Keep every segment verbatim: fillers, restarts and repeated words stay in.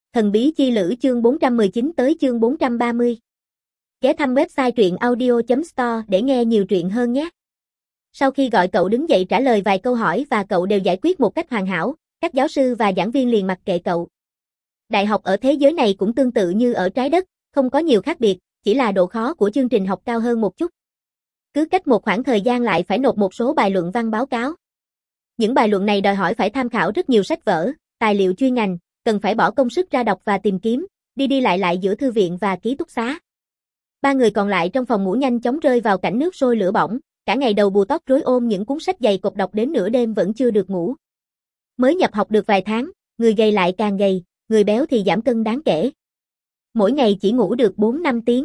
Thần bí chi lữ chương bốn trăm mười chín tới chương bốn trăm ba mươi. Ghé thăm website truyện audio chấm store để nghe nhiều truyện hơn nhé. Sau khi gọi cậu đứng dậy trả lời vài câu hỏi và cậu đều giải quyết một cách hoàn hảo, các giáo sư và giảng viên liền mặc kệ cậu. Đại học ở thế giới này cũng tương tự như ở trái đất, không có nhiều khác biệt, chỉ là độ khó của chương trình học cao hơn một chút. Cứ cách một khoảng thời gian lại phải nộp một số bài luận văn báo cáo. Những bài luận này đòi hỏi phải tham khảo rất nhiều sách vở, tài liệu chuyên ngành, cần phải bỏ công sức ra đọc và tìm kiếm, đi đi lại lại giữa thư viện và ký túc xá. Ba người còn lại trong phòng ngủ nhanh chóng rơi vào cảnh nước sôi lửa bỏng, cả ngày đầu bù tóc rối ôm những cuốn sách dày cộp đọc đến nửa đêm vẫn chưa được ngủ. Mới nhập học được vài tháng, người gầy lại càng gầy, người béo thì giảm cân đáng kể. Mỗi ngày chỉ ngủ được bốn năm tiếng.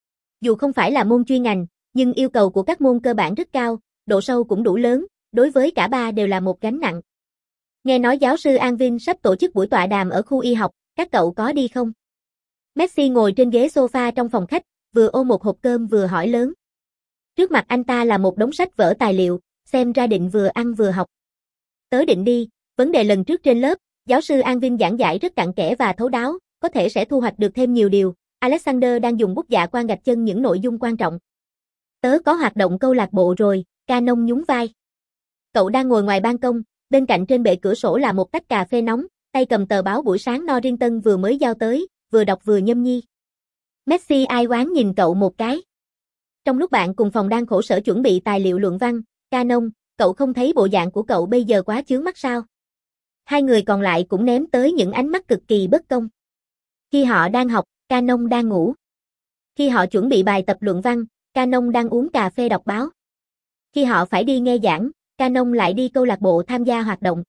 Dù không phải là môn chuyên ngành, nhưng yêu cầu của các môn cơ bản rất cao, độ sâu cũng đủ lớn, đối với cả ba đều là một gánh nặng. Nghe nói giáo sư An Vinh sắp tổ chức buổi tọa đàm ở khu y học, các cậu có đi không? Messi ngồi trên ghế sofa trong phòng khách, vừa ôm một hộp cơm vừa hỏi lớn. Trước mặt anh ta là một đống sách vở tài liệu, xem ra định vừa ăn vừa học. Tớ định đi, vấn đề lần trước trên lớp, giáo sư An Vinh giảng giải rất cặn kẽ và thấu đáo, có thể sẽ thu hoạch được thêm nhiều điều. Alexander đang dùng bút dạ quan gạch chân những nội dung quan trọng. Tớ có hoạt động câu lạc bộ rồi, Canon nhún vai. Cậu đang ngồi ngoài ban công, bên cạnh trên bệ cửa sổ là một tách cà phê nóng, tay cầm tờ báo buổi sáng Norrington vừa mới giao tới, vừa đọc vừa nhâm nhi. Messi ai oán nhìn cậu một cái. Trong lúc bạn cùng phòng đang khổ sở chuẩn bị tài liệu luận văn, Canon, cậu không thấy bộ dạng của cậu bây giờ quá chướng mắt sao? Hai người còn lại cũng ném tới những ánh mắt cực kỳ bất công. Khi họ đang học, Canon đang ngủ. Khi họ chuẩn bị bài tập luận văn, Canon đang uống cà phê đọc báo. Khi họ phải đi nghe giảng, Canon lại đi câu lạc bộ tham gia hoạt động.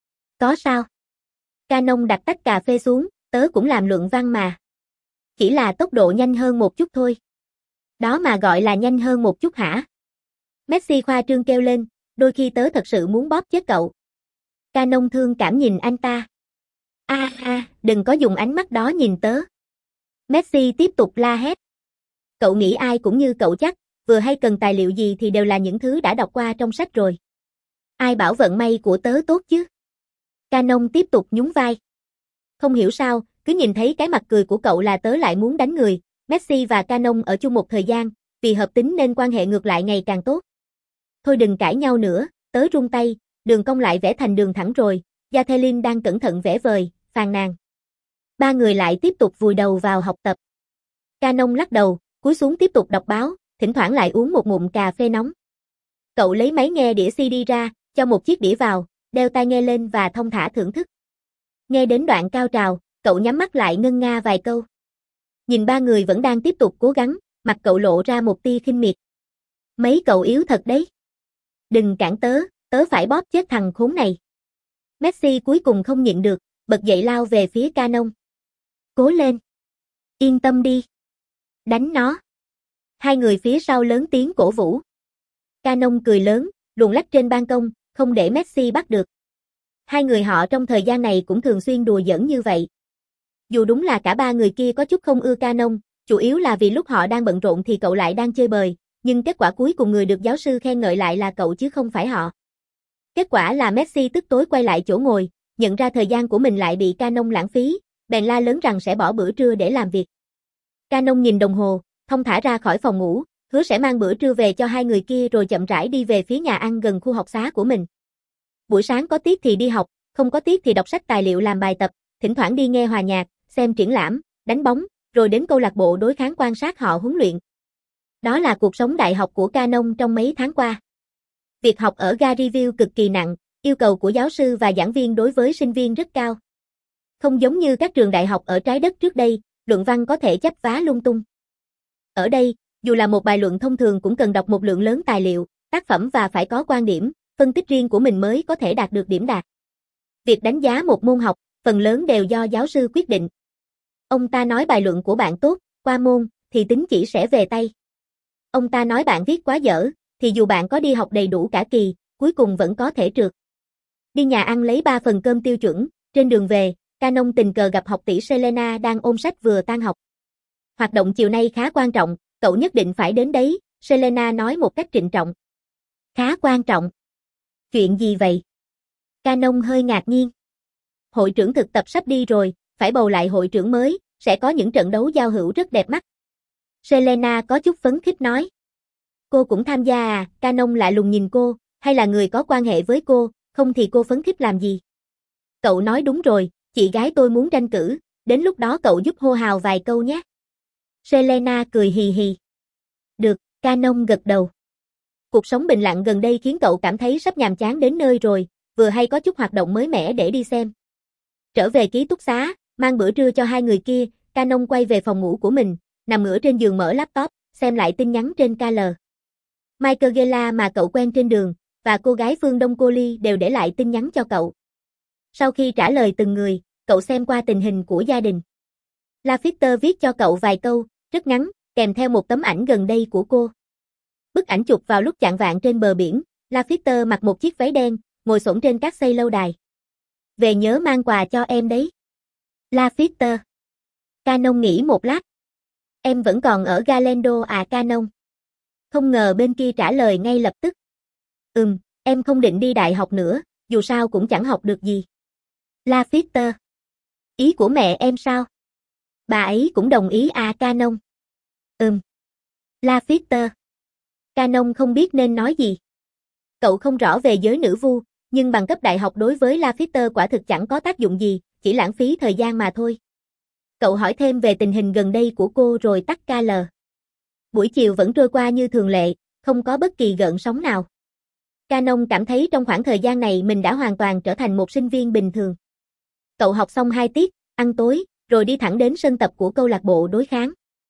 Có sao? Canon đặt tách cà phê xuống, tớ cũng làm luận văn mà. Chỉ là tốc độ nhanh hơn một chút thôi. Đó mà gọi là nhanh hơn một chút hả? Messi khoa trương kêu lên, đôi khi tớ thật sự muốn bóp chết cậu. Canon thương cảm nhìn anh ta. A à, a, à, đừng có dùng ánh mắt đó nhìn tớ. Messi tiếp tục la hét. Cậu nghĩ ai cũng như cậu chắc, vừa hay cần tài liệu gì thì đều là những thứ đã đọc qua trong sách rồi. Ai bảo vận may của tớ tốt chứ? Canon tiếp tục nhún vai. Không hiểu sao, cứ nhìn thấy cái mặt cười của cậu là tớ lại muốn đánh người. Messi và Canon ở chung một thời gian, vì hợp tính nên quan hệ ngược lại ngày càng tốt. Thôi đừng cãi nhau nữa, tớ rung tay, đường cong lại vẽ thành đường thẳng rồi, Yathelin đang cẩn thận vẽ vời, phàn nàn. Ba người lại tiếp tục vùi đầu vào học tập. Canon lắc đầu, cúi xuống tiếp tục đọc báo, thỉnh thoảng lại uống một ngụm cà phê nóng. Cậu lấy máy nghe đĩa xê đê ra, cho một chiếc đĩa vào, đeo tai nghe lên và thong thả thưởng thức. Nghe đến đoạn cao trào, cậu nhắm mắt lại ngân nga vài câu. Nhìn ba người vẫn đang tiếp tục cố gắng, mặt cậu lộ ra một tia khinh miệt. Mấy cậu yếu thật đấy. Đừng cản tớ, tớ phải bóp chết thằng khốn này. Messi cuối cùng không nhịn được, bật dậy lao về phía Canon. Cố lên. Yên tâm đi. Đánh nó. Hai người phía sau lớn tiếng cổ vũ. Canon cười lớn, luồn lách trên ban công, không để Messi bắt được. Hai người họ trong thời gian này cũng thường xuyên đùa giỡn như vậy. Dù đúng là cả ba người kia có chút không ưa Canon, chủ yếu là vì lúc họ đang bận rộn thì cậu lại đang chơi bời, nhưng kết quả cuối cùng người được giáo sư khen ngợi lại là cậu chứ không phải họ. Kết quả là Messi tức tối quay lại chỗ ngồi, nhận ra thời gian của mình lại bị Canon lãng phí, bèn la lớn rằng sẽ bỏ bữa trưa để làm việc. Canon nhìn đồng hồ, thong thả ra khỏi phòng ngủ, hứa sẽ mang bữa trưa về cho hai người kia rồi chậm rãi đi về phía nhà ăn gần khu học xá của mình. Buổi sáng có tiết thì đi học, không có tiết thì đọc sách tài liệu làm bài tập, thỉnh thoảng đi nghe hòa nhạc, xem triển lãm, đánh bóng, rồi đến câu lạc bộ đối kháng quan sát họ huấn luyện. Đó là cuộc sống đại học của Canon trong mấy tháng qua. Việc học ở Garyville cực kỳ nặng, yêu cầu của giáo sư và giảng viên đối với sinh viên rất cao. Không giống như các trường đại học ở trái đất trước đây, luận văn có thể chấp vá lung tung. Ở đây, dù là một bài luận thông thường cũng cần đọc một lượng lớn tài liệu, tác phẩm và phải có quan điểm, phân tích riêng của mình mới có thể đạt được điểm đạt. Việc đánh giá một môn học, phần lớn đều do giáo sư quyết định. Ông ta nói bài luận của bạn tốt, qua môn, thì tín chỉ sẽ về tay. Ông ta nói bạn viết quá dở, thì dù bạn có đi học đầy đủ cả kỳ, cuối cùng vẫn có thể trượt. Đi nhà ăn lấy ba phần cơm tiêu chuẩn, trên đường về, Canon tình cờ gặp học tỷ Selena đang ôm sách vừa tan học. Hoạt động chiều nay khá quan trọng, cậu nhất định phải đến đấy, Selena nói một cách trịnh trọng. Khá quan trọng. Chuyện gì vậy? Canon hơi ngạc nhiên. Hội trưởng thực tập sắp đi rồi, phải bầu lại hội trưởng mới, sẽ có những trận đấu giao hữu rất đẹp mắt. Selena có chút phấn khích nói. Cô cũng tham gia à? Canon lạ lùng nhìn cô, hay là người có quan hệ với cô, không thì cô phấn khích làm gì? Cậu nói đúng rồi, chị gái tôi muốn tranh cử, đến lúc đó cậu giúp hô hào vài câu nhé. Selena cười hì hì. Được, Canon gật đầu. Cuộc sống bình lặng gần đây khiến cậu cảm thấy sắp nhàm chán đến nơi rồi, vừa hay có chút hoạt động mới mẻ để đi xem. Trở về ký túc xá, mang bữa trưa cho hai người kia, Canon quay về phòng ngủ của mình, nằm ngửa trên giường mở laptop, xem lại tin nhắn trên ca lờ. Michael Gela mà cậu quen trên đường, và cô gái phương Đông Cô Ly đều để lại tin nhắn cho cậu. Sau khi trả lời từng người, cậu xem qua tình hình của gia đình. Lafitte viết cho cậu vài câu, rất ngắn, kèm theo một tấm ảnh gần đây của cô. Bức ảnh chụp vào lúc chạng vạng trên bờ biển, Lafitte mặc một chiếc váy đen, ngồi xổm trên các xây lâu đài. Về nhớ mang quà cho em đấy. Lafitte. Canon nghĩ một lát. Em vẫn còn ở Galendo à Canon? Không ngờ bên kia trả lời ngay lập tức. Ừm, em không định đi đại học nữa, dù sao cũng chẳng học được gì. Lafitte. Ý của mẹ em sao? Bà ấy cũng đồng ý à Canon? Ừm. Lafitte. Canon không biết nên nói gì. Cậu không rõ về giới nữ vu, nhưng bằng cấp đại học đối với Lafitte quả thực chẳng có tác dụng gì, chỉ lãng phí thời gian mà thôi. Cậu hỏi thêm về tình hình gần đây của cô rồi tắt ca lờ. Buổi chiều vẫn trôi qua như thường lệ, không có bất kỳ gợn sóng nào. Canon cảm thấy trong khoảng thời gian này mình đã hoàn toàn trở thành một sinh viên bình thường. Cậu học xong hai tiết, ăn tối, rồi đi thẳng đến sân tập của câu lạc bộ đối kháng.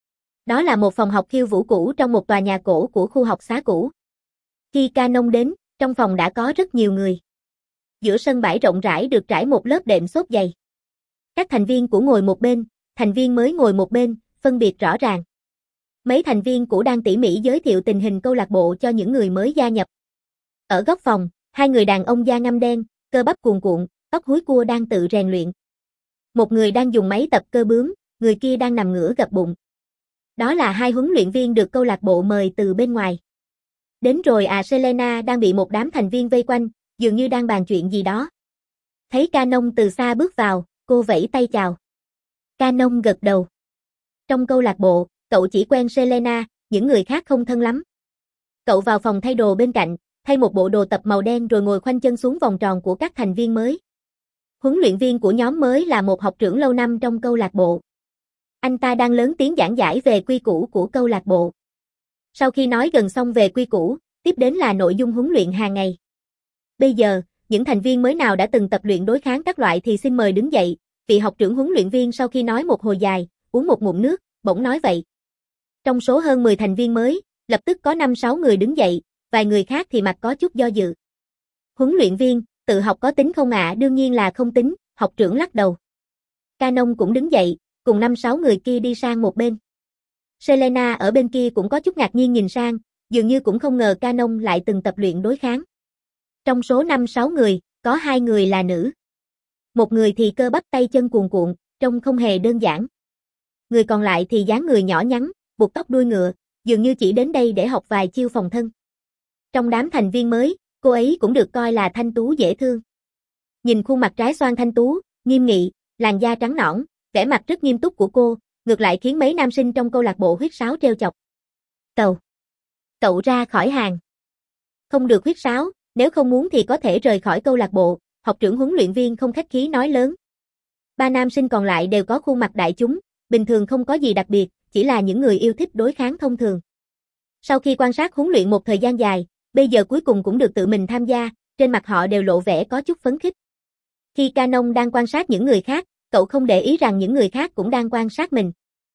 Đó là một phòng học khiêu vũ cũ trong một tòa nhà cổ của khu học xá cũ. Khi Canon đến, trong phòng đã có rất nhiều người. Giữa sân bãi rộng rãi được trải một lớp đệm xốp dày. Các thành viên cũ ngồi một bên, thành viên mới ngồi một bên, phân biệt rõ ràng. Mấy thành viên cũ đang tỉ mỉ giới thiệu tình hình câu lạc bộ cho những người mới gia nhập. Ở góc phòng, hai người đàn ông da ngăm đen, cơ bắp cuồn cuộn, tóc húi cua đang tự rèn luyện. Một người đang dùng máy tập cơ bướm, người kia đang nằm ngửa gập bụng. Đó là hai huấn luyện viên được câu lạc bộ mời từ bên ngoài. Đến rồi à Selena đang bị một đám thành viên vây quanh, dường như đang bàn chuyện gì đó. Thấy Canon từ xa bước vào, cô vẫy tay chào. Canon gật đầu. Trong câu lạc bộ, cậu chỉ quen Selena, những người khác không thân lắm. Cậu vào phòng thay đồ bên cạnh, thay một bộ đồ tập màu đen rồi ngồi khoanh chân xuống vòng tròn của các thành viên mới. Huấn luyện viên của nhóm mới là một học trưởng lâu năm trong câu lạc bộ. Anh ta đang lớn tiếng giảng giải về quy củ của câu lạc bộ. Sau khi nói gần xong về quy củ, tiếp đến là nội dung huấn luyện hàng ngày. Bây giờ, những thành viên mới nào đã từng tập luyện đối kháng các loại thì xin mời đứng dậy. Vị học trưởng huấn luyện viên sau khi nói một hồi dài, uống một ngụm nước, bỗng nói vậy. Trong số hơn mười thành viên mới, lập tức có năm sáu người đứng dậy, vài người khác thì mặt có chút do dự. Huấn luyện viên, tự học có tính không ạ? À? Đương nhiên là không tính, học trưởng lắc đầu. Canon cũng đứng dậy, cùng năm sáu người kia đi sang một bên. Selena ở bên kia cũng có chút ngạc nhiên nhìn sang, dường như cũng không ngờ Canon lại từng tập luyện đối kháng. Trong số năm sáu người, có hai người là nữ. Một người thì cơ bắp tay chân cuồn cuộn, trông không hề đơn giản. Người còn lại thì dáng người nhỏ nhắn, buộc tóc đuôi ngựa, dường như chỉ đến đây để học vài chiêu phòng thân. Trong đám thành viên mới, cô ấy cũng được coi là thanh tú dễ thương. Nhìn khuôn mặt trái xoan thanh tú, nghiêm nghị, làn da trắng nõn, vẻ mặt rất nghiêm túc của cô, ngược lại khiến mấy nam sinh trong câu lạc bộ huýt sáo trêu chọc. Cậu, cậu ra khỏi hàng. Không được huýt sáo, nếu không muốn thì có thể rời khỏi câu lạc bộ, học trưởng huấn luyện viên không khách khí nói lớn. Ba nam sinh còn lại đều có khuôn mặt đại chúng, bình thường không có gì đặc biệt, chỉ là những người yêu thích đối kháng thông thường. Sau khi quan sát huấn luyện một thời gian dài, bây giờ cuối cùng cũng được tự mình tham gia, trên mặt họ đều lộ vẻ có chút phấn khích. Khi Canon đang quan sát những người khác, cậu không để ý rằng những người khác cũng đang quan sát mình.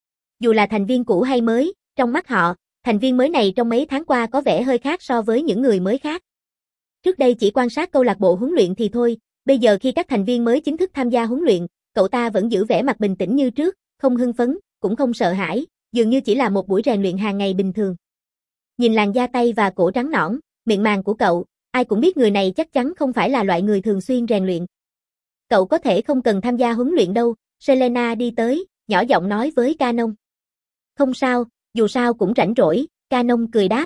Dù là thành viên cũ hay mới, trong mắt họ, thành viên mới này trong mấy tháng qua có vẻ hơi khác so với những người mới khác. Trước đây chỉ quan sát câu lạc bộ huấn luyện thì thôi, bây giờ khi các thành viên mới chính thức tham gia huấn luyện, cậu ta vẫn giữ vẻ mặt bình tĩnh như trước, không hưng phấn, cũng không sợ hãi, dường như chỉ là một buổi rèn luyện hàng ngày bình thường. Nhìn làn da tay và cổ trắng nõn, miệng màng của cậu, ai cũng biết người này chắc chắn không phải là loại người thường xuyên rèn luyện. Cậu có thể không cần tham gia huấn luyện đâu, Selena đi tới, nhỏ giọng nói với Canon. Không sao, dù sao cũng rảnh rỗi, Canon cười đáp.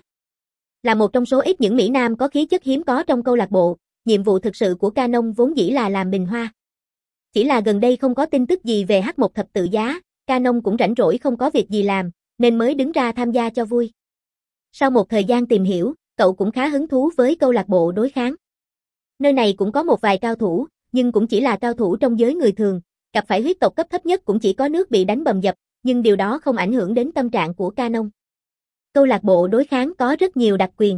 Là một trong số ít những Mỹ Nam có khí chất hiếm có trong câu lạc bộ, nhiệm vụ thực sự của Canon vốn dĩ là làm bình hoa. Chỉ là gần đây không có tin tức gì về hắc một thập tự giá, Canon cũng rảnh rỗi không có việc gì làm, nên mới đứng ra tham gia cho vui. Sau một thời gian tìm hiểu, cậu cũng khá hứng thú với câu lạc bộ đối kháng. Nơi này cũng có một vài cao thủ, nhưng cũng chỉ là cao thủ trong giới người thường, gặp phải huyết tộc cấp thấp nhất cũng chỉ có nước bị đánh bầm dập, nhưng điều đó không ảnh hưởng đến tâm trạng của Canon. Câu lạc bộ đối kháng có rất nhiều đặc quyền.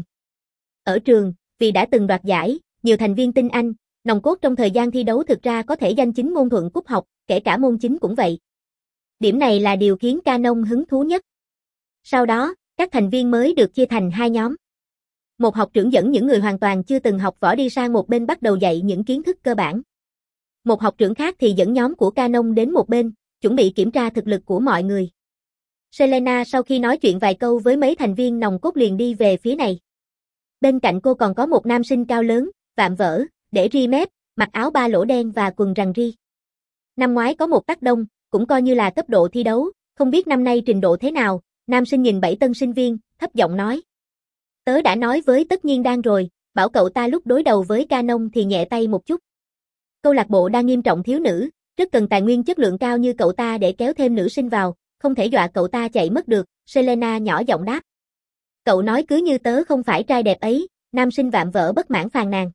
Ở trường, vì đã từng đoạt giải, nhiều thành viên tinh anh, nòng cốt trong thời gian thi đấu thực ra có thể giành chính môn thuận cúp học, kể cả môn chính cũng vậy. Điểm này là điều khiến Canon hứng thú nhất. Sau đó, các thành viên mới được chia thành hai nhóm. Một học trưởng dẫn những người hoàn toàn chưa từng học võ đi sang một bên bắt đầu dạy những kiến thức cơ bản. Một học trưởng khác thì dẫn nhóm của Canon đến một bên, chuẩn bị kiểm tra thực lực của mọi người. Selena sau khi nói chuyện vài câu với mấy thành viên nòng cốt liền đi về phía này. Bên cạnh cô còn có một nam sinh cao lớn, vạm vỡ, để ri mép, mặc áo ba lỗ đen và quần rằn ri. Năm ngoái có một tác đông, cũng coi như là cấp độ thi đấu, không biết năm nay trình độ thế nào, nam sinh nhìn bảy tân sinh viên, thấp giọng nói. Tớ đã nói với Tất Nhiên Đan rồi, bảo cậu ta lúc đối đầu với Canon thì nhẹ tay một chút. Câu lạc bộ đang nghiêm trọng thiếu nữ, rất cần tài nguyên chất lượng cao như cậu ta để kéo thêm nữ sinh vào, không thể dọa cậu ta chạy mất được, Selena nhỏ giọng đáp. Cậu nói cứ như tớ không phải trai đẹp ấy, nam sinh vạm vỡ bất mãn phàn nàn.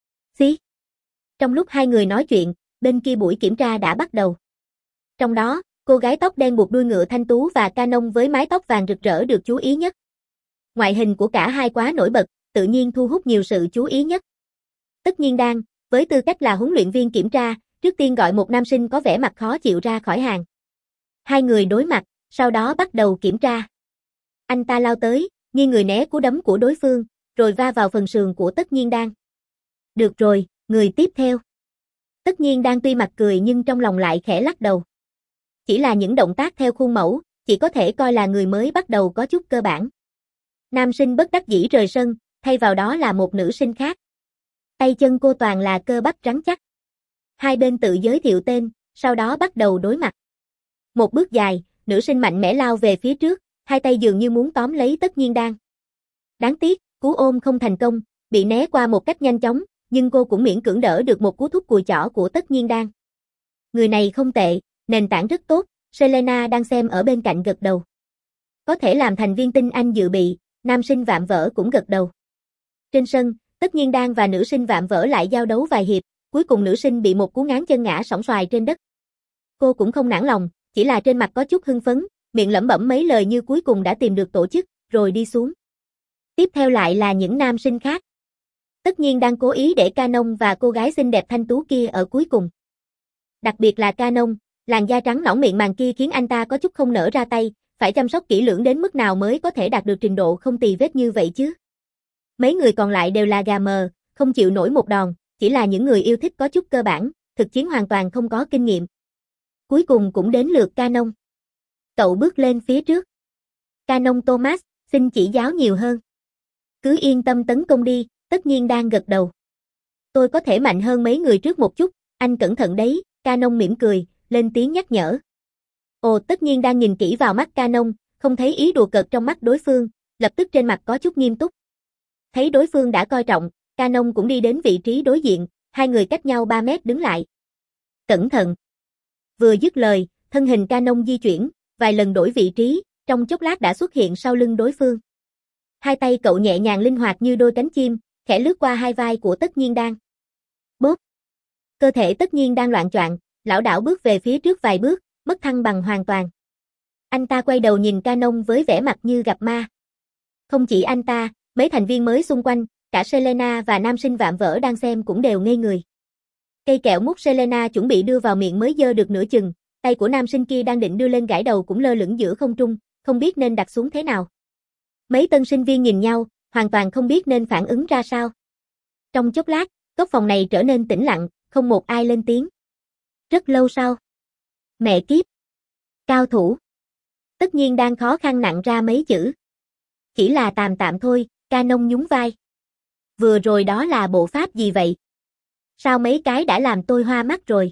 Xí. Trong lúc hai người nói chuyện, bên kia buổi kiểm tra đã bắt đầu. Trong đó, cô gái tóc đen buộc đuôi ngựa thanh tú và Canon với mái tóc vàng rực rỡ được chú ý nhất. Ngoại hình của cả hai quá nổi bật, tự nhiên thu hút nhiều sự chú ý nhất. Tất Nhiên Đan, với tư cách là huấn luyện viên kiểm tra, trước tiên gọi một nam sinh có vẻ mặt khó chịu ra khỏi hàng. Hai người đối mặt, sau đó bắt đầu kiểm tra. Anh ta lao tới, nghiêng người né cú đấm của đối phương, rồi va vào phần sườn của Tất Nhiên Đan. Được rồi, người tiếp theo. Tất Nhiên Đan tuy mặt cười nhưng trong lòng lại khẽ lắc đầu. Chỉ là những động tác theo khuôn mẫu, chỉ có thể coi là người mới bắt đầu có chút cơ bản. Nam sinh bất đắc dĩ rời sân, thay vào đó là một nữ sinh khác. Tay chân cô toàn là cơ bắp rắn chắc. Hai bên tự giới thiệu tên, sau đó bắt đầu đối mặt. Một bước dài, nữ sinh mạnh mẽ lao về phía trước, hai tay dường như muốn tóm lấy Tất Nhiên Đan. Đáng tiếc, cú ôm không thành công, bị né qua một cách nhanh chóng, nhưng cô cũng miễn cưỡng đỡ được một cú thúc cùi chỏ của Tất Nhiên Đan. Người này không tệ, nền tảng rất tốt, Selena đang xem ở bên cạnh gật đầu. Có thể làm thành viên tinh anh dự bị, nam sinh vạm vỡ cũng gật đầu. Trên sân, Tất Nhiên Đan và nữ sinh vạm vỡ lại giao đấu vài hiệp, cuối cùng nữ sinh bị một cú ngáng chân ngã sóng xoài trên đất. Cô cũng không nản lòng, chỉ là trên mặt có chút hưng phấn, miệng lẩm bẩm mấy lời như cuối cùng đã tìm được tổ chức, rồi đi xuống. Tiếp theo lại là những nam sinh khác. Tất Nhiên đang cố ý để Canon và cô gái xinh đẹp thanh tú kia ở cuối cùng. Đặc biệt là Canon, làn da trắng nõn miệng màng kia khiến anh ta có chút không nỡ ra tay, phải chăm sóc kỹ lưỡng đến mức nào mới có thể đạt được trình độ không tì vết như vậy chứ. Mấy người còn lại đều là gà mờ, không chịu nổi một đòn, chỉ là những người yêu thích có chút cơ bản, thực chiến hoàn toàn không có kinh nghiệm. Cuối cùng cũng đến lượt Canon. Cậu bước lên phía trước. Canon Thomas, xin chỉ giáo nhiều hơn. Cứ yên tâm tấn công đi, Tất Nhiên đang gật đầu. Tôi có thể mạnh hơn mấy người trước một chút, anh cẩn thận đấy, Canon mỉm cười, lên tiếng nhắc nhở. Ồ, Tất Nhiên đang nhìn kỹ vào mắt Canon, không thấy ý đùa cợt trong mắt đối phương, lập tức trên mặt có chút nghiêm túc. Thấy đối phương đã coi trọng, Canon cũng đi đến vị trí đối diện, hai người cách nhau ba mét đứng lại. Cẩn thận. Vừa dứt lời, thân hình Canon di chuyển, vài lần đổi vị trí, trong chốc lát đã xuất hiện sau lưng đối phương. Hai tay cậu nhẹ nhàng linh hoạt như đôi cánh chim, khẽ lướt qua hai vai của Tất Nhiên Đan. Bốp. Cơ thể Tất Nhiên đang loạng choạng, lảo đảo bước về phía trước vài bước, mất thăng bằng hoàn toàn. Anh ta quay đầu nhìn Canon với vẻ mặt như gặp ma. Không chỉ anh ta, mấy thành viên mới xung quanh, cả Selena và nam sinh vạm vỡ đang xem cũng đều ngây người. Cây kẹo mút Selena chuẩn bị đưa vào miệng mới dơ được nửa chừng, tay của nam sinh kia đang định đưa lên gãi đầu cũng lơ lửng giữa không trung, không biết nên đặt xuống thế nào. Mấy tân sinh viên nhìn nhau, hoàn toàn không biết nên phản ứng ra sao. Trong chốc lát, góc phòng này trở nên tĩnh lặng, không một ai lên tiếng. Rất lâu sau. Mẹ kiếp. Cao thủ. Tất Nhiên đang khó khăn nặng ra mấy chữ. Chỉ là tạm tạm thôi, Canon nhún vai. Vừa rồi đó là bộ pháp gì vậy? Sao mấy cái đã làm tôi hoa mắt rồi?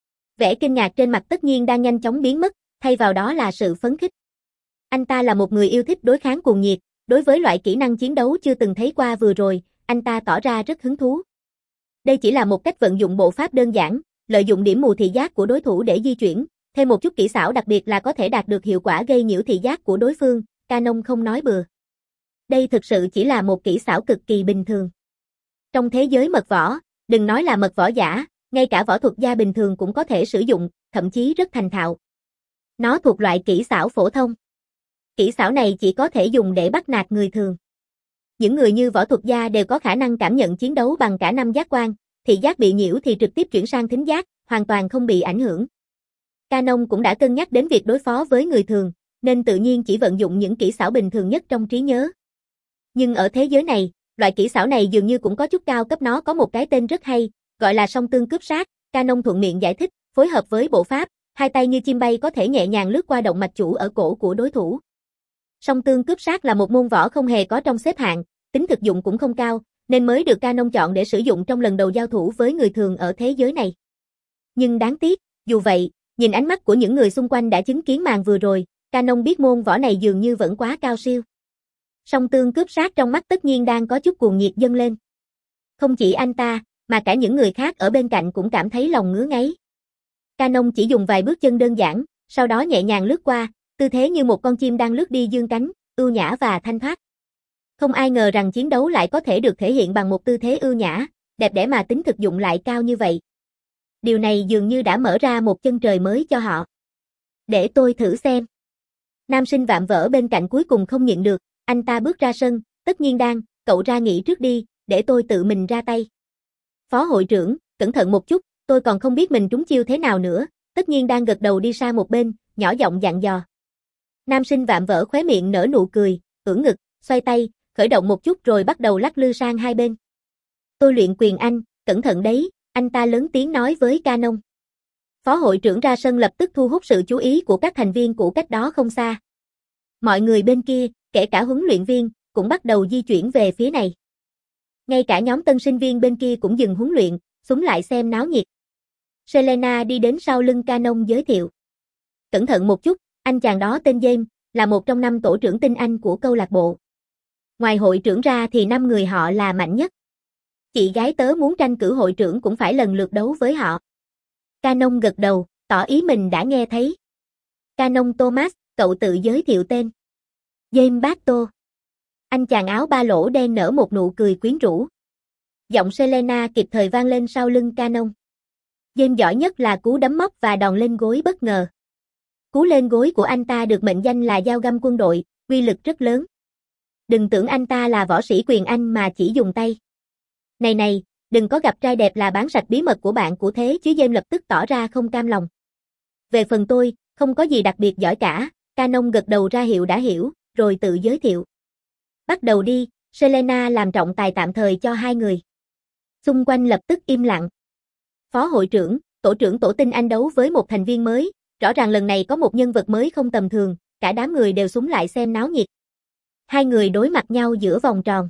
Vẻ kinh ngạc trên mặt Tất Nhiên đang nhanh chóng biến mất, thay vào đó là sự phấn khích. Anh ta là một người yêu thích đối kháng cuồng nhiệt, đối với loại kỹ năng chiến đấu chưa từng thấy qua vừa rồi, anh ta tỏ ra rất hứng thú. Đây chỉ là một cách vận dụng bộ pháp đơn giản, lợi dụng điểm mù thị giác của đối thủ để di chuyển, thêm một chút kỹ xảo đặc biệt là có thể đạt được hiệu quả gây nhiễu thị giác của đối phương, Canon không nói bừa. Đây thực sự chỉ là một kỹ xảo cực kỳ bình thường. Trong thế giới mật võ, đừng nói là mật võ giả, ngay cả võ thuật gia bình thường cũng có thể sử dụng, thậm chí rất thành thạo. Nó thuộc loại kỹ xảo phổ thông. Kỹ xảo này chỉ có thể dùng để bắt nạt người thường. Những người như võ thuật gia đều có khả năng cảm nhận chiến đấu bằng cả năm giác quan, thị giác bị nhiễu thì trực tiếp chuyển sang thính giác, hoàn toàn không bị ảnh hưởng. Canon cũng đã cân nhắc đến việc đối phó với người thường, nên tự nhiên chỉ vận dụng những kỹ xảo bình thường nhất trong trí nhớ. Nhưng ở thế giới này, loại kỹ xảo này dường như cũng có chút cao cấp, nó có một cái tên rất hay, gọi là song tương cướp sát, Canon thuận miệng giải thích, phối hợp với bộ pháp, hai tay như chim bay có thể nhẹ nhàng lướt qua động mạch chủ ở cổ của đối thủ. Song tương cướp sát là một môn võ không hề có trong xếp hạng, tính thực dụng cũng không cao, nên mới được Canon chọn để sử dụng trong lần đầu giao thủ với người thường ở thế giới này. Nhưng đáng tiếc, dù vậy, nhìn ánh mắt của những người xung quanh đã chứng kiến màn vừa rồi, Canon biết môn võ này dường như vẫn quá cao siêu. Song tương cướp sát trong mắt tất nhiên đang có chút cuồng nhiệt dâng lên. Không chỉ anh ta, mà cả những người khác ở bên cạnh cũng cảm thấy lòng ngứa ngáy. Canon chỉ dùng vài bước chân đơn giản, sau đó nhẹ nhàng lướt qua, tư thế như một con chim đang lướt đi dương cánh, ưu nhã và thanh thoát. Không ai ngờ rằng chiến đấu lại có thể được thể hiện bằng một tư thế ưu nhã, đẹp đẽ mà tính thực dụng lại cao như vậy. Điều này dường như đã mở ra một chân trời mới cho họ. Để tôi thử xem. Nam sinh vạm vỡ bên cạnh cuối cùng không nhịn được, anh ta bước ra sân, Tất Nhiên Đan, cậu ra nghỉ trước đi, để tôi tự mình ra tay. Phó hội trưởng, cẩn thận một chút, tôi còn không biết mình trúng chiêu thế nào nữa, Tất Nhiên Đan gật đầu đi sang một bên, nhỏ giọng dặn dò. Nam sinh vạm vỡ khóe miệng nở nụ cười, ưỡn ngực, xoay tay, khởi động một chút rồi bắt đầu lắc lư sang hai bên. Tôi luyện quyền anh, cẩn thận đấy, anh ta lớn tiếng nói với Canon. Phó hội trưởng ra sân lập tức thu hút sự chú ý của các thành viên của cách đó không xa. Mọi người bên kia, kể cả huấn luyện viên, cũng bắt đầu di chuyển về phía này. Ngay cả nhóm tân sinh viên bên kia cũng dừng huấn luyện, xuống lại xem náo nhiệt. Selena đi đến sau lưng Canon giới thiệu. Cẩn thận một chút, anh chàng đó tên James, là một trong năm tổ trưởng tinh anh của câu lạc bộ. Ngoài hội trưởng ra thì năm người họ là mạnh nhất. Chị gái tớ muốn tranh cử hội trưởng cũng phải lần lượt đấu với họ. Canon gật đầu, tỏ ý mình đã nghe thấy. Canon Thomas, cậu tự giới thiệu tên. James Bato. Anh chàng áo ba lỗ đen nở một nụ cười quyến rũ. Giọng Selena kịp thời vang lên sau lưng Canon. James giỏi nhất là cú đấm móc và đòn lên gối bất ngờ. Cú lên gối của anh ta được mệnh danh là dao găm quân đội, uy lực rất lớn. Đừng tưởng anh ta là võ sĩ quyền Anh mà chỉ dùng tay. Này này, đừng có gặp trai đẹp là bán sạch bí mật của bạn của thế chứ. James lập tức tỏ ra không cam lòng. Về phần tôi, không có gì đặc biệt giỏi cả, Canon gật đầu ra hiệu đã hiểu, rồi tự giới thiệu. Bắt đầu đi, Selena làm trọng tài tạm thời cho hai người. Xung quanh lập tức im lặng. Phó hội trưởng, tổ trưởng tổ tinh anh đấu với một thành viên mới, rõ ràng lần này có một nhân vật mới không tầm thường, cả đám người đều súng lại xem náo nhiệt. Hai người đối mặt nhau giữa vòng tròn.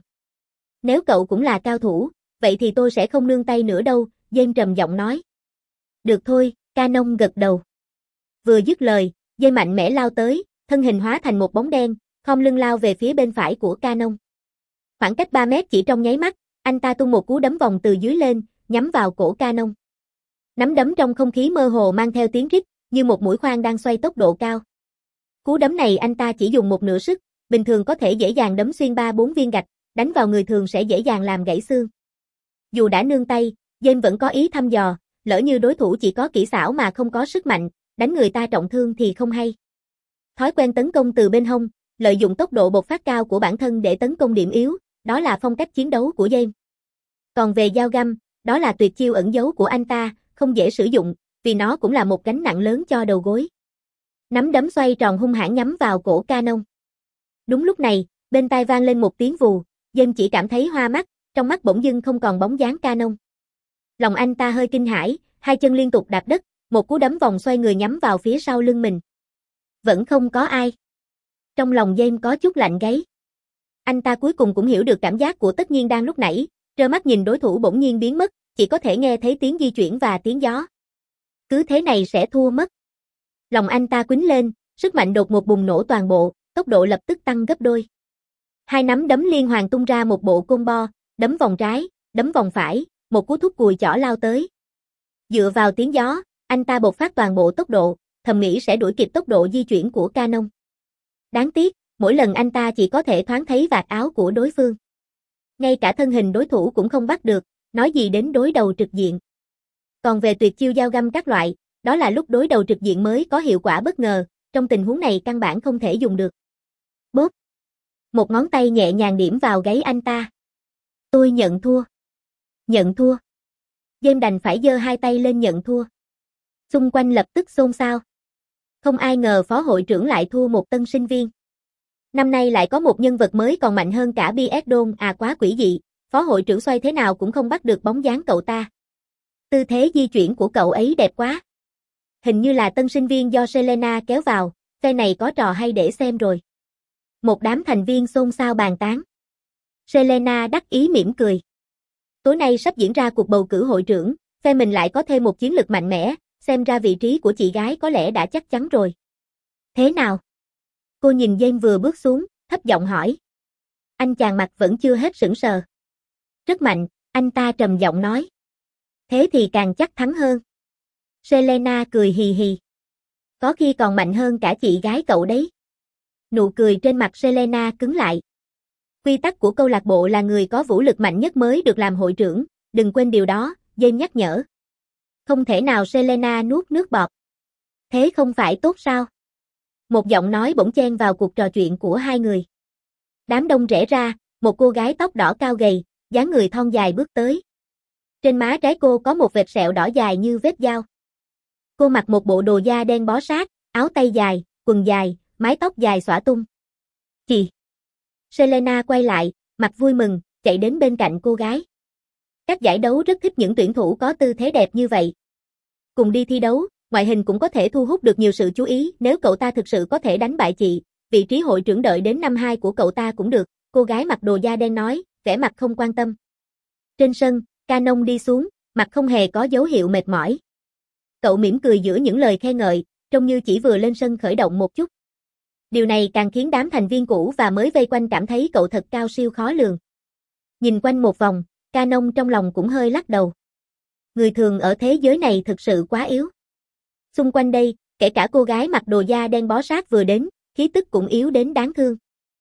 Nếu cậu cũng là cao thủ, vậy thì tôi sẽ không nương tay nữa đâu, James trầm giọng nói. Được thôi, Canon gật đầu. Vừa dứt lời, James mạnh mẽ lao tới, thân hình hóa thành một bóng đen, khom lưng lao về phía bên phải của Canon. Khoảng cách ba mét chỉ trong nháy mắt, anh ta tung một cú đấm vòng từ dưới lên, nhắm vào cổ Canon. Nắm đấm trong không khí mơ hồ mang theo tiếng rít, như một mũi khoan đang xoay tốc độ cao. Cú đấm này anh ta chỉ dùng một nửa sức, bình thường có thể dễ dàng đấm xuyên ba bốn viên gạch, đánh vào người thường sẽ dễ dàng làm gãy xương. Dù đã nương tay, James vẫn có ý thăm dò, lỡ như đối thủ chỉ có kỹ xảo mà không có sức mạnh, đánh người ta trọng thương thì không hay. Thói quen tấn công từ bên hông, lợi dụng tốc độ bộc phát cao của bản thân để tấn công điểm yếu, đó là phong cách chiến đấu của James. Còn về dao găm, đó là tuyệt chiêu ẩn giấu của anh ta, không dễ sử dụng, vì nó cũng là một gánh nặng lớn cho đầu gối. Nắm đấm xoay tròn hung hãn nhắm vào cổ Canon. Đúng lúc này, bên tai vang lên một tiếng vù, James chỉ cảm thấy hoa mắt, trong mắt bỗng dưng không còn bóng dáng Canon. Lòng anh ta hơi kinh hãi, hai chân liên tục đạp đất, một cú đấm vòng xoay người nhắm vào phía sau lưng mình. Vẫn không có ai. Trong lòng James có chút lạnh gáy. Anh ta cuối cùng cũng hiểu được cảm giác của Tất Nhiên Đan lúc nãy, trơ mắt nhìn đối thủ bỗng nhiên biến mất, chỉ có thể nghe thấy tiếng di chuyển và tiếng gió. Cứ thế này sẽ thua mất. Lòng anh ta quýnh lên, sức mạnh đột ngột bùng nổ toàn bộ, tốc độ lập tức tăng gấp đôi. Hai nắm đấm liên hoàn tung ra một bộ combo, đấm vòng trái, đấm vòng phải, một cú thúc cùi chỏ lao tới. Dựa vào tiếng gió, anh ta bộc phát toàn bộ tốc độ, thầm nghĩ sẽ đuổi kịp tốc độ di chuyển của Canon. Đáng tiếc, mỗi lần anh ta chỉ có thể thoáng thấy vạt áo của đối phương. Ngay cả thân hình đối thủ cũng không bắt được, nói gì đến đối đầu trực diện. Còn về tuyệt chiêu dao găm các loại, đó là lúc đối đầu trực diện mới có hiệu quả bất ngờ, trong tình huống này căn bản không thể dùng được. Bốp! Một ngón tay nhẹ nhàng điểm vào gáy anh ta. Tôi nhận thua. Nhận thua. James đành phải giơ hai tay lên nhận thua. Xung quanh lập tức xôn xao. Không ai ngờ phó hội trưởng lại thua một tân sinh viên. Năm nay lại có một nhân vật mới còn mạnh hơn cả Biesdon, à quá quỷ dị, phó hội trưởng xoay thế nào cũng không bắt được bóng dáng cậu ta. Tư thế di chuyển của cậu ấy đẹp quá. Hình như là tân sinh viên do Selena kéo vào, phe này có trò hay để xem rồi. Một đám thành viên xôn xao bàn tán. Selena đắc ý mỉm cười. Tối nay sắp diễn ra cuộc bầu cử hội trưởng, phe mình lại có thêm một chiến lực mạnh mẽ, xem ra vị trí của chị gái có lẽ đã chắc chắn rồi. Thế nào? Cô nhìn James vừa bước xuống, thấp giọng hỏi. Anh chàng mặt vẫn chưa hết sững sờ. Rất mạnh, anh ta trầm giọng nói. Thế thì càng chắc thắng hơn. Selena cười hì hì. Có khi còn mạnh hơn cả chị gái cậu đấy. Nụ cười trên mặt Selena cứng lại. Quy tắc của câu lạc bộ là người có vũ lực mạnh nhất mới được làm hội trưởng, đừng quên điều đó, James nhắc nhở. Không thể nào. Selena nuốt nước bọt. Thế không phải tốt sao? Một giọng nói bỗng chen vào cuộc trò chuyện của hai người. Đám đông rẽ ra, một cô gái tóc đỏ cao gầy, dáng người thon dài bước tới. Trên má trái cô có một vệt sẹo đỏ dài như vết dao. Cô mặc một bộ đồ da đen bó sát, áo tay dài, quần dài, mái tóc dài xõa tung. Chị! Selena quay lại, mặt vui mừng, chạy đến bên cạnh cô gái. Các giải đấu rất thích những tuyển thủ có tư thế đẹp như vậy. Cùng đi thi đấu, ngoại hình cũng có thể thu hút được nhiều sự chú ý, nếu cậu ta thực sự có thể đánh bại chị, vị trí hội trưởng đợi đến năm hai của cậu ta cũng được, cô gái mặc đồ da đen nói, vẻ mặt không quan tâm. Trên sân, Canon đi xuống, mặt không hề có dấu hiệu mệt mỏi. Cậu mỉm cười giữa những lời khen ngợi, trông như chỉ vừa lên sân khởi động một chút. Điều này càng khiến đám thành viên cũ và mới vây quanh cảm thấy cậu thật cao siêu khó lường. Nhìn quanh một vòng, Canon trong lòng cũng hơi lắc đầu. Người thường ở thế giới này thực sự quá yếu. Xung quanh đây, kể cả cô gái mặc đồ da đen bó sát vừa đến, khí tức cũng yếu đến đáng thương.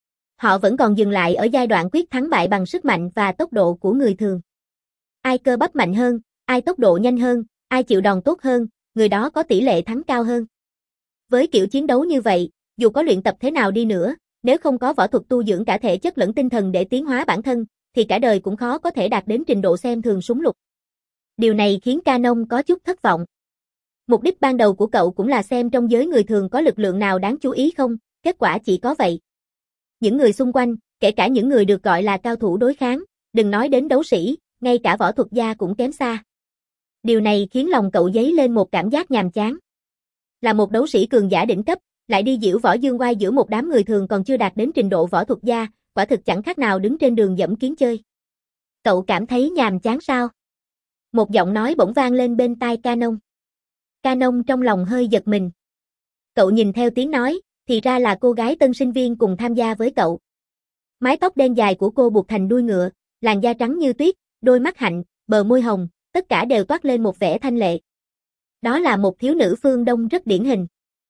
Họ vẫn còn dừng lại ở giai đoạn quyết thắng bại bằng sức mạnh và tốc độ của người thường. Ai cơ bắp mạnh hơn, ai tốc độ nhanh hơn, ai chịu đòn tốt hơn, người đó có tỷ lệ thắng cao hơn. Với kiểu chiến đấu như vậy, dù có luyện tập thế nào đi nữa, nếu không có võ thuật tu dưỡng cả thể chất lẫn tinh thần để tiến hóa bản thân, thì cả đời cũng khó có thể đạt đến trình độ xem thường súng lục. Điều này khiến Canon có chút thất vọng. Mục đích ban đầu của cậu cũng là xem trong giới người thường có lực lượng nào đáng chú ý không, kết quả chỉ có vậy. Những người xung quanh, kể cả những người được gọi là cao thủ đối kháng, đừng nói đến đấu sĩ, ngay cả võ thuật gia cũng kém xa. Điều này khiến lòng cậu dấy lên một cảm giác nhàm chán. Là một đấu sĩ cường giả đỉnh cấp, lại đi giễu võ dương oai giữa một đám người thường còn chưa đạt đến trình độ võ thuật gia, quả thực chẳng khác nào đứng trên đường dẫm kiến chơi. Cậu cảm thấy nhàm chán sao? Một giọng nói bỗng vang lên bên tai Canon. Canon trong lòng hơi giật mình. Cậu nhìn theo tiếng nói, thì ra là cô gái tân sinh viên cùng tham gia với cậu. Mái tóc đen dài của cô buộc thành đuôi ngựa, làn da trắng như tuyết, đôi mắt hạnh, bờ môi hồng, tất cả đều toát lên một vẻ thanh lệ. Đó là một thiếu nữ phương Đông rất điển hình.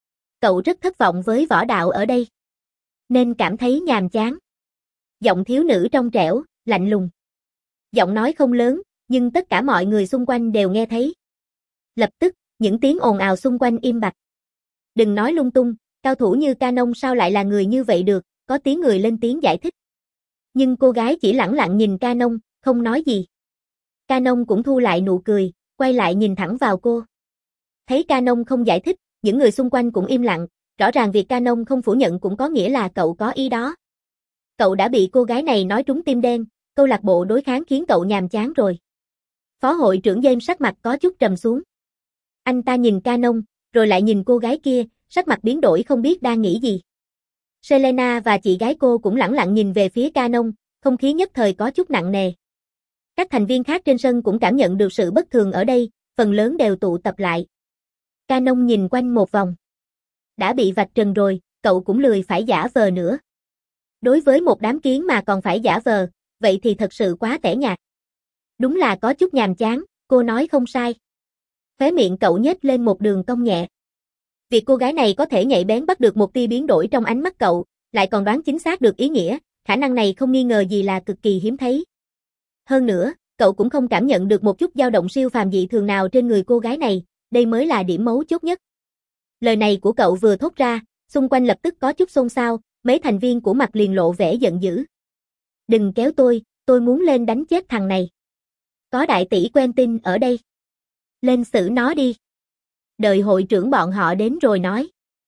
Cậu rất thất vọng với võ đạo ở đây, nên cảm thấy nhàm chán. Giọng thiếu nữ trong trẻo, lạnh lùng. Giọng nói không lớn, nhưng tất cả mọi người xung quanh đều nghe thấy. Lập tức, những tiếng ồn ào xung quanh im bặt. Đừng nói lung tung, cao thủ như Canon sao lại là người như vậy được, có tiếng người lên tiếng giải thích. Nhưng cô gái chỉ lẳng lặng nhìn Canon, không nói gì. Canon cũng thu lại nụ cười, quay lại nhìn thẳng vào cô. Thấy Canon không giải thích, những người xung quanh cũng im lặng, rõ ràng việc Canon không phủ nhận cũng có nghĩa là cậu có ý đó. Cậu đã bị cô gái này nói trúng tim đen, câu lạc bộ đối kháng khiến cậu nhàm chán rồi. Phó hội trưởng James sắc mặt có chút trầm xuống. Anh ta nhìn Canon, rồi lại nhìn cô gái kia, sắc mặt biến đổi không biết đang nghĩ gì. Selena và chị gái cô cũng lẳng lặng nhìn về phía Canon, không khí nhất thời có chút nặng nề. Các thành viên khác trên sân cũng cảm nhận được sự bất thường ở đây, phần lớn đều tụ tập lại. Canon nhìn quanh một vòng. Đã bị vạch trần rồi, cậu cũng lười phải giả vờ nữa. Đối với một đám kiến mà còn phải giả vờ, vậy thì thật sự quá tẻ nhạt. Đúng là có chút nhàm chán, cô nói không sai. Khóe miệng cậu nhếch lên một đường cong nhẹ. Việc cô gái này có thể nhạy bén bắt được một tia biến đổi trong ánh mắt cậu, lại còn đoán chính xác được ý nghĩa, khả năng này không nghi ngờ gì là cực kỳ hiếm thấy. Hơn nữa, cậu cũng không cảm nhận được một chút dao động siêu phàm dị thường nào trên người cô gái này, đây mới là điểm mấu chốt nhất. Lời này của cậu vừa thốt ra, xung quanh lập tức có chút xôn xao, mấy thành viên của mặt liền lộ vẻ giận dữ. Đừng kéo tôi, tôi muốn lên đánh chết thằng này. Có đại tỷ Quentin ở đây. Lên xử nó đi. Đợi hội trưởng bọn họ đến rồi nói.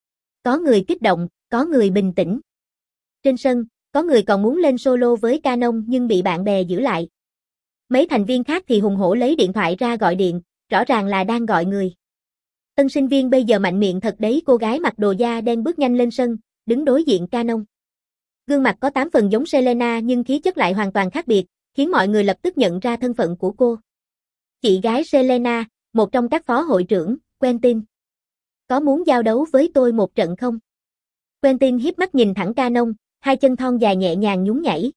Có người kích động, có người bình tĩnh. Trên sân, có người còn muốn lên solo với Canon nhưng bị bạn bè giữ lại. Mấy thành viên khác thì hùng hổ lấy điện thoại ra gọi điện, rõ ràng là đang gọi người. Tân sinh viên bây giờ mạnh miệng thật đấy, cô gái mặc đồ da đen bước nhanh lên sân, đứng đối diện Canon. Gương mặt có tám phần giống Selena nhưng khí chất lại hoàn toàn khác biệt, khiến mọi người lập tức nhận ra thân phận của cô. Chị gái Selena, một trong các phó hội trưởng, Quentin. Có muốn giao đấu với tôi một trận không? Quentin hiếp mắt nhìn thẳng Canon, hai chân thon dài nhẹ nhàng nhún nhảy.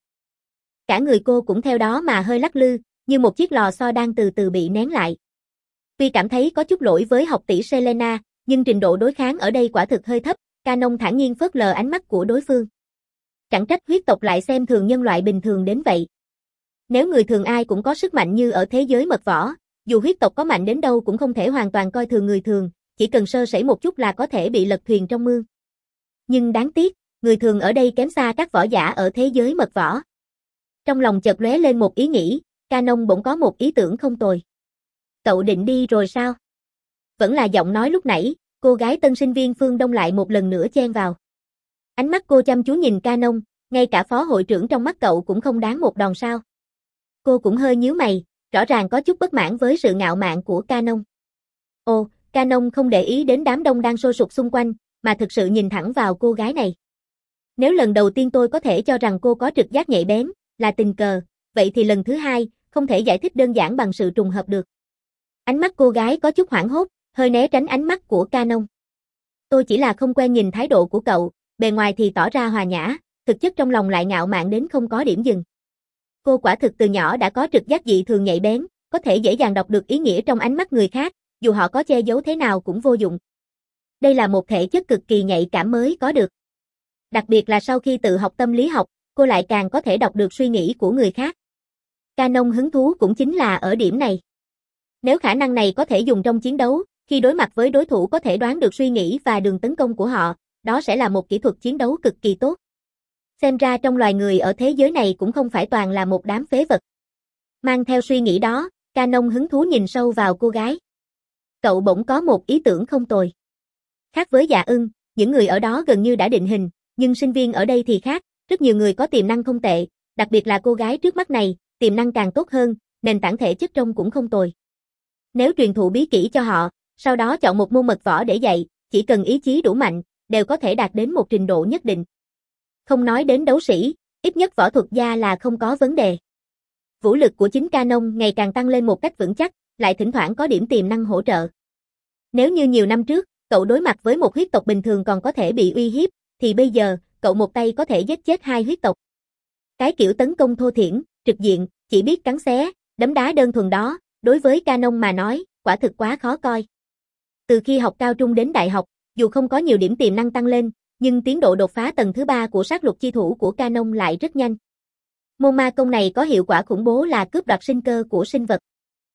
Cả người cô cũng theo đó mà hơi lắc lư, như một chiếc lò xo đang từ từ bị nén lại. Tuy cảm thấy có chút lỗi với học tỷ Selena, nhưng trình độ đối kháng ở đây quả thực hơi thấp, Canon thản nhiên phớt lờ ánh mắt của đối phương. Chẳng trách huyết tộc lại xem thường nhân loại bình thường đến vậy. Nếu người thường ai cũng có sức mạnh như ở thế giới mật võ, dù huyết tộc có mạnh đến đâu cũng không thể hoàn toàn coi thường người thường, chỉ cần sơ sẩy một chút là có thể bị lật thuyền trong mương. Nhưng đáng tiếc, người thường ở đây kém xa các võ giả ở thế giới mật võ. Trong lòng chợt lóe lên một ý nghĩ, Canon bỗng có một ý tưởng không tồi. Cậu định đi rồi sao? Vẫn là giọng nói lúc nãy, cô gái tân sinh viên Phương Đông lại một lần nữa chen vào. Ánh mắt cô chăm chú nhìn Canon, ngay cả phó hội trưởng trong mắt cậu cũng không đáng một đòn sao. Cô cũng hơi nhíu mày, rõ ràng có chút bất mãn với sự ngạo mạn của Canon. Ồ, Canon không để ý đến đám đông đang sôi sục xung quanh, mà thực sự nhìn thẳng vào cô gái này. Nếu lần đầu tiên tôi có thể cho rằng cô có trực giác nhạy bén, là tình cờ, vậy thì lần thứ hai, không thể giải thích đơn giản bằng sự trùng hợp được. Ánh mắt cô gái có chút hoảng hốt, hơi né tránh ánh mắt của Canon. Tôi chỉ là không quen nhìn thái độ của cậu, bề ngoài thì tỏ ra hòa nhã, thực chất trong lòng lại ngạo mạn đến không có điểm dừng. Cô quả thực từ nhỏ đã có trực giác dị thường nhạy bén, có thể dễ dàng đọc được ý nghĩa trong ánh mắt người khác, dù họ có che giấu thế nào cũng vô dụng. Đây là một thể chất cực kỳ nhạy cảm mới có được. Đặc biệt là sau khi tự học tâm lý học, cô lại càng có thể đọc được suy nghĩ của người khác. Canon hứng thú cũng chính là ở điểm này. Nếu khả năng này có thể dùng trong chiến đấu, khi đối mặt với đối thủ có thể đoán được suy nghĩ và đường tấn công của họ, đó sẽ là một kỹ thuật chiến đấu cực kỳ tốt. Xem ra trong loài người ở thế giới này cũng không phải toàn là một đám phế vật. Mang theo suy nghĩ đó, Canon hứng thú nhìn sâu vào cô gái. Cậu bỗng có một ý tưởng không tồi. Khác với Dạ Ưng, những người ở đó gần như đã định hình, nhưng sinh viên ở đây thì khác, rất nhiều người có tiềm năng không tệ, đặc biệt là cô gái trước mắt này, tiềm năng càng tốt hơn, nền tảng thể chất trông cũng không tồi. Nếu truyền thụ bí kỹ cho họ, sau đó chọn một môn mật võ để dạy, chỉ cần ý chí đủ mạnh, đều có thể đạt đến một trình độ nhất định. Không nói đến đấu sĩ, ít nhất võ thuật gia là không có vấn đề. Vũ lực của chính Canon ngày càng tăng lên một cách vững chắc, lại thỉnh thoảng có điểm tiềm năng hỗ trợ. Nếu như nhiều năm trước, cậu đối mặt với một huyết tộc bình thường còn có thể bị uy hiếp, thì bây giờ, cậu một tay có thể giết chết hai huyết tộc. Cái kiểu tấn công thô thiển, trực diện, chỉ biết cắn xé, đấm đá đơn thuần đó, đối với Canon mà nói, quả thực quá khó coi. Từ khi học cao trung đến đại học, dù không có nhiều điểm tiềm năng tăng lên, nhưng tiến độ đột phá tầng thứ ba của sát lục chi thủ của Canon lại rất nhanh. Môn ma công này có hiệu quả khủng bố là cướp đoạt sinh cơ của sinh vật.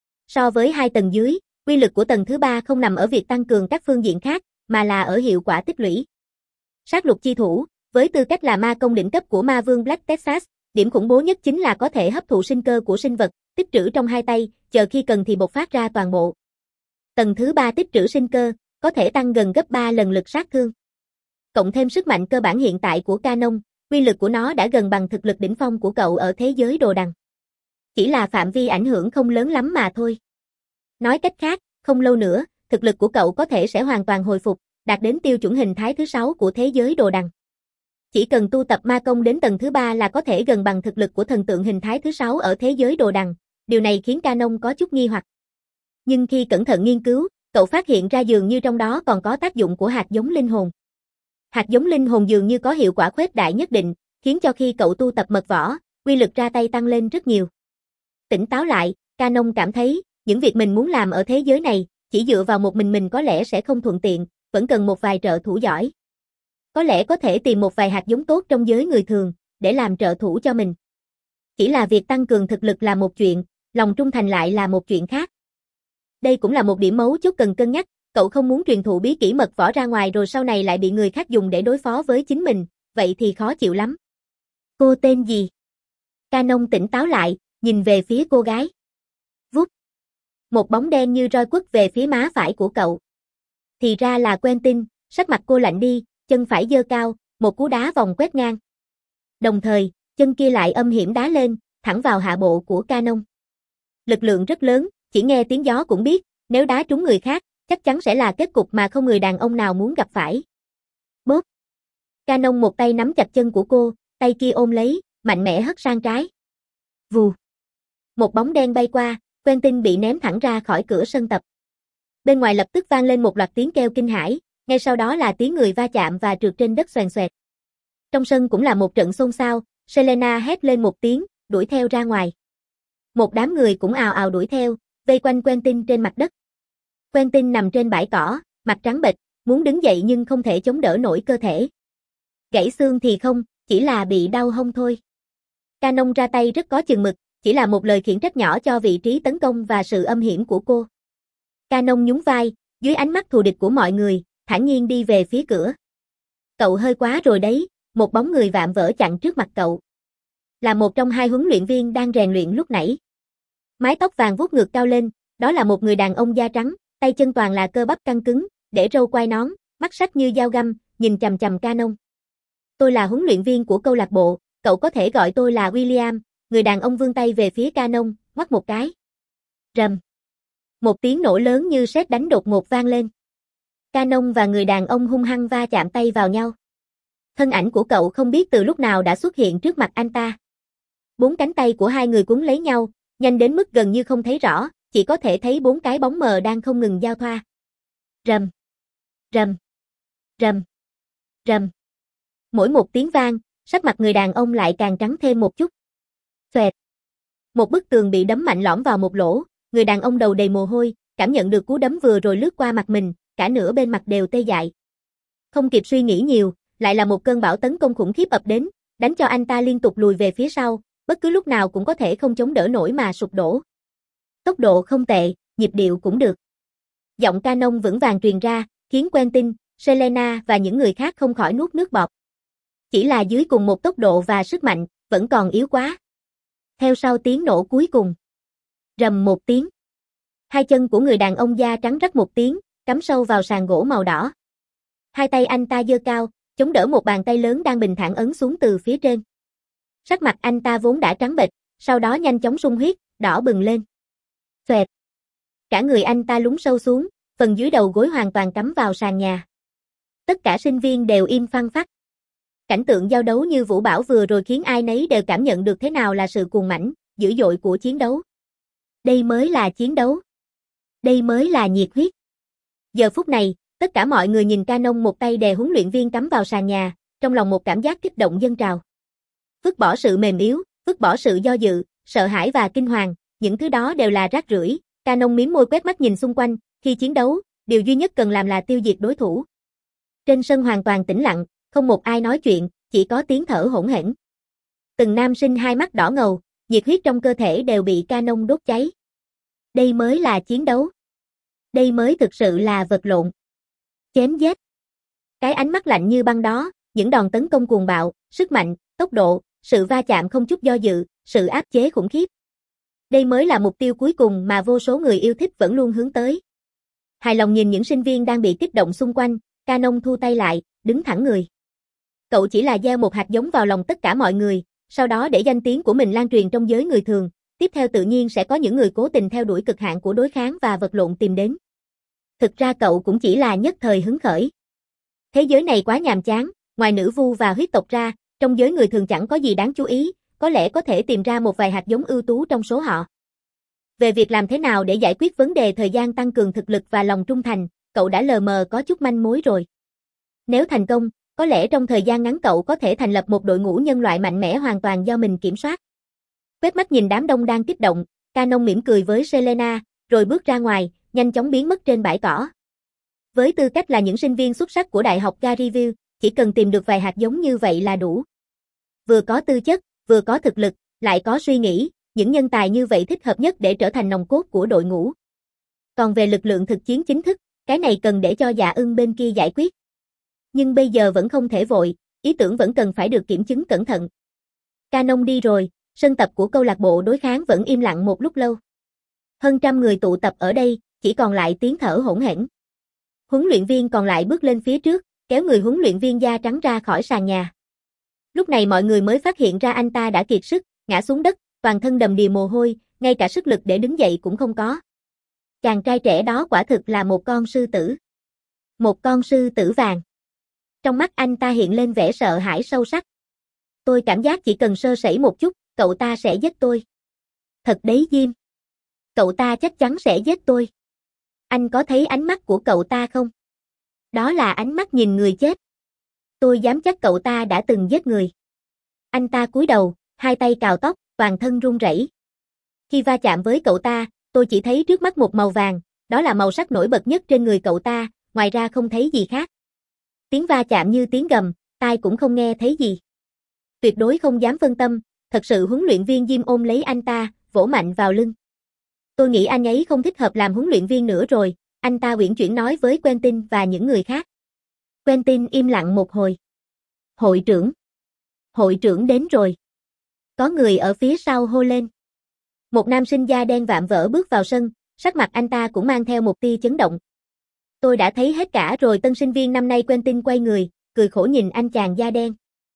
So với hai tầng dưới, uy lực của tầng thứ ba không nằm ở việc tăng cường các phương diện khác, mà là ở hiệu quả tích lũy. Sát lục chi thủ, với tư cách là ma công đỉnh cấp của ma vương Black Texas, điểm khủng bố nhất chính là có thể hấp thụ sinh cơ của sinh vật, tích trữ trong hai tay, chờ khi cần thì bộc phát ra toàn bộ. Tầng thứ ba tích trữ sinh cơ, có thể tăng gần gấp ba lần lực sát thương. Cộng thêm sức mạnh cơ bản hiện tại của Canon, uy lực của nó đã gần bằng thực lực đỉnh phong của cậu ở thế giới đồ đằng. Chỉ là phạm vi ảnh hưởng không lớn lắm mà thôi. Nói cách khác, không lâu nữa, thực lực của cậu có thể sẽ hoàn toàn hồi phục, đạt đến tiêu chuẩn hình thái thứ sáu của thế giới đồ đằng. Chỉ cần tu tập ma công đến tầng thứ ba là có thể gần bằng thực lực của thần tượng hình thái thứ sáu ở thế giới đồ đằng, điều này khiến Canon có chút nghi hoặc. Nhưng khi cẩn thận nghiên cứu, cậu phát hiện ra dường như trong đó còn có tác dụng của hạt giống linh hồn. Hạt giống linh hồn dường như có hiệu quả khuếch đại nhất định, khiến cho khi cậu tu tập mật võ, uy lực ra tay tăng lên rất nhiều. Tỉnh táo lại, Canon cảm thấy, những việc mình muốn làm ở thế giới này, chỉ dựa vào một mình mình có lẽ sẽ không thuận tiện, vẫn cần một vài trợ thủ giỏi. Có lẽ có thể tìm một vài hạt giống tốt trong giới người thường, để làm trợ thủ cho mình. Chỉ là việc tăng cường thực lực là một chuyện, lòng trung thành lại là một chuyện khác. Đây cũng là một điểm mấu chốt cần cân nhắc, cậu không muốn truyền thụ bí kỹ mật võ ra ngoài rồi sau này lại bị người khác dùng để đối phó với chính mình, vậy thì khó chịu lắm. Cô tên gì? Canon tỉnh táo lại, nhìn về phía cô gái. Vút. Một bóng đen như roi quất về phía má phải của cậu. Thì ra là Quentin, sắc mặt cô lạnh đi, chân phải giơ cao, một cú đá vòng quét ngang. Đồng thời, chân kia lại âm hiểm đá lên, thẳng vào hạ bộ của Canon. Lực lượng rất lớn, chỉ nghe tiếng gió cũng biết, nếu đá trúng người khác, chắc chắn sẽ là kết cục mà không người đàn ông nào muốn gặp phải. Bốp. Canon một tay nắm chặt chân của cô, tay kia ôm lấy, mạnh mẽ hất sang trái. Vù. Một bóng đen bay qua, Quentin bị ném thẳng ra khỏi cửa sân tập. Bên ngoài lập tức vang lên một loạt tiếng kêu kinh hãi, ngay sau đó là tiếng người va chạm và trượt trên đất xoèn xoẹt. Trong sân cũng là một trận xôn xao, Selena hét lên một tiếng, đuổi theo ra ngoài. Một đám người cũng ào ào đuổi theo, vây quanh Quentin trên mặt đất. Quentin nằm trên bãi cỏ, mặt trắng bệch, muốn đứng dậy nhưng không thể chống đỡ nổi cơ thể. Gãy xương thì không, chỉ là bị đau hông thôi. Canon ra tay rất có chừng mực, chỉ là một lời khiển trách nhỏ cho vị trí tấn công và sự âm hiểm của cô. Canon nhún vai, dưới ánh mắt thù địch của mọi người, thản nhiên đi về phía cửa. Cậu hơi quá rồi đấy, một bóng người vạm vỡ chặn trước mặt cậu. Là một trong hai huấn luyện viên đang rèn luyện lúc nãy. Mái tóc vàng vuốt ngược cao lên, đó là một người đàn ông da trắng, tay chân toàn là cơ bắp căng cứng, để râu quai nón, mắt sắc như dao găm, nhìn chằm chằm Canon. Tôi là huấn luyện viên của câu lạc bộ, cậu có thể gọi tôi là William, người đàn ông vươn tay về phía Canon, ngoắc một cái. Rầm. Một tiếng nổ lớn như sét đánh đột ngột vang lên. Canon và người đàn ông hung hăng va chạm tay vào nhau. Thân ảnh của cậu không biết từ lúc nào đã xuất hiện trước mặt anh ta. Bốn cánh tay của hai người cuốn lấy nhau, nhanh đến mức gần như không thấy rõ, chỉ có thể thấy bốn cái bóng mờ đang không ngừng giao thoa. Rầm, rầm, rầm, rầm. Mỗi một tiếng vang, sắc mặt người đàn ông lại càng trắng thêm một chút. Xoẹt. Một bức tường bị đấm mạnh lõm vào một lỗ, người đàn ông đầu đầy mồ hôi, cảm nhận được cú đấm vừa rồi lướt qua mặt mình, cả nửa bên mặt đều tê dại. Không kịp suy nghĩ nhiều, lại là một cơn bão tấn công khủng khiếp ập đến, đánh cho anh ta liên tục lùi về phía sau, bất cứ lúc nào cũng có thể không chống đỡ nổi mà sụp đổ. Tốc độ không tệ, nhịp điệu cũng được. Giọng Canon vững vàng truyền ra, khiến Quentin, Selena và những người khác không khỏi nuốt nước bọt. Chỉ là dưới cùng một tốc độ và sức mạnh, vẫn còn yếu quá. Theo sau tiếng nổ cuối cùng. Rầm một tiếng. Hai chân của người đàn ông da trắng rắc một tiếng, cắm sâu vào sàn gỗ màu đỏ. Hai tay anh ta giơ cao, chống đỡ một bàn tay lớn đang bình thản ấn xuống từ phía trên. Sắc mặt anh ta vốn đã trắng bệch, sau đó nhanh chóng sung huyết, đỏ bừng lên. Xoẹt. Cả người anh ta lún sâu xuống, phần dưới đầu gối hoàn toàn cắm vào sàn nhà. Tất cả sinh viên đều im phăng phắc. Cảnh tượng giao đấu như vũ bão vừa rồi khiến ai nấy đều cảm nhận được thế nào là sự cuồng mãnh, dữ dội của chiến đấu. Đây mới là chiến đấu. Đây mới là nhiệt huyết. Giờ phút này, tất cả mọi người nhìn Canon một tay đè huấn luyện viên cắm vào sàn nhà, trong lòng một cảm giác kích động dâng trào. Vứt bỏ sự mềm yếu, vứt bỏ sự do dự, sợ hãi và kinh hoàng, những thứ đó đều là rác rưởi. Canon mím môi quét mắt nhìn xung quanh, khi chiến đấu, điều duy nhất cần làm là tiêu diệt đối thủ. Trên sân hoàn toàn tĩnh lặng, không một ai nói chuyện, chỉ có tiếng thở hỗn hển. Từng nam sinh hai mắt đỏ ngầu, nhiệt huyết trong cơ thể đều bị Canon đốt cháy. Đây mới là chiến đấu. Đây mới thực sự là vật lộn. Chém giết. Cái ánh mắt lạnh như băng đó, những đòn tấn công cuồng bạo, sức mạnh, tốc độ, sự va chạm không chút do dự, sự áp chế khủng khiếp. Đây mới là mục tiêu cuối cùng mà vô số người yêu thích vẫn luôn hướng tới. Hài lòng nhìn những sinh viên đang bị kích động xung quanh, Canon thu tay lại, đứng thẳng người. Cậu chỉ là gieo một hạt giống vào lòng tất cả mọi người, sau đó để danh tiếng của mình lan truyền trong giới người thường, tiếp theo tự nhiên sẽ có những người cố tình theo đuổi cực hạn của đối kháng và vật lộn tìm đến. Thực ra cậu cũng chỉ là nhất thời hứng khởi. Thế giới này quá nhàm chán, ngoài nữ vu và huyết tộc ra, trong giới người thường chẳng có gì đáng chú ý, có lẽ có thể tìm ra một vài hạt giống ưu tú trong số họ. Về việc làm thế nào để giải quyết vấn đề thời gian tăng cường thực lực và lòng trung thành, cậu đã lờ mờ có chút manh mối rồi. Nếu thành công, có lẽ trong thời gian ngắn cậu có thể thành lập một đội ngũ nhân loại mạnh mẽ hoàn toàn do mình kiểm soát. Quét mắt nhìn đám đông đang kích động, Canon mỉm cười với Selena, rồi bước ra ngoài, nhanh chóng biến mất trên bãi cỏ. Với tư cách là những sinh viên xuất sắc của Đại học Garyville, chỉ cần tìm được vài hạt giống như vậy là đủ. Vừa có tư chất, vừa có thực lực, lại có suy nghĩ, những nhân tài như vậy thích hợp nhất để trở thành nòng cốt của đội ngũ. Còn về lực lượng thực chiến chính thức, cái này cần để cho Dạ Ưng bên kia giải quyết. Nhưng bây giờ vẫn không thể vội, ý tưởng vẫn cần phải được kiểm chứng cẩn thận. Canon đi rồi, sân tập của câu lạc bộ đối kháng vẫn im lặng một lúc lâu. Hơn trăm người tụ tập ở đây, chỉ còn lại tiếng thở hỗn hển. Huấn luyện viên còn lại bước lên phía trước, kéo người huấn luyện viên da trắng ra khỏi sàn nhà. Lúc này mọi người mới phát hiện ra anh ta đã kiệt sức, ngã xuống đất, toàn thân đầm đìa mồ hôi, ngay cả sức lực để đứng dậy cũng không có. Chàng trai trẻ đó quả thực là một con sư tử. Một con sư tử vàng. Trong mắt anh ta hiện lên vẻ sợ hãi sâu sắc. Tôi cảm giác chỉ cần sơ sẩy một chút, cậu ta sẽ giết tôi. Thật đấy Jim. Cậu ta chắc chắn sẽ giết tôi. Anh có thấy ánh mắt của cậu ta không? Đó là ánh mắt nhìn người chết. Tôi dám chắc cậu ta đã từng giết người. Anh ta cúi đầu, hai tay cào tóc, toàn thân run rẩy. Khi va chạm với cậu ta, tôi chỉ thấy trước mắt một màu vàng, đó là màu sắc nổi bật nhất trên người cậu ta, ngoài ra không thấy gì khác. Tiếng va chạm như tiếng gầm, tai cũng không nghe thấy gì. Tuyệt đối không dám phân tâm, thật sự huấn luyện viên Jim ôm lấy anh ta, vỗ mạnh vào lưng. Tôi nghĩ anh ấy không thích hợp làm huấn luyện viên nữa rồi, anh ta uyển chuyển nói với Quentin và những người khác. Quentin im lặng một hồi. Hội trưởng. Hội trưởng đến rồi. Có người ở phía sau hô lên. Một nam sinh da đen vạm vỡ bước vào sân, sắc mặt anh ta cũng mang theo một tia chấn động. Tôi đã thấy hết cả rồi. Tân sinh viên năm nay Quentin quay người, cười khổ nhìn anh chàng da đen.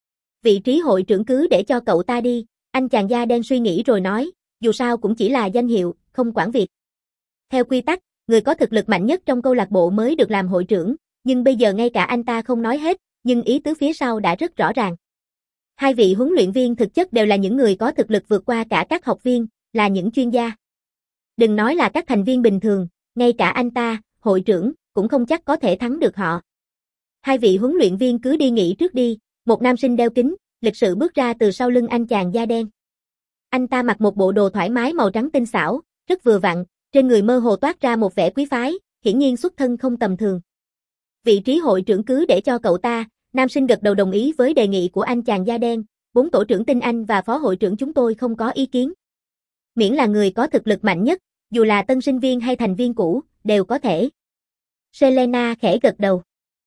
Vị trí hội trưởng cứ để cho cậu ta đi, anh chàng da đen suy nghĩ rồi nói, dù sao cũng chỉ là danh hiệu, không quản việc. Theo quy tắc, người có thực lực mạnh nhất trong câu lạc bộ mới được làm hội trưởng, nhưng bây giờ ngay cả anh ta không nói hết, nhưng ý tứ phía sau đã rất rõ ràng. Hai vị huấn luyện viên thực chất đều là những người có thực lực vượt qua cả các học viên, là những chuyên gia. Đừng nói là các thành viên bình thường, ngay cả anh ta, hội trưởng, cũng không chắc có thể thắng được họ. Hai vị huấn luyện viên cứ đi nghỉ trước đi, một nam sinh đeo kính, lịch sự bước ra từ sau lưng anh chàng da đen. Anh ta mặc một bộ đồ thoải mái màu trắng tinh xảo, rất vừa vặn, trên người mơ hồ toát ra một vẻ quý phái, hiển nhiên xuất thân không tầm thường. Vị trí hội trưởng cứ để cho cậu ta, nam sinh gật đầu đồng ý với đề nghị của anh chàng da đen, bốn tổ trưởng Tinh Anh và phó hội trưởng chúng tôi không có ý kiến. Miễn là người có thực lực mạnh nhất, dù là tân sinh viên hay thành viên cũ, đều có thể. Selena khẽ gật đầu.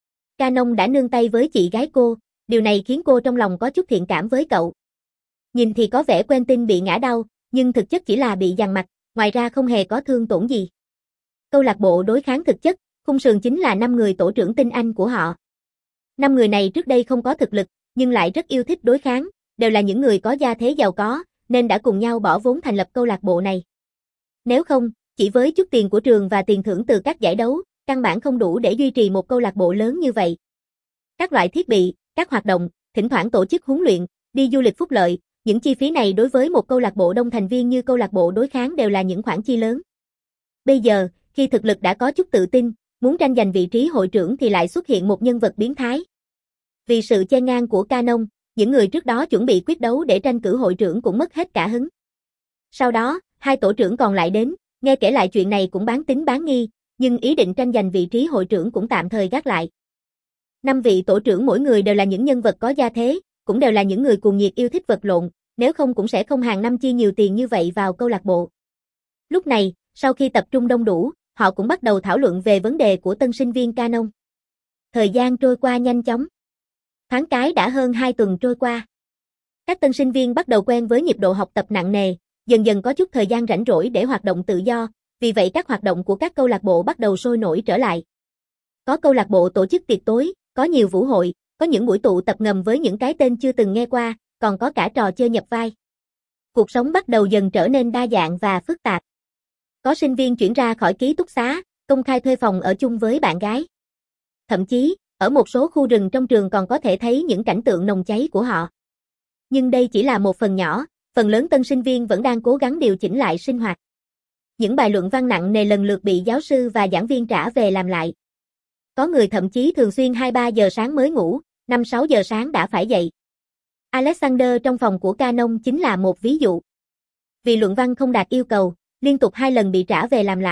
Canon đã nương tay với chị gái cô, điều này khiến cô trong lòng có chút thiện cảm với cậu. Nhìn thì có vẻ Quentin bị ngã đau, nhưng thực chất chỉ là bị giằng mặt, ngoài ra không hề có thương tổn gì. Câu lạc bộ đối kháng thực chất, khung sườn chính là năm người tổ trưởng Tinh Anh của họ. Năm người này trước đây không có thực lực, nhưng lại rất yêu thích đối kháng, đều là những người có gia thế giàu có, nên đã cùng nhau bỏ vốn thành lập câu lạc bộ này. Nếu không, chỉ với chút tiền của trường và tiền thưởng từ các giải đấu, căn bản không đủ để duy trì một câu lạc bộ lớn như vậy. Các loại thiết bị, các hoạt động, thỉnh thoảng tổ chức huấn luyện, đi du lịch phúc lợi, những chi phí này đối với một câu lạc bộ đông thành viên như câu lạc bộ đối kháng đều là những khoản chi lớn. Bây giờ, khi thực lực đã có chút tự tin, muốn tranh giành vị trí hội trưởng thì lại xuất hiện một nhân vật biến thái. Vì sự chen ngang của Canon, những người trước đó chuẩn bị quyết đấu để tranh cử hội trưởng cũng mất hết cả hứng. Sau đó, hai tổ trưởng còn lại đến, nghe kể lại chuyện này cũng bán tín bán nghi, nhưng ý định tranh giành vị trí hội trưởng cũng tạm thời gác lại. Năm vị tổ trưởng mỗi người đều là những nhân vật có gia thế, cũng đều là những người cuồng nhiệt yêu thích vật lộn, nếu không cũng sẽ không hàng năm chi nhiều tiền như vậy vào câu lạc bộ. Lúc này, sau khi tập trung đông đủ, họ cũng bắt đầu thảo luận về vấn đề của tân sinh viên Canon. Thời gian trôi qua nhanh chóng. Thoáng cái đã hơn hai tuần trôi qua. Các tân sinh viên bắt đầu quen với nhịp độ học tập nặng nề, dần dần có chút thời gian rảnh rỗi để hoạt động tự do, vì vậy các hoạt động của các câu lạc bộ bắt đầu sôi nổi trở lại. Có câu lạc bộ tổ chức tiệc tối, có nhiều vũ hội, có những buổi tụ tập ngầm với những cái tên chưa từng nghe qua, còn có cả trò chơi nhập vai. Cuộc sống bắt đầu dần trở nên đa dạng và phức tạp. Có sinh viên chuyển ra khỏi ký túc xá, công khai thuê phòng ở chung với bạn gái. Thậm chí, ở một số khu rừng trong trường còn có thể thấy những cảnh tượng nồng cháy của họ. Nhưng đây chỉ là một phần nhỏ, phần lớn tân sinh viên vẫn đang cố gắng điều chỉnh lại sinh hoạt. Những bài luận văn nặng nề lần lượt bị giáo sư và giảng viên trả về làm lại. Có người thậm chí thường xuyên hai ba giờ sáng mới ngủ, năm sáu giờ sáng đã phải dậy. Alexander trong phòng của Canon chính là một ví dụ. Vì luận văn không đạt yêu cầu, liên tục hai lần bị trả về làm lại,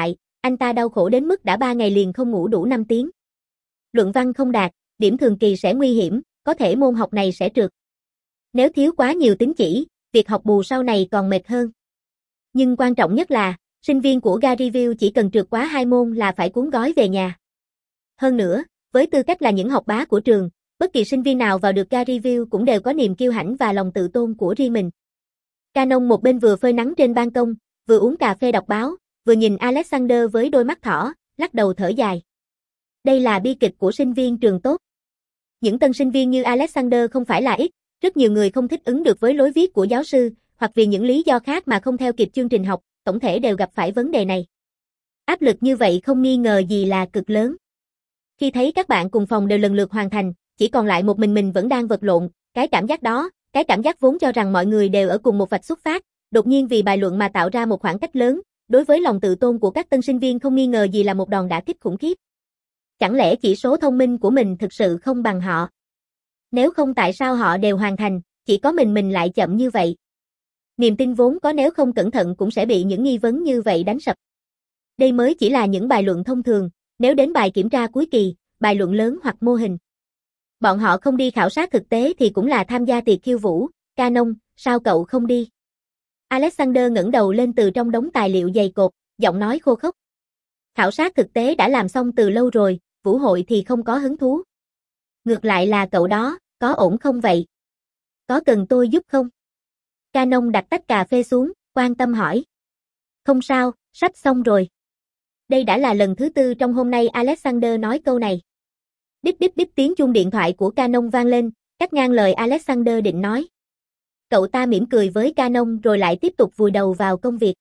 anh ta đau khổ đến mức đã ba ngày liền không ngủ đủ năm tiếng. Luận văn không đạt, điểm thường kỳ sẽ nguy hiểm, có thể môn học này sẽ trượt. Nếu thiếu quá nhiều tín chỉ, việc học bù sau này còn mệt hơn. Nhưng quan trọng nhất là, sinh viên của Garyville chỉ cần trượt quá hai môn là phải cuốn gói về nhà. Hơn nữa, với tư cách là những học bá của trường, bất kỳ sinh viên nào vào được Garyville cũng đều có niềm kiêu hãnh và lòng tự tôn của riêng mình. Canon một bên vừa phơi nắng trên ban công, vừa uống cà phê đọc báo, vừa nhìn Alexander với đôi mắt thỏ, lắc đầu thở dài. Đây là bi kịch của sinh viên trường tốt. Những tân sinh viên như Alexander không phải là ít, rất nhiều người không thích ứng được với lối viết của giáo sư, hoặc vì những lý do khác mà không theo kịp chương trình học, tổng thể đều gặp phải vấn đề này. Áp lực như vậy không nghi ngờ gì là cực lớn. Khi thấy các bạn cùng phòng đều lần lượt hoàn thành, chỉ còn lại một mình mình vẫn đang vật lộn, cái cảm giác đó, cái cảm giác vốn cho rằng mọi người đều ở cùng một vạch xuất phát, đột nhiên vì bài luận mà tạo ra một khoảng cách lớn, đối với lòng tự tôn của các tân sinh viên không nghi ngờ gì là một đòn đả kích khủng khiếp. Chẳng lẽ chỉ số thông minh của mình thực sự không bằng họ? Nếu không tại sao họ đều hoàn thành, chỉ có mình mình lại chậm như vậy? Niềm tin vốn có nếu không cẩn thận cũng sẽ bị những nghi vấn như vậy đánh sập. Đây mới chỉ là những bài luận thông thường, nếu đến bài kiểm tra cuối kỳ, bài luận lớn hoặc mô hình. Bọn họ không đi khảo sát thực tế thì cũng là tham gia tiệc khiêu vũ. Canon, sao cậu không đi? Alexander ngẩng đầu lên từ trong đống tài liệu dày cộp, giọng nói khô khốc. Khảo sát thực tế đã làm xong từ lâu rồi, vũ hội thì không có hứng thú. Ngược lại là cậu đó, có ổn không vậy? Có cần tôi giúp không? Canon đặt tách cà phê xuống, quan tâm hỏi. Không sao, sắp xong rồi. Đây đã là lần thứ tư trong hôm nay Alexander nói câu này. Bíp bíp bíp tiếng chuông điện thoại của Canon vang lên, cắt ngang lời Alexander định nói. Cậu ta mỉm cười với Canon rồi lại tiếp tục vùi đầu vào công việc.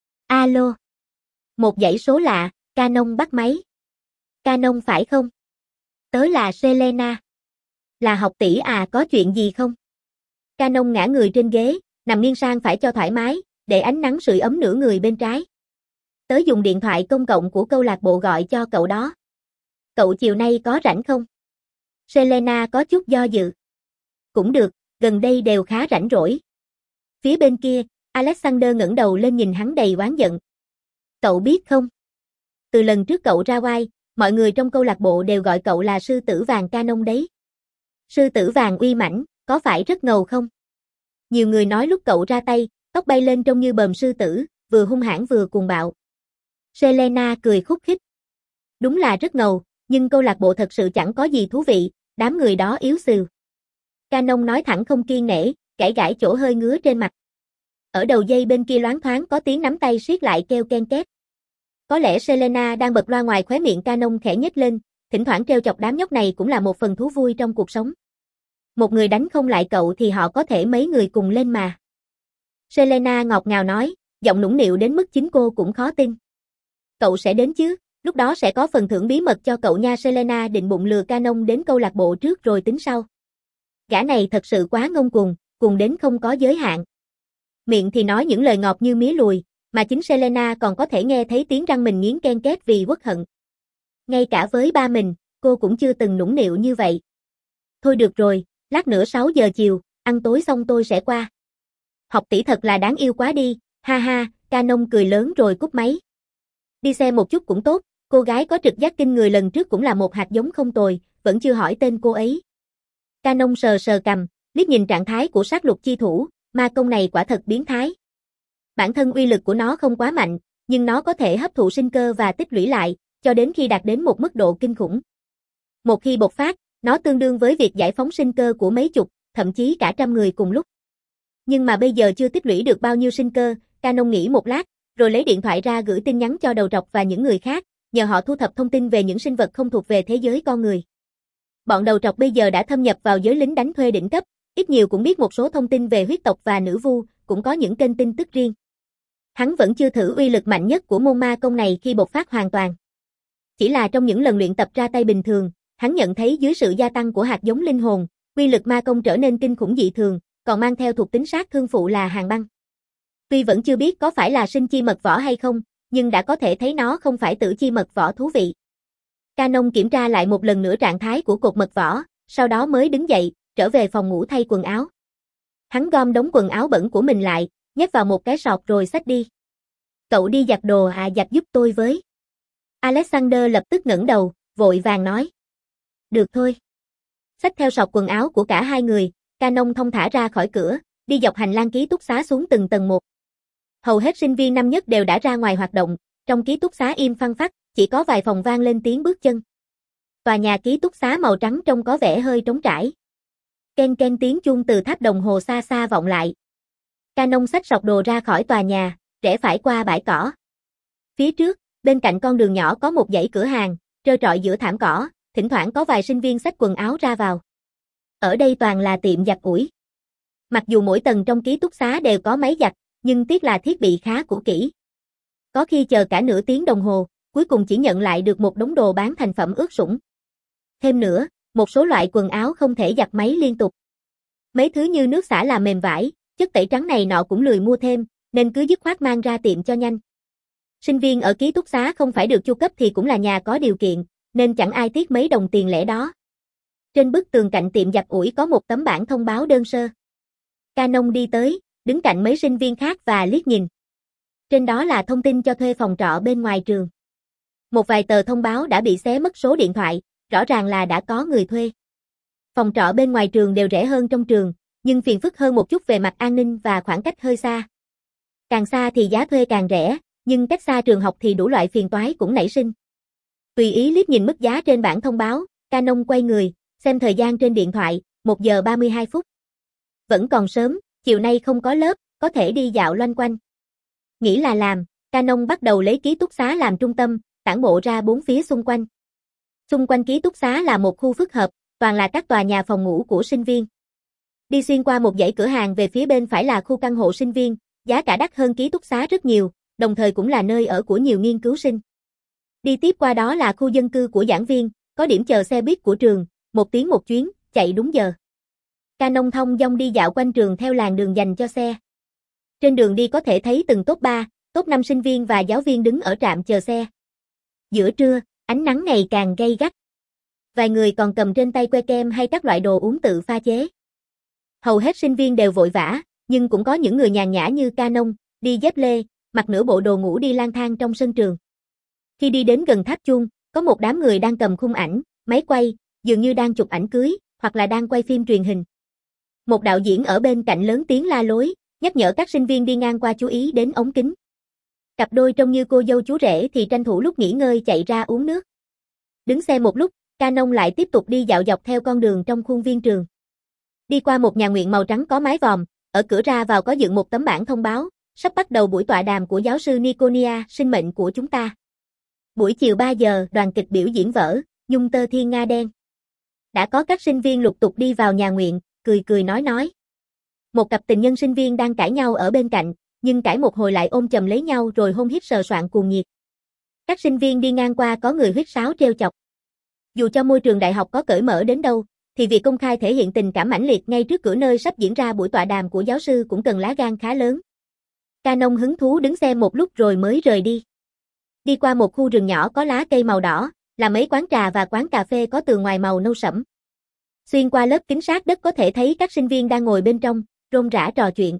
Alo. Một dãy số lạ, Canon bắt máy. Canon phải không? Tớ là Selena. Là học tỷ à, có chuyện gì không? Canon ngã người trên ghế, nằm nghiêng sang phải cho thoải mái, để ánh nắng sưởi ấm nửa người bên trái. Tớ dùng điện thoại công cộng của câu lạc bộ gọi cho cậu đó. Cậu chiều nay có rảnh không? Selena có chút do dự. Cũng được, gần đây đều khá rảnh rỗi. Phía bên kia, Alexander ngẩng đầu lên nhìn hắn đầy oán giận. Cậu biết không? Từ lần trước cậu ra oai, mọi người trong câu lạc bộ đều gọi cậu là sư tử vàng Canon đấy. Sư tử vàng uy mãnh, có phải rất ngầu không? Nhiều người nói lúc cậu ra tay, tóc bay lên trông như bờm sư tử, vừa hung hãn vừa cuồng bạo. Selena cười khúc khích. Đúng là rất ngầu, nhưng câu lạc bộ thật sự chẳng có gì thú vị, đám người đó yếu xìu. Canon nói thẳng không kiêng nể, gãi gãi chỗ hơi ngứa trên mặt. Ở đầu dây bên kia loáng thoáng có tiếng nắm tay siết lại kêu ken két. Có lẽ Selena đang bật loa ngoài khóe miệng Canon khẽ nhếch lên, thỉnh thoảng trêu chọc đám nhóc này cũng là một phần thú vui trong cuộc sống. Một người đánh không lại cậu thì họ có thể mấy người cùng lên mà. Selena ngọt ngào nói, giọng nũng nịu đến mức chính cô cũng khó tin. Cậu sẽ đến chứ, lúc đó sẽ có phần thưởng bí mật cho cậu nha. Selena định bụng lừa Canon đến câu lạc bộ trước rồi tính sau. Gã này thật sự quá ngông cuồng, cuồng đến không có giới hạn. Miệng thì nói những lời ngọt như mía lùi, mà chính Selena còn có thể nghe thấy tiếng răng mình nghiến ken két vì uất hận. Ngay cả với ba mình, cô cũng chưa từng nũng nịu như vậy. Thôi được rồi, lát nữa sáu giờ chiều, ăn tối xong tôi sẽ qua. Học tỷ thật là đáng yêu quá đi, ha ha, Canon cười lớn rồi cúp máy. Đi xe một chút cũng tốt, cô gái có trực giác kinh người lần trước cũng là một hạt giống không tồi, vẫn chưa hỏi tên cô ấy. Canon sờ sờ cằm, liếc nhìn trạng thái của sát lục chi thủ, ma công này quả thật biến thái. Bản thân uy lực của nó không quá mạnh, nhưng nó có thể hấp thụ sinh cơ và tích lũy lại, cho đến khi đạt đến một mức độ kinh khủng. Một khi bộc phát, nó tương đương với việc giải phóng sinh cơ của mấy chục, thậm chí cả trăm người cùng lúc. Nhưng mà bây giờ chưa tích lũy được bao nhiêu sinh cơ, Canon nghĩ một lát, rồi lấy điện thoại ra gửi tin nhắn cho đầu trọc và những người khác, nhờ họ thu thập thông tin về những sinh vật không thuộc về thế giới con người. Bọn đầu trọc bây giờ đã thâm nhập vào giới lính đánh thuê đỉnh cấp, ít nhiều cũng biết một số thông tin về huyết tộc và nữ vu, cũng có những kênh tin tức riêng. Hắn vẫn chưa thử uy lực mạnh nhất của môn ma công này khi bộc phát hoàn toàn. Chỉ là trong những lần luyện tập ra tay bình thường, hắn nhận thấy dưới sự gia tăng của hạt giống linh hồn, uy lực ma công trở nên kinh khủng dị thường, còn mang theo thuộc tính sát thương phụ là hàn băng. Tuy vẫn chưa biết có phải là sinh chi mật võ hay không, nhưng đã có thể thấy nó không phải tử chi mật võ thú vị. Canon kiểm tra lại một lần nữa trạng thái của cột mật võ, sau đó mới đứng dậy, trở về phòng ngủ thay quần áo. Hắn gom đống quần áo bẩn của mình lại, nhét vào một cái sọt rồi xách đi. Cậu đi giặt đồ à, giặt giúp tôi với. Alexander lập tức ngẩng đầu, vội vàng nói. Được thôi. Xách theo sọt quần áo của cả hai người, Canon thông thả ra khỏi cửa, đi dọc hành lang ký túc xá xuống từng tầng một. Hầu hết sinh viên năm nhất đều đã ra ngoài hoạt động, trong ký túc xá im phăng phắc, chỉ có vài phòng vang lên tiếng bước chân. Tòa nhà ký túc xá màu trắng trông có vẻ hơi trống trải. Ken ken tiếng chuông từ tháp đồng hồ xa xa vọng lại. Canon xách sọt đồ ra khỏi tòa nhà, rẽ phải qua bãi cỏ. Phía trước, bên cạnh con đường nhỏ có một dãy cửa hàng, trơ trọi giữa thảm cỏ, thỉnh thoảng có vài sinh viên xách quần áo ra vào. Ở đây toàn là tiệm giặt ủi. Mặc dù mỗi tầng trong ký túc xá đều có máy giặt, nhưng tiếc là thiết bị khá cũ kỹ. Có khi chờ cả nửa tiếng đồng hồ, cuối cùng chỉ nhận lại được một đống đồ bán thành phẩm ướt sũng. Thêm nữa, một số loại quần áo không thể giặt máy liên tục. Mấy thứ như nước xả làm mềm vải, chất tẩy trắng này nọ cũng lười mua thêm, nên cứ dứt khoát mang ra tiệm cho nhanh. Sinh viên ở ký túc xá không phải được chu cấp thì cũng là nhà có điều kiện, nên chẳng ai tiếc mấy đồng tiền lẻ đó. Trên bức tường cạnh tiệm giặt ủi có một tấm bảng thông báo đơn sơ. Canon đi tới, đứng cạnh mấy sinh viên khác và liếc nhìn. Trên đó là thông tin cho thuê phòng trọ bên ngoài trường. Một vài tờ thông báo đã bị xé mất số điện thoại, rõ ràng là đã có người thuê. Phòng trọ bên ngoài trường đều rẻ hơn trong trường, nhưng phiền phức hơn một chút về mặt an ninh và khoảng cách hơi xa. Càng xa thì giá thuê càng rẻ, nhưng cách xa trường học thì đủ loại phiền toái cũng nảy sinh. Tùy ý liếc nhìn mức giá trên bảng thông báo, Canon quay người, xem thời gian trên điện thoại, một giờ ba mươi hai phút. Vẫn còn sớm, chiều nay không có lớp, có thể đi dạo loanh quanh. Nghĩ là làm, Canon bắt đầu lấy ký túc xá làm trung tâm, tản bộ ra bốn phía xung quanh. Xung quanh ký túc xá là một khu phức hợp, toàn là các tòa nhà phòng ngủ của sinh viên. Đi xuyên qua một dãy cửa hàng về phía bên phải là khu căn hộ sinh viên, giá cả đắt hơn ký túc xá rất nhiều, đồng thời cũng là nơi ở của nhiều nghiên cứu sinh. Đi tiếp qua đó là khu dân cư của giảng viên, có điểm chờ xe buýt của trường, một tiếng một chuyến, chạy đúng giờ. Canon thông dong đi dạo quanh trường theo làn đường dành cho xe. Trên đường đi có thể thấy từng top ba, top năm sinh viên và giáo viên đứng ở trạm chờ xe. Giữa trưa, ánh nắng ngày càng gay gắt. Vài người còn cầm trên tay que kem hay các loại đồ uống tự pha chế. Hầu hết sinh viên đều vội vã, nhưng cũng có những người nhàn nhã như Canon, đi dép lê, mặc nửa bộ đồ ngủ đi lang thang trong sân trường. Khi đi đến gần tháp chuông, có một đám người đang cầm khung ảnh, máy quay, dường như đang chụp ảnh cưới, hoặc là đang quay phim truyền hình. Một đạo diễn ở bên cạnh lớn tiếng la lối, nhắc nhở các sinh viên đi ngang qua chú ý đến ống kính. Cặp đôi trông như cô dâu chú rể thì tranh thủ lúc nghỉ ngơi chạy ra uống nước. Đứng xe một lúc, Canon lại tiếp tục đi dạo dọc theo con đường trong khuôn viên trường. Đi qua một nhà nguyện màu trắng có mái vòm, ở cửa ra vào có dựng một tấm bảng thông báo, sắp bắt đầu buổi tọa đàm của giáo sư Niconia, sinh mệnh của chúng ta. Buổi chiều ba giờ, đoàn kịch biểu diễn vở, Nhung tơ thiên nga đen. Đã có các sinh viên lục tục đi vào nhà nguyện, cười cười nói nói. Một cặp tình nhân sinh viên đang cãi nhau ở bên cạnh, nhưng cãi một hồi lại ôm chầm lấy nhau rồi hôn hít sờ soạng cuồng nhiệt. Các sinh viên đi ngang qua có người huýt sáo trêu chọc. Dù cho môi trường đại học có cởi mở đến đâu, thì việc công khai thể hiện tình cảm mãnh liệt ngay trước cửa nơi sắp diễn ra buổi tọa đàm của giáo sư cũng cần lá gan khá lớn. Canon hứng thú đứng xem một lúc rồi mới rời đi. Đi qua một khu rừng nhỏ có lá cây màu đỏ, là mấy quán trà và quán cà phê có tường ngoài màu nâu sẫm. Xuyên qua lớp kính sát đất có thể thấy các sinh viên đang ngồi bên trong, rôm rả trò chuyện.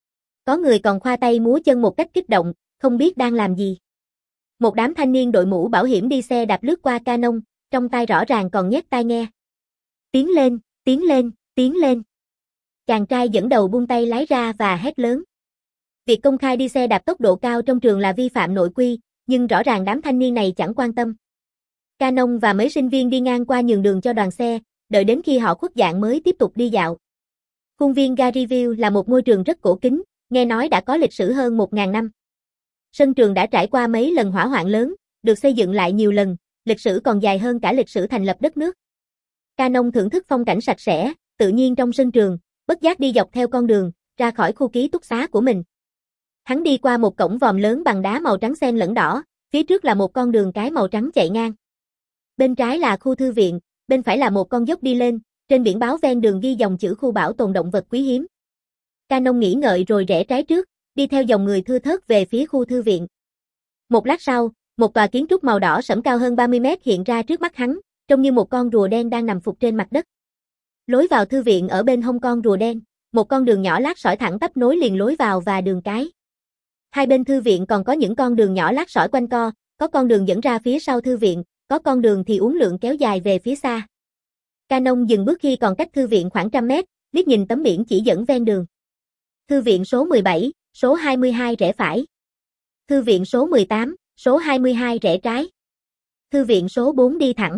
Có người còn khoa tay múa chân một cách kích động, không biết đang làm gì. Một đám thanh niên đội mũ bảo hiểm đi xe đạp lướt qua Canon, trong tay rõ ràng còn nhét tai nghe. Tiến lên, tiến lên, tiến lên. Chàng trai dẫn đầu buông tay lái ra và hét lớn. Việc công khai đi xe đạp tốc độ cao trong trường là vi phạm nội quy, nhưng rõ ràng đám thanh niên này chẳng quan tâm. Canon và mấy sinh viên đi ngang qua nhường đường cho đoàn xe, đợi đến khi họ khuất dạng mới tiếp tục đi dạo. Khuôn viên Garyville là một ngôi trường rất cổ kính, nghe nói đã có lịch sử hơn một nghìn năm. Sân trường đã trải qua mấy lần hỏa hoạn lớn, được xây dựng lại nhiều lần, lịch sử còn dài hơn cả lịch sử thành lập đất nước. Canon thưởng thức phong cảnh sạch sẽ, tự nhiên trong sân trường, bất giác đi dọc theo con đường, ra khỏi khu ký túc xá của mình. Hắn đi qua một cổng vòm lớn bằng đá màu trắng xen lẫn đỏ, phía trước là một con đường cái màu trắng chạy ngang. Bên trái là khu thư viện, bên phải là một con dốc đi lên, trên biển báo ven đường ghi dòng chữ khu bảo tồn động vật quý hiếm. Canon nghĩ ngợi rồi rẽ trái trước, đi theo dòng người thưa thớt về phía khu thư viện. Một lát sau, một tòa kiến trúc màu đỏ sẫm cao hơn ba mươi mét hiện ra trước mắt hắn, trông như một con rùa đen đang nằm phục trên mặt đất. Lối vào thư viện ở bên hông con rùa đen, một con đường nhỏ lát sỏi thẳng tắp nối liền lối vào và đường cái. Hai bên thư viện còn có những con đường nhỏ lát sỏi quanh co, có con đường dẫn ra phía sau thư viện, có con đường thì uốn lượn kéo dài về phía xa. Canon dừng bước khi còn cách thư viện khoảng trăm mét, liếc nhìn tấm biển chỉ dẫn ven đường. Thư viện số mười bảy, số hai mươi hai rẽ phải. Thư viện số mười tám, số hai mươi hai rẽ trái. Thư viện số bốn đi thẳng.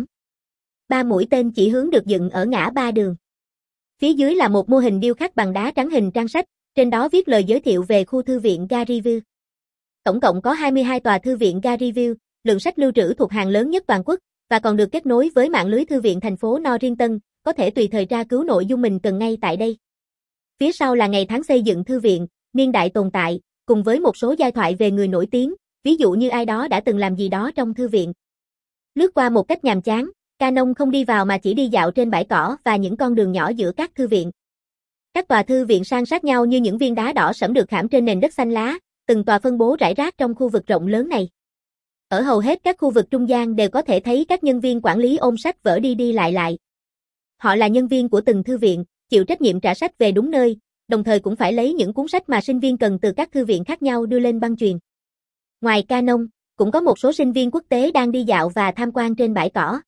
Ba mũi tên chỉ hướng được dựng ở ngã ba đường. Phía dưới là một mô hình điêu khắc bằng đá trắng hình trang sách, trên đó viết lời giới thiệu về khu thư viện Garyville. Tổng cộng có hai mươi hai tòa thư viện Garyville, lượng sách lưu trữ thuộc hàng lớn nhất toàn quốc, và còn được kết nối với mạng lưới thư viện thành phố Norrington, có thể tùy thời tra cứu nội dung mình cần ngay tại đây. Phía sau là ngày tháng xây dựng thư viện, niên đại tồn tại, cùng với một số giai thoại về người nổi tiếng, ví dụ như ai đó đã từng làm gì đó trong thư viện. Lướt qua một cách nhàm chán, Canon không đi vào mà chỉ đi dạo trên bãi cỏ và những con đường nhỏ giữa các thư viện. Các tòa thư viện san sát nhau như những viên đá đỏ sẫm được khảm trên nền đất xanh lá, từng tòa phân bố rải rác trong khu vực rộng lớn này. Ở hầu hết các khu vực trung gian đều có thể thấy các nhân viên quản lý ôm sách vở đi đi lại lại. Họ là nhân viên của từng thư viện, chịu trách nhiệm trả sách về đúng nơi, đồng thời cũng phải lấy những cuốn sách mà sinh viên cần từ các thư viện khác nhau đưa lên băng chuyền. Ngoài Canon, cũng có một số sinh viên quốc tế đang đi dạo và tham quan trên bãi cỏ.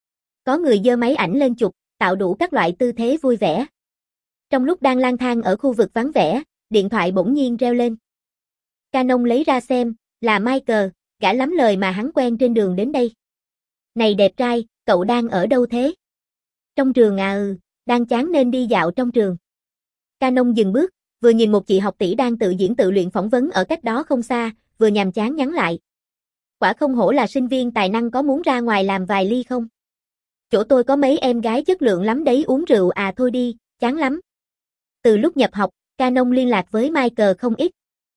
Có người giơ máy ảnh lên chụp, tạo đủ các loại tư thế vui vẻ. Trong lúc đang lang thang ở khu vực vắng vẻ, điện thoại bỗng nhiên reo lên. Canon lấy ra xem, là Michael, gã lắm lời mà hắn quen trên đường đến đây. Này đẹp trai, cậu đang ở đâu thế? Trong trường à ừ, đang chán nên đi dạo trong trường. Canon dừng bước, vừa nhìn một chị học tỷ đang tự diễn tự luyện phỏng vấn ở cách đó không xa, vừa nhàm chán nhắn lại. Quả không hổ là sinh viên tài năng, có muốn ra ngoài làm vài ly không? Chỗ tôi có mấy em gái chất lượng lắm đấy, uống rượu à, thôi đi, chán lắm. Từ lúc nhập học, Canon liên lạc với Michael không ít.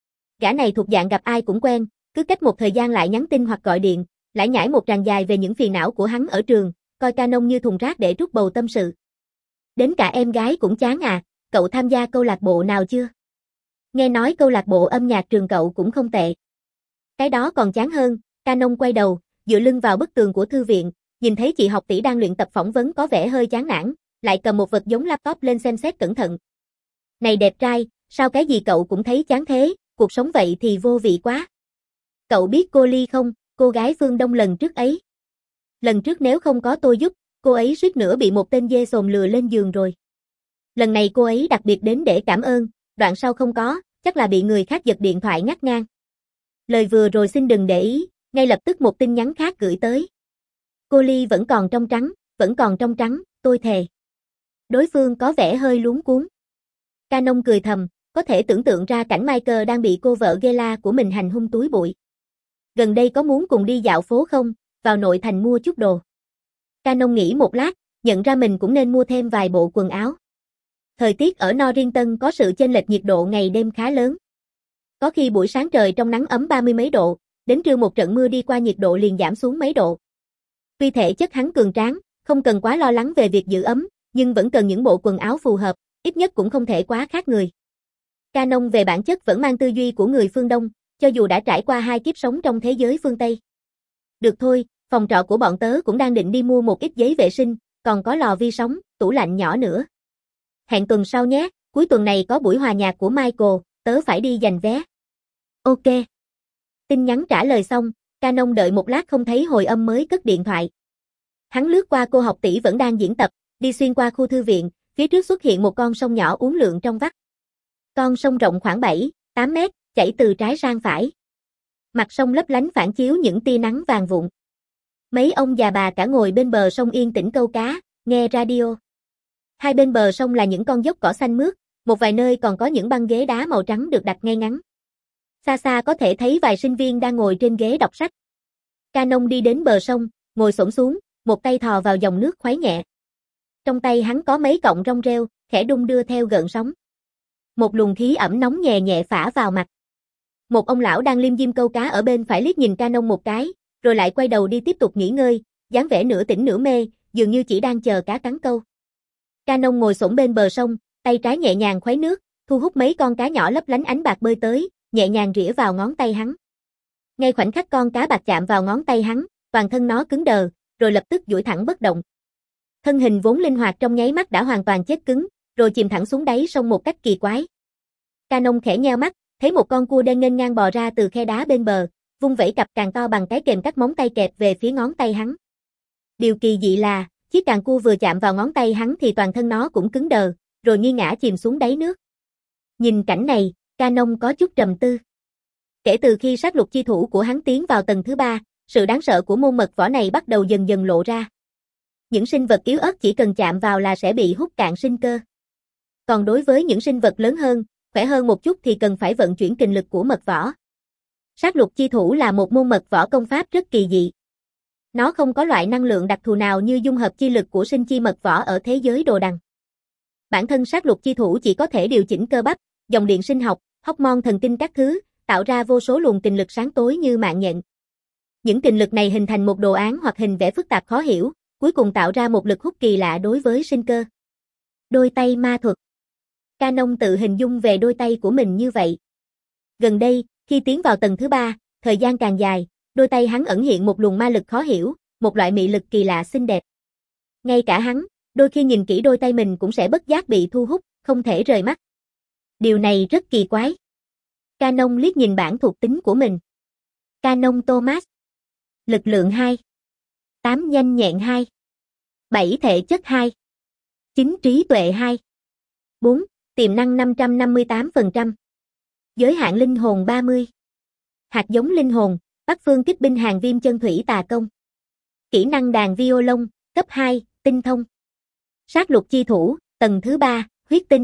Gã này thuộc dạng gặp ai cũng quen, cứ cách một thời gian lại nhắn tin hoặc gọi điện, lải nhải một tràng dài về những phiền não của hắn ở trường, coi Canon như thùng rác để trút bầu tâm sự. Đến cả em gái cũng chán à, cậu tham gia câu lạc bộ nào chưa? Nghe nói câu lạc bộ âm nhạc trường cậu cũng không tệ. Cái đó còn chán hơn, Canon quay đầu, dựa lưng vào bức tường của thư viện, nhìn thấy chị học tỷ đang luyện tập phỏng vấn có vẻ hơi chán nản, lại cầm một vật giống laptop lên xem xét cẩn thận. Này đẹp trai, sao cái gì cậu cũng thấy chán thế, cuộc sống vậy thì vô vị quá. Cậu biết cô Ly không, cô gái phương Đông lần trước ấy. Lần trước nếu không có tôi giúp, cô ấy suýt nữa bị một tên dê sồm lừa lên giường rồi. Lần này cô ấy đặc biệt đến để cảm ơn, đoạn sau không có, chắc là bị người khác giật điện thoại ngắt ngang. Lời vừa rồi xin đừng để ý, ngay lập tức một tin nhắn khác gửi tới. Cô Ly vẫn còn trong trắng, vẫn còn trong trắng, tôi thề. Đối phương có vẻ hơi luống cuống. Canon cười thầm, có thể tưởng tượng ra cảnh Michael đang bị cô vợ Gela của mình hành hung túi bụi. Gần đây có muốn cùng đi dạo phố không, vào nội thành mua chút đồ. Canon nghĩ một lát, nhận ra mình cũng nên mua thêm vài bộ quần áo. Thời tiết ở Norrington có sự chênh lệch nhiệt độ ngày đêm khá lớn. Có khi buổi sáng trời trong nắng ấm ba mươi mấy độ, đến trưa một trận mưa đi qua nhiệt độ liền giảm xuống mấy độ. Tuy thể chất hắn cường tráng, không cần quá lo lắng về việc giữ ấm, nhưng vẫn cần những bộ quần áo phù hợp, ít nhất cũng không thể quá khác người. Canon về bản chất vẫn mang tư duy của người phương Đông, cho dù đã trải qua hai kiếp sống trong thế giới phương Tây. Được thôi, phòng trọ của bọn tớ cũng đang định đi mua một ít giấy vệ sinh, còn có lò vi sóng, tủ lạnh nhỏ nữa. Hẹn tuần sau nhé, cuối tuần này có buổi hòa nhạc của Michael, tớ phải đi giành vé. Ok. Tin nhắn trả lời xong, Canon đợi một lát không thấy hồi âm mới cất điện thoại. Hắn lướt qua cô học tỷ vẫn đang diễn tập, đi xuyên qua khu thư viện, phía trước xuất hiện một con sông nhỏ uốn lượn trong vắt. Con sông rộng khoảng bảy, tám mét, chảy từ trái sang phải. Mặt sông lấp lánh phản chiếu những tia nắng vàng vụn. Mấy ông già bà cả ngồi bên bờ sông yên tĩnh câu cá, nghe radio. Hai bên bờ sông là những con dốc cỏ xanh mướt, một vài nơi còn có những băng ghế đá màu trắng được đặt ngay ngắn. Xa xa có thể thấy vài sinh viên đang ngồi trên ghế đọc sách. Canon đi đến bờ sông, ngồi xổm xuống, một tay thò vào dòng nước khuấy nhẹ. Trong tay hắn có mấy cọng rong rêu, khẽ đung đưa theo gợn sóng. Một luồng khí ẩm nóng nhẹ nhẹ phả vào mặt. Một ông lão đang lim dim câu cá ở bên phải liếc nhìn Canon một cái, rồi lại quay đầu đi tiếp tục nghỉ ngơi, dáng vẻ nửa tỉnh nửa mê, dường như chỉ đang chờ cá cắn câu. Canon ngồi xổm bên bờ sông, tay trái nhẹ nhàng khuấy nước, thu hút mấy con cá nhỏ lấp lánh ánh bạc bơi tới, nhẹ nhàng rỉa vào ngón tay hắn. Ngay khoảnh khắc con cá bạc chạm vào ngón tay hắn, toàn thân nó cứng đờ, rồi lập tức duỗi thẳng bất động. Thân hình vốn linh hoạt trong nháy mắt đã hoàn toàn chết cứng, rồi chìm thẳng xuống đáy sông một cách kỳ quái. Canon khẽ nheo mắt, thấy một con cua đen nghênh ngang bò ra từ khe đá bên bờ, vung vẩy cặp càng to bằng cái kềm cắt móng tay kẹp về phía ngón tay hắn. Điều kỳ dị là, chiếc càng cua vừa chạm vào ngón tay hắn thì toàn thân nó cũng cứng đờ, rồi nghiêng ngã chìm xuống đáy nước. Nhìn cảnh này, Canon có chút trầm tư. Kể từ khi sát lục chi thủ của hắn tiến vào tầng thứ ba, sự đáng sợ của môn mật võ này bắt đầu dần dần lộ ra. Những sinh vật yếu ớt chỉ cần chạm vào là sẽ bị hút cạn sinh cơ. Còn đối với những sinh vật lớn hơn, khỏe hơn một chút thì cần phải vận chuyển kình lực của mật võ. Sát lục chi thủ là một môn mật võ công pháp rất kỳ dị. Nó không có loại năng lượng đặc thù nào như dung hợp chi lực của sinh chi mật võ ở thế giới đồ đằng. Bản thân sát lục chi thủ chỉ có thể điều chỉnh cơ bắp, dòng điện sinh học, hormone thần kinh các thứ, tạo ra vô số luồng kình lực sáng tối như mạng nhện. Những kình lực này hình thành một đồ án hoặc hình vẽ phức tạp khó hiểu, cuối cùng tạo ra một lực hút kỳ lạ đối với sinh cơ. Đôi tay ma thuật. Canon tự hình dung về đôi tay của mình như vậy. Gần đây, khi tiến vào tầng thứ ba, thời gian càng dài, đôi tay hắn ẩn hiện một luồng ma lực khó hiểu, một loại mị lực kỳ lạ xinh đẹp. Ngay cả hắn, đôi khi nhìn kỹ đôi tay mình cũng sẽ bất giác bị thu hút, không thể rời mắt. Điều này rất kỳ quái. Canon liếc nhìn bảng thuộc tính của mình. Canon Thomas. Lực lượng hai. tám nhanh nhẹn hai. bảy thể chất hai. chín trí tuệ hai. bốn. Tiềm năng năm trăm năm mươi tám phần trăm. Giới hạn linh hồn ba mươi. Hạt giống linh hồn, Bắc phương kích binh hàng viêm chân thủy tà công. Kỹ năng đàn violon, cấp hai, tinh thông. Sát lục chi thủ, tầng thứ ba, huyết tinh.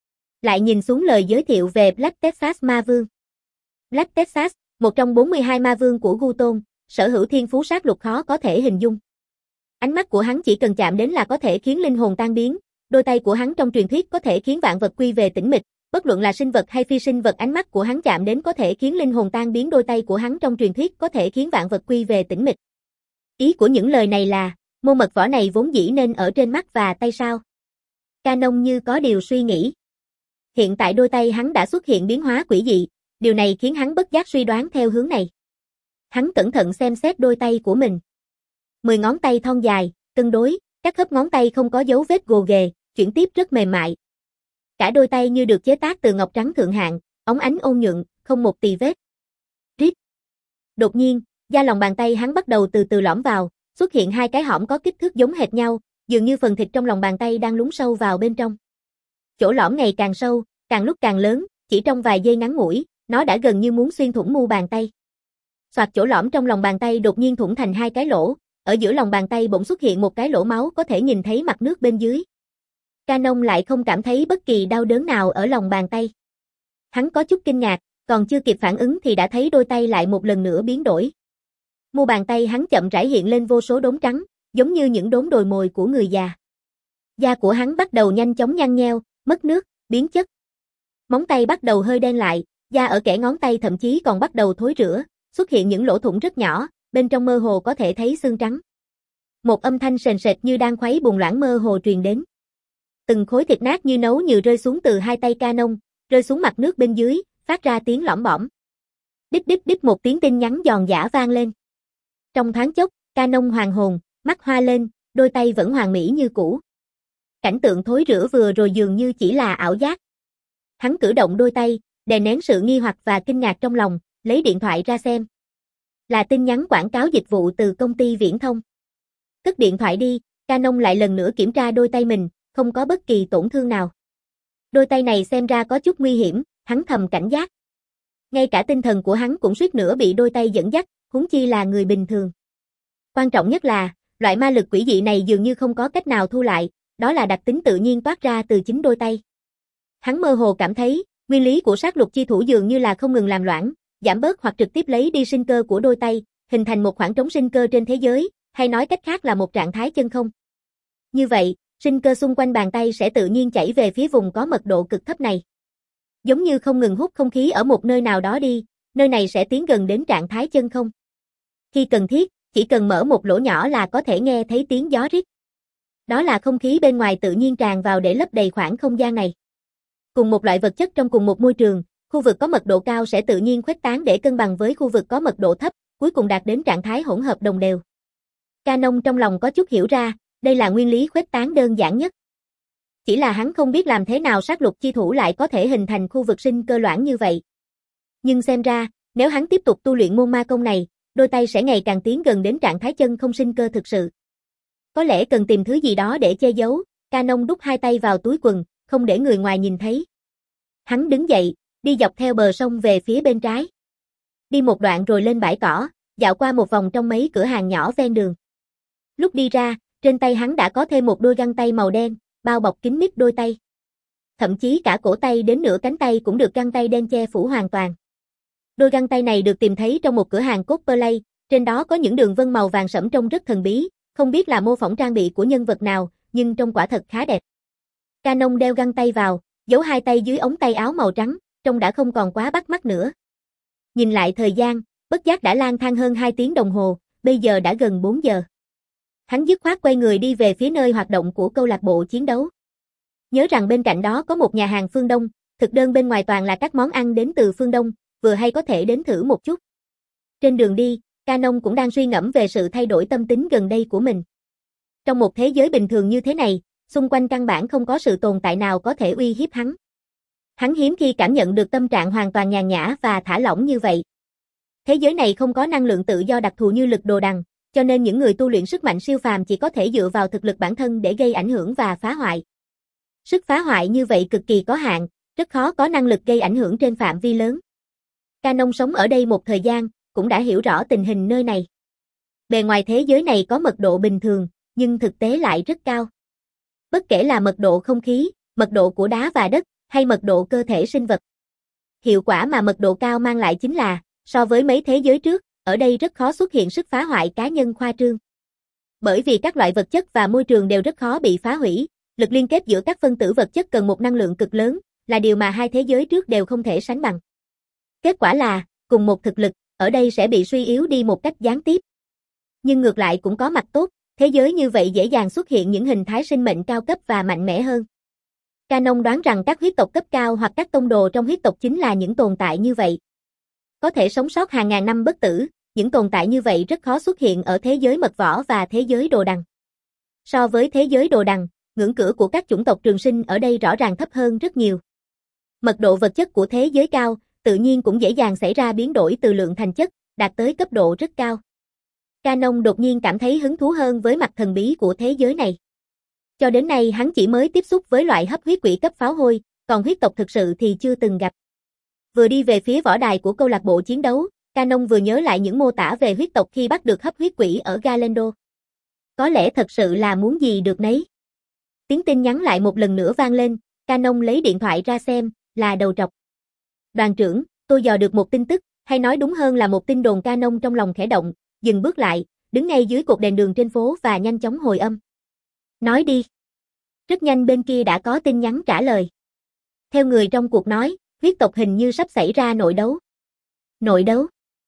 Lại nhìn xuống lời giới thiệu về Black Texas Ma Vương. Black Texas, một trong bốn mươi hai ma vương của Guton, sở hữu thiên phú sát lục khó có thể hình dung. Ánh mắt của hắn chỉ cần chạm đến là có thể khiến linh hồn tan biến, đôi tay của hắn trong truyền thuyết có thể khiến vạn vật quy về tĩnh mịch, bất luận là sinh vật hay phi sinh vật ánh mắt của hắn chạm đến có thể khiến linh hồn tan biến, đôi tay của hắn trong truyền thuyết có thể khiến vạn vật quy về tĩnh mịch. Ý của những lời này là, môn mật võ này vốn dĩ nên ở trên mắt và tay sao? Canon như có điều suy nghĩ. Hiện tại đôi tay hắn đã xuất hiện biến hóa quỷ dị, điều này khiến hắn bất giác suy đoán theo hướng này. Hắn cẩn thận xem xét đôi tay của mình. Mười ngón tay thon dài, cân đối, các khớp ngón tay không có dấu vết gồ ghề, chuyển tiếp rất mềm mại. Cả đôi tay như được chế tác từ ngọc trắng thượng hạng, óng ánh ôn nhuận, không một tì vết. Rít. Đột nhiên, da lòng bàn tay hắn bắt đầu từ từ lõm vào, xuất hiện hai cái hõm có kích thước giống hệt nhau, dường như phần thịt trong lòng bàn tay đang lún sâu vào bên trong. Chỗ lõm ngày càng sâu, càng lúc càng lớn, chỉ trong vài giây ngắn ngủi, nó đã gần như muốn xuyên thủng mu bàn tay. Soạt, chỗ lõm trong lòng bàn tay đột nhiên thủng thành hai cái lỗ, ở giữa lòng bàn tay bỗng xuất hiện một cái lỗ máu có thể nhìn thấy mặt nước bên dưới. Canon lại không cảm thấy bất kỳ đau đớn nào ở lòng bàn tay. Hắn có chút kinh ngạc, còn chưa kịp phản ứng thì đã thấy đôi tay lại một lần nữa biến đổi. Mu bàn tay hắn chậm rãi hiện lên vô số đốm trắng, giống như những đốm đồi mồi của người già. Da của hắn bắt đầu nhanh chóng nhăn nheo, mất nước, biến chất. Móng tay bắt đầu hơi đen lại, da ở kẽ ngón tay thậm chí còn bắt đầu thối rữa, xuất hiện những lỗ thủng rất nhỏ, bên trong mơ hồ có thể thấy xương trắng. Một âm thanh sền sệt như đang khuấy bùn loãng mơ hồ truyền đến. Từng khối thịt nát như nấu nhừ rơi xuống từ hai tay Canon, rơi xuống mặt nước bên dưới, phát ra tiếng lõm bõm. Đích đích đích một tiếng tin nhắn giòn giã vang lên. Trong thoáng chốc, Canon hoàn hồn, mắt hoa lên, đôi tay vẫn hoàn mỹ như cũ. Cảnh tượng thối rữa vừa rồi dường như chỉ là ảo giác. Hắn cử động đôi tay, đè nén sự nghi hoặc và kinh ngạc trong lòng, lấy điện thoại ra xem. Là tin nhắn quảng cáo dịch vụ từ công ty viễn thông. Cất điện thoại đi, Canon lại lần nữa kiểm tra đôi tay mình, không có bất kỳ tổn thương nào. Đôi tay này xem ra có chút nguy hiểm, hắn thầm cảnh giác. Ngay cả tinh thần của hắn cũng suýt nữa bị đôi tay dẫn dắt, huống chi là người bình thường. Quan trọng nhất là, loại ma lực quỷ dị này dường như không có cách nào thu lại, đó là đặc tính tự nhiên toát ra từ chính đôi tay. Hắn mơ hồ cảm thấy, nguyên lý của sát lục chi thủ dường như là không ngừng làm loãng, giảm bớt hoặc trực tiếp lấy đi sinh cơ của đôi tay, hình thành một khoảng trống sinh cơ trên thế giới, hay nói cách khác là một trạng thái chân không. Như vậy, sinh cơ xung quanh bàn tay sẽ tự nhiên chảy về phía vùng có mật độ cực thấp này. Giống như không ngừng hút không khí ở một nơi nào đó đi, nơi này sẽ tiến gần đến trạng thái chân không. Khi cần thiết, chỉ cần mở một lỗ nhỏ là có thể nghe thấy tiếng gió rít. Đó là không khí bên ngoài tự nhiên tràn vào để lấp đầy khoảng không gian này. Cùng một loại vật chất trong cùng một môi trường, khu vực có mật độ cao sẽ tự nhiên khuếch tán để cân bằng với khu vực có mật độ thấp, cuối cùng đạt đến trạng thái hỗn hợp đồng đều. Canon trong lòng có chút hiểu ra, đây là nguyên lý khuếch tán đơn giản nhất. Chỉ là hắn không biết làm thế nào sát lục chi thủ lại có thể hình thành khu vực sinh cơ loãng như vậy. Nhưng xem ra, Nếu hắn tiếp tục tu luyện môn ma công này, đôi tay sẽ ngày càng tiến gần đến trạng thái chân không sinh cơ thực sự. Có lẽ cần tìm thứ gì đó để che giấu, Canon đút hai tay vào túi quần, không để người ngoài nhìn thấy. Hắn đứng dậy, đi dọc theo bờ sông về phía bên trái. Đi một đoạn rồi lên bãi cỏ, dạo qua một vòng trong mấy cửa hàng nhỏ ven đường. Lúc đi ra, trên tay hắn đã có thêm một đôi găng tay màu đen, bao bọc kín mít đôi tay. Thậm chí cả cổ tay đến nửa cánh tay cũng được găng tay đen che phủ hoàn toàn. Đôi găng tay này được tìm thấy trong một cửa hàng cosplay, trên đó có những đường vân màu vàng sẫm trông rất thần bí, không biết là mô phỏng trang bị của nhân vật nào, nhưng trông quả thật khá đẹp. Canon đeo găng tay vào, giấu hai tay dưới ống tay áo màu trắng, trông đã không còn quá bắt mắt nữa. Nhìn lại thời gian, bất giác đã lang thang hơn hai tiếng đồng hồ, bây giờ đã gần bốn giờ. Hắn dứt khoát quay người đi về phía nơi hoạt động của câu lạc bộ chiến đấu. Nhớ rằng bên cạnh đó có một nhà hàng phương Đông, thực đơn bên ngoài toàn là các món ăn đến từ phương Đông, vừa hay có thể đến thử một chút. Trên đường đi, Canon cũng đang suy ngẫm về sự thay đổi tâm tính gần đây của mình. Trong một thế giới bình thường như thế này, xung quanh căn bản không có sự tồn tại nào có thể uy hiếp hắn. Hắn hiếm khi cảm nhận được tâm trạng hoàn toàn nhàn nhã và thả lỏng như vậy. Thế giới này không có năng lượng tự do đặc thù như lực đồ đằng, cho nên những người tu luyện sức mạnh siêu phàm chỉ có thể dựa vào thực lực bản thân để gây ảnh hưởng và phá hoại. Sức phá hoại như vậy cực kỳ có hạn, rất khó có năng lực gây ảnh hưởng trên phạm vi lớn. Canon sống ở đây một thời gian, cũng đã hiểu rõ tình hình nơi này. Bề ngoài thế giới này có mật độ bình thường, nhưng thực tế lại rất cao. Bất kể là mật độ không khí, mật độ của đá và đất, hay mật độ cơ thể sinh vật. Hiệu quả mà mật độ cao mang lại chính là, so với mấy thế giới trước, ở đây rất khó xuất hiện sức phá hoại cá nhân khoa trương. Bởi vì các loại vật chất và môi trường đều rất khó bị phá hủy, lực liên kết giữa các phân tử vật chất cần một năng lượng cực lớn, là điều mà hai thế giới trước đều không thể sánh bằng. Kết quả là, cùng một thực lực, ở đây sẽ bị suy yếu đi một cách gián tiếp. Nhưng ngược lại cũng có mặt tốt, thế giới như vậy dễ dàng xuất hiện những hình thái sinh mệnh cao cấp và mạnh mẽ hơn. Canon đoán rằng các huyết tộc cấp cao hoặc các tông đồ trong huyết tộc chính là những tồn tại như vậy. Có thể sống sót hàng ngàn năm bất tử, những tồn tại như vậy rất khó xuất hiện ở thế giới mật võ và thế giới đồ đằng. So với thế giới đồ đằng, ngưỡng cửa của các chủng tộc trường sinh ở đây rõ ràng thấp hơn rất nhiều. Mật độ vật chất của thế giới cao, tự nhiên cũng dễ dàng xảy ra biến đổi từ lượng thành chất, đạt tới cấp độ rất cao. Canon đột nhiên cảm thấy hứng thú hơn với mặt thần bí của thế giới này. Cho đến nay hắn chỉ mới tiếp xúc với loại hấp huyết quỷ cấp pháo hôi, còn huyết tộc thực sự thì chưa từng gặp. Vừa đi về phía võ đài của câu lạc bộ chiến đấu, Canon vừa nhớ lại những mô tả về huyết tộc khi bắt được hấp huyết quỷ ở Galendo. Có lẽ thật sự là muốn gì được nấy. Tiếng tin nhắn lại một lần nữa vang lên, Canon lấy điện thoại ra xem, là đầu trọc. Đoàn trưởng, tôi dò được một tin tức, hay nói đúng hơn là một tin đồn. Canon trong lòng khẽ động, dừng bước lại, đứng ngay dưới cột đèn đường trên phố và nhanh chóng hồi âm. Nói đi. Rất nhanh bên kia đã có tin nhắn trả lời. Theo người trong cuộc nói, huyết tộc hình như sắp xảy ra nội đấu. Nội đấu?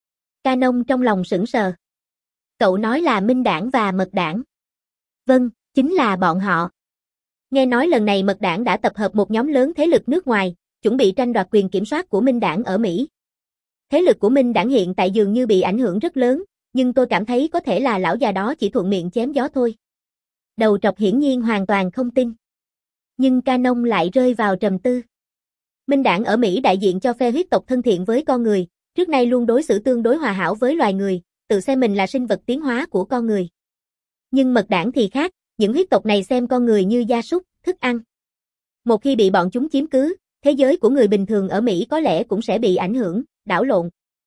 Canon trong lòng sững sờ. Cậu nói là Minh Đảng và Mật Đảng. Vâng, chính là bọn họ. Nghe nói lần này Mật Đảng đã tập hợp một nhóm lớn thế lực nước ngoài, chuẩn bị tranh đoạt quyền kiểm soát của Minh Đảng ở Mỹ. Thế lực của Minh Đảng hiện tại dường như bị ảnh hưởng rất lớn, nhưng tôi cảm thấy có thể là lão già đó chỉ thuận miệng chém gió thôi. Đầu trọc hiển nhiên hoàn toàn không tin. Nhưng Canon lại rơi vào trầm tư. Minh Đảng ở Mỹ đại diện cho phe huyết tộc thân thiện với con người, trước nay luôn đối xử tương đối hòa hảo với loài người, tự xem mình là sinh vật tiến hóa của con người. Nhưng Mật Đảng thì khác, những huyết tộc này xem con người như gia súc, thức ăn. Một khi bị bọn chúng chiếm cứ, thế giới của người bình thường ở Mỹ có lẽ cũng sẽ bị ảnh hưởng, đảo lộn.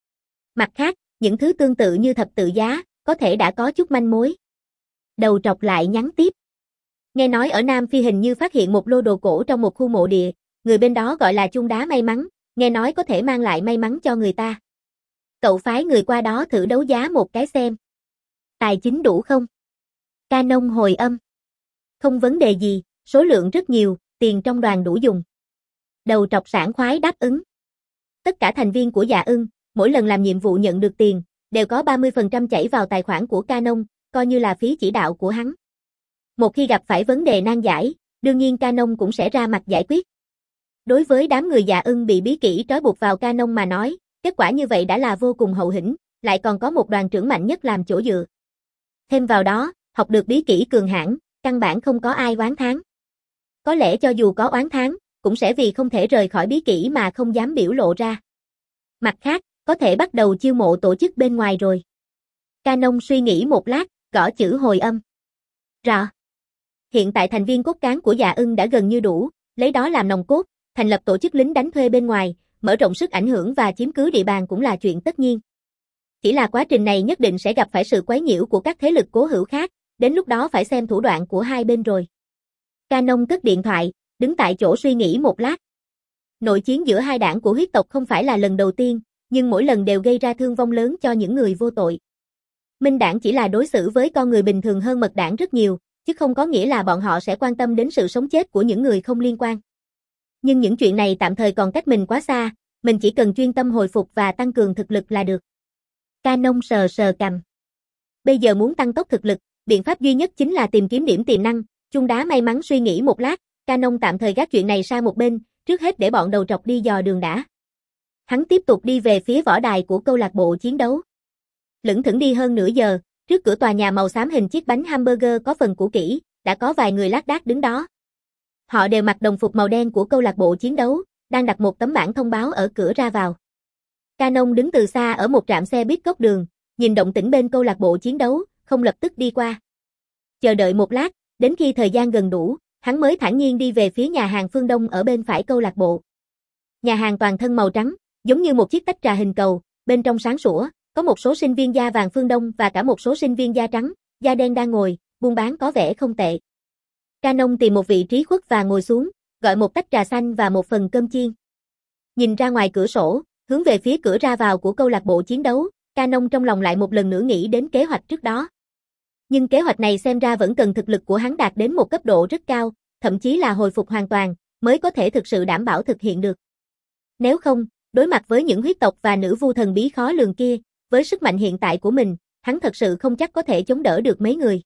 Mặt khác, những thứ tương tự như thập tự giá, có thể đã có chút manh mối. Đầu trọc lại nhắn tiếp. Nghe nói ở Nam Phi hình như phát hiện một lô đồ cổ trong một khu mộ địa, người bên đó gọi là chuông đá may mắn, nghe nói có thể mang lại may mắn cho người ta. Cậu phái người qua đó thử đấu giá một cái xem. Tài chính đủ không? Canon hồi âm. Không vấn đề gì, số lượng rất nhiều, tiền trong đoàn đủ dùng. Đầu trọc sảng khoái đáp ứng. Tất cả thành viên của Dạ Ưng, mỗi lần làm nhiệm vụ nhận được tiền, đều có ba mươi phần trăm chảy vào tài khoản của Canon, coi như là phí chỉ đạo của hắn. Một khi gặp phải vấn đề nan giải, đương nhiên Canon cũng sẽ ra mặt giải quyết. Đối với đám người Dạ Ưng bị bí kỷ trói buộc vào Canon mà nói, kết quả như vậy đã là vô cùng hậu hĩnh, lại còn có một đoàn trưởng mạnh nhất làm chỗ dựa. Thêm vào đó, học được bí kỷ cường hãn, căn bản không có ai oán thán. Có lẽ cho dù có oán thán, cũng sẽ vì không thể rời khỏi bí kỷ mà không dám biểu lộ ra. Mặt khác, Có thể bắt đầu chiêu mộ tổ chức bên ngoài rồi. Canon suy nghĩ một lát, gõ chữ hồi âm. Rõ. Hiện tại thành viên cốt cán của Dạ Ưng đã gần như đủ, lấy đó làm nòng cốt, thành lập tổ chức lính đánh thuê bên ngoài, mở rộng sức ảnh hưởng và chiếm cứ địa bàn cũng là chuyện tất nhiên. Chỉ là quá trình này nhất định sẽ gặp phải sự quấy nhiễu của các thế lực cố hữu khác, đến lúc đó phải xem thủ đoạn của hai bên rồi. Canon cất điện thoại, đứng tại chỗ suy nghĩ một lát. Nội chiến giữa hai đảng của huyết tộc không phải là lần đầu tiên, nhưng mỗi lần đều gây ra thương vong lớn cho những người vô tội. Minh đảng chỉ là đối xử với con người bình thường hơn mật đảng rất nhiều, chứ không có nghĩa là bọn họ sẽ quan tâm đến sự sống chết của những người không liên quan. Nhưng những chuyện này tạm thời còn cách mình quá xa, mình chỉ cần chuyên tâm hồi phục và tăng cường thực lực là được. Canon sờ sờ cằm. Bây giờ muốn tăng tốc thực lực, biện pháp duy nhất chính là tìm kiếm điểm tiềm năng. Chung đá may mắn suy nghĩ một lát, Canon tạm thời gác chuyện này sang một bên, trước hết để bọn đầu trọc đi dò đường đã. Hắn tiếp tục đi về phía võ đài của câu lạc bộ chiến đấu. Lững thững đi hơn nửa giờ, trước cửa tòa nhà màu xám hình chiếc bánh hamburger có phần cũ kỹ, đã có vài người lác đác đứng đó. Họ đều mặc đồng phục màu đen của câu lạc bộ chiến đấu, đang đặt một tấm bảng thông báo ở cửa ra vào. Canon đứng từ xa ở một trạm xe buýt góc đường, nhìn động tĩnh bên câu lạc bộ chiến đấu, không lập tức đi qua. Chờ đợi một lát, đến khi thời gian gần đủ, hắn mới thản nhiên đi về phía nhà hàng phương Đông ở bên phải câu lạc bộ. Nhà hàng toàn thân màu trắng, giống như một chiếc tách trà hình cầu, bên trong sáng sủa, có một số sinh viên da vàng phương Đông và cả một số sinh viên da trắng, da đen đang ngồi, buôn bán có vẻ không tệ. Canon tìm một vị trí khuất và ngồi xuống, gọi một tách trà xanh và một phần cơm chiên. Nhìn ra ngoài cửa sổ, hướng về phía cửa ra vào của câu lạc bộ chiến đấu, Canon trong lòng lại một lần nữa nghĩ đến kế hoạch trước đó. Nhưng kế hoạch này xem ra vẫn cần thực lực của hắn đạt đến một cấp độ rất cao, thậm chí là hồi phục hoàn toàn, mới có thể thực sự đảm bảo thực hiện được. Nếu không, đối mặt với những huyết tộc và nữ vu thần bí khó lường kia, với sức mạnh hiện tại của mình, hắn thật sự không chắc có thể chống đỡ được mấy người.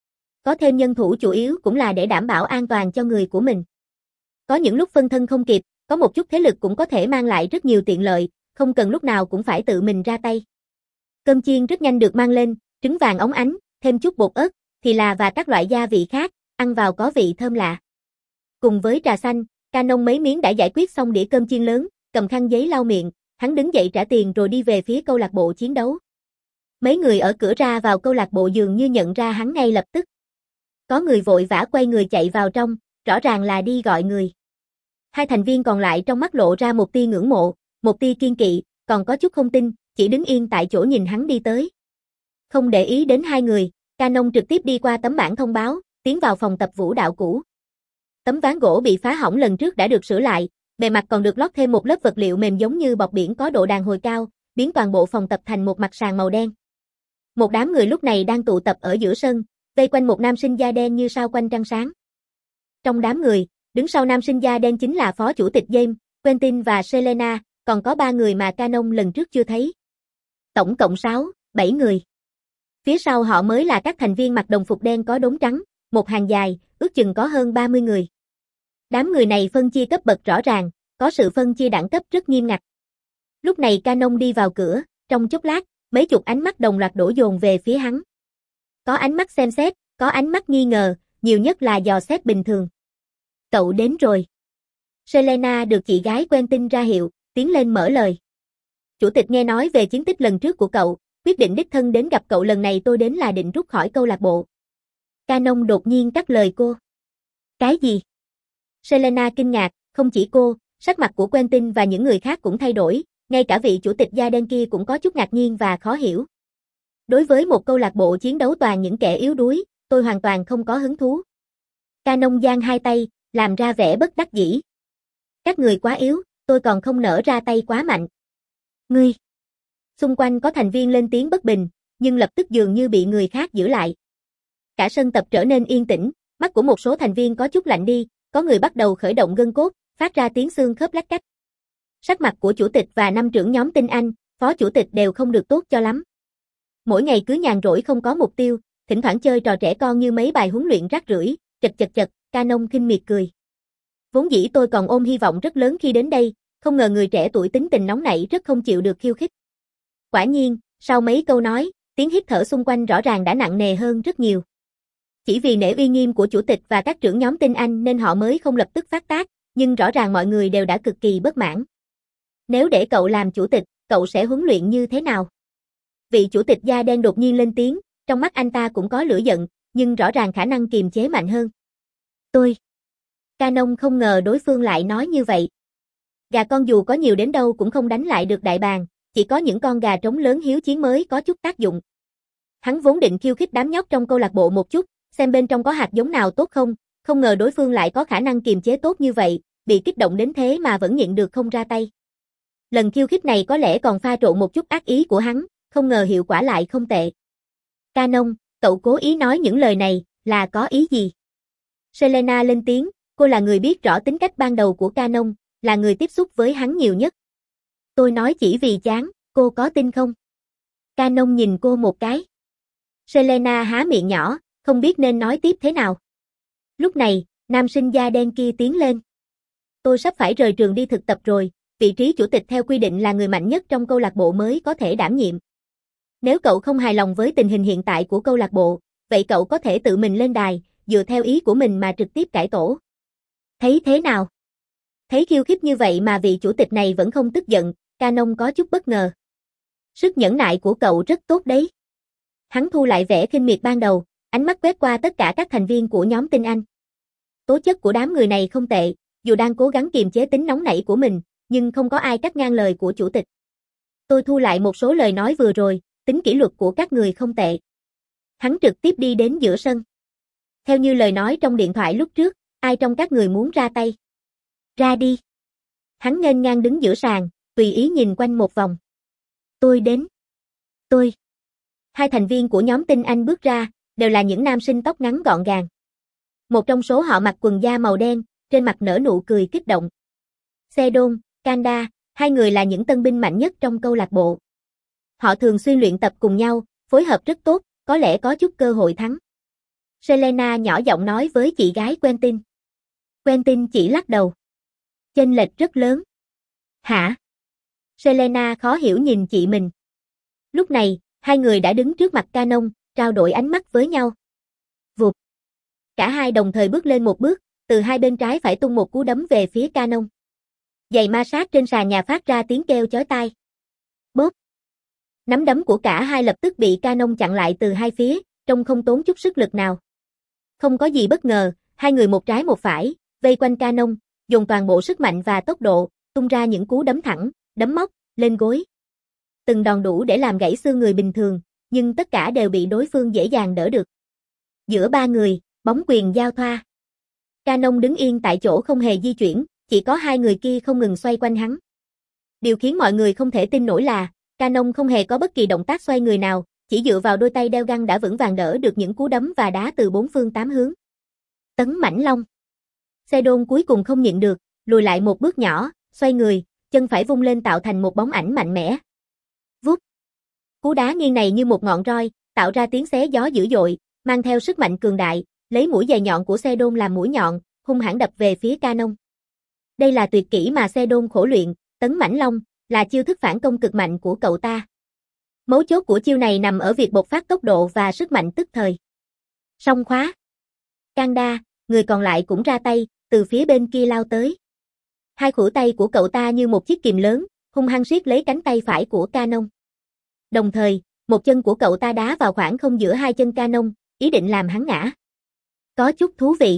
Có thêm nhân thủ chủ yếu cũng là để đảm bảo an toàn cho người của mình. Có những lúc phân thân không kịp, có một chút thế lực cũng có thể mang lại rất nhiều tiện lợi, không cần lúc nào cũng phải tự mình ra tay. Cơm chiên rất nhanh được mang lên, trứng vàng óng ánh, thêm chút bột ớt, thì là và các loại gia vị khác, ăn vào có vị thơm lạ. Cùng với trà xanh, Canon mấy miếng đã giải quyết xong đĩa cơm chiên lớn, cầm khăn giấy lau miệng, hắn đứng dậy trả tiền rồi đi về phía câu lạc bộ chiến đấu. Mấy người ở cửa ra vào câu lạc bộ dường như nhận ra hắn ngay lập tức. Có người vội vã quay người chạy vào trong, rõ ràng là đi gọi người. Hai thành viên còn lại trong mắt lộ ra một tia ngưỡng mộ, một tia kiên kỵ, còn có chút không tin, chỉ đứng yên tại chỗ nhìn hắn đi tới. Không để ý đến hai người, Canon trực tiếp đi qua tấm bảng thông báo, tiến vào phòng tập vũ đạo cũ. Tấm ván gỗ bị phá hỏng lần trước đã được sửa lại, bề mặt còn được lót thêm một lớp vật liệu mềm giống như bọt biển có độ đàn hồi cao, biến toàn bộ phòng tập thành một mặt sàn màu đen. Một đám người lúc này đang tụ tập ở giữa sân, vây quanh một nam sinh da đen như sao quanh trăng sáng. Trong đám người, đứng sau nam sinh da đen chính là phó chủ tịch James, Quentin và Selena, còn có ba người mà Canon lần trước chưa thấy. Tổng cộng sáu, bảy người. Phía sau họ mới là các thành viên mặc đồng phục đen có đốm trắng, một hàng dài, ước chừng có hơn ba mươi người. Đám người này phân chia cấp bậc rõ ràng, có sự phân chia đẳng cấp rất nghiêm ngặt. Lúc này Canon đi vào cửa, trong chốc lát, mấy chục ánh mắt đồng loạt đổ dồn về phía hắn. Có ánh mắt xem xét, có ánh mắt nghi ngờ, nhiều nhất là dò xét bình thường. Cậu đến rồi. Selena được chị gái Quentin ra hiệu, tiến lên mở lời. Chủ tịch nghe nói về chiến tích lần trước của cậu, quyết định đích thân đến gặp cậu lần này tôi đến là định rút khỏi câu lạc bộ. Canon đột nhiên cắt lời cô. Cái gì? Selena kinh ngạc, không chỉ cô, sắc mặt của Quentin và những người khác cũng thay đổi, ngay cả vị chủ tịch da đen kia cũng có chút ngạc nhiên và khó hiểu. Đối với một câu lạc bộ chiến đấu toàn những kẻ yếu đuối, tôi hoàn toàn không có hứng thú. Canon giang hai tay, làm ra vẻ bất đắc dĩ. Các người quá yếu, tôi còn không nỡ ra tay quá mạnh. Ngươi! Xung quanh có thành viên lên tiếng bất bình, nhưng lập tức dường như bị người khác giữ lại. Cả sân tập trở nên yên tĩnh, mắt của một số thành viên có chút lạnh đi, có người bắt đầu khởi động gân cốt, phát ra tiếng xương khớp lách cách. Sắc mặt của chủ tịch và năm trưởng nhóm Tinh Anh, phó chủ tịch đều không được tốt cho lắm. Mỗi ngày cứ nhàn rỗi không có mục tiêu, thỉnh thoảng chơi trò trẻ con như mấy bài huấn luyện rác rưởi, chật chật chật, Canon khinh miệt cười. Vốn dĩ tôi còn ôm hy vọng rất lớn khi đến đây, không ngờ người trẻ tuổi tính tình nóng nảy rất không chịu được khiêu khích. Quả nhiên, sau mấy câu nói, tiếng hít thở xung quanh rõ ràng đã nặng nề hơn rất nhiều. Chỉ vì nể uy nghiêm của chủ tịch và các trưởng nhóm Tinh Anh nên họ mới không lập tức phát tác, nhưng rõ ràng mọi người đều đã cực kỳ bất mãn. Nếu để cậu làm chủ tịch, cậu sẽ huấn luyện như thế nào? Vị chủ tịch da đen đột nhiên lên tiếng, trong mắt anh ta cũng có lửa giận, nhưng rõ ràng khả năng kiềm chế mạnh hơn. Tôi. Canon không ngờ đối phương lại nói như vậy. Gà con dù có nhiều đến đâu cũng không đánh lại được đại bàng, chỉ có những con gà trống lớn hiếu chiến mới có chút tác dụng. Hắn vốn định khiêu khích đám nhóc trong câu lạc bộ một chút, xem bên trong có hạt giống nào tốt không, không ngờ đối phương lại có khả năng kiềm chế tốt như vậy, bị kích động đến thế mà vẫn nhịn được không ra tay. Lần khiêu khích này có lẽ còn pha trộn một chút ác ý của hắn, không ngờ hiệu quả lại không tệ. Canon, cậu cố ý nói những lời này, là có ý gì? Selena lên tiếng, cô là người biết rõ tính cách ban đầu của Canon, là người tiếp xúc với hắn nhiều nhất. Tôi nói chỉ vì chán, cô có tin không? Canon nhìn cô một cái. Selena há miệng nhỏ, không biết nên nói tiếp thế nào. Lúc này, nam sinh da đen kia tiến lên. Tôi sắp phải rời trường đi thực tập rồi, vị trí chủ tịch theo quy định là người mạnh nhất trong câu lạc bộ mới có thể đảm nhiệm. Nếu cậu không hài lòng với tình hình hiện tại của câu lạc bộ, vậy cậu có thể tự mình lên đài, dựa theo ý của mình mà trực tiếp cải tổ. Thấy thế nào? Thấy khiêu khích như vậy mà vị chủ tịch này vẫn không tức giận, Canon có chút bất ngờ. Sức nhẫn nại của cậu rất tốt đấy. Hắn thu lại vẻ khinh miệt ban đầu, ánh mắt quét qua tất cả các thành viên của nhóm Tinh Anh. Tố chất của đám người này không tệ, dù đang cố gắng kiềm chế tính nóng nảy của mình, nhưng không có ai cắt ngang lời của chủ tịch. Tôi thu lại một số lời nói vừa rồi, tính kỷ luật của các người không tệ. Hắn trực tiếp đi đến giữa sân. Theo như lời nói trong điện thoại lúc trước, ai trong các người muốn ra tay? Ra đi. Hắn nghênh ngang đứng giữa sàn, tùy ý nhìn quanh một vòng. Tôi đến. Tôi. Hai thành viên của nhóm Tinh Anh bước ra, đều là những nam sinh tóc ngắn gọn gàng. Một trong số họ mặc quần da màu đen, trên mặt nở nụ cười kích động. Sedon, Kanda, hai người là những tân binh mạnh nhất trong câu lạc bộ. Họ thường xuyên luyện tập cùng nhau, phối hợp rất tốt, có lẽ có chút cơ hội thắng. Selena nhỏ giọng nói với chị gái Quentin. Quentin chỉ lắc đầu. Chênh lệch rất lớn. Hả? Selena khó hiểu nhìn chị mình. Lúc này, hai người đã đứng trước mặt Canon, trao đổi ánh mắt với nhau. Vụt. Cả hai đồng thời bước lên một bước, từ hai bên trái phải tung một cú đấm về phía Canon. Giày ma sát trên sàn nhà phát ra tiếng kêu chói tai. Bóp. Nắm đấm của cả hai lập tức bị Canon chặn lại từ hai phía, trông không tốn chút sức lực nào. Không có gì bất ngờ, hai người một trái một phải, vây quanh Canon, dùng toàn bộ sức mạnh và tốc độ, tung ra những cú đấm thẳng, đấm móc, lên gối. Từng đòn đủ để làm gãy xương người bình thường, nhưng tất cả đều bị đối phương dễ dàng đỡ được. Giữa ba người, bóng quyền giao thoa. Canon đứng yên tại chỗ không hề di chuyển, chỉ có hai người kia không ngừng xoay quanh hắn. Điều khiến mọi người không thể tin nổi là, Canon không hề có bất kỳ động tác xoay người nào, chỉ dựa vào đôi tay đeo găng đã vững vàng đỡ được những cú đấm và đá từ bốn phương tám hướng. Tấn Mãnh Long. Sedon cuối cùng không nhịn được, lùi lại một bước nhỏ, xoay người, chân phải vung lên tạo thành một bóng ảnh mạnh mẽ. Vút. Cú đá nghiêng này như một ngọn roi, tạo ra tiếng xé gió dữ dội, mang theo sức mạnh cường đại, lấy mũi dài nhọn của Sedon làm mũi nhọn, hung hãn đập về phía Canon. Đây là tuyệt kỹ mà Sedon khổ luyện, Tấn Mãnh Long, là chiêu thức phản công cực mạnh của cậu ta. Mấu chốt của chiêu này nằm ở việc bộc phát tốc độ và sức mạnh tức thời. Song khóa. Kanda, người còn lại cũng ra tay, từ phía bên kia lao tới. Hai khuỷu tay của cậu ta như một chiếc kìm lớn, hung hăng siết lấy cánh tay phải của Canon. Đồng thời, một chân của cậu ta đá vào khoảng không giữa hai chân Canon, ý định làm hắn ngã. Có chút thú vị.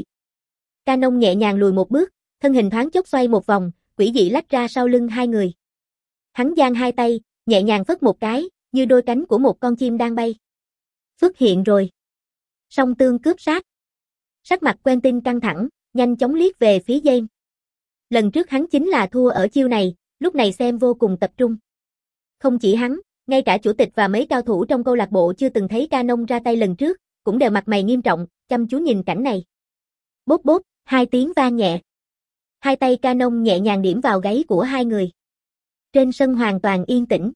Canon nhẹ nhàng lùi một bước, thân hình thoáng chốc xoay một vòng, quỷ dị lách ra sau lưng hai người. Hắn giang hai tay, nhẹ nhàng phất một cái, như đôi cánh của một con chim đang bay. Xuất hiện rồi. Song tương cướp sát. Sắc mặt Quentin căng thẳng, nhanh chóng liếc về phía James. Lần trước hắn chính là thua ở chiêu này, lúc này xem vô cùng tập trung. Không chỉ hắn, ngay cả chủ tịch và mấy cao thủ trong câu lạc bộ chưa từng thấy Canon ra tay lần trước, cũng đều mặt mày nghiêm trọng, chăm chú nhìn cảnh này. Bốp bốp, hai tiếng vang nhẹ. Hai tay Canon nhẹ nhàng điểm vào gáy của hai người. Trên sân hoàn toàn yên tĩnh.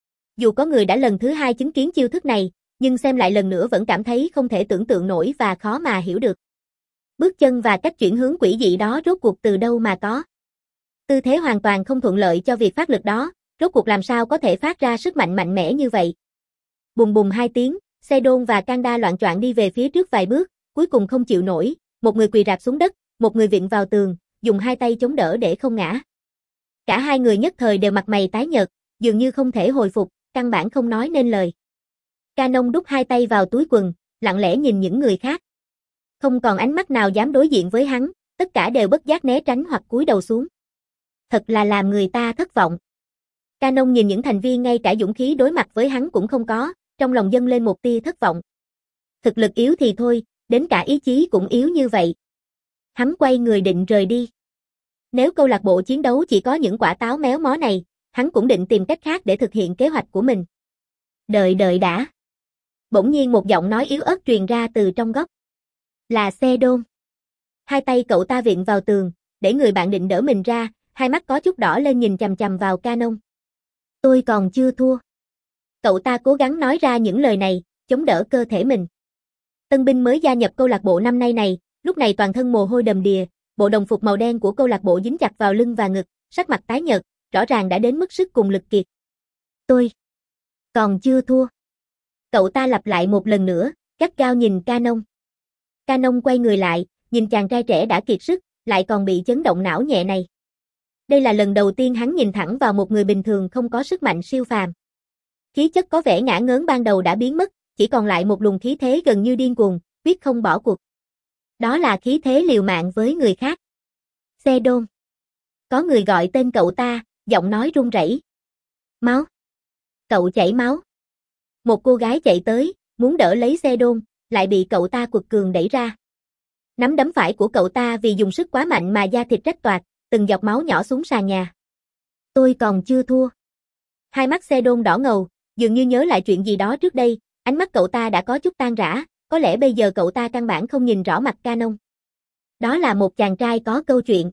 Dù có người đã lần thứ hai chứng kiến chiêu thức này, nhưng xem lại lần nữa vẫn cảm thấy không thể tưởng tượng nổi và khó mà hiểu được. Bước chân và cách chuyển hướng quỷ dị đó rốt cuộc từ đâu mà có. Tư thế hoàn toàn không thuận lợi cho việc phát lực đó, rốt cuộc làm sao có thể phát ra sức mạnh mạnh mẽ như vậy. Bùng bùng hai tiếng, Sedon và Kanda loạng choạng đi về phía trước vài bước, cuối cùng không chịu nổi, một người quỳ rạp xuống đất, một người vịn vào tường, dùng hai tay chống đỡ để không ngã. Cả hai người nhất thời đều mặt mày tái nhợt, dường như không thể hồi phục, căn bản không nói nên lời. Canon đút hai tay vào túi quần, lặng lẽ nhìn những người khác. Không còn ánh mắt nào dám đối diện với hắn, tất cả đều bất giác né tránh hoặc cúi đầu xuống. Thật là làm người ta thất vọng. Canon nhìn những thành viên ngay cả dũng khí đối mặt với hắn cũng không có, trong lòng dâng lên một tia thất vọng. Thực lực yếu thì thôi, đến cả ý chí cũng yếu như vậy. Hắn quay người định rời đi. Nếu câu lạc bộ chiến đấu chỉ có những quả táo méo mó này, hắn cũng định tìm cách khác để thực hiện kế hoạch của mình. Đợi đợi đã. Bỗng nhiên một giọng nói yếu ớt truyền ra từ trong góc. Là Sedon. Hai tay cậu ta viện vào tường, để người bạn định đỡ mình ra, hai mắt có chút đỏ lên nhìn chằm chằm vào Canon. Tôi còn chưa thua. Cậu ta cố gắng nói ra những lời này, chống đỡ cơ thể mình. Tân binh mới gia nhập câu lạc bộ năm nay này, lúc này toàn thân mồ hôi đầm đìa, bộ đồng phục màu đen của câu lạc bộ dính chặt vào lưng và ngực, sắc mặt tái nhợt, rõ ràng đã đến mức sức cùng lực kiệt. Tôi còn chưa thua. Cậu ta lặp lại một lần nữa, gắt gao nhìn Canon. Canon quay người lại, nhìn chàng trai trẻ đã kiệt sức, lại còn bị chấn động não nhẹ này. Đây là lần đầu tiên hắn nhìn thẳng vào một người bình thường không có sức mạnh siêu phàm. Khí chất có vẻ ngã ngớn ban đầu đã biến mất, chỉ còn lại một luồng khí thế gần như điên cuồng, quyết không bỏ cuộc. Đó là khí thế liều mạng với người khác. Sedon. Có người gọi tên cậu ta, giọng nói run rẩy. Máu. Cậu chảy máu. Một cô gái chạy tới, muốn đỡ lấy Sedon, lại bị cậu ta quật cường đẩy ra. Nắm đấm phải của cậu ta vì dùng sức quá mạnh mà da thịt rách toạc, từng giọt máu nhỏ xuống sàn nhà. Tôi còn chưa thua. Hai mắt Sedon đỏ ngầu, dường như nhớ lại chuyện gì đó trước đây, ánh mắt cậu ta đã có chút tan rã, có lẽ bây giờ cậu ta căn bản không nhìn rõ mặt Canon. Đó là một chàng trai có câu chuyện.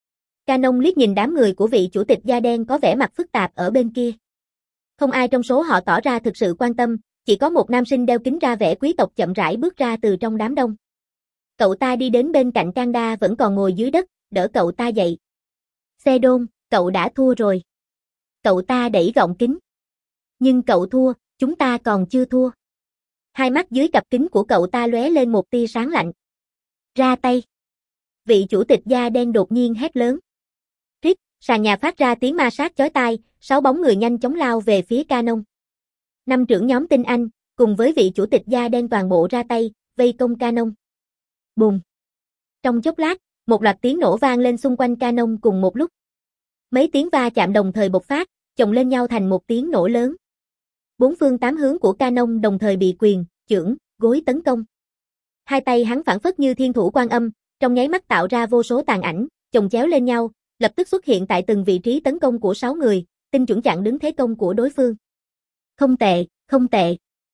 Canon liếc nhìn đám người của vị chủ tịch da đen có vẻ mặt phức tạp ở bên kia. Không ai trong số họ tỏ ra thực sự quan tâm, chỉ có một nam sinh đeo kính ra vẻ quý tộc chậm rãi bước ra từ trong đám đông. Cậu ta đi đến bên cạnh Kanda vẫn còn ngồi dưới đất, đỡ cậu ta dậy. Sedon, cậu đã thua rồi. Cậu ta đẩy gọng kính. Nhưng cậu thua, chúng ta còn chưa thua. Hai mắt dưới cặp kính của cậu ta lóe lên một tia sáng lạnh. Ra tay. Vị chủ tịch da đen đột nhiên hét lớn. Rít, sàn nhà phát ra tiếng ma sát chói tai, sáu bóng người nhanh chóng lao về phía Canon. Năm trưởng nhóm tinh Anh, cùng với vị chủ tịch da đen toàn bộ ra tay, vây công Canon. Bùm. Trong chốc lát, một loạt tiếng nổ vang lên xung quanh Canon cùng một lúc. Mấy tiếng va chạm đồng thời bộc phát, chồng lên nhau thành một tiếng nổ lớn. Bốn phương tám hướng của Canon đồng thời bị quyền, chưởng, gối tấn công. Hai tay hắn phảng phất như thiên thủ quan âm, trong nháy mắt tạo ra vô số tàn ảnh, chồng chéo lên nhau, lập tức xuất hiện tại từng vị trí tấn công của sáu người, tinh chuẩn chặn đứng thế công của đối phương. Không tệ, không tệ.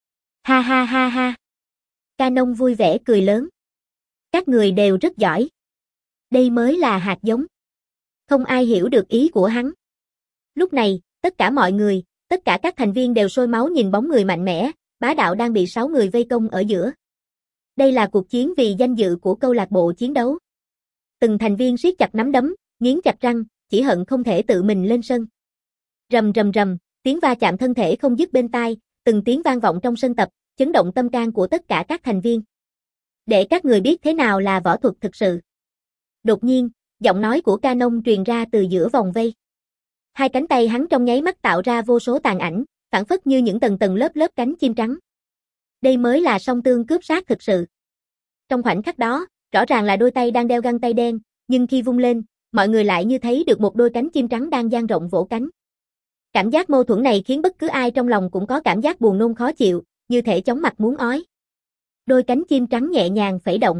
Ha ha ha ha. Canon vui vẻ cười lớn. Các người đều rất giỏi. Đây mới là hạt giống. Không ai hiểu được ý của hắn. Lúc này, tất cả mọi người, tất cả các thành viên đều sôi máu nhìn bóng người mạnh mẽ, bá đạo đang bị sáu người vây công ở giữa. Đây là cuộc chiến vì danh dự của câu lạc bộ chiến đấu. Từng thành viên siết chặt nắm đấm, nghiến chặt răng, chỉ hận không thể tự mình lên sân. Rầm rầm rầm, tiếng va chạm thân thể không dứt bên tai, từng tiếng vang vọng trong sân tập, chấn động tâm can của tất cả các thành viên. Để các người biết thế nào là võ thuật thực sự. Đột nhiên, giọng nói của Canon truyền ra từ giữa vòng vây. Hai cánh tay hắn trong nháy mắt tạo ra vô số tàn ảnh, phảng phất như những tầng tầng lớp lớp cánh chim trắng. Đây mới là song tương cướp sát thực sự. Trong khoảnh khắc đó, rõ ràng là đôi tay đang đeo găng tay đen, nhưng khi vung lên, mọi người lại như thấy được một đôi cánh chim trắng đang dang rộng vỗ cánh. Cảm giác mâu thuẫn này khiến bất cứ ai trong lòng cũng có cảm giác buồn nôn khó chịu, như thể chóng mặt muốn ói. Đôi cánh chim trắng nhẹ nhàng phẩy động.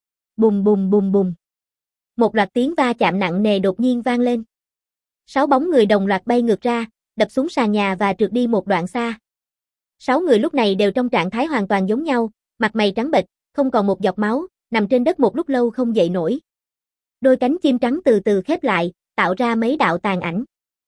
Bùm bùm bùm bùm. Một loạt tiếng va chạm nặng nề đột nhiên vang lên. Sáu bóng người đồng loạt bay ngược ra, đập xuống sàn nhà và trượt đi một đoạn xa. Sáu người lúc này đều trong trạng thái hoàn toàn giống nhau, mặt mày trắng bệch, không còn một giọt máu, nằm trên đất một lúc lâu không dậy nổi. Đôi cánh chim trắng từ từ khép lại, tạo ra mấy đạo tàn ảnh.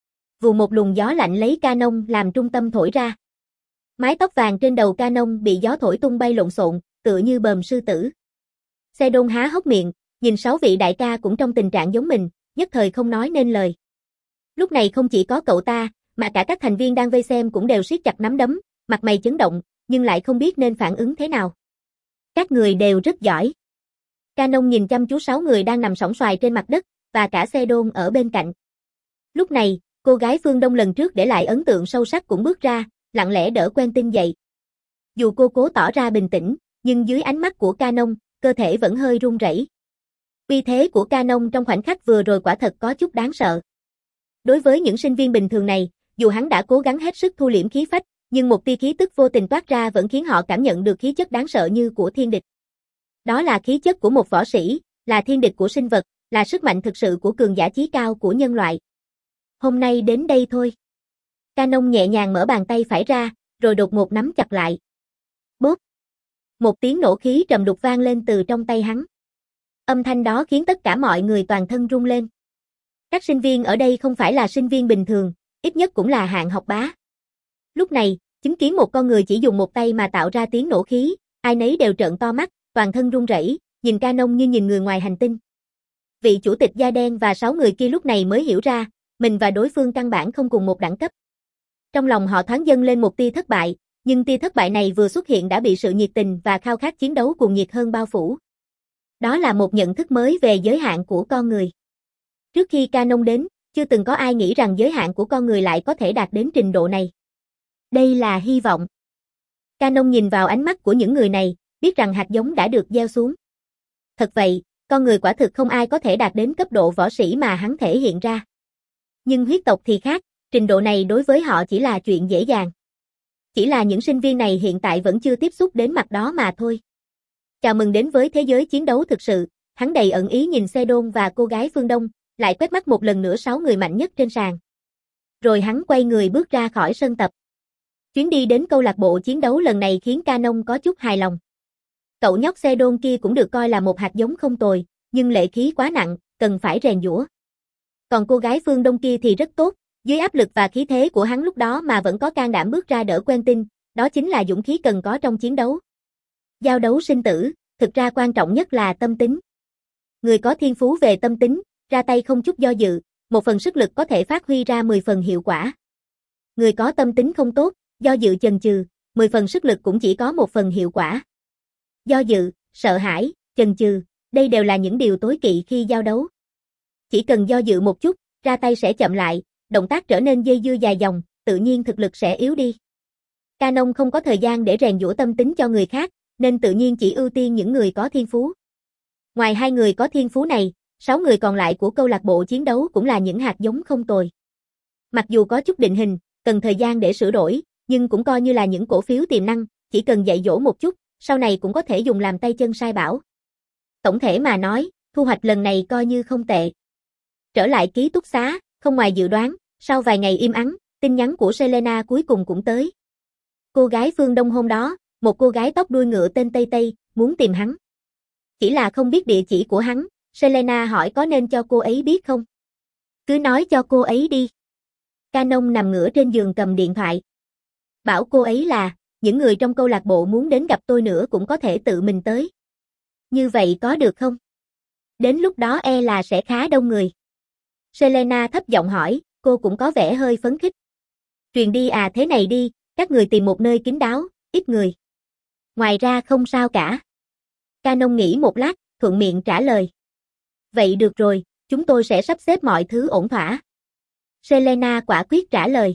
Vù một luồng gió lạnh lấy Canon làm trung tâm thổi ra. Mái tóc vàng trên đầu Canon bị gió thổi tung bay lộn xộn, tựa như bờm sư tử. Sedon há hốc miệng, nhìn sáu vị đại ca cũng trong tình trạng giống mình, nhất thời không nói nên lời. Lúc này không chỉ có cậu ta, mà cả các thành viên đang vây xem cũng đều siết chặt nắm đấm, mặt mày chấn động, nhưng lại không biết nên phản ứng thế nào. Các người đều rất giỏi. Canon nhìn chăm chú sáu người đang nằm sõng soài trên mặt đất, và cả Sedon ở bên cạnh. Lúc này, Cô gái phương Đông lần trước để lại ấn tượng sâu sắc cũng bước ra, lặng lẽ đỡ Quentin dậy. Dù cô cố tỏ ra bình tĩnh, nhưng dưới ánh mắt của Canon, cơ thể vẫn hơi run rẩy. Uy thế của Canon trong khoảnh khắc vừa rồi quả thật có chút đáng sợ. Đối với những sinh viên bình thường này, dù hắn đã cố gắng hết sức thu liễm khí phách, nhưng một tia khí tức vô tình toát ra vẫn khiến họ cảm nhận được khí chất đáng sợ như của thiên địch. Đó là khí chất của một võ sĩ, là thiên địch của sinh vật, là sức mạnh thực sự của cường giả chí cao của nhân loại. Hôm nay đến đây thôi. Canon nhẹ nhàng mở bàn tay phải ra, rồi đột ngột nắm chặt lại. Bốp. Một tiếng nổ khí trầm đục vang lên từ trong tay hắn. Âm thanh đó khiến tất cả mọi người toàn thân rung lên. Các sinh viên ở đây không phải là sinh viên bình thường, ít nhất cũng là hạng học bá. Lúc này, chứng kiến một con người chỉ dùng một tay mà tạo ra tiếng nổ khí, ai nấy đều trợn to mắt, toàn thân run rẩy, nhìn Canon như nhìn người ngoài hành tinh. Vị chủ tịch da đen và sáu người kia lúc này mới hiểu ra, mình và đối phương căn bản không cùng một đẳng cấp. Trong lòng họ thoáng dâng lên một tia thất bại, nhưng tia thất bại này vừa xuất hiện đã bị sự nhiệt tình và khao khát chiến đấu cuồng nhiệt hơn bao phủ. Đó là một nhận thức mới về giới hạn của con người. Trước khi Canon đến, chưa từng có ai nghĩ rằng giới hạn của con người lại có thể đạt đến trình độ này. Đây là hy vọng. Canon nhìn vào ánh mắt của những người này, biết rằng hạt giống đã được gieo xuống. Thật vậy, con người quả thực không ai có thể đạt đến cấp độ võ sĩ mà hắn thể hiện ra. Nhưng huyết tộc thì khác, trình độ này đối với họ chỉ là chuyện dễ dàng. Chỉ là những sinh viên này hiện tại vẫn chưa tiếp xúc đến mặt đó mà thôi. Chào mừng đến với thế giới chiến đấu thực sự, hắn đầy ẩn ý nhìn Sedon và cô gái phương Đông, lại quét mắt một lần nữa sáu người mạnh nhất trên sàn. Rồi hắn quay người bước ra khỏi sân tập. Chuyến đi đến câu lạc bộ chiến đấu lần này khiến Canon có chút hài lòng. Cậu nhóc Sedon kia cũng được coi là một hạt giống không tồi, nhưng lệ khí quá nặng, cần phải rèn giũa. Còn cô gái phương Đông kia thì rất tốt, dưới áp lực và khí thế của hắn lúc đó mà vẫn có can đảm bước ra đỡ Quentin, đó chính là dũng khí cần có trong chiến đấu. Giao đấu sinh tử, thực ra quan trọng nhất là tâm tính. Người có thiên phú về tâm tính, ra tay không chút do dự, một phần sức lực có thể phát huy ra mười phần hiệu quả. Người có tâm tính không tốt, do dự chần chừ, mười phần sức lực cũng chỉ có một phần hiệu quả. Do dự, sợ hãi, chần chừ, đây đều là những điều tối kỵ khi giao đấu. Chỉ cần do dự một chút, ra tay sẽ chậm lại, động tác trở nên dây dưa dài dòng, tự nhiên thực lực sẽ yếu đi. Canon không có thời gian để rèn giũa tâm tính cho người khác, nên tự nhiên chỉ ưu tiên những người có thiên phú. Ngoài hai người có thiên phú này, sáu người còn lại của câu lạc bộ chiến đấu cũng là những hạt giống không tồi. Mặc dù có chút định hình, cần thời gian để sửa đổi, nhưng cũng coi như là những cổ phiếu tiềm năng, chỉ cần dạy dỗ một chút, sau này cũng có thể dùng làm tay chân sai bảo. Tổng thể mà nói, thu hoạch lần này coi như không tệ. Trở lại ký túc xá, không ngoài dự đoán, sau vài ngày im ắng, tin nhắn của Selena cuối cùng cũng tới. Cô gái phương Đông hôm đó, một cô gái tóc đuôi ngựa tên Tây Tây, muốn tìm hắn. Chỉ là không biết địa chỉ của hắn, Selena hỏi có nên cho cô ấy biết không? Cứ nói cho cô ấy đi. Canon nằm ngửa trên giường cầm điện thoại. Bảo cô ấy là, những người trong câu lạc bộ muốn đến gặp tôi nữa cũng có thể tự mình tới. Như vậy có được không? Đến lúc đó e là sẽ khá đông người. Selena thấp giọng hỏi, cô cũng có vẻ hơi phấn khích. Truyền đi à, thế này đi, các người tìm một nơi kín đáo, ít người. Ngoài ra không sao cả. Canon nghĩ một lát, thuận miệng trả lời. Vậy được rồi, chúng tôi sẽ sắp xếp mọi thứ ổn thỏa. Selena quả quyết trả lời.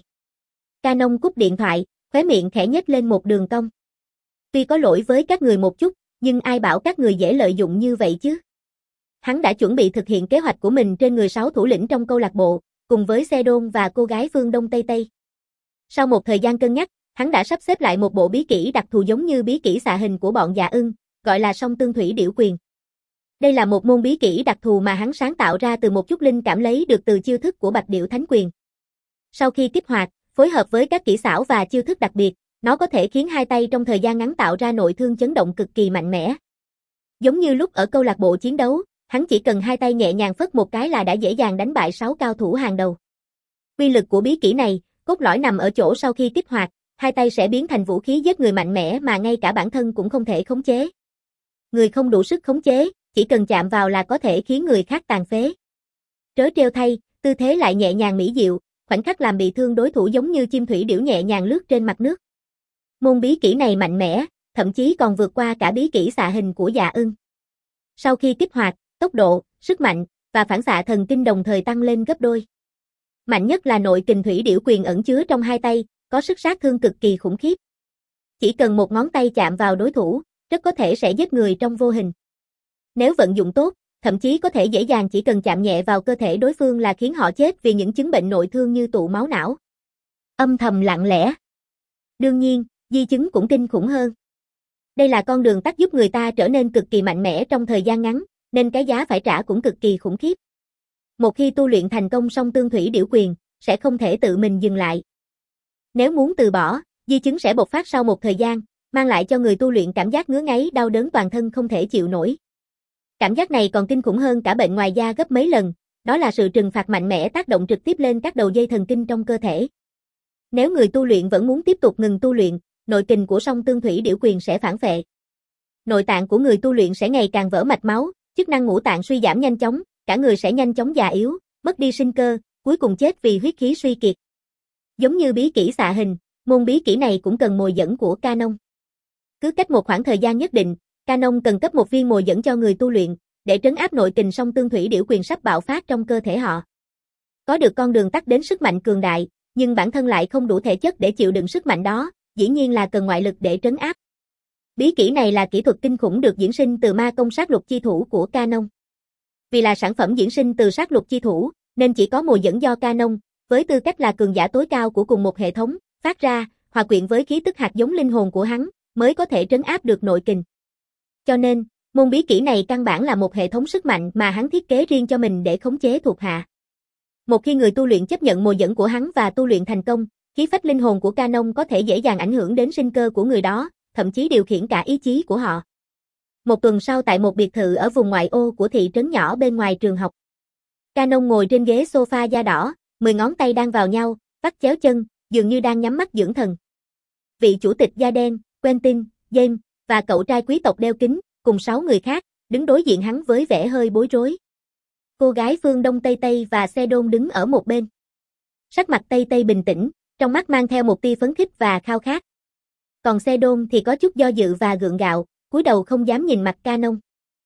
Canon cúp điện thoại, khóe miệng khẽ nhếch lên một đường cong. Tuy có lỗi với các người một chút, nhưng ai bảo các người dễ lợi dụng như vậy chứ? Hắn đã chuẩn bị thực hiện kế hoạch của mình trên người sáu thủ lĩnh trong câu lạc bộ, cùng với Sedon và cô gái phương Đông Tây Tây. Sau một thời gian cân nhắc, hắn đã sắp xếp lại một bộ bí kỹ đặc thù giống như bí kỹ xạ hình của bọn Dạ Ưng, gọi là song tương thủy điểu quyền. Đây là một môn bí kỹ đặc thù mà hắn sáng tạo ra từ một chút linh cảm lấy được từ chiêu thức của Bạch Điểu Thánh Quyền. Sau khi kích hoạt, phối hợp với các kỹ xảo và chiêu thức đặc biệt, nó có thể khiến hai tay trong thời gian ngắn tạo ra nội thương chấn động cực kỳ mạnh mẽ. Giống như lúc ở câu lạc bộ chiến đấu, hắn chỉ cần hai tay nhẹ nhàng phất một cái là đã dễ dàng đánh bại sáu cao thủ hàng đầu. Uy lực của bí kỹ này, cốt lõi nằm ở chỗ sau khi kích hoạt, hai tay sẽ biến thành vũ khí giết người mạnh mẽ mà ngay cả bản thân cũng không thể khống chế. Người không đủ sức khống chế, chỉ cần chạm vào là có thể khiến người khác tàn phế. Trớ trêu thay, tư thế lại nhẹ nhàng mỹ diệu, khoảnh khắc làm bị thương đối thủ giống như chim thủy điểu nhẹ nhàng lướt trên mặt nước. Môn bí kỹ này mạnh mẽ, thậm chí còn vượt qua cả bí kỹ xạ hình của Dạ Ưng. Sau khi kích hoạt, tốc độ, sức mạnh và phản xạ thần kinh đồng thời tăng lên gấp đôi. Mạnh nhất là nội kình thủy điểu quyền ẩn chứa trong hai tay, có sức sát thương cực kỳ khủng khiếp. Chỉ cần một ngón tay chạm vào đối thủ, rất có thể sẽ giết người trong vô hình. Nếu vận dụng tốt, thậm chí có thể dễ dàng chỉ cần chạm nhẹ vào cơ thể đối phương là khiến họ chết vì những chứng bệnh nội thương như tụ máu não. Âm thầm lặng lẽ. Đương nhiên, di chứng cũng kinh khủng hơn. Đây là con đường tắt giúp người ta trở nên cực kỳ mạnh mẽ trong thời gian ngắn, nên cái giá phải trả cũng cực kỳ khủng khiếp. Một khi tu luyện thành công song tương thủy điểu quyền, sẽ không thể tự mình dừng lại. Nếu muốn từ bỏ, di chứng sẽ bộc phát sau một thời gian, mang lại cho người tu luyện cảm giác ngứa ngáy đau đớn toàn thân không thể chịu nổi. Cảm giác này còn kinh khủng hơn cả bệnh ngoài da gấp mấy lần, đó là sự trừng phạt mạnh mẽ tác động trực tiếp lên các đầu dây thần kinh trong cơ thể. Nếu người tu luyện vẫn muốn tiếp tục ngừng tu luyện, nội kình của song tương thủy điểu quyền sẽ phản phệ. Nội tạng của người tu luyện sẽ ngày càng vỡ mạch máu, chức năng ngũ tạng suy giảm nhanh chóng, cả người sẽ nhanh chóng già yếu, mất đi sinh cơ, cuối cùng chết vì huyết khí suy kiệt. Giống như bí kỹ xạ hình, môn bí kỹ này cũng cần mồi dẫn của Canon. Cứ cách một khoảng thời gian nhất định, Canon cần cấp một viên mồi dẫn cho người tu luyện, để trấn áp nội kình song tương thủy điểu quyền sắp bạo phát trong cơ thể họ. Có được con đường tắt đến sức mạnh cường đại, nhưng bản thân lại không đủ thể chất để chịu đựng sức mạnh đó, dĩ nhiên là cần ngoại lực để trấn áp. Bí kỹ này là kỹ thuật kinh khủng được diễn sinh từ ma công sát lục chi thủ của Canon. Vì là sản phẩm diễn sinh từ sát lục chi thủ, nên chỉ có mồi dẫn do Canon, với tư cách là cường giả tối cao của cùng một hệ thống, phát ra, hòa quyện với khí tức hạt giống linh hồn của hắn, mới có thể trấn áp được nội kình. Cho nên, môn bí kỹ này căn bản là một hệ thống sức mạnh mà hắn thiết kế riêng cho mình để khống chế thuộc hạ. Một khi người tu luyện chấp nhận mồi dẫn của hắn và tu luyện thành công, khí phách linh hồn của Canon có thể dễ dàng ảnh hưởng đến sinh cơ của người đó, thậm chí điều khiển cả ý chí của họ. Một tuần sau tại một biệt thự ở vùng ngoại ô của thị trấn nhỏ bên ngoài trường học. Canon ngồi trên ghế sofa da đỏ, mười ngón tay đang vào nhau, vắt chéo chân, dường như đang nhắm mắt dưỡng thần. Vị chủ tịch da đen, Quentin, James, và cậu trai quý tộc đeo kính, cùng sáu người khác, đứng đối diện hắn với vẻ hơi bối rối. Cô gái phương Đông Tây Tây và Sedon đứng ở một bên. Sắc mặt Tây Tây bình tĩnh, trong mắt mang theo một tia phấn khích và khao khát. Còn Sedon thì có chút do dự và gượng gạo, cúi đầu không dám nhìn mặt Canon.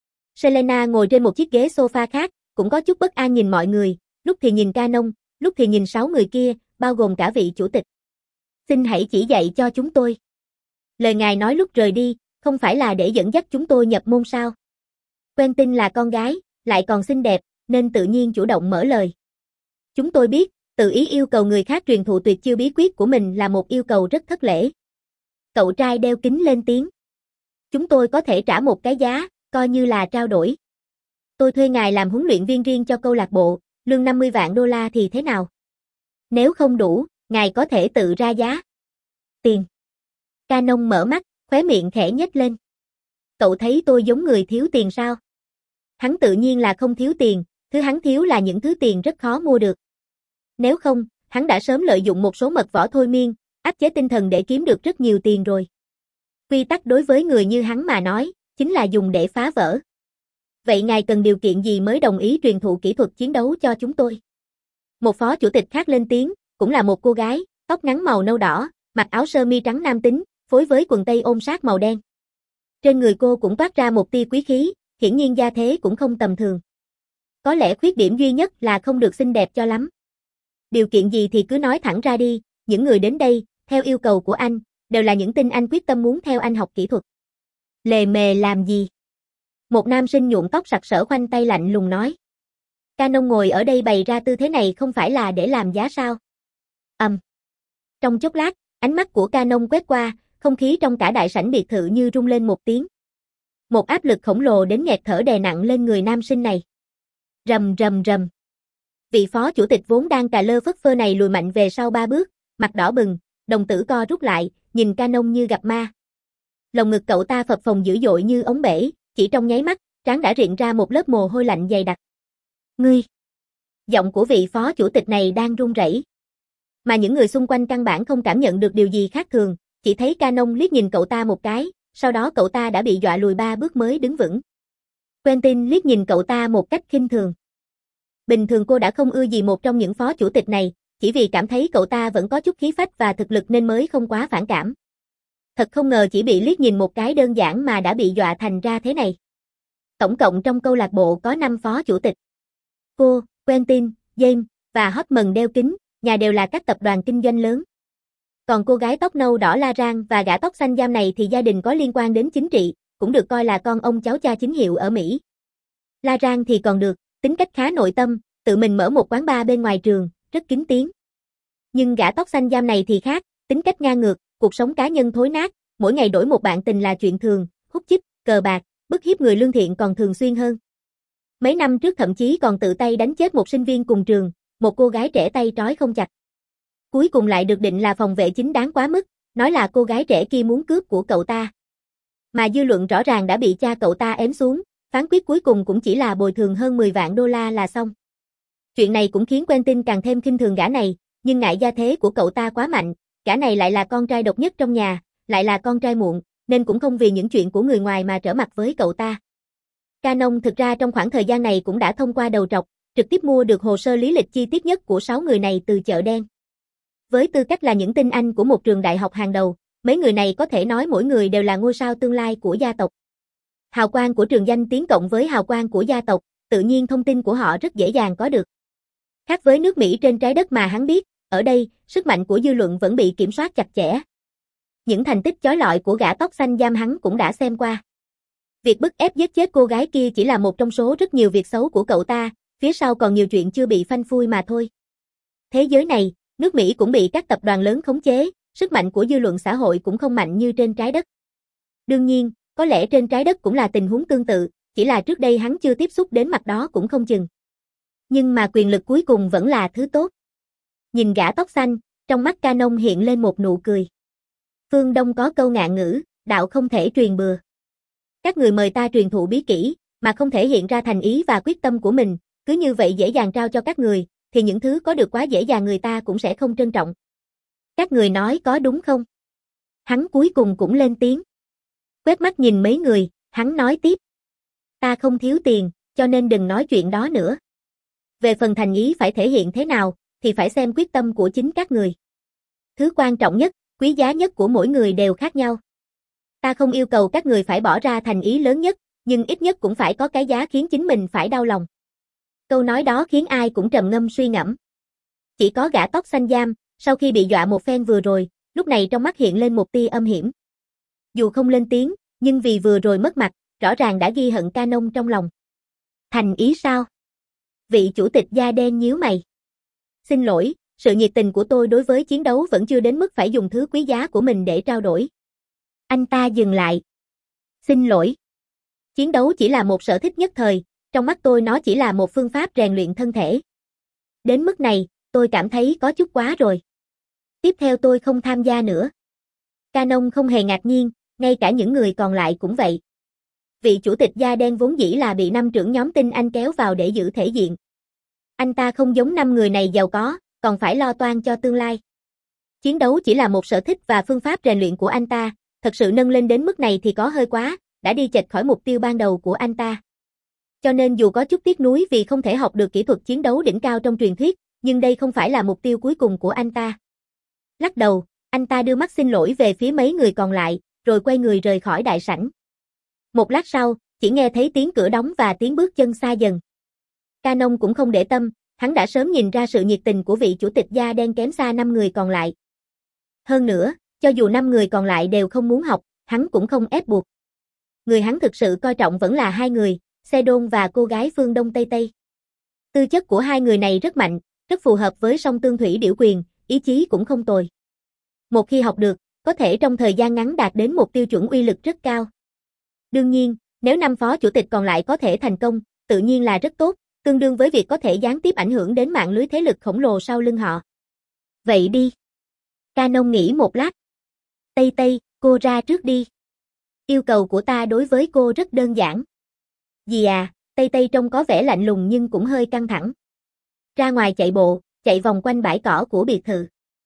Selena ngồi trên một chiếc ghế sofa khác, cũng có chút bất an nhìn mọi người, lúc thì nhìn Canon, lúc thì nhìn sáu người kia, bao gồm cả vị chủ tịch. Xin hãy chỉ dạy cho chúng tôi. Lời ngài nói lúc rời đi, không phải là để dẫn dắt chúng tôi nhập môn sao? Quentin là con gái, lại còn xinh đẹp, nên tự nhiên chủ động mở lời. Chúng tôi biết, tự ý yêu cầu người khác truyền thụ tuyệt chiêu bí quyết của mình là một yêu cầu rất thất lễ. Cậu trai đeo kính lên tiếng. Chúng tôi có thể trả một cái giá, coi như là trao đổi. Tôi thuê ngài làm huấn luyện viên riêng cho câu lạc bộ, lương năm mươi vạn đô la thì thế nào? Nếu không đủ, ngài có thể tự ra giá. Tiền. Canon mở mắt, khóe miệng khẽ nhếch lên. Cậu thấy tôi giống người thiếu tiền sao? Hắn tự nhiên là không thiếu tiền, thứ hắn thiếu là những thứ tiền rất khó mua được. Nếu không, hắn đã sớm lợi dụng một số mật võ thôi miên, áp chế tinh thần để kiếm được rất nhiều tiền rồi. Quy tắc đối với người như hắn mà nói, chính là dùng để phá vỡ. Vậy ngài cần điều kiện gì mới đồng ý truyền thụ kỹ thuật chiến đấu cho chúng tôi? Một phó chủ tịch khác lên tiếng, cũng là một cô gái, tóc ngắn màu nâu đỏ, mặc áo sơ mi trắng nam tính, phối với quần tây ôm sát màu đen. Trên người cô cũng toát ra một tia quý khí, hiển nhiên gia thế cũng không tầm thường. Có lẽ khuyết điểm duy nhất là không được xinh đẹp cho lắm. Điều kiện gì thì cứ nói thẳng ra đi, những người đến đây, theo yêu cầu của anh, đều là những tinh anh quyết tâm muốn theo anh học kỹ thuật. Lề mề làm gì? Một nam sinh nhuộm tóc sặc sỡ khoanh tay lạnh lùng nói. Canon ngồi ở đây bày ra tư thế này không phải là để làm giá sao? Ầm. Um. Trong chốc lát, ánh mắt của Canon quét qua, không khí trong cả đại sảnh biệt thự như rung lên một tiếng. Một áp lực khổng lồ đến nghẹt thở đè nặng lên người nam sinh này. Rầm rầm rầm. Vị phó chủ tịch vốn đang cà lơ phất phơ này lùi mạnh về sau ba bước, mặt đỏ bừng, đồng tử co rút lại, nhìn Canon như gặp ma. Lồng ngực cậu ta phập phồng dữ dội như ống bể, chỉ trong nháy mắt, trán đã rịn ra một lớp mồ hôi lạnh dày đặc. Ngươi! Giọng của vị phó chủ tịch này đang run rẩy. Mà những người xung quanh căn bản không cảm nhận được điều gì khác thường, chỉ thấy Canon liếc nhìn cậu ta một cái, sau đó cậu ta đã bị dọa lùi ba bước mới đứng vững. Quentin liếc nhìn cậu ta một cách khinh thường. Bình thường cô đã không ưa gì một trong những phó chủ tịch này, chỉ vì cảm thấy cậu ta vẫn có chút khí phách và thực lực nên mới không quá phản cảm. Thật không ngờ chỉ bị liếc nhìn một cái đơn giản mà đã bị dọa thành ra thế này. Tổng cộng trong câu lạc bộ có năm phó chủ tịch. Cô, Quentin, James, và Hortman đeo kính, nhà đều là các tập đoàn kinh doanh lớn. Còn cô gái tóc nâu đỏ La Rang và gã tóc xanh Giam này thì gia đình có liên quan đến chính trị, cũng được coi là con ông cháu cha chính hiệu ở Mỹ. La Rang thì còn được, tính cách khá nội tâm, tự mình mở một quán bar bên ngoài trường, rất kín tiếng. Nhưng gã tóc xanh Giam này thì khác, tính cách ngang ngược, cuộc sống cá nhân thối nát, mỗi ngày đổi một bạn tình là chuyện thường, hút chích, cờ bạc, bức hiếp người lương thiện còn thường xuyên hơn. Mấy năm trước thậm chí còn tự tay đánh chết một sinh viên cùng trường, một cô gái trẻ tay trói không chặt. Cuối cùng lại được định là phòng vệ chính đáng quá mức, nói là cô gái trẻ kia muốn cướp của cậu ta. Mà dư luận rõ ràng đã bị cha cậu ta ém xuống, phán quyết cuối cùng cũng chỉ là bồi thường hơn mười vạn đô la là xong. Chuyện này cũng khiến Quentin càng thêm khinh thường gã này, nhưng ngại gia thế của cậu ta quá mạnh, gã này lại là con trai độc nhất trong nhà, lại là con trai muộn, nên cũng không vì những chuyện của người ngoài mà trở mặt với cậu ta. Canon thực ra trong khoảng thời gian này cũng đã thông qua đầu trọc, trực tiếp mua được hồ sơ lý lịch chi tiết nhất của sáu người này từ chợ đen. Với tư cách là những tinh anh của một trường đại học hàng đầu, mấy người này có thể nói mỗi người đều là ngôi sao tương lai của gia tộc. Hào quang của trường danh tiếng cộng với hào quang của gia tộc, tự nhiên thông tin của họ rất dễ dàng có được. Khác với nước Mỹ trên trái đất mà hắn biết, ở đây, sức mạnh của dư luận vẫn bị kiểm soát chặt chẽ. Những thành tích chói lọi của gã tóc xanh Giam hắn cũng đã xem qua. Việc bức ép giết chết cô gái kia chỉ là một trong số rất nhiều việc xấu của cậu ta, phía sau còn nhiều chuyện chưa bị phanh phui mà thôi. Thế giới này, nước Mỹ cũng bị các tập đoàn lớn khống chế, sức mạnh của dư luận xã hội cũng không mạnh như trên trái đất. Đương nhiên, có lẽ trên trái đất cũng là tình huống tương tự, chỉ là trước đây hắn chưa tiếp xúc đến mặt đó cũng không chừng. Nhưng mà quyền lực cuối cùng vẫn là thứ tốt. Nhìn gã tóc xanh, trong mắt Canon hiện lên một nụ cười. Phương Đông có câu ngạn ngữ, đạo không thể truyền bừa. Các người mời ta truyền thụ bí kỹ, mà không thể hiện ra thành ý và quyết tâm của mình, cứ như vậy dễ dàng trao cho các người, thì những thứ có được quá dễ dàng người ta cũng sẽ không trân trọng. Các người nói có đúng không? Hắn cuối cùng cũng lên tiếng. Quét mắt nhìn mấy người, hắn nói tiếp. Ta không thiếu tiền, cho nên đừng nói chuyện đó nữa. Về phần thành ý phải thể hiện thế nào, thì phải xem quyết tâm của chính các người. Thứ quan trọng nhất, quý giá nhất của mỗi người đều khác nhau. Ta không yêu cầu các người phải bỏ ra thành ý lớn nhất, nhưng ít nhất cũng phải có cái giá khiến chính mình phải đau lòng. Câu nói đó khiến ai cũng trầm ngâm suy ngẫm. Chỉ có gã tóc xanh Giam, sau khi bị dọa một phen vừa rồi, lúc này trong mắt hiện lên một tia âm hiểm. Dù không lên tiếng, nhưng vì vừa rồi mất mặt, rõ ràng đã ghi hận Canon trong lòng. Thành ý sao? Vị chủ tịch da đen nhíu mày. Xin lỗi, sự nhiệt tình của tôi đối với chiến đấu vẫn chưa đến mức phải dùng thứ quý giá của mình để trao đổi. Anh ta dừng lại. Xin lỗi. Chiến đấu chỉ là một sở thích nhất thời, trong mắt tôi nó chỉ là một phương pháp rèn luyện thân thể. Đến mức này, tôi cảm thấy có chút quá rồi. Tiếp theo tôi không tham gia nữa. Canon không hề ngạc nhiên, ngay cả những người còn lại cũng vậy. Vị chủ tịch da đen vốn dĩ là bị năm trưởng nhóm tinh anh kéo vào để giữ thể diện. Anh ta không giống năm người này giàu có, còn phải lo toan cho tương lai. Chiến đấu chỉ là một sở thích và phương pháp rèn luyện của anh ta, thật sự nâng lên đến mức này thì có hơi quá, đã đi chệch khỏi mục tiêu ban đầu của anh ta. Cho nên dù có chút tiếc nuối vì không thể học được kỹ thuật chiến đấu đỉnh cao trong truyền thuyết, nhưng đây không phải là mục tiêu cuối cùng của anh ta. Lắc đầu, anh ta đưa mắt xin lỗi về phía mấy người còn lại, rồi quay người rời khỏi đại sảnh. Một lát sau, chỉ nghe thấy tiếng cửa đóng và tiếng bước chân xa dần. Canon cũng không để tâm, hắn đã sớm nhìn ra sự nhiệt tình của vị chủ tịch da đen kém xa năm người còn lại. Hơn nữa, cho dù năm người còn lại đều không muốn học, hắn cũng không ép buộc. Người hắn thực sự coi trọng vẫn là hai người, Sedon và cô gái phương Đông Tây Tây. Tư chất của hai người này rất mạnh, rất phù hợp với song tương thủy điểu quyền, ý chí cũng không tồi. Một khi học được, có thể trong thời gian ngắn đạt đến một tiêu chuẩn uy lực rất cao. Đương nhiên, nếu năm phó chủ tịch còn lại có thể thành công, tự nhiên là rất tốt, tương đương với việc có thể gián tiếp ảnh hưởng đến mạng lưới thế lực khổng lồ sau lưng họ. Vậy đi. Canon nghĩ một lát. Tây Tây, cô ra trước đi. Yêu cầu của ta đối với cô rất đơn giản. Gì à, Tây Tây trông có vẻ lạnh lùng nhưng cũng hơi căng thẳng. Ra ngoài chạy bộ, chạy vòng quanh bãi cỏ của biệt thự.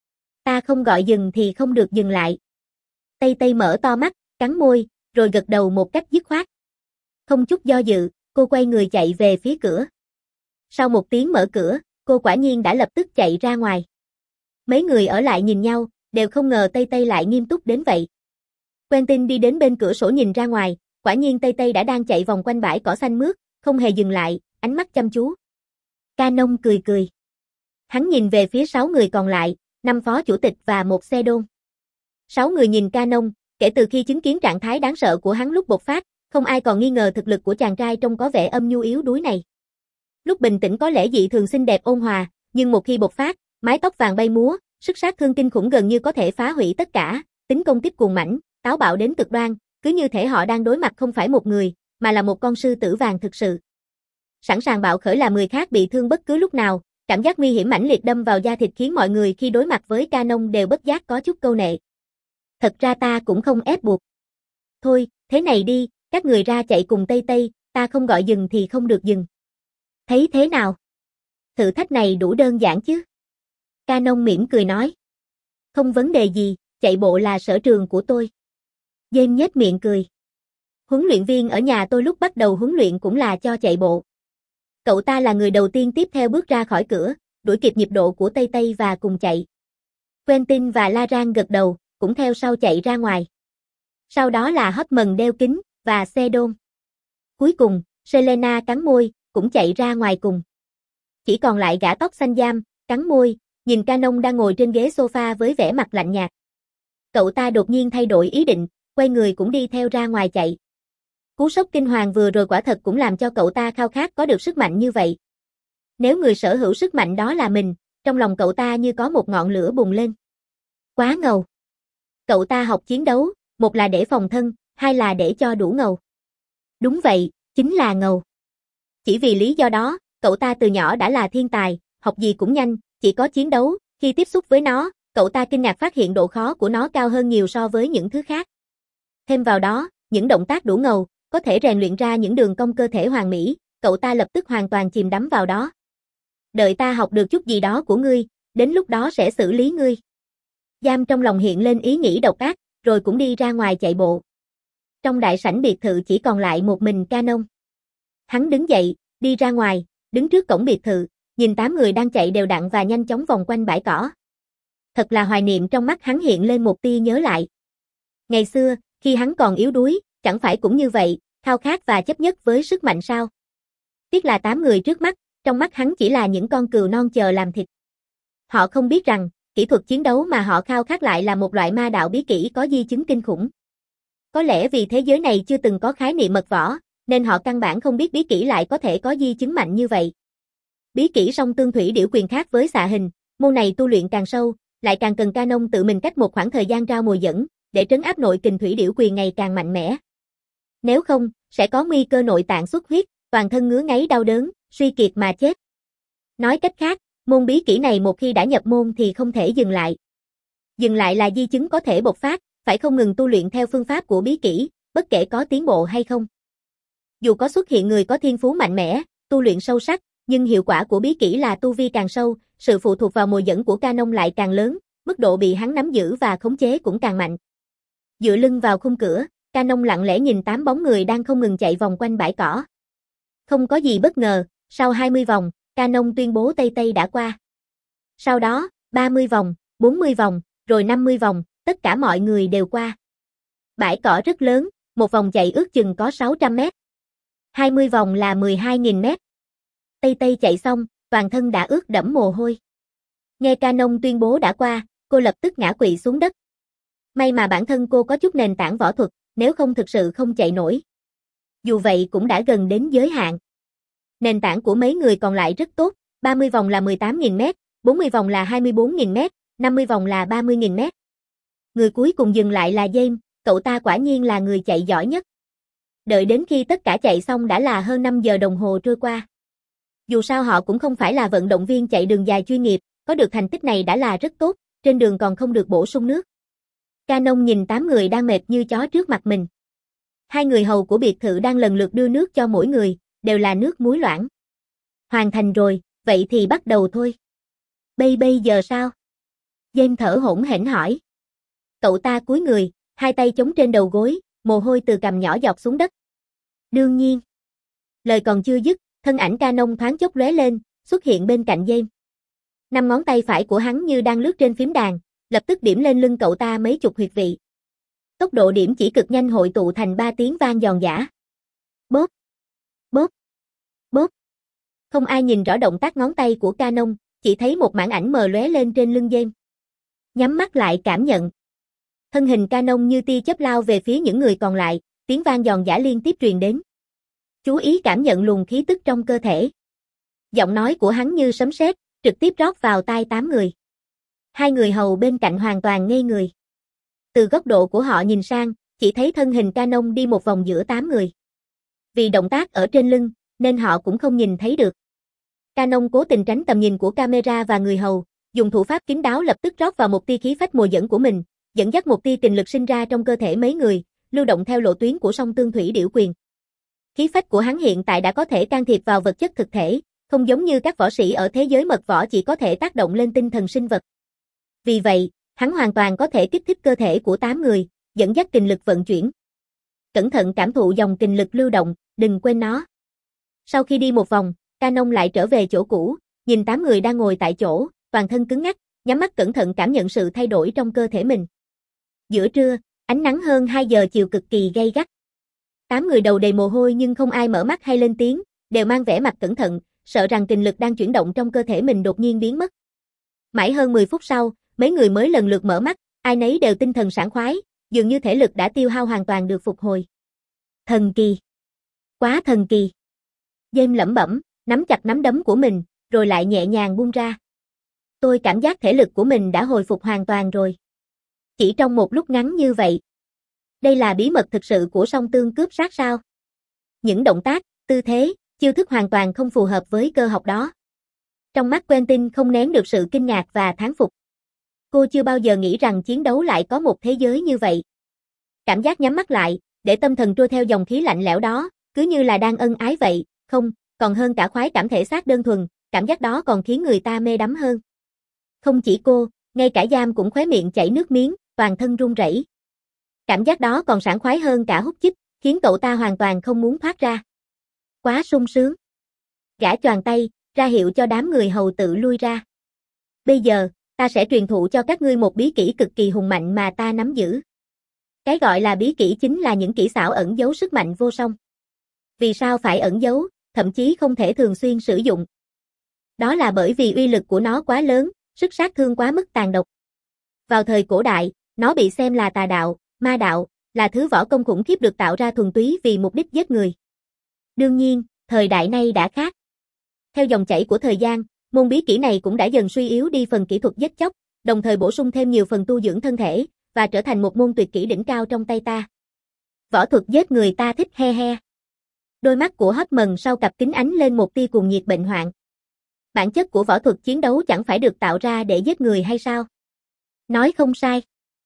Ta không gọi dừng thì không được dừng lại. Tây Tây mở to mắt, cắn môi, rồi gật đầu một cách dứt khoát. Không chút do dự, cô quay người chạy về phía cửa. Sau một tiếng mở cửa, cô quả nhiên đã lập tức chạy ra ngoài. Mấy người ở lại nhìn nhau, đều không ngờ Tây Tây lại nghiêm túc đến vậy. Quentin đi đến bên cửa sổ nhìn ra ngoài, quả nhiên Tây Tây đã đang chạy vòng quanh bãi cỏ xanh mướt, không hề dừng lại, ánh mắt chăm chú. Canon cười cười. Hắn nhìn về phía sáu người còn lại, năm phó chủ tịch và một xe đôn. Sáu người nhìn Canon, kể từ khi chứng kiến trạng thái đáng sợ của hắn lúc bộc phát, không ai còn nghi ngờ thực lực của chàng trai trông có vẻ âm nhu yếu đuối này. Lúc bình tĩnh có lẽ dị thường xinh đẹp ôn hòa, nhưng một khi bộc phát, mái tóc vàng bay múa, sức sát thương kinh khủng gần như có thể phá hủy tất cả, tính công kích cuồng mãnh, táo bạo đến cực đoan, cứ như thể họ đang đối mặt không phải một người, mà là một con sư tử vàng thực sự. Sẵn sàng bạo khởi làm người khác bị thương bất cứ lúc nào, cảm giác nguy hiểm mãnh liệt đâm vào da thịt khiến mọi người khi đối mặt với Canon đều bất giác có chút câu nệ. Thật ra ta cũng không ép buộc. Thôi, thế này đi, các người ra chạy cùng Tây Tây, ta không gọi dừng thì không được dừng. Thấy thế nào? Thử thách này đủ đơn giản chứ? Canon mỉm cười nói. Không vấn đề gì, chạy bộ là sở trường của tôi. James nhếch miệng cười. Huấn luyện viên ở nhà tôi lúc bắt đầu huấn luyện cũng là cho chạy bộ. Cậu ta là người đầu tiên tiếp theo bước ra khỏi cửa, đuổi kịp nhịp độ của Tây Tây và cùng chạy. Quentin và Laran gật đầu, cũng theo sau chạy ra ngoài. Sau đó là Hopman đeo kính, và Sedon. Cuối cùng, Selena cắn môi, cũng chạy ra ngoài cùng. Chỉ còn lại gã tóc xanh giam, cắn môi, nhìn Canon đang ngồi trên ghế sofa với vẻ mặt lạnh nhạt. Cậu ta đột nhiên thay đổi ý định, quay người cũng đi theo ra ngoài chạy. Cú sốc kinh hoàng vừa rồi quả thật cũng làm cho cậu ta khao khát có được sức mạnh như vậy. Nếu người sở hữu sức mạnh đó là mình, trong lòng cậu ta như có một ngọn lửa bùng lên. Quá ngầu. Cậu ta học chiến đấu, một là để phòng thân, hai là để cho đủ ngầu. Đúng vậy, chính là ngầu. Chỉ vì lý do đó, cậu ta từ nhỏ đã là thiên tài, học gì cũng nhanh, chỉ có chiến đấu, khi tiếp xúc với nó, cậu ta kinh ngạc phát hiện độ khó của nó cao hơn nhiều so với những thứ khác. Thêm vào đó, những động tác đủ ngầu, có thể rèn luyện ra những đường cong cơ thể hoàn mỹ, cậu ta lập tức hoàn toàn chìm đắm vào đó. Đợi ta học được chút gì đó của ngươi, đến lúc đó sẽ xử lý ngươi. Giam trong lòng hiện lên ý nghĩ độc ác, rồi cũng đi ra ngoài chạy bộ. Trong đại sảnh biệt thự chỉ còn lại một mình Canon. Hắn đứng dậy, đi ra ngoài, đứng trước cổng biệt thự, nhìn tám người đang chạy đều đặn và nhanh chóng vòng quanh bãi cỏ. Thật là hoài niệm, trong mắt hắn hiện lên một tia nhớ lại. Ngày xưa, khi hắn còn yếu đuối, chẳng phải cũng như vậy, khao khát và chấp nhất với sức mạnh sao? Tiếc là tám người trước mắt, trong mắt hắn chỉ là những con cừu non chờ làm thịt. Họ không biết rằng, kỹ thuật chiến đấu mà họ khao khát lại là một loại ma đạo bí kỹ có di chứng kinh khủng. Có lẽ vì thế giới này chưa từng có khái niệm mật võ, nên họ căn bản không biết bí kỹ lại có thể có di chứng mạnh như vậy. Bí kỹ song tương thủy điểu quyền khác với xạ hình, môn này tu luyện càng sâu, lại càng cần Canon tự mình cách một khoảng thời gian trao mồi dẫn, để trấn áp nội kình thủy điểu quyền ngày càng mạnh mẽ. Nếu không, sẽ có nguy cơ nội tạng xuất huyết, toàn thân ngứa ngáy đau đớn, suy kiệt mà chết. Nói cách khác, môn bí kỹ này một khi đã nhập môn thì không thể dừng lại. Dừng lại là di chứng có thể bộc phát, phải không ngừng tu luyện theo phương pháp của bí kỹ, bất kể có tiến bộ hay không. Dù có xuất hiện người có thiên phú mạnh mẽ, tu luyện sâu sắc, nhưng hiệu quả của bí kỹ là tu vi càng sâu, sự phụ thuộc vào mồi dẫn của Canon lại càng lớn, mức độ bị hắn nắm giữ và khống chế cũng càng mạnh. Dựa lưng vào khung cửa, Canon lặng lẽ nhìn tám bóng người đang không ngừng chạy vòng quanh bãi cỏ. Không có gì bất ngờ, sau hai mươi vòng, Canon tuyên bố Tây Tây đã qua. Sau đó, ba mươi vòng, bốn mươi vòng, rồi năm mươi vòng, tất cả mọi người đều qua. Bãi cỏ rất lớn, một vòng chạy ước chừng có sáu trăm mét. hai mươi vòng là mười hai nghìn mét. Tây Tây chạy xong, toàn thân đã ướt đẫm mồ hôi. Nghe Canon tuyên bố đã qua, cô lập tức ngã quỵ xuống đất. May mà bản thân cô có chút nền tảng võ thuật, nếu không thực sự không chạy nổi. Dù vậy cũng đã gần đến giới hạn. Nền tảng của mấy người còn lại rất tốt, ba mươi vòng là mười tám nghìn mét, bốn mươi vòng là hai mươi bốn nghìn mét, năm mươi vòng là ba mươi nghìn mét. Người cuối cùng dừng lại là James, cậu ta quả nhiên là người chạy giỏi nhất. Đợi đến khi tất cả chạy xong đã là hơn năm giờ đồng hồ trôi qua. Dù sao họ cũng không phải là vận động viên chạy đường dài chuyên nghiệp, có được thành tích này đã là rất tốt, trên đường còn không được bổ sung nước. Canon nhìn tám người đang mệt như chó trước mặt mình. Hai người hầu của biệt thự đang lần lượt đưa nước cho mỗi người, đều là nước muối loãng. Hoàn thành rồi, vậy thì bắt đầu thôi. Bây bây giờ sao? James thở hổn hển hỏi. Cậu ta cúi người, hai tay chống trên đầu gối, mồ hôi từ cằm nhỏ giọt xuống đất. Đương nhiên. Lời còn chưa dứt, thân ảnh Canon thoáng chốc lóe lên, xuất hiện bên cạnh James. Năm ngón tay phải của hắn như đang lướt trên phím đàn, lập tức điểm lên lưng cậu ta mấy chục huyệt vị. Tốc độ điểm chỉ cực nhanh hội tụ thành ba tiếng vang giòn giã. Bóp, bóp, bóp. Không ai nhìn rõ động tác ngón tay của Canon, chỉ thấy một mảng ảnh mờ lóe lên trên lưng James. Nhắm mắt lại cảm nhận. Thân hình Canon như tia chớp lao về phía những người còn lại, tiếng vang giòn giã liên tiếp truyền đến. Chú ý cảm nhận luồng khí tức trong cơ thể. Giọng nói của hắn như sấm sét, trực tiếp rót vào tai tám người. Hai người hầu bên cạnh hoàn toàn ngây người. Từ góc độ của họ nhìn sang, chỉ thấy thân hình Canon đi một vòng giữa tám người. Vì động tác ở trên lưng, nên họ cũng không nhìn thấy được. Canon cố tình tránh tầm nhìn của camera và người hầu, dùng thủ pháp kín đáo lập tức rót vào một tia khí phách mùa dẫn của mình, dẫn dắt một tia tình lực sinh ra trong cơ thể mấy người, lưu động theo lộ tuyến của song tương thủy điểu quyền. Khí phách của hắn hiện tại đã có thể can thiệp vào vật chất thực thể, không giống như các võ sĩ ở thế giới mật võ chỉ có thể tác động lên tinh thần sinh vật. Vì vậy, hắn hoàn toàn có thể kích thích cơ thể của tám người, dẫn dắt kình lực vận chuyển. Cẩn thận cảm thụ dòng kình lực lưu động, đừng quên nó. Sau khi đi một vòng, Canon lại trở về chỗ cũ, nhìn tám người đang ngồi tại chỗ, toàn thân cứng ngắc, nhắm mắt cẩn thận cảm nhận sự thay đổi trong cơ thể mình. Giữa trưa, ánh nắng hơn hai giờ chiều cực kỳ gay gắt. Tám người đầu đầy mồ hôi nhưng không ai mở mắt hay lên tiếng, đều mang vẻ mặt cẩn thận, sợ rằng kình lực đang chuyển động trong cơ thể mình đột nhiên biến mất. Mãi hơn mười phút sau, mấy người mới lần lượt mở mắt, ai nấy đều tinh thần sảng khoái, dường như thể lực đã tiêu hao hoàn toàn được phục hồi. Thần kỳ! Quá thần kỳ! James lẩm bẩm, nắm chặt nắm đấm của mình, rồi lại nhẹ nhàng buông ra. Tôi cảm giác thể lực của mình đã hồi phục hoàn toàn rồi. Chỉ trong một lúc ngắn như vậy. Đây là bí mật thực sự của song tương cướp sát sao? Những động tác, tư thế, chiêu thức hoàn toàn không phù hợp với cơ học đó. Trong mắt Quentin không nén được sự kinh ngạc và thán phục. Cô chưa bao giờ nghĩ rằng chiến đấu lại có một thế giới như vậy. Cảm giác nhắm mắt lại, để tâm thần trôi theo dòng khí lạnh lẽo đó, cứ như là đang ân ái vậy, không, còn hơn cả khoái cảm thể xác đơn thuần, cảm giác đó còn khiến người ta mê đắm hơn. Không chỉ cô, ngay cả Giam cũng khóe miệng chảy nước miếng, toàn thân run rẩy. Cảm giác đó còn sảng khoái hơn cả hút chích, khiến cậu ta hoàn toàn không muốn thoát ra. Quá sung sướng. Gã choàng tay, ra hiệu cho đám người hầu tự lui ra. Bây giờ, ta sẽ truyền thụ cho các ngươi một bí kỹ cực kỳ hùng mạnh mà ta nắm giữ. Cái gọi là bí kỹ chính là những kỹ xảo ẩn giấu sức mạnh vô song. Vì sao phải ẩn giấu, thậm chí không thể thường xuyên sử dụng? Đó là bởi vì uy lực của nó quá lớn, sức sát thương quá mức tàn độc. Vào thời cổ đại, nó bị xem là tà đạo, ma đạo, là thứ võ công khủng khiếp được tạo ra thuần túy vì mục đích giết người. Đương nhiên, thời đại nay đã khác. Theo dòng chảy của thời gian, môn bí kỹ này cũng đã dần suy yếu đi phần kỹ thuật giết chóc, đồng thời bổ sung thêm nhiều phần tu dưỡng thân thể, và trở thành một môn tuyệt kỹ đỉnh cao trong tay ta. Võ thuật giết người ta thích he he. Đôi mắt của Hotman sau cặp kính ánh lên một tia cuồng nhiệt bệnh hoạn. Bản chất của võ thuật chiến đấu chẳng phải được tạo ra để giết người hay sao? Nói không sai.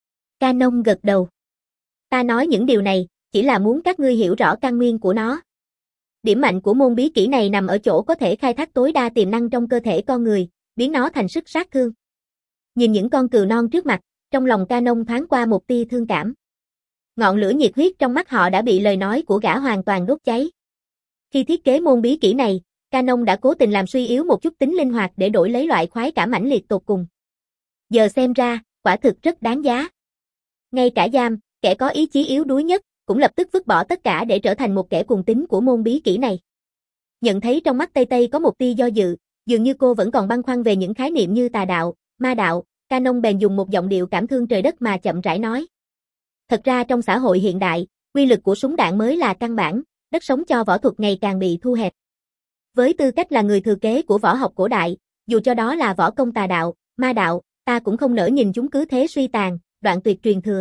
Canon gật đầu. Ta nói những điều này, chỉ là muốn các ngươi hiểu rõ căn nguyên của nó. Điểm mạnh của môn bí kỹ này nằm ở chỗ có thể khai thác tối đa tiềm năng trong cơ thể con người, biến nó thành sức sát thương. Nhìn những con cừu non trước mặt, trong lòng Canon thoáng qua một tia thương cảm. Ngọn lửa nhiệt huyết trong mắt họ đã bị lời nói của gã hoàn toàn đốt cháy. Khi thiết kế môn bí kỹ này, Canon đã cố tình làm suy yếu một chút tính linh hoạt để đổi lấy loại khoái cảm mãnh liệt tột cùng. Giờ xem ra, quả thực rất đáng giá. Ngay cả Giam, kẻ có ý chí yếu đuối nhất, cũng lập tức vứt bỏ tất cả để trở thành một kẻ cuồng tín của môn bí kỹ này. Nhận thấy trong mắt Tây Tây có một tia do dự, dường như cô vẫn còn băn khoăn về những khái niệm như tà đạo, ma đạo, Canon bèn dùng một giọng điệu cảm thương trời đất mà chậm rãi nói. Thật ra trong xã hội hiện đại, quy lực của súng đạn mới là căn bản, đất sống cho võ thuật ngày càng bị thu hẹp. Với tư cách là người thừa kế của võ học cổ đại, dù cho đó là võ công tà đạo, ma đạo, ta cũng không nỡ nhìn chúng cứ thế suy tàn, đoạn tuyệt truyền thừa.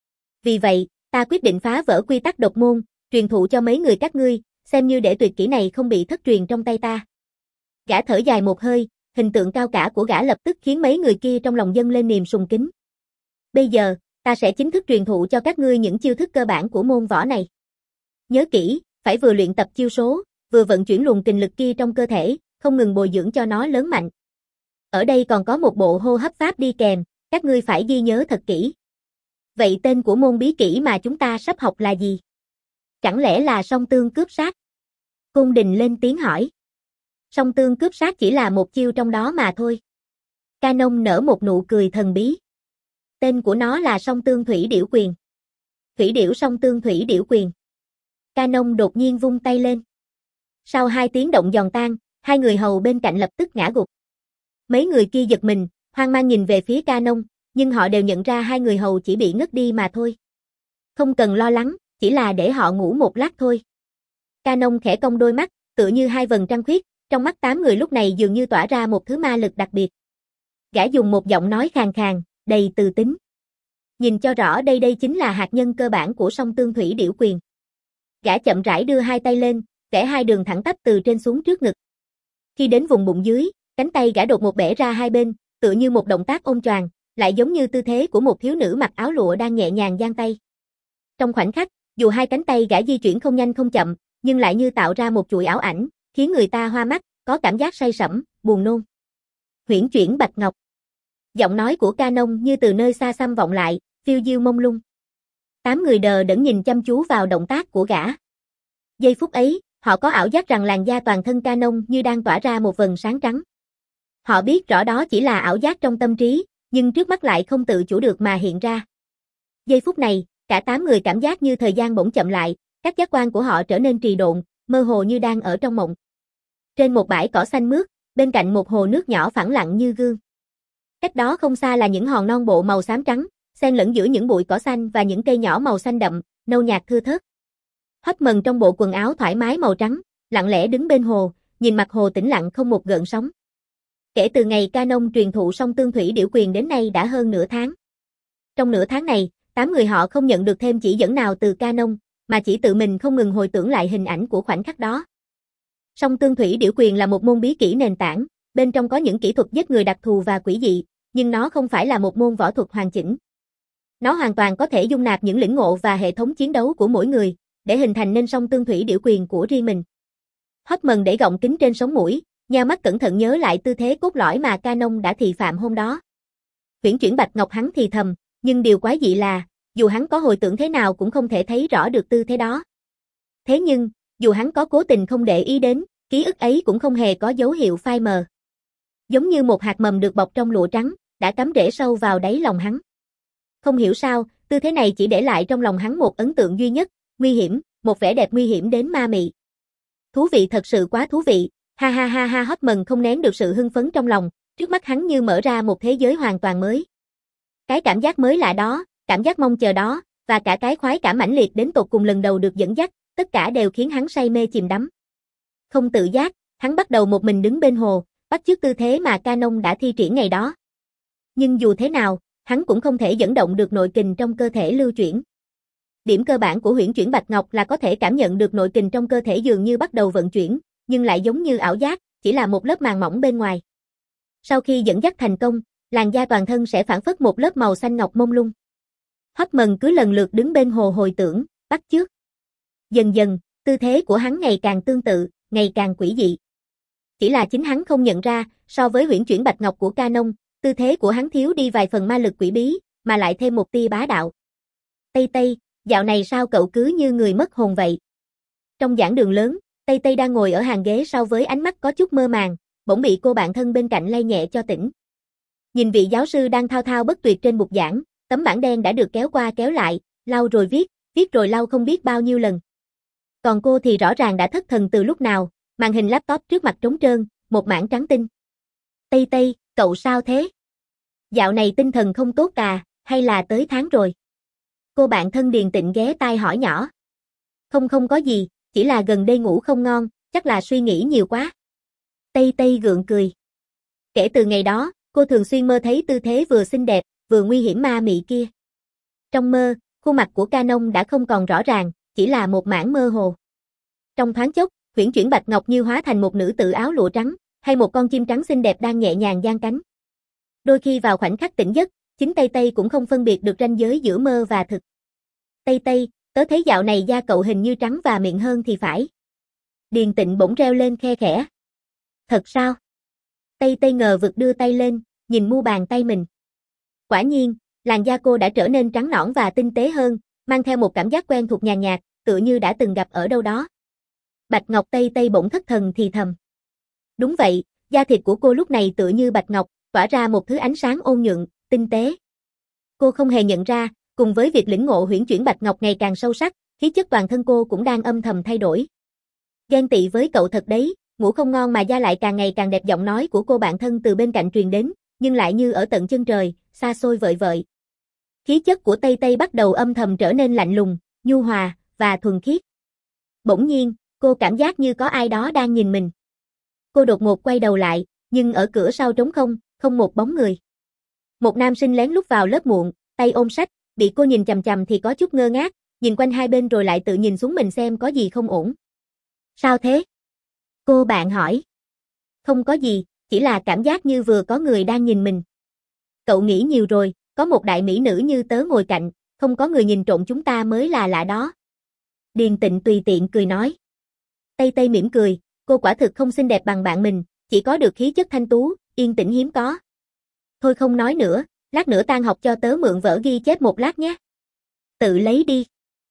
Vì vậy, ta quyết định phá vỡ quy tắc độc môn, truyền thụ cho mấy người các ngươi, xem như để tuyệt kỹ này không bị thất truyền trong tay ta. Gã thở dài một hơi, hình tượng cao cả của gã lập tức khiến mấy người kia trong lòng dâng lên niềm sùng kính. Bây giờ, ta sẽ chính thức truyền thụ cho các ngươi những chiêu thức cơ bản của môn võ này. Nhớ kỹ, phải vừa luyện tập chiêu số, vừa vận chuyển luồng kình lực kia trong cơ thể, không ngừng bồi dưỡng cho nó lớn mạnh. Ở đây còn có một bộ hô hấp pháp đi kèm, các ngươi phải ghi nhớ thật kỹ. Vậy tên của môn bí kỹ mà chúng ta sắp học là gì? Chẳng lẽ là song tương cướp sát? Cung Đình lên tiếng hỏi. Song tương cướp sát chỉ là một chiêu trong đó mà thôi. Canon nở một nụ cười thần bí. Tên của nó là song tương thủy điểu quyền. Thủy điểu song tương thủy điểu quyền. Canon đột nhiên vung tay lên. Sau hai tiếng động giòn tan, hai người hầu bên cạnh lập tức ngã gục. Mấy người kia giật mình, hoang mang nhìn về phía Canon, nhưng họ đều nhận ra hai người hầu chỉ bị ngất đi mà thôi. Không cần lo lắng, chỉ là để họ ngủ một lát thôi. Canon khẽ cong đôi mắt, tựa như hai vầng trăng khuyết, trong mắt tám người lúc này dường như tỏa ra một thứ ma lực đặc biệt. Gã dùng một giọng nói khàn khàn, đầy từ tính. Nhìn cho rõ đây đây chính là hạt nhân cơ bản của song tương thủy điểu quyền. Gã chậm rãi đưa hai tay lên, vẽ hai đường thẳng tắp từ trên xuống trước ngực. Khi đến vùng bụng dưới, cánh tay gã đột một bẻ ra hai bên, tựa như một động tác ôm choàng, lại giống như tư thế của một thiếu nữ mặc áo lụa đang nhẹ nhàng giang tay. Trong khoảnh khắc, dù hai cánh tay gã di chuyển không nhanh không chậm, nhưng lại như tạo ra một chuỗi ảo ảnh, khiến người ta hoa mắt, có cảm giác say sẩm, buồn nôn. Huyễn chuyển bạch ngọc. Giọng nói của Canon như từ nơi xa xăm vọng lại, phiêu diêu mông lung. Tám người đờ đẫn nhìn chăm chú vào động tác của gã. Giây phút ấy, họ có ảo giác rằng làn da toàn thân Canon như đang tỏa ra một vầng sáng trắng. Họ biết rõ đó chỉ là ảo giác trong tâm trí, nhưng trước mắt lại không tự chủ được mà hiện ra. Giây phút này, cả tám người cảm giác như thời gian bỗng chậm lại, các giác quan của họ trở nên trì độn, mơ hồ như đang ở trong mộng. Trên một bãi cỏ xanh mướt, bên cạnh một hồ nước nhỏ phẳng lặng như gương. Cách đó không xa là những hòn non bộ màu xám trắng, xen lẫn giữa những bụi cỏ xanh và những cây nhỏ màu xanh đậm, nâu nhạt thưa thớt. Hoffman trong bộ quần áo thoải mái màu trắng, lặng lẽ đứng bên hồ, nhìn mặt hồ tĩnh lặng không một gợn sóng. Kể từ ngày Canon truyền thụ song tương thủy điểu quyền đến nay đã hơn nửa tháng. Trong nửa tháng này, tám người họ không nhận được thêm chỉ dẫn nào từ Canon, mà chỉ tự mình không ngừng hồi tưởng lại hình ảnh của khoảnh khắc đó. Song tương thủy điểu quyền là một môn bí kỹ nền tảng, bên trong có những kỹ thuật giết người đặc thù và quỷ dị, nhưng nó không phải là một môn võ thuật hoàn chỉnh. Nó hoàn toàn có thể dung nạp những lĩnh ngộ và hệ thống chiến đấu của mỗi người, để hình thành nên song tương thủy điểu quyền của riêng mình. Hoffman để gọng kính trên sống mũi, nheo mắt cẩn thận nhớ lại tư thế cốt lõi mà Canon đã thị phạm hôm đó. Huyễn chuyển bạch ngọc hắn thì thầm, nhưng điều quái dị là, dù hắn có hồi tưởng thế nào cũng không thể thấy rõ được tư thế đó. Thế nhưng, dù hắn có cố tình không để ý đến, ký ức ấy cũng không hề có dấu hiệu phai mờ. Giống như một hạt mầm được bọc trong lụa trắng, đã cắm rễ sâu vào đáy lòng hắn. Không hiểu sao, tư thế này chỉ để lại trong lòng hắn một ấn tượng duy nhất, nguy hiểm, một vẻ đẹp nguy hiểm đến ma mị. Thú vị, thật sự quá thú vị, ha ha ha ha. Hoffman không nén được sự hưng phấn trong lòng, trước mắt hắn như mở ra một thế giới hoàn toàn mới. Cái cảm giác mới lạ đó, cảm giác mong chờ đó, và cả cái khoái cảm mãnh liệt đến tột cùng lần đầu được dẫn dắt, tất cả đều khiến hắn say mê chìm đắm. Không tự giác, hắn bắt đầu một mình đứng bên hồ, bắt chước tư thế mà Canon đã thi triển ngày đó. Nhưng dù thế nào, hắn cũng không thể dẫn động được nội kình trong cơ thể lưu chuyển. Điểm cơ bản của huyễn chuyển bạch ngọc là có thể cảm nhận được nội kình trong cơ thể dường như bắt đầu vận chuyển, nhưng lại giống như ảo giác, chỉ là một lớp màng mỏng bên ngoài. Sau khi dẫn dắt thành công, làn da toàn thân sẽ phản phất một lớp màu xanh ngọc mông lung. Hoffman cứ lần lượt đứng bên hồ hồi tưởng, bắt chước. Dần dần, tư thế của hắn ngày càng tương tự, ngày càng quỷ dị. Chỉ là chính hắn không nhận ra, so với huyễn chuyển bạch ngọc của Canon, tư thế của hắn thiếu đi vài phần ma lực quỷ bí, mà lại thêm một tia bá đạo. Tây Tây, dạo này sao cậu cứ như người mất hồn vậy? Trong giảng đường lớn, Tây Tây đang ngồi ở hàng ghế sau với ánh mắt có chút mơ màng, bỗng bị cô bạn thân bên cạnh lay nhẹ cho tỉnh. Nhìn vị giáo sư đang thao thao bất tuyệt trên bục giảng, tấm bảng đen đã được kéo qua kéo lại, lau rồi viết, viết rồi lau không biết bao nhiêu lần. Còn cô thì rõ ràng đã thất thần từ lúc nào, màn hình laptop trước mặt trống trơn, một mảng trắng tinh. Tây Tây, cậu sao thế? Dạo này tinh thần không tốt à, hay là tới tháng rồi? Cô bạn thân điềm tĩnh ghé tai hỏi nhỏ. Không không có gì, chỉ là gần đây ngủ không ngon, chắc là suy nghĩ nhiều quá. Tây Tây gượng cười. Kể từ ngày đó, cô thường xuyên mơ thấy tư thế vừa xinh đẹp, vừa nguy hiểm ma mị kia. Trong mơ, khuôn mặt của Canon đã không còn rõ ràng, chỉ là một mảng mơ hồ. Trong thoáng chốc, huyễn chuyển bạch ngọc như hóa thành một nữ tử áo lụa trắng, hay một con chim trắng xinh đẹp đang nhẹ nhàng giang cánh. Đôi khi vào khoảnh khắc tỉnh giấc, chính Tây Tây cũng không phân biệt được ranh giới giữa mơ và thực. Tây Tây, tớ thấy dạo này da cậu hình như trắng và mịn hơn thì phải. Điền Tịnh bỗng reo lên khe khẽ. Thật sao? Tây Tây ngờ vực đưa tay lên, nhìn mu bàn tay mình. Quả nhiên, làn da cô đã trở nên trắng nõn và tinh tế hơn, mang theo một cảm giác quen thuộc nhàn nhạt, tựa như đã từng gặp ở đâu đó. Bạch Ngọc. Tây Tây bỗng thất thần thì thầm. Đúng vậy, da thịt của cô lúc này tựa như bạch ngọc, tỏa ra một thứ ánh sáng ôn nhuận, tinh tế. Cô không hề nhận ra, cùng với việc lĩnh ngộ huyễn chuyển bạch ngọc ngày càng sâu sắc, khí chất toàn thân cô cũng đang âm thầm thay đổi. Ghen tị với cậu thật đấy, ngủ không ngon mà da lại càng ngày càng đẹp. Giọng nói của cô bạn thân từ bên cạnh truyền đến, nhưng lại như ở tận chân trời, xa xôi vợi vợi. Khí chất của Tây Tây bắt đầu âm thầm trở nên lạnh lùng, nhu hòa, và thuần khiết. Bỗng nhiên, cô cảm giác như có ai đó đang nhìn mình. Cô đột ngột quay đầu lại, nhưng ở cửa sau trống không, không một bóng người. Một nam sinh lén lút vào lớp muộn, tay ôm sách, bị cô nhìn chằm chằm thì có chút ngơ ngác, nhìn quanh hai bên rồi lại tự nhìn xuống mình xem có gì không ổn. Sao thế? Cô bạn hỏi. Không có gì, chỉ là cảm giác như vừa có người đang nhìn mình. Cậu nghĩ nhiều rồi, có một đại mỹ nữ như tớ ngồi cạnh, không có người nhìn trộm chúng ta mới là lạ đó. Điền Tịnh tùy tiện cười nói. Tây Tây mỉm cười, cô quả thực không xinh đẹp bằng bạn mình, chỉ có được khí chất thanh tú, yên tĩnh hiếm có. Thôi không nói nữa, lát nữa tan học cho tớ mượn vở ghi chép một lát nhé. Tự lấy đi.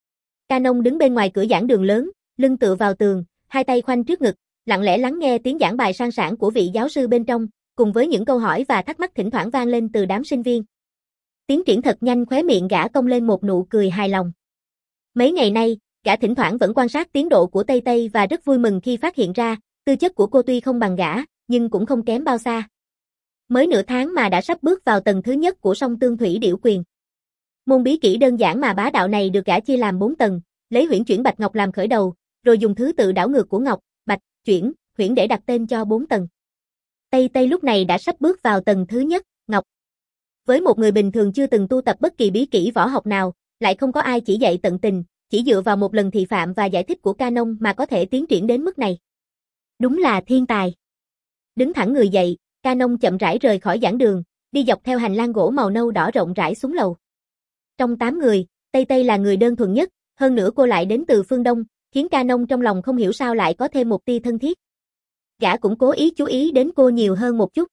Canon đứng bên ngoài cửa giảng đường lớn, lưng tựa vào tường, hai tay khoanh trước ngực, lặng lẽ lắng nghe tiếng giảng bài sang sảng của vị giáo sư bên trong, cùng với những câu hỏi và thắc mắc thỉnh thoảng vang lên từ đám sinh viên. Tiến triển thật nhanh, khóe miệng gã cong lên một nụ cười hài lòng. Mấy ngày nay, gã thỉnh thoảng vẫn quan sát tiến độ của Tây Tây và rất vui mừng khi phát hiện ra, tư chất của cô tuy không bằng gã, nhưng cũng không kém bao xa. Mới nửa tháng mà đã sắp bước vào tầng thứ nhất của song tương thủy điểu quyền. Môn bí kỹ đơn giản mà bá đạo này được gã chia làm bốn tầng, lấy huyễn chuyển bạch ngọc làm khởi đầu, rồi dùng thứ tự đảo ngược của ngọc, bạch, chuyển, huyễn để đặt tên cho bốn tầng. Tây Tây lúc này đã sắp bước vào tầng thứ nhất, ngọc. Với một người bình thường chưa từng tu tập bất kỳ bí kỹ võ học nào, lại không có ai chỉ dạy tận tình, chỉ dựa vào một lần thị phạm và giải thích của Canon mà có thể tiến triển đến mức này. Đúng là thiên tài. Đứng thẳng người dậy, Canon chậm rãi rời khỏi giảng đường, đi dọc theo hành lang gỗ màu nâu đỏ rộng rãi xuống lầu. Trong tám người, Tây Tây là người đơn thuần nhất, hơn nữa cô lại đến từ phương Đông, khiến Canon trong lòng không hiểu sao lại có thêm một tia thân thiết. Gã cũng cố ý chú ý đến cô nhiều hơn một chút.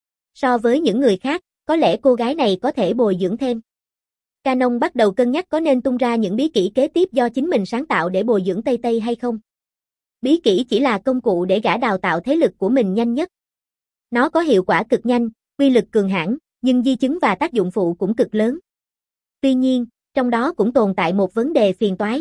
So với những người khác, có lẽ cô gái này có thể bồi dưỡng thêm. Canon bắt đầu cân nhắc có nên tung ra những bí kỹ kế tiếp do chính mình sáng tạo để bồi dưỡng Tây Tây hay không. Bí kỹ chỉ là công cụ để gã đào tạo thế lực của mình nhanh nhất. Nó có hiệu quả cực nhanh, uy lực cường hãn, nhưng di chứng và tác dụng phụ cũng cực lớn. Tuy nhiên, trong đó cũng tồn tại một vấn đề phiền toái.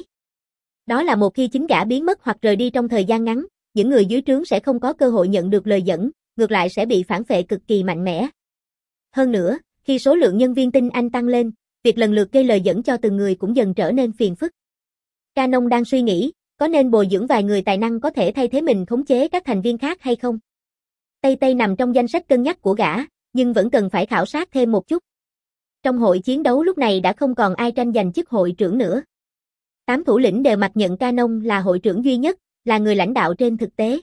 Đó là một khi chính gã biến mất hoặc rời đi trong thời gian ngắn, những người dưới trướng sẽ không có cơ hội nhận được lời dẫn, ngược lại sẽ bị phản phệ cực kỳ mạnh mẽ. Hơn nữa, khi số lượng nhân viên tinh anh tăng lên, việc lần lượt gây lời dẫn cho từng người cũng dần trở nên phiền phức. Canon đang suy nghĩ, có nên bồi dưỡng vài người tài năng có thể thay thế mình khống chế các thành viên khác hay không? Tây Tây nằm trong danh sách cân nhắc của gã, nhưng vẫn cần phải khảo sát thêm một chút. Trong hội chiến đấu lúc này đã không còn ai tranh giành chức hội trưởng nữa. Tám thủ lĩnh đều mặc nhận Canon là hội trưởng duy nhất, là người lãnh đạo trên thực tế.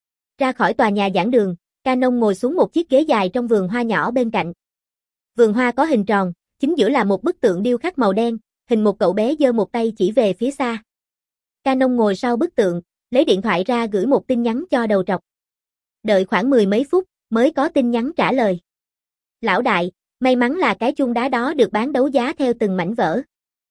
Ra khỏi tòa nhà giảng đường, Canon ngồi xuống một chiếc ghế dài trong vườn hoa nhỏ bên cạnh. Vườn hoa có hình tròn, chính giữa là một bức tượng điêu khắc màu đen, hình một cậu bé giơ một tay chỉ về phía xa. Canon ngồi sau bức tượng, lấy điện thoại ra gửi một tin nhắn cho đầu trọc. Đợi khoảng mười mấy phút, mới có tin nhắn trả lời. Lão đại, may mắn là cái chuông đá đó được bán đấu giá theo từng mảnh vỡ.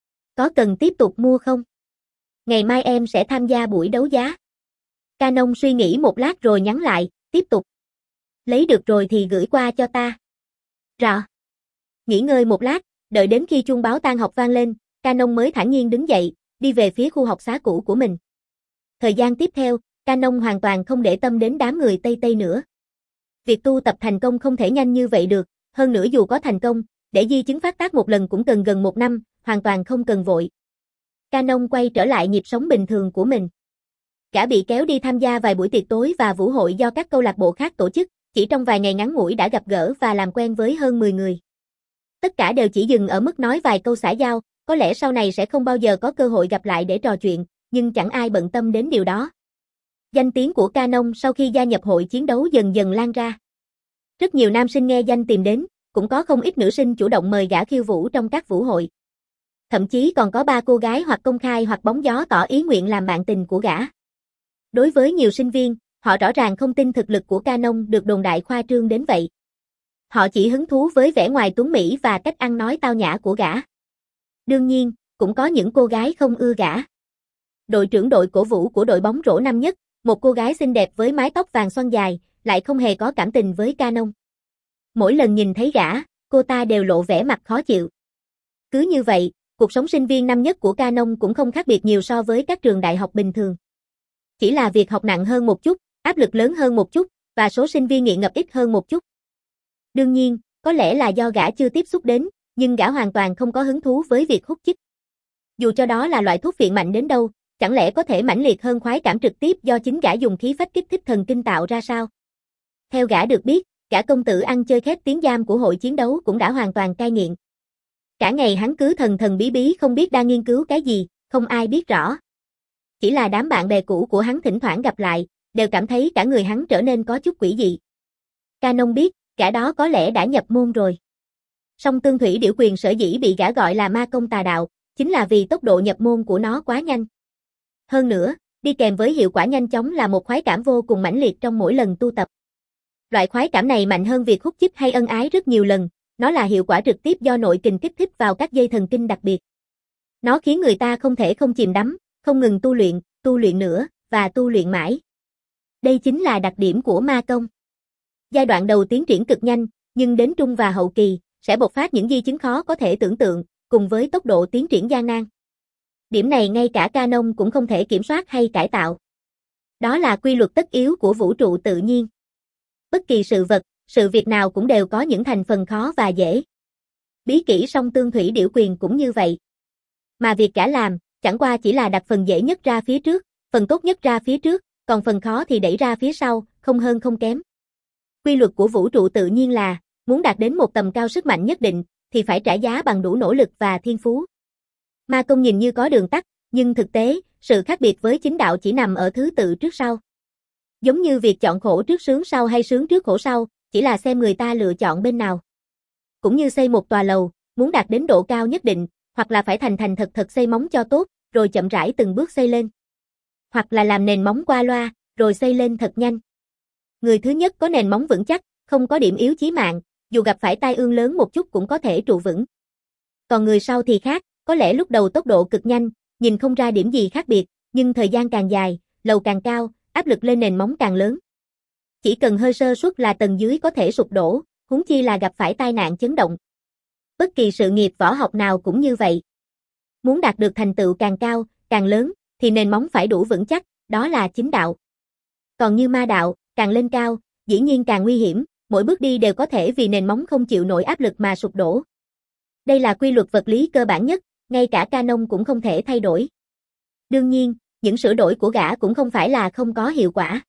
Có cần tiếp tục mua không? Ngày mai em sẽ tham gia buổi đấu giá. Canon suy nghĩ một lát rồi nhắn lại, tiếp tục. Lấy được rồi thì gửi qua cho ta. Rõ. Nghỉ ngơi một lát, đợi đến khi chuông báo tan học vang lên, Canon mới thản nhiên đứng dậy, đi về phía khu học xá cũ của mình. Thời gian tiếp theo, Canon hoàn toàn không để tâm đến đám người Tây Tây nữa. Việc tu tập thành công không thể nhanh như vậy được, hơn nữa dù có thành công, để di chứng phát tác một lần cũng cần gần một năm, hoàn toàn không cần vội. Canon quay trở lại nhịp sống bình thường của mình. Gã bị kéo đi tham gia vài buổi tiệc tối và vũ hội do các câu lạc bộ khác tổ chức, chỉ trong vài ngày ngắn ngủi đã gặp gỡ và làm quen với hơn mười người. Tất cả đều chỉ dừng ở mức nói vài câu xã giao, có lẽ sau này sẽ không bao giờ có cơ hội gặp lại để trò chuyện, nhưng chẳng ai bận tâm đến điều đó. Danh tiếng của Canon sau khi gia nhập hội chiến đấu dần dần lan ra. Rất nhiều nam sinh nghe danh tìm đến, cũng có không ít nữ sinh chủ động mời gã khiêu vũ trong các vũ hội. Thậm chí còn có ba cô gái hoặc công khai hoặc bóng gió tỏ ý nguyện làm bạn tình của gã. Đối với nhiều sinh viên, họ rõ ràng không tin thực lực của Canon được đồn đại khoa trương đến vậy. Họ chỉ hứng thú với vẻ ngoài tuấn mỹ và cách ăn nói tao nhã của gã. Đương nhiên, cũng có những cô gái không ưa gã. Đội trưởng đội cổ vũ của đội bóng rổ năm nhất, một cô gái xinh đẹp với mái tóc vàng xoăn dài, lại không hề có cảm tình với Canon. Mỗi lần nhìn thấy gã, cô ta đều lộ vẻ mặt khó chịu. Cứ như vậy, cuộc sống sinh viên năm nhất của Canon cũng không khác biệt nhiều so với các trường đại học bình thường. Chỉ là việc học nặng hơn một chút, áp lực lớn hơn một chút, và số sinh viên nghiện ngập ít hơn một chút. Đương nhiên, có lẽ là do gã chưa tiếp xúc đến, nhưng gã hoàn toàn không có hứng thú với việc hút chích. Dù cho đó là loại thuốc phiện mạnh đến đâu, chẳng lẽ có thể mãnh liệt hơn khoái cảm trực tiếp do chính gã dùng khí phách kích thích thần kinh tạo ra sao? Theo gã được biết, gã công tử ăn chơi khét tiếng giam của hội chiến đấu cũng đã hoàn toàn cai nghiện. Cả ngày hắn cứ thần thần bí bí không biết đang nghiên cứu cái gì, không ai biết rõ. Chỉ là đám bạn bè cũ của hắn thỉnh thoảng gặp lại, đều cảm thấy cả người hắn trở nên có chút quỷ dị. Canon biết, gã đó có lẽ đã nhập môn rồi. Song Tương Thủy Điểu Quyền sở dĩ bị gã gọi là ma công tà đạo, chính là vì tốc độ nhập môn của nó quá nhanh. Hơn nữa, đi kèm với hiệu quả nhanh chóng là một khoái cảm vô cùng mãnh liệt trong mỗi lần tu tập. Loại khoái cảm này mạnh hơn việc hút chích hay ân ái rất nhiều lần, nó là hiệu quả trực tiếp do nội kình kích thích vào các dây thần kinh đặc biệt. Nó khiến người ta không thể không chìm đắm, không ngừng tu luyện, tu luyện nữa, và tu luyện mãi. Đây chính là đặc điểm của ma công. Giai đoạn đầu tiến triển cực nhanh, nhưng đến trung và hậu kỳ, sẽ bộc phát những di chứng khó có thể tưởng tượng, cùng với tốc độ tiến triển gian nan. Điểm này ngay cả Canon cũng không thể kiểm soát hay cải tạo. Đó là quy luật tất yếu của vũ trụ tự nhiên. Bất kỳ sự vật, sự việc nào cũng đều có những thành phần khó và dễ. Bí kỹ Song Tương Thủy Điểu Quyền cũng như vậy. Mà việc gã làm, chẳng qua chỉ là đặt phần dễ nhất ra phía trước, phần tốt nhất ra phía trước, còn phần khó thì đẩy ra phía sau, không hơn không kém. Quy luật của vũ trụ tự nhiên là, muốn đạt đến một tầm cao sức mạnh nhất định, thì phải trả giá bằng đủ nỗ lực và thiên phú. Ma công nhìn như có đường tắt, nhưng thực tế, sự khác biệt với chính đạo chỉ nằm ở thứ tự trước sau. Giống như việc chọn khổ trước sướng sau hay sướng trước khổ sau, chỉ là xem người ta lựa chọn bên nào. Cũng như xây một tòa lầu, muốn đạt đến độ cao nhất định, hoặc là phải thành thành thật thật xây móng cho tốt, rồi chậm rãi từng bước xây lên. Hoặc là làm nền móng qua loa, rồi xây lên thật nhanh. Người thứ nhất có nền móng vững chắc, không có điểm yếu chí mạng, dù gặp phải tai ương lớn một chút cũng có thể trụ vững. Còn người sau thì khác, có lẽ lúc đầu tốc độ cực nhanh, nhìn không ra điểm gì khác biệt, nhưng thời gian càng dài, lầu càng cao, áp lực lên nền móng càng lớn. Chỉ cần hơi sơ suất là tầng dưới có thể sụp đổ, huống chi là gặp phải tai nạn chấn động. Bất kỳ sự nghiệp võ học nào cũng như vậy. Muốn đạt được thành tựu càng cao, càng lớn, thì nền móng phải đủ vững chắc, đó là chính đạo. Còn như ma đạo, càng lên cao, dĩ nhiên càng nguy hiểm, mỗi bước đi đều có thể vì nền móng không chịu nổi áp lực mà sụp đổ. Đây là quy luật vật lý cơ bản nhất, ngay cả Canon cũng không thể thay đổi. Đương nhiên, những sửa đổi của gã cũng không phải là không có hiệu quả.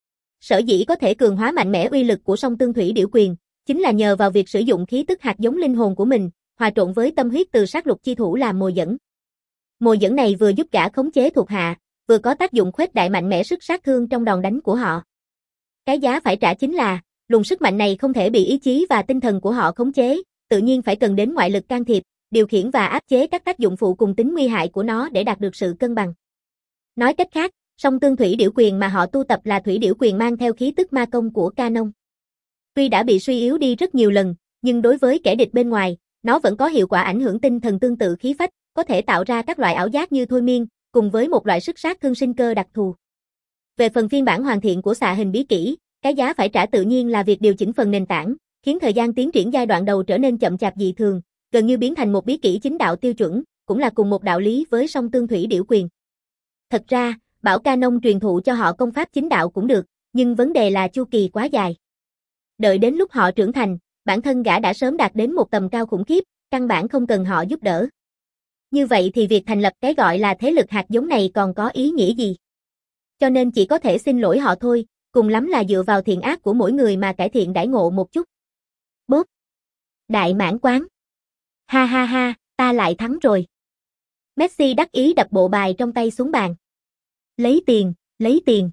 Sở dĩ có thể cường hóa mạnh mẽ uy lực của Song Tương Thủy Điểu Quyền, chính là nhờ vào việc sử dụng khí tức hạt giống linh hồn của mình, hòa trộn với tâm huyết từ sát lục chi thủ làm mồi dẫn. Mồi dẫn này vừa giúp gã khống chế thuộc hạ, vừa có tác dụng khuếch đại mạnh mẽ sức sát thương trong đòn đánh của họ. Cái giá phải trả chính là, luồng sức mạnh này không thể bị ý chí và tinh thần của họ khống chế, tự nhiên phải cần đến ngoại lực can thiệp, điều khiển và áp chế các tác dụng phụ cùng tính nguy hại của nó để đạt được sự cân bằng. Nói cách khác, Song Tương Thủy Điểu Quyền mà họ tu tập là Thủy Điểu Quyền mang theo khí tức ma công của Canon. Tuy đã bị suy yếu đi rất nhiều lần, nhưng đối với kẻ địch bên ngoài, nó vẫn có hiệu quả ảnh hưởng tinh thần tương tự khí phách, có thể tạo ra các loại ảo giác như thôi miên, cùng với một loại sức sát thương sinh cơ đặc thù. Về phần phiên bản hoàn thiện của xạ hình bí kỹ, cái giá phải trả tự nhiên là việc điều chỉnh phần nền tảng, khiến thời gian tiến triển giai đoạn đầu trở nên chậm chạp dị thường, gần như biến thành một bí kỹ chính đạo tiêu chuẩn, cũng là cùng một đạo lý với Song Tương Thủy Điểu Quyền. Thật ra, bảo Canon truyền thụ cho họ công pháp chính đạo cũng được, nhưng vấn đề là chu kỳ quá dài. Đợi đến lúc họ trưởng thành, bản thân gã đã sớm đạt đến một tầm cao khủng khiếp, căn bản không cần họ giúp đỡ. Như vậy thì việc thành lập cái gọi là thế lực hạt giống này còn có ý nghĩa gì? Cho nên chỉ có thể xin lỗi họ thôi, cùng lắm là dựa vào thiện ác của mỗi người mà cải thiện đãi ngộ một chút. Bốp! Đại mãn quán! Ha ha ha, ta lại thắng rồi. Messi đắc ý đập bộ bài trong tay xuống bàn. Lấy tiền, lấy tiền.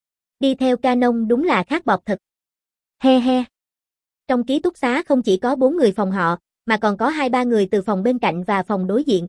Đi theo Canon đúng là khát bọt thật. He he. Trong ký túc xá không chỉ có bốn người phòng họ, mà còn có hai ba người từ phòng bên cạnh và phòng đối diện.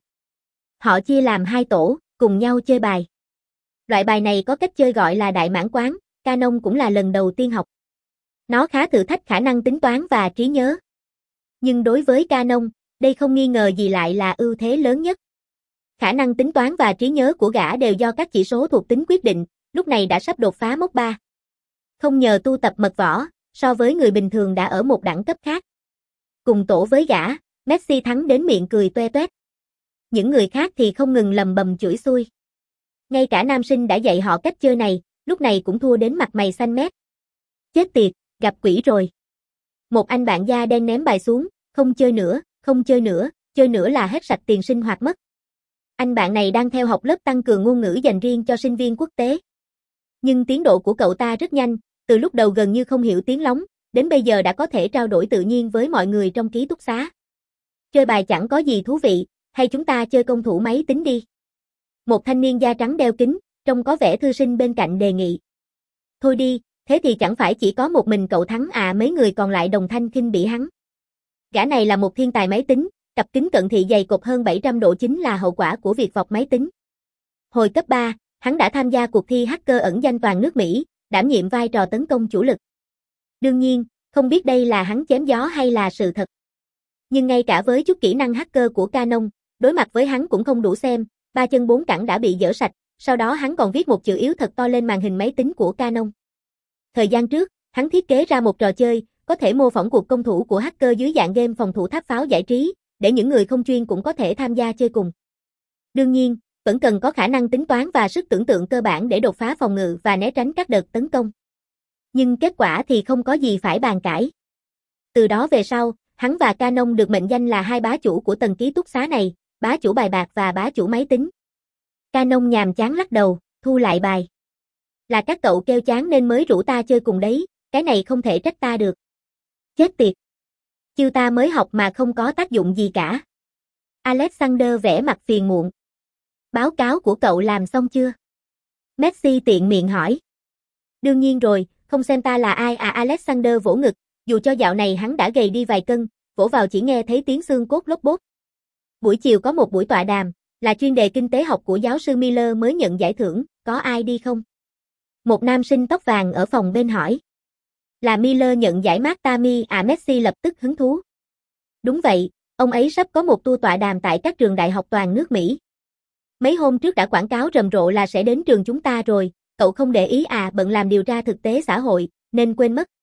Họ chia làm hai tổ, cùng nhau chơi bài. Loại bài này có cách chơi gọi là đại mãn quán, Canon cũng là lần đầu tiên học. Nó khá thử thách khả năng tính toán và trí nhớ. Nhưng đối với Canon, đây không nghi ngờ gì lại là ưu thế lớn nhất. Khả năng tính toán và trí nhớ của gã đều do các chỉ số thuộc tính quyết định, lúc này đã sắp đột phá mốc ba. Không nhờ tu tập mật võ, so với người bình thường đã ở một đẳng cấp khác. Cùng tổ với gã, Messi thắng đến miệng cười toe toét. Những người khác thì không ngừng lầm bầm chửi xui. Ngay cả nam sinh đã dạy họ cách chơi này, lúc này cũng thua đến mặt mày xanh mét. Chết tiệt, gặp quỷ rồi. Một anh bạn da đen ném bài xuống, không chơi nữa, không chơi nữa, chơi nữa là hết sạch tiền sinh hoạt mất. Anh bạn này đang theo học lớp tăng cường ngôn ngữ dành riêng cho sinh viên quốc tế. Nhưng tiến độ của cậu ta rất nhanh, từ lúc đầu gần như không hiểu tiếng lóng, đến bây giờ đã có thể trao đổi tự nhiên với mọi người trong ký túc xá. Chơi bài chẳng có gì thú vị, hay chúng ta chơi công thủ máy tính đi. Một thanh niên da trắng đeo kính, trông có vẻ thư sinh bên cạnh đề nghị. Thôi đi, thế thì chẳng phải chỉ có một mình cậu thắng à, mấy người còn lại đồng thanh khinh bỉ hắn. Gã này là một thiên tài máy tính, cặp kính cận thị dày cộp hơn bảy trăm độ chính là hậu quả của việc vọc máy tính. Hồi cấp ba, hắn đã tham gia cuộc thi hacker ẩn danh toàn nước Mỹ, đảm nhiệm vai trò tấn công chủ lực. Đương nhiên, không biết đây là hắn chém gió hay là sự thật. Nhưng ngay cả với chút kỹ năng hacker của Canon, đối mặt với hắn cũng không đủ xem, ba chân bốn cẳng đã bị dỡ sạch, sau đó hắn còn viết một chữ yếu thật to lên màn hình máy tính của Canon. Thời gian trước, hắn thiết kế ra một trò chơi, có thể mô phỏng cuộc công thủ của hacker dưới dạng game phòng thủ tháp pháo giải trí, để những người không chuyên cũng có thể tham gia chơi cùng. Đương nhiên, vẫn cần có khả năng tính toán và sức tưởng tượng cơ bản để đột phá phòng ngự và né tránh các đợt tấn công. Nhưng kết quả thì không có gì phải bàn cãi. Từ đó về sau, hắn và Canon được mệnh danh là hai bá chủ của tầng ký túc xá này, bá chủ bài bạc và bá chủ máy tính. Canon nhàm chán lắc đầu, thu lại bài. Là các cậu kêu chán nên mới rủ ta chơi cùng đấy, cái này không thể trách ta được. Chết tiệt. Chiêu ta mới học mà không có tác dụng gì cả. Alexander vẽ mặt phiền muộn. Báo cáo của cậu làm xong chưa? Messi tiện miệng hỏi. Đương nhiên rồi, không xem ta là ai à, Alexander vỗ ngực, dù cho dạo này hắn đã gầy đi vài cân, vỗ vào chỉ nghe thấy tiếng xương cốt lốp bốp. Buổi chiều có một buổi tọa đàm, là chuyên đề kinh tế học của giáo sư Miller mới nhận giải thưởng, có ai đi không? Một nam sinh tóc vàng ở phòng bên hỏi. Là Miller nhận giải Martami à, Messi lập tức hứng thú. Đúng vậy, ông ấy sắp có một tour tọa đàm tại các trường đại học toàn nước Mỹ. Mấy hôm trước đã quảng cáo rầm rộ là sẽ đến trường chúng ta rồi, cậu không để ý à, bận làm điều tra thực tế xã hội, nên quên mất.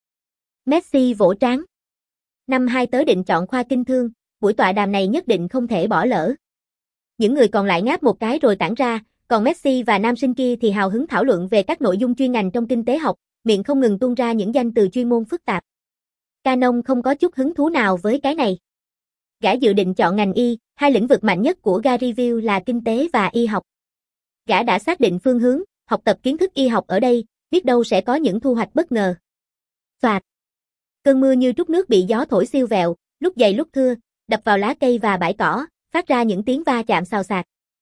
Messi vỗ trán. Năm hai tớ định chọn khoa kinh thương, buổi tọa đàm này nhất định không thể bỏ lỡ. Những người còn lại ngáp một cái rồi tản ra, còn Messi và nam sinh kia thì hào hứng thảo luận về các nội dung chuyên ngành trong kinh tế học, miệng không ngừng tuôn ra những danh từ chuyên môn phức tạp. Canon không có chút hứng thú nào với cái này. Gã dự định chọn ngành y, hai lĩnh vực mạnh nhất của Garyville là kinh tế và y học. Gã đã xác định phương hướng, học tập kiến thức y học ở đây, biết đâu sẽ có những thu hoạch bất ngờ. Phạt. Cơn mưa như trút nước bị gió thổi siêu vẹo, lúc dày lúc thưa, đập vào lá cây và bãi cỏ, phát ra những tiếng va chạm xào xạc.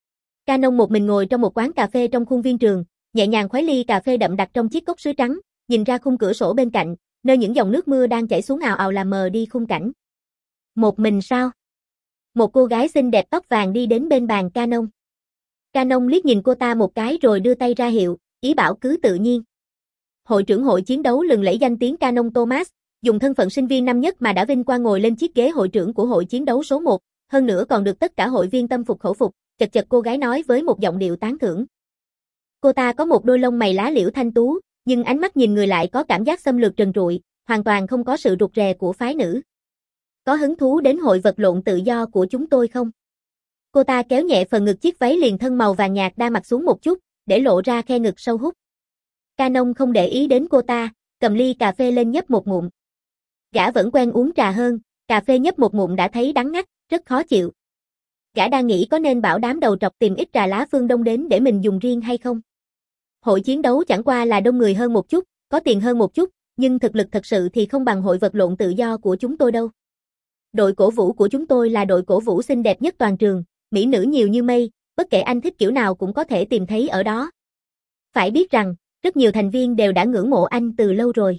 Canon một mình ngồi trong một quán cà phê trong khuôn viên trường, nhẹ nhàng khuấy ly cà phê đậm đặc trong chiếc cốc sứ trắng, nhìn ra khung cửa sổ bên cạnh, nơi những dòng nước mưa đang chảy xuống ào ào làm mờ đi khung cảnh. Một mình sao? Một cô gái xinh đẹp tóc vàng đi đến bên bàn Canon. Canon liếc nhìn cô ta một cái rồi đưa tay ra hiệu, ý bảo cứ tự nhiên. Hội trưởng hội chiến đấu lừng lẫy danh tiếng Canon Thomas, dùng thân phận sinh viên năm nhất mà đã vinh quang ngồi lên chiếc ghế hội trưởng của hội chiến đấu số một, hơn nữa còn được tất cả hội viên tâm phục khẩu phục, chật chật cô gái nói với một giọng điệu tán thưởng. Cô ta có một đôi lông mày lá liễu thanh tú, nhưng ánh mắt nhìn người lại có cảm giác xâm lược trần trụi, hoàn toàn không có sự rụt rè của phái nữ. Có hứng thú đến hội vật lộn tự do của chúng tôi không? Cô ta kéo nhẹ phần ngực chiếc váy liền thân màu vàng nhạt đang mặc xuống một chút, để lộ ra khe ngực sâu hút. Canon không để ý đến cô ta, cầm ly cà phê lên nhấp một ngụm. Gã vẫn quen uống trà hơn, cà phê nhấp một ngụm đã thấy đắng ngắt, rất khó chịu. Gã đang nghĩ có nên bảo đám đầu trọc tìm ít trà lá phương Đông đến để mình dùng riêng hay không. Hội chiến đấu chẳng qua là đông người hơn một chút, có tiền hơn một chút, nhưng thực lực thật sự thì không bằng hội vật lộn tự do của chúng tôi đâu. Đội cổ vũ của chúng tôi là đội cổ vũ xinh đẹp nhất toàn trường, mỹ nữ nhiều như mây, bất kể anh thích kiểu nào cũng có thể tìm thấy ở đó. Phải biết rằng, rất nhiều thành viên đều đã ngưỡng mộ anh từ lâu rồi.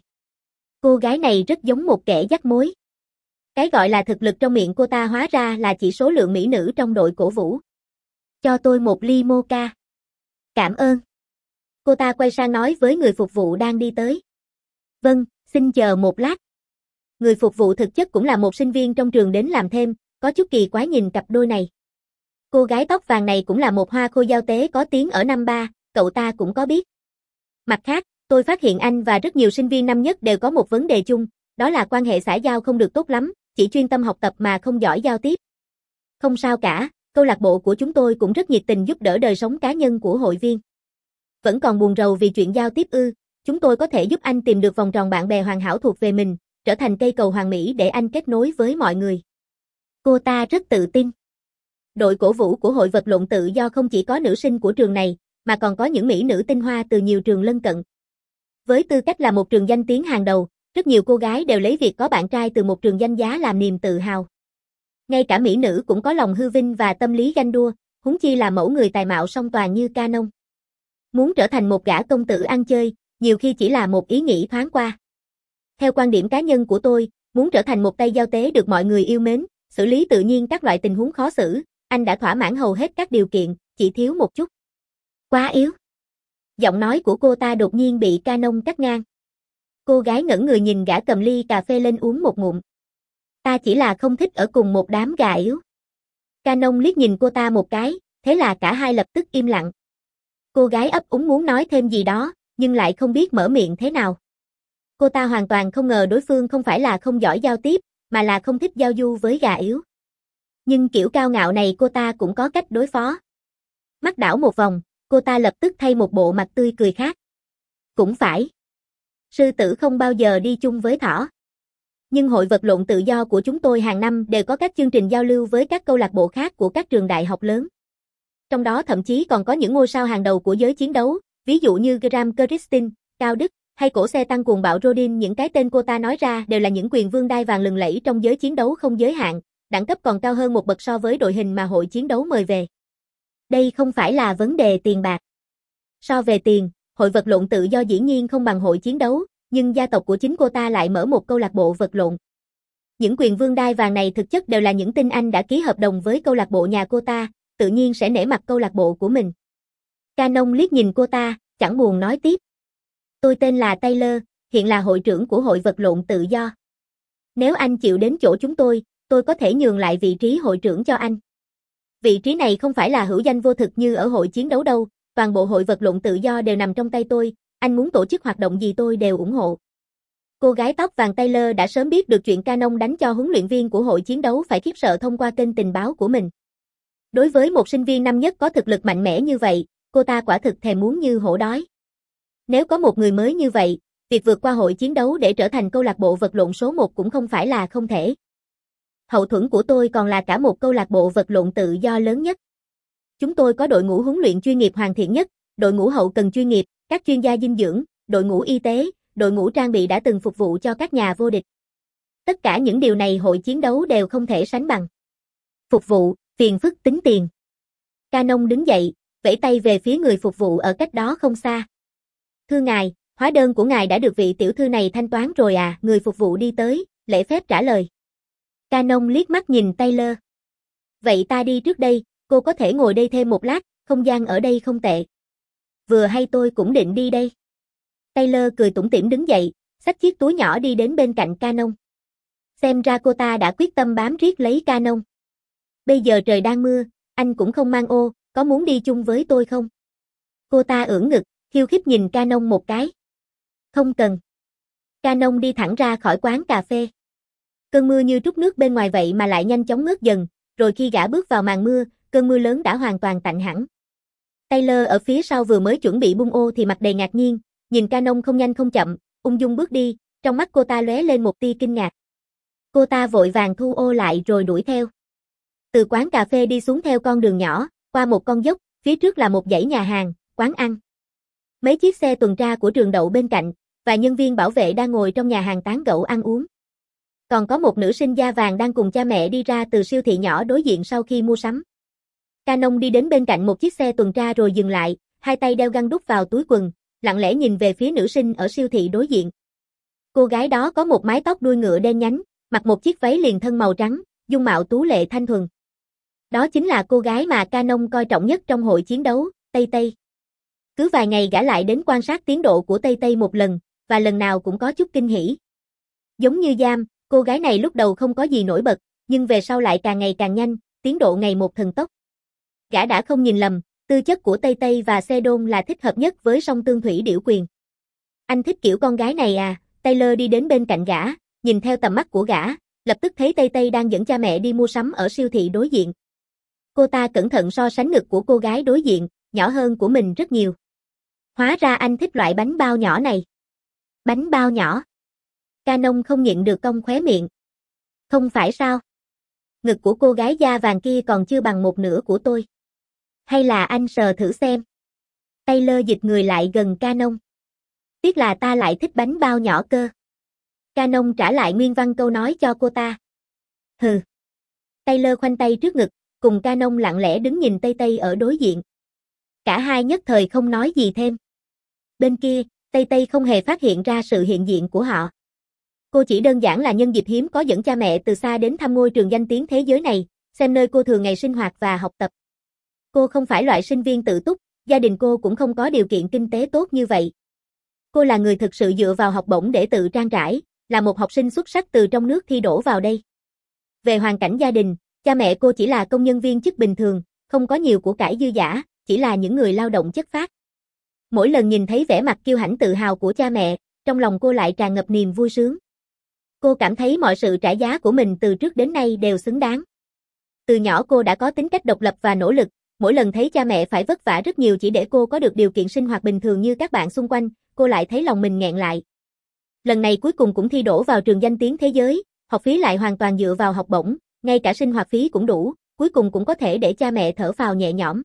Cô gái này rất giống một kẻ dắt mối. Cái gọi là thực lực trong miệng cô ta hóa ra là chỉ số lượng mỹ nữ trong đội cổ vũ. Cho tôi một ly mocha. Cảm ơn. Cô ta quay sang nói với người phục vụ đang đi tới. Vâng, xin chờ một lát. Người phục vụ thực chất cũng là một sinh viên trong trường đến làm thêm, có chút kỳ quái nhìn cặp đôi này. Cô gái tóc vàng này cũng là một hoa khôi giao tế có tiếng ở năm ba, cậu ta cũng có biết. Mặt khác, tôi phát hiện anh và rất nhiều sinh viên năm nhất đều có một vấn đề chung, đó là quan hệ xã giao không được tốt lắm, chỉ chuyên tâm học tập mà không giỏi giao tiếp. Không sao cả, câu lạc bộ của chúng tôi cũng rất nhiệt tình giúp đỡ đời sống cá nhân của hội viên. Vẫn còn buồn rầu vì chuyện giao tiếp ư, chúng tôi có thể giúp anh tìm được vòng tròn bạn bè hoàn hảo thuộc về mình, trở thành cây cầu hoàn mỹ để anh kết nối với mọi người. Cô ta rất tự tin. Đội cổ vũ của Hội vật lộn tự do không chỉ có nữ sinh của trường này, mà còn có những mỹ nữ tinh hoa từ nhiều trường lân cận. Với tư cách là một trường danh tiếng hàng đầu, rất nhiều cô gái đều lấy việc có bạn trai từ một trường danh giá làm niềm tự hào. Ngay cả mỹ nữ cũng có lòng hư vinh và tâm lý ganh đua, huống chi là mẫu người tài mạo song toàn như Canon. Muốn trở thành một gã công tử ăn chơi, nhiều khi chỉ là một ý nghĩ thoáng qua. Theo quan điểm cá nhân của tôi, muốn trở thành một tay giao tế được mọi người yêu mến, xử lý tự nhiên các loại tình huống khó xử, anh đã thỏa mãn hầu hết các điều kiện, chỉ thiếu một chút. Quá yếu. Giọng nói của cô ta đột nhiên bị Canon cắt ngang. Cô gái ngẩn người nhìn gã cầm ly cà phê lên uống một ngụm. Ta chỉ là không thích ở cùng một đám gà yếu. Canon liếc nhìn cô ta một cái, thế là cả hai lập tức im lặng. Cô gái ấp úng muốn nói thêm gì đó, nhưng lại không biết mở miệng thế nào. Cô ta hoàn toàn không ngờ đối phương không phải là không giỏi giao tiếp, mà là không thích giao du với gà yếu. Nhưng kiểu cao ngạo này cô ta cũng có cách đối phó. Mắt đảo một vòng, cô ta lập tức thay một bộ mặt tươi cười khác. Cũng phải. Sư tử không bao giờ đi chung với thỏ. Nhưng hội vật lộn tự do của chúng tôi hàng năm đều có các chương trình giao lưu với các câu lạc bộ khác của các trường đại học lớn. Trong đó thậm chí còn có những ngôi sao hàng đầu của giới chiến đấu, ví dụ như Graham Kirsten, Cao Đức, hay cổ xe tăng cuồng bạo Rodin. Những cái tên cô ta nói ra đều là những quyền vương đai vàng lừng lẫy trong giới chiến đấu không giới hạn, đẳng cấp còn cao hơn một bậc so với đội hình mà hội chiến đấu mời về. Đây không phải là vấn đề tiền bạc. So về tiền, hội vật lộn tự do dĩ nhiên không bằng hội chiến đấu, nhưng gia tộc của chính cô ta lại mở một câu lạc bộ vật lộn. Những quyền vương đai vàng này thực chất đều là những tinh anh đã ký hợp đồng với câu lạc bộ nhà cô ta, tự nhiên sẽ nể mặt câu lạc bộ của mình. Canon liếc nhìn cô ta, chẳng buồn nói tiếp. Tôi tên là Taylor, hiện là hội trưởng của hội vật lộn tự do. Nếu anh chịu đến chỗ chúng tôi, tôi có thể nhường lại vị trí hội trưởng cho anh. Vị trí này không phải là hữu danh vô thực như ở hội chiến đấu đâu, toàn bộ hội vật lộn tự do đều nằm trong tay tôi, anh muốn tổ chức hoạt động gì tôi đều ủng hộ. Cô gái tóc vàng Taylor đã sớm biết được chuyện Canon đánh cho huấn luyện viên của hội chiến đấu phải khiếp sợ thông qua kênh tình báo của mình. Đối với một sinh viên năm nhất có thực lực mạnh mẽ như vậy, cô ta quả thực thèm muốn như hổ đói. Nếu có một người mới như vậy, việc vượt qua hội chiến đấu để trở thành câu lạc bộ vật lộn số một cũng không phải là không thể. Hậu thuẫn của tôi còn là cả một câu lạc bộ vật lộn tự do lớn nhất. Chúng tôi có đội ngũ huấn luyện chuyên nghiệp hoàn thiện nhất, đội ngũ hậu cần chuyên nghiệp, các chuyên gia dinh dưỡng, đội ngũ y tế, đội ngũ trang bị đã từng phục vụ cho các nhà vô địch. Tất cả những điều này hội chiến đấu đều không thể sánh bằng. Phục vụ, phiền phức tính tiền. Canon đứng dậy, vẫy tay về phía người phục vụ ở cách đó không xa. Thưa ngài, hóa đơn của ngài đã được vị tiểu thư này thanh toán rồi à? Người phục vụ đi tới, lễ phép trả lời. Canon liếc mắt nhìn Taylor. Vậy ta đi trước đây, cô có thể ngồi đây thêm một lát, không gian ở đây không tệ. Vừa hay tôi cũng định đi đây. Taylor cười tủm tỉm đứng dậy, xách chiếc túi nhỏ đi đến bên cạnh Canon. Xem ra cô ta đã quyết tâm bám riết lấy Canon. Bây giờ trời đang mưa, anh cũng không mang ô, có muốn đi chung với tôi không? Cô ta ưỡn ngực, khiêu khích nhìn Canon một cái. Không cần. Canon đi thẳng ra khỏi quán cà phê. Cơn mưa như trút nước bên ngoài vậy mà lại nhanh chóng ngớt dần, rồi khi gã bước vào màn mưa, cơn mưa lớn đã hoàn toàn tạnh hẳn. Taylor ở phía sau vừa mới chuẩn bị bung ô thì mặt đầy ngạc nhiên, nhìn Canon không nhanh không chậm, ung dung bước đi, trong mắt cô ta lóe lên một tia kinh ngạc. Cô ta vội vàng thu ô lại rồi đuổi theo. Từ quán cà phê đi xuống theo con đường nhỏ, qua một con dốc, phía trước là một dãy nhà hàng, quán ăn. Mấy chiếc xe tuần tra của trường đậu bên cạnh, và nhân viên bảo vệ đang ngồi trong nhà hàng tán gẫu ăn uống. Còn có một nữ sinh da vàng đang cùng cha mẹ đi ra từ siêu thị nhỏ đối diện sau khi mua sắm. Canon đi đến bên cạnh một chiếc xe tuần tra rồi dừng lại, hai tay đeo găng đút vào túi quần, lặng lẽ nhìn về phía nữ sinh ở siêu thị đối diện. Cô gái đó có một mái tóc đuôi ngựa đen nhánh, mặc một chiếc váy liền thân màu trắng, dung mạo tú lệ thanh thuần. Đó chính là cô gái mà Canon coi trọng nhất trong hội chiến đấu, Tây Tây. Cứ vài ngày gã lại đến quan sát tiến độ của Tây Tây một lần, và lần nào cũng có chút kinh hỉ. Giống như Giam, cô gái này lúc đầu không có gì nổi bật, nhưng về sau lại càng ngày càng nhanh, tiến độ ngày một thần tốc. Gã đã không nhìn lầm, tư chất của Tây Tây và Sedon là thích hợp nhất với song tương thủy điểu quyền. Anh thích kiểu con gái này à? Taylor đi đến bên cạnh gã, nhìn theo tầm mắt của gã, lập tức thấy Tây Tây đang dẫn cha mẹ đi mua sắm ở siêu thị đối diện. Cô ta cẩn thận so sánh ngực của cô gái đối diện, nhỏ hơn của mình rất nhiều. Hóa ra anh thích loại bánh bao nhỏ này. Bánh bao nhỏ. Canon không nhịn được cong khóe miệng. Không phải sao? Ngực của cô gái da vàng kia còn chưa bằng một nửa của tôi. Hay là anh sờ thử xem. Taylor dịch người lại gần Canon. Tiếc là ta lại thích bánh bao nhỏ cơ. Canon trả lại nguyên văn câu nói cho cô ta. Hừ. Taylor khoanh tay trước ngực, cùng Canon lặng lẽ đứng nhìn Tây Tây ở đối diện. Cả hai nhất thời không nói gì thêm. Bên kia, Tây Tây không hề phát hiện ra sự hiện diện của họ. Cô chỉ đơn giản là nhân dịp hiếm có dẫn cha mẹ từ xa đến thăm ngôi trường danh tiếng thế giới này, xem nơi cô thường ngày sinh hoạt và học tập. Cô không phải loại sinh viên tự túc, gia đình cô cũng không có điều kiện kinh tế tốt như vậy. Cô là người thực sự dựa vào học bổng để tự trang trải, là một học sinh xuất sắc từ trong nước thi đỗ vào đây. Về hoàn cảnh gia đình, cha mẹ cô chỉ là công nhân viên chức bình thường, không có nhiều của cải dư dả, chỉ là những người lao động chất phác. Mỗi lần nhìn thấy vẻ mặt kiêu hãnh tự hào của cha mẹ, trong lòng cô lại tràn ngập niềm vui sướng. Cô cảm thấy mọi sự trả giá của mình từ trước đến nay đều xứng đáng. Từ nhỏ cô đã có tính cách độc lập và nỗ lực, mỗi lần thấy cha mẹ phải vất vả rất nhiều chỉ để cô có được điều kiện sinh hoạt bình thường như các bạn xung quanh, cô lại thấy lòng mình nghẹn lại. Lần này cuối cùng cũng thi đỗ vào trường danh tiếng thế giới, học phí lại hoàn toàn dựa vào học bổng, ngay cả sinh hoạt phí cũng đủ, cuối cùng cũng có thể để cha mẹ thở phào nhẹ nhõm.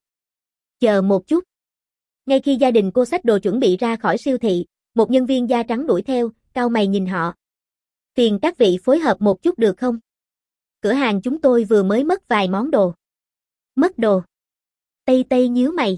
Chờ một chút. Ngay khi gia đình cô xách đồ chuẩn bị ra khỏi siêu thị, một nhân viên da trắng đuổi theo, cau mày nhìn họ. Phiền các vị phối hợp một chút được không? Cửa hàng chúng tôi vừa mới mất vài món đồ. Mất đồ? Tây Tây nhíu mày.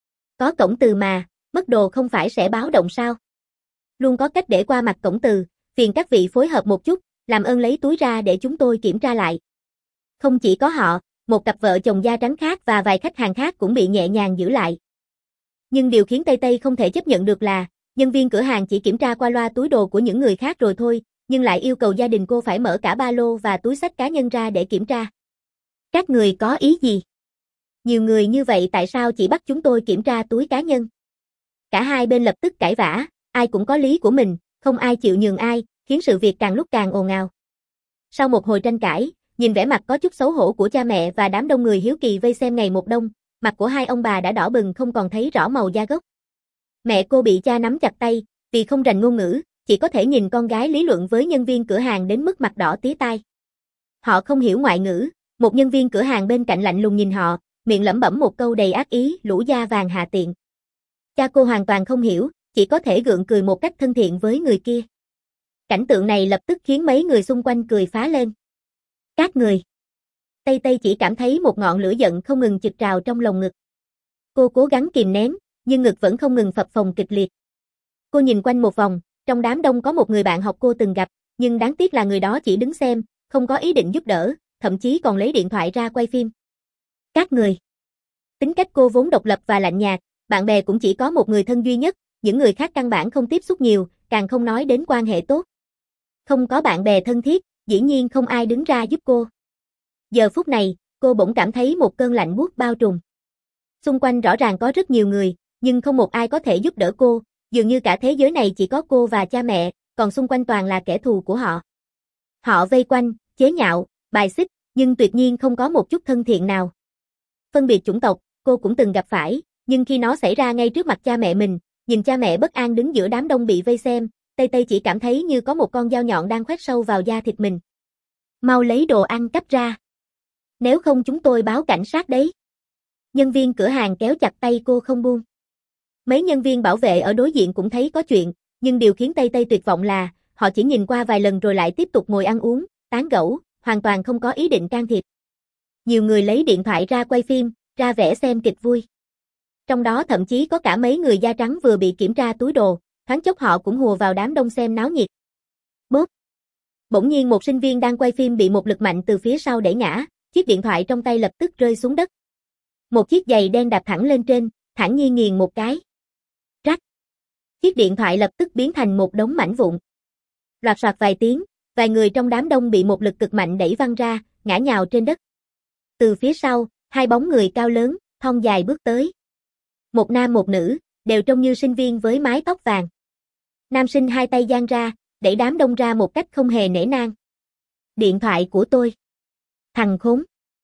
Có cổng từ mà, mất đồ không phải sẽ báo động sao? Luôn có cách để qua mặt cổng từ, phiền các vị phối hợp một chút, làm ơn lấy túi ra để chúng tôi kiểm tra lại. Không chỉ có họ, một cặp vợ chồng da trắng khác và vài khách hàng khác cũng bị nhẹ nhàng giữ lại. Nhưng điều khiến Tây Tây không thể chấp nhận được là, nhân viên cửa hàng chỉ kiểm tra qua loa túi đồ của những người khác rồi thôi, nhưng lại yêu cầu gia đình cô phải mở cả ba lô và túi xách cá nhân ra để kiểm tra. Các người có ý gì? Nhiều người như vậy tại sao chỉ bắt chúng tôi kiểm tra túi cá nhân? Cả hai bên lập tức cãi vã, ai cũng có lý của mình, không ai chịu nhường ai, khiến sự việc càng lúc càng ồn ào. Sau một hồi tranh cãi, nhìn vẻ mặt có chút xấu hổ của cha mẹ và đám đông người hiếu kỳ vây xem ngày một đông, mặt của hai ông bà đã đỏ bừng không còn thấy rõ màu da gốc. Mẹ cô bị cha nắm chặt tay, vì không rành ngôn ngữ, chỉ có thể nhìn con gái lý luận với nhân viên cửa hàng đến mức mặt đỏ tía tai. Họ không hiểu ngoại ngữ, một nhân viên cửa hàng bên cạnh lạnh lùng nhìn họ, miệng lẩm bẩm một câu đầy ác ý, lũ da vàng hạ tiện. Cha cô hoàn toàn không hiểu, chỉ có thể gượng cười một cách thân thiện với người kia. Cảnh tượng này lập tức khiến mấy người xung quanh cười phá lên. Các người. Tây Tây chỉ cảm thấy một ngọn lửa giận không ngừng chực trào trong lồng ngực. Cô cố gắng kìm nén, nhưng ngực vẫn không ngừng phập phồng kịch liệt. Cô nhìn quanh một vòng, trong đám đông có một người bạn học cô từng gặp, nhưng đáng tiếc là người đó chỉ đứng xem, không có ý định giúp đỡ, thậm chí còn lấy điện thoại ra quay phim. Các người. Tính cách cô vốn độc lập và lạnh nhạt, bạn bè cũng chỉ có một người thân duy nhất, những người khác căn bản không tiếp xúc nhiều, càng không nói đến quan hệ tốt. Không có bạn bè thân thiết, dĩ nhiên không ai đứng ra giúp cô. Giờ phút này, cô bỗng cảm thấy một cơn lạnh buốt bao trùm. Xung quanh rõ ràng có rất nhiều người, nhưng không một ai có thể giúp đỡ cô, dường như cả thế giới này chỉ có cô và cha mẹ, còn xung quanh toàn là kẻ thù của họ. Họ vây quanh, chế nhạo, bài xích, nhưng tuyệt nhiên không có một chút thân thiện nào. Phân biệt chủng tộc, cô cũng từng gặp phải, nhưng khi nó xảy ra ngay trước mặt cha mẹ mình, nhìn cha mẹ bất an đứng giữa đám đông bị vây xem, Tây Tây chỉ cảm thấy như có một con dao nhọn đang khoét sâu vào da thịt mình. Mau lấy đồ ăn cắp ra. Nếu không chúng tôi báo cảnh sát đấy. Nhân viên cửa hàng kéo chặt tay cô không buông. Mấy nhân viên bảo vệ ở đối diện cũng thấy có chuyện, nhưng điều khiến Tây Tây tuyệt vọng là, họ chỉ nhìn qua vài lần rồi lại tiếp tục ngồi ăn uống, tán gẫu, hoàn toàn không có ý định can thiệp. Nhiều người lấy điện thoại ra quay phim, ra vẻ xem kịch vui. Trong đó thậm chí có cả mấy người da trắng vừa bị kiểm tra túi đồ, thoáng chốc họ cũng hùa vào đám đông xem náo nhiệt. Bốp! Bỗng nhiên một sinh viên đang quay phim bị một lực mạnh từ phía sau đẩy ngã, chiếc điện thoại trong tay lập tức rơi xuống đất. Một chiếc giày đen đạp thẳng lên trên, thẳng nhiên nghiền một cái. Rắc! Chiếc điện thoại lập tức biến thành một đống mảnh vụn. Loạt soạt vài tiếng, vài người trong đám đông bị một lực cực mạnh đẩy văng ra, ngã nhào trên đất. Từ phía sau, hai bóng người cao lớn, thon dài bước tới. Một nam một nữ, đều trông như sinh viên với mái tóc vàng. Nam sinh hai tay dang ra, đẩy đám đông ra một cách không hề nể nang. Điện thoại của tôi. Thằng khốn.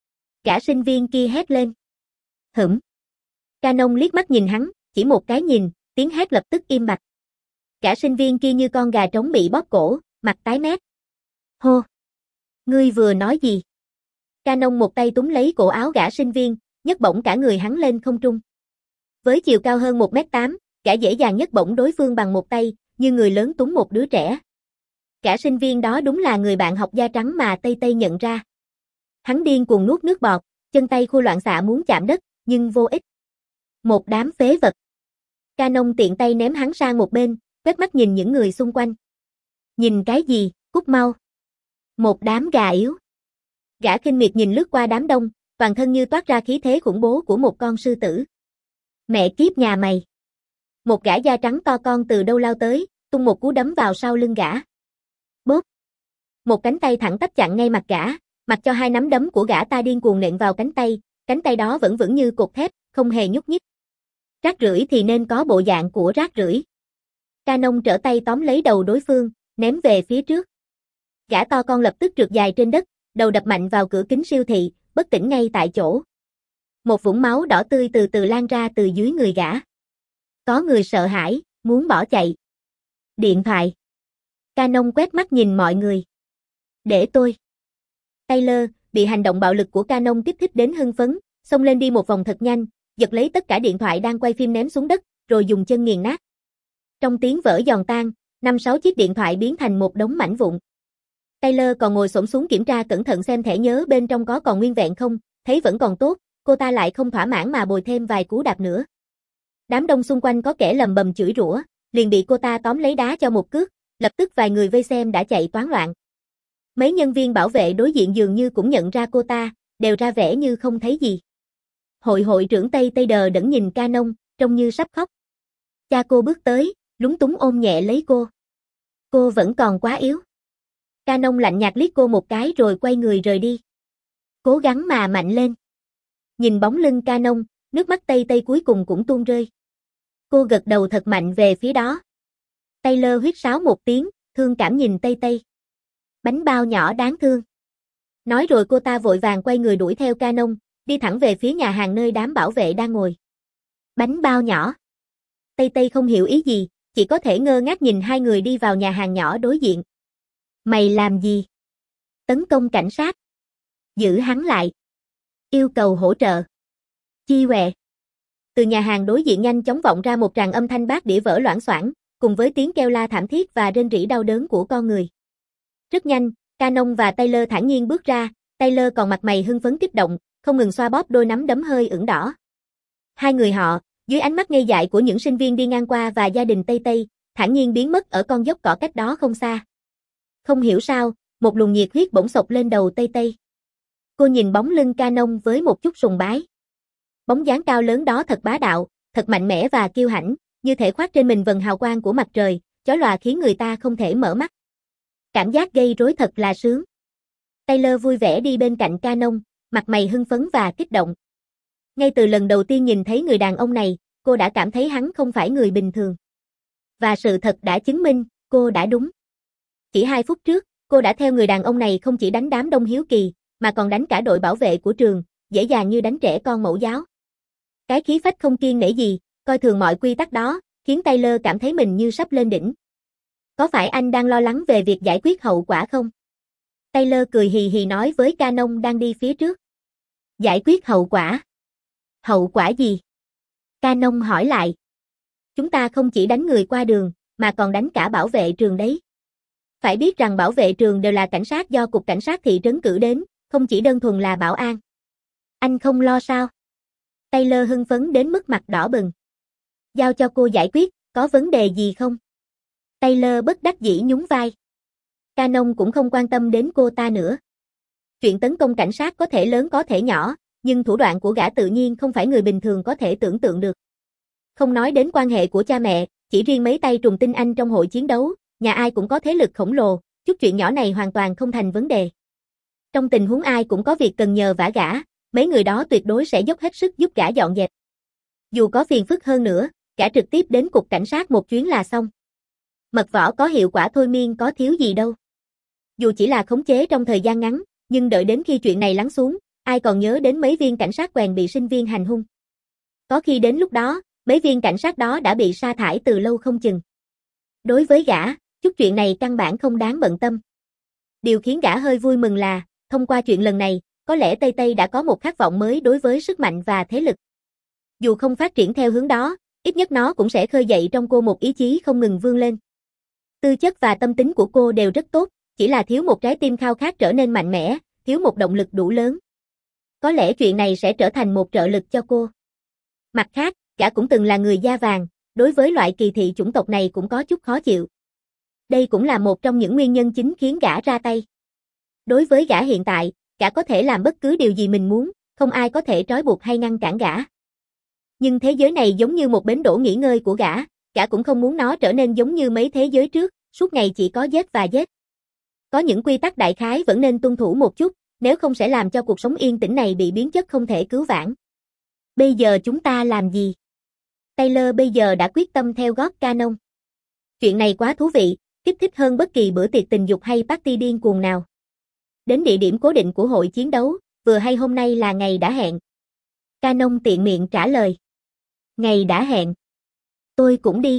Cả sinh viên kia hét lên. Hửm. Canon liếc mắt nhìn hắn, chỉ một cái nhìn, tiếng hét lập tức im bặt. Gã sinh viên kia như con gà trống bị bóp cổ, mặt tái mét. Hô! Ngươi vừa nói gì? Canon một tay túm lấy cổ áo gã sinh viên, nhấc bổng cả người hắn lên không trung. Với chiều cao hơn một mét tám, gã dễ dàng nhấc bổng đối phương bằng một tay, như người lớn túm một đứa trẻ. Gã sinh viên đó đúng là người bạn học da trắng mà Tây Tây nhận ra. Hắn điên cuồng nuốt nước bọt, chân tay khu loạn xạ muốn chạm đất, nhưng vô ích. Một đám phế vật. Canon tiện tay ném hắn sang một bên, quét mắt nhìn những người xung quanh. Nhìn cái gì, cút mau. Một đám gà yếu. Gã khinh miệt nhìn lướt qua đám đông, toàn thân như toát ra khí thế khủng bố của một con sư tử. Mẹ kiếp nhà mày. Một gã da trắng to con từ đâu lao tới, tung một cú đấm vào sau lưng gã. Bốp. Một cánh tay thẳng tắp chặn ngay mặt gã, mặc cho hai nắm đấm của gã ta điên cuồng nện vào cánh tay, cánh tay đó vẫn vững như cột thép, không hề nhúc nhích. Rác rưởi thì nên có bộ dạng của rác rưởi. Canon trở tay tóm lấy đầu đối phương, ném về phía trước. Gã to con lập tức trượt dài trên đất, đầu đập mạnh vào cửa kính siêu thị, bất tỉnh ngay tại chỗ. Một vũng máu đỏ tươi từ từ lan ra từ dưới người gã. Có người sợ hãi, muốn bỏ chạy. Điện thoại. Canon quét mắt nhìn mọi người. Để tôi. Taylor, bị hành động bạo lực của Canon kích thích đến hưng phấn, xông lên đi một vòng thật nhanh, giật lấy tất cả điện thoại đang quay phim ném xuống đất, rồi dùng chân nghiền nát. Trong tiếng vỡ giòn tan, năm sáu chiếc điện thoại biến thành một đống mảnh vụn. Taylor còn ngồi xổm xuống kiểm tra cẩn thận xem thẻ nhớ bên trong có còn nguyên vẹn không, thấy vẫn còn tốt, cô ta lại không thỏa mãn mà bồi thêm vài cú đạp nữa. Đám đông xung quanh có kẻ lầm bầm chửi rủa, liền bị cô ta tóm lấy đá cho một cước, lập tức vài người vây xem đã chạy toán loạn. Mấy nhân viên bảo vệ đối diện dường như cũng nhận ra cô ta, đều ra vẻ như không thấy gì. Hội hội trưởng Tây Tây đờ đẫn nhìn Canon, trông như sắp khóc. Cha cô bước tới, lúng túng ôm nhẹ lấy cô. Cô vẫn còn quá yếu. Canon lạnh nhạt liếc cô một cái rồi quay người rời đi. Cố gắng mà mạnh lên. Nhìn bóng lưng Canon, nước mắt Tây Tây cuối cùng cũng tuôn rơi. Cô gật đầu thật mạnh về phía đó. Taylor huýt sáo một tiếng, thương cảm nhìn Tây Tây. Bánh bao nhỏ đáng thương. Nói rồi cô ta vội vàng quay người đuổi theo Canon, đi thẳng về phía nhà hàng nơi đám bảo vệ đang ngồi. Bánh bao nhỏ. Tây Tây không hiểu ý gì, chỉ có thể ngơ ngác nhìn hai người đi vào nhà hàng nhỏ đối diện. Mày làm gì? Tấn công cảnh sát. Giữ hắn lại. Yêu cầu hỗ trợ. Chi quẹ. Từ nhà hàng đối diện nhanh chóng vọng ra một tràng âm thanh bát đĩa vỡ loảng xoảng, cùng với tiếng kêu la thảm thiết và rên rỉ đau đớn của con người. Rất nhanh, Canon và Taylor thản nhiên bước ra, Taylor còn mặt mày hưng phấn kích động, không ngừng xoa bóp đôi nắm đấm hơi ửng đỏ. Hai người họ, dưới ánh mắt ngây dại của những sinh viên đi ngang qua và gia đình Tây Tây, thản nhiên biến mất ở con dốc cỏ cách đó không xa. Không hiểu sao, một luồng nhiệt huyết bỗng sộc lên đầu Tây Tây. Cô nhìn bóng lưng Canon với một chút sùng bái. Bóng dáng cao lớn đó thật bá đạo, thật mạnh mẽ và kiêu hãnh, như thể khoác trên mình vầng hào quang của mặt trời, chói lòa khiến người ta không thể mở mắt. Cảm giác gây rối thật là sướng. Taylor vui vẻ đi bên cạnh Canon, mặt mày hưng phấn và kích động. Ngay từ lần đầu tiên nhìn thấy người đàn ông này, cô đã cảm thấy hắn không phải người bình thường. Và sự thật đã chứng minh, cô đã đúng. Chỉ hai phút trước, cô đã theo người đàn ông này không chỉ đánh đám đông hiếu kỳ, mà còn đánh cả đội bảo vệ của trường, dễ dàng như đánh trẻ con mẫu giáo. Cái khí phách không kiêng nể gì, coi thường mọi quy tắc đó, khiến Taylor cảm thấy mình như sắp lên đỉnh. Có phải anh đang lo lắng về việc giải quyết hậu quả không? Taylor cười hì hì nói với Canon đang đi phía trước. Giải quyết hậu quả? Hậu quả gì? Canon hỏi lại. Chúng ta không chỉ đánh người qua đường, mà còn đánh cả bảo vệ trường đấy. Phải biết rằng bảo vệ trường đều là cảnh sát do Cục Cảnh sát thị trấn cử đến, không chỉ đơn thuần là bảo an. Anh không lo sao? Taylor hưng phấn đến mức mặt đỏ bừng. Giao cho cô giải quyết, có vấn đề gì không? Taylor bất đắc dĩ nhún vai. Canon cũng không quan tâm đến cô ta nữa. Chuyện tấn công cảnh sát có thể lớn có thể nhỏ, nhưng thủ đoạn của gã tự nhiên không phải người bình thường có thể tưởng tượng được. Không nói đến quan hệ của cha mẹ, chỉ riêng mấy tay trùng tinh anh trong hội chiến đấu, nhà ai cũng có thế lực khổng lồ, chút chuyện nhỏ này hoàn toàn không thành vấn đề. Trong tình huống ai cũng có việc cần nhờ vả gã, mấy người đó tuyệt đối sẽ dốc hết sức giúp gã dọn dẹp. Dù có phiền phức hơn nữa, gã trực tiếp đến cục cảnh sát một chuyến là xong. Mật võ có hiệu quả thôi miên có thiếu gì đâu. Dù chỉ là khống chế trong thời gian ngắn, nhưng đợi đến khi chuyện này lắng xuống, ai còn nhớ đến mấy viên cảnh sát quèn bị sinh viên hành hung. Có khi đến lúc đó, mấy viên cảnh sát đó đã bị sa thải từ lâu không chừng. Đối với gã, chút chuyện này căn bản không đáng bận tâm. Điều khiến gã hơi vui mừng là, thông qua chuyện lần này, có lẽ Tây Tây đã có một khát vọng mới đối với sức mạnh và thế lực. Dù không phát triển theo hướng đó, ít nhất nó cũng sẽ khơi dậy trong cô một ý chí không ngừng vươn lên. Tư chất và tâm tính của cô đều rất tốt, chỉ là thiếu một trái tim khao khát trở nên mạnh mẽ, thiếu một động lực đủ lớn. Có lẽ chuyện này sẽ trở thành một trợ lực cho cô. Mặt khác, gã cũng từng là người da vàng, đối với loại kỳ thị chủng tộc này cũng có chút khó chịu. Đây cũng là một trong những nguyên nhân chính khiến gã ra tay. Đối với gã hiện tại, gã có thể làm bất cứ điều gì mình muốn, không ai có thể trói buộc hay ngăn cản gã. Nhưng thế giới này giống như một bến đỗ nghỉ ngơi của gã, gã cũng không muốn nó trở nên giống như mấy thế giới trước, suốt ngày chỉ có giết và giết. Có những quy tắc đại khái vẫn nên tuân thủ một chút, nếu không sẽ làm cho cuộc sống yên tĩnh này bị biến chất không thể cứu vãn. Bây giờ chúng ta làm gì? Taylor bây giờ đã quyết tâm theo gót Canon. Chuyện này quá thú vị, kích thích hơn bất kỳ bữa tiệc tình dục hay party điên cuồng nào. Đến địa điểm cố định của hội chiến đấu, vừa hay hôm nay là ngày đã hẹn. Canon tiện miệng trả lời. Ngày đã hẹn. Tôi cũng đi.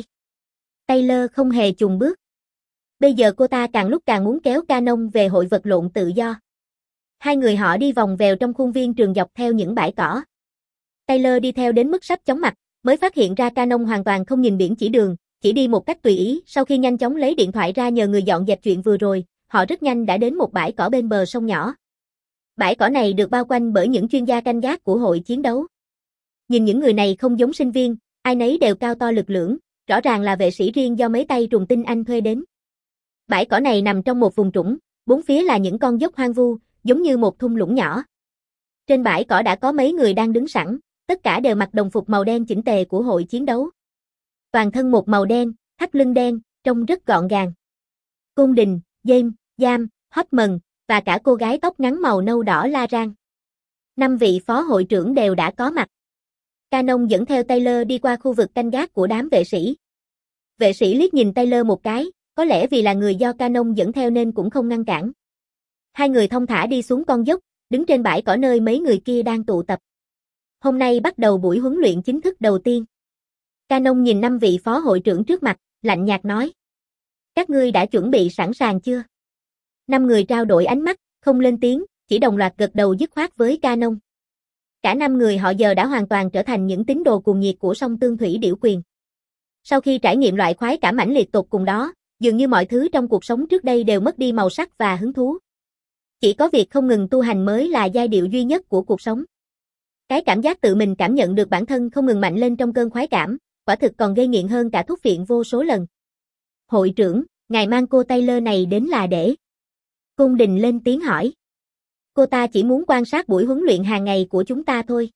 Taylor không hề chùn bước. Bây giờ cô ta càng lúc càng muốn kéo Canon về hội vật lộn tự do. Hai người họ đi vòng vèo trong khuôn viên trường dọc theo những bãi cỏ. Taylor đi theo đến mức sắp chóng mặt, mới phát hiện ra Canon hoàn toàn không nhìn biển chỉ đường, chỉ đi một cách tùy ý. Sau khi nhanh chóng lấy điện thoại ra nhờ người dọn dẹp chuyện vừa rồi, họ rất nhanh đã đến một bãi cỏ bên bờ sông nhỏ. Bãi cỏ này được bao quanh bởi những chuyên gia canh gác của hội chiến đấu. Nhìn những người này không giống sinh viên, ai nấy đều cao to lực lưỡng, rõ ràng là vệ sĩ riêng do mấy tay trùng tinh Anh thuê đến. Bãi cỏ này nằm trong một vùng trũng, bốn phía là những con dốc hoang vu, giống như một thung lũng nhỏ. Trên bãi cỏ đã có mấy người đang đứng sẵn, tất cả đều mặc đồng phục màu đen chỉnh tề của hội chiến đấu. Toàn thân một màu đen, thắt lưng đen, trông rất gọn gàng. Côn Đình, James, Jam, Hotman, và cả cô gái tóc ngắn màu nâu đỏ La Rang. Năm vị phó hội trưởng đều đã có mặt. Canon dẫn theo Taylor đi qua khu vực canh gác của đám vệ sĩ. Vệ sĩ liếc nhìn Taylor một cái, có lẽ vì là người do Canon dẫn theo nên cũng không ngăn cản. Hai người thong thả đi xuống con dốc, đứng trên bãi cỏ nơi mấy người kia đang tụ tập. Hôm nay bắt đầu buổi huấn luyện chính thức đầu tiên. Canon nhìn năm vị phó hội trưởng trước mặt, lạnh nhạt nói. Các ngươi đã chuẩn bị sẵn sàng chưa? Năm người trao đổi ánh mắt, không lên tiếng, chỉ đồng loạt gật đầu dứt khoát với Canon. Cả năm người họ giờ đã hoàn toàn trở thành những tín đồ cuồng nhiệt của song tương thủy điểu quyền. Sau khi trải nghiệm loại khoái cảm mãnh liệt tột cùng đó, dường như mọi thứ trong cuộc sống trước đây đều mất đi màu sắc và hứng thú. Chỉ có việc không ngừng tu hành mới là giai điệu duy nhất của cuộc sống. Cái cảm giác tự mình cảm nhận được bản thân không ngừng mạnh lên trong cơn khoái cảm, quả thực còn gây nghiện hơn cả thuốc phiện vô số lần. Hội trưởng, ngài mang cô Taylor này đến là để... Côn Đình lên tiếng hỏi. Cô ta chỉ muốn quan sát buổi huấn luyện hàng ngày của chúng ta thôi.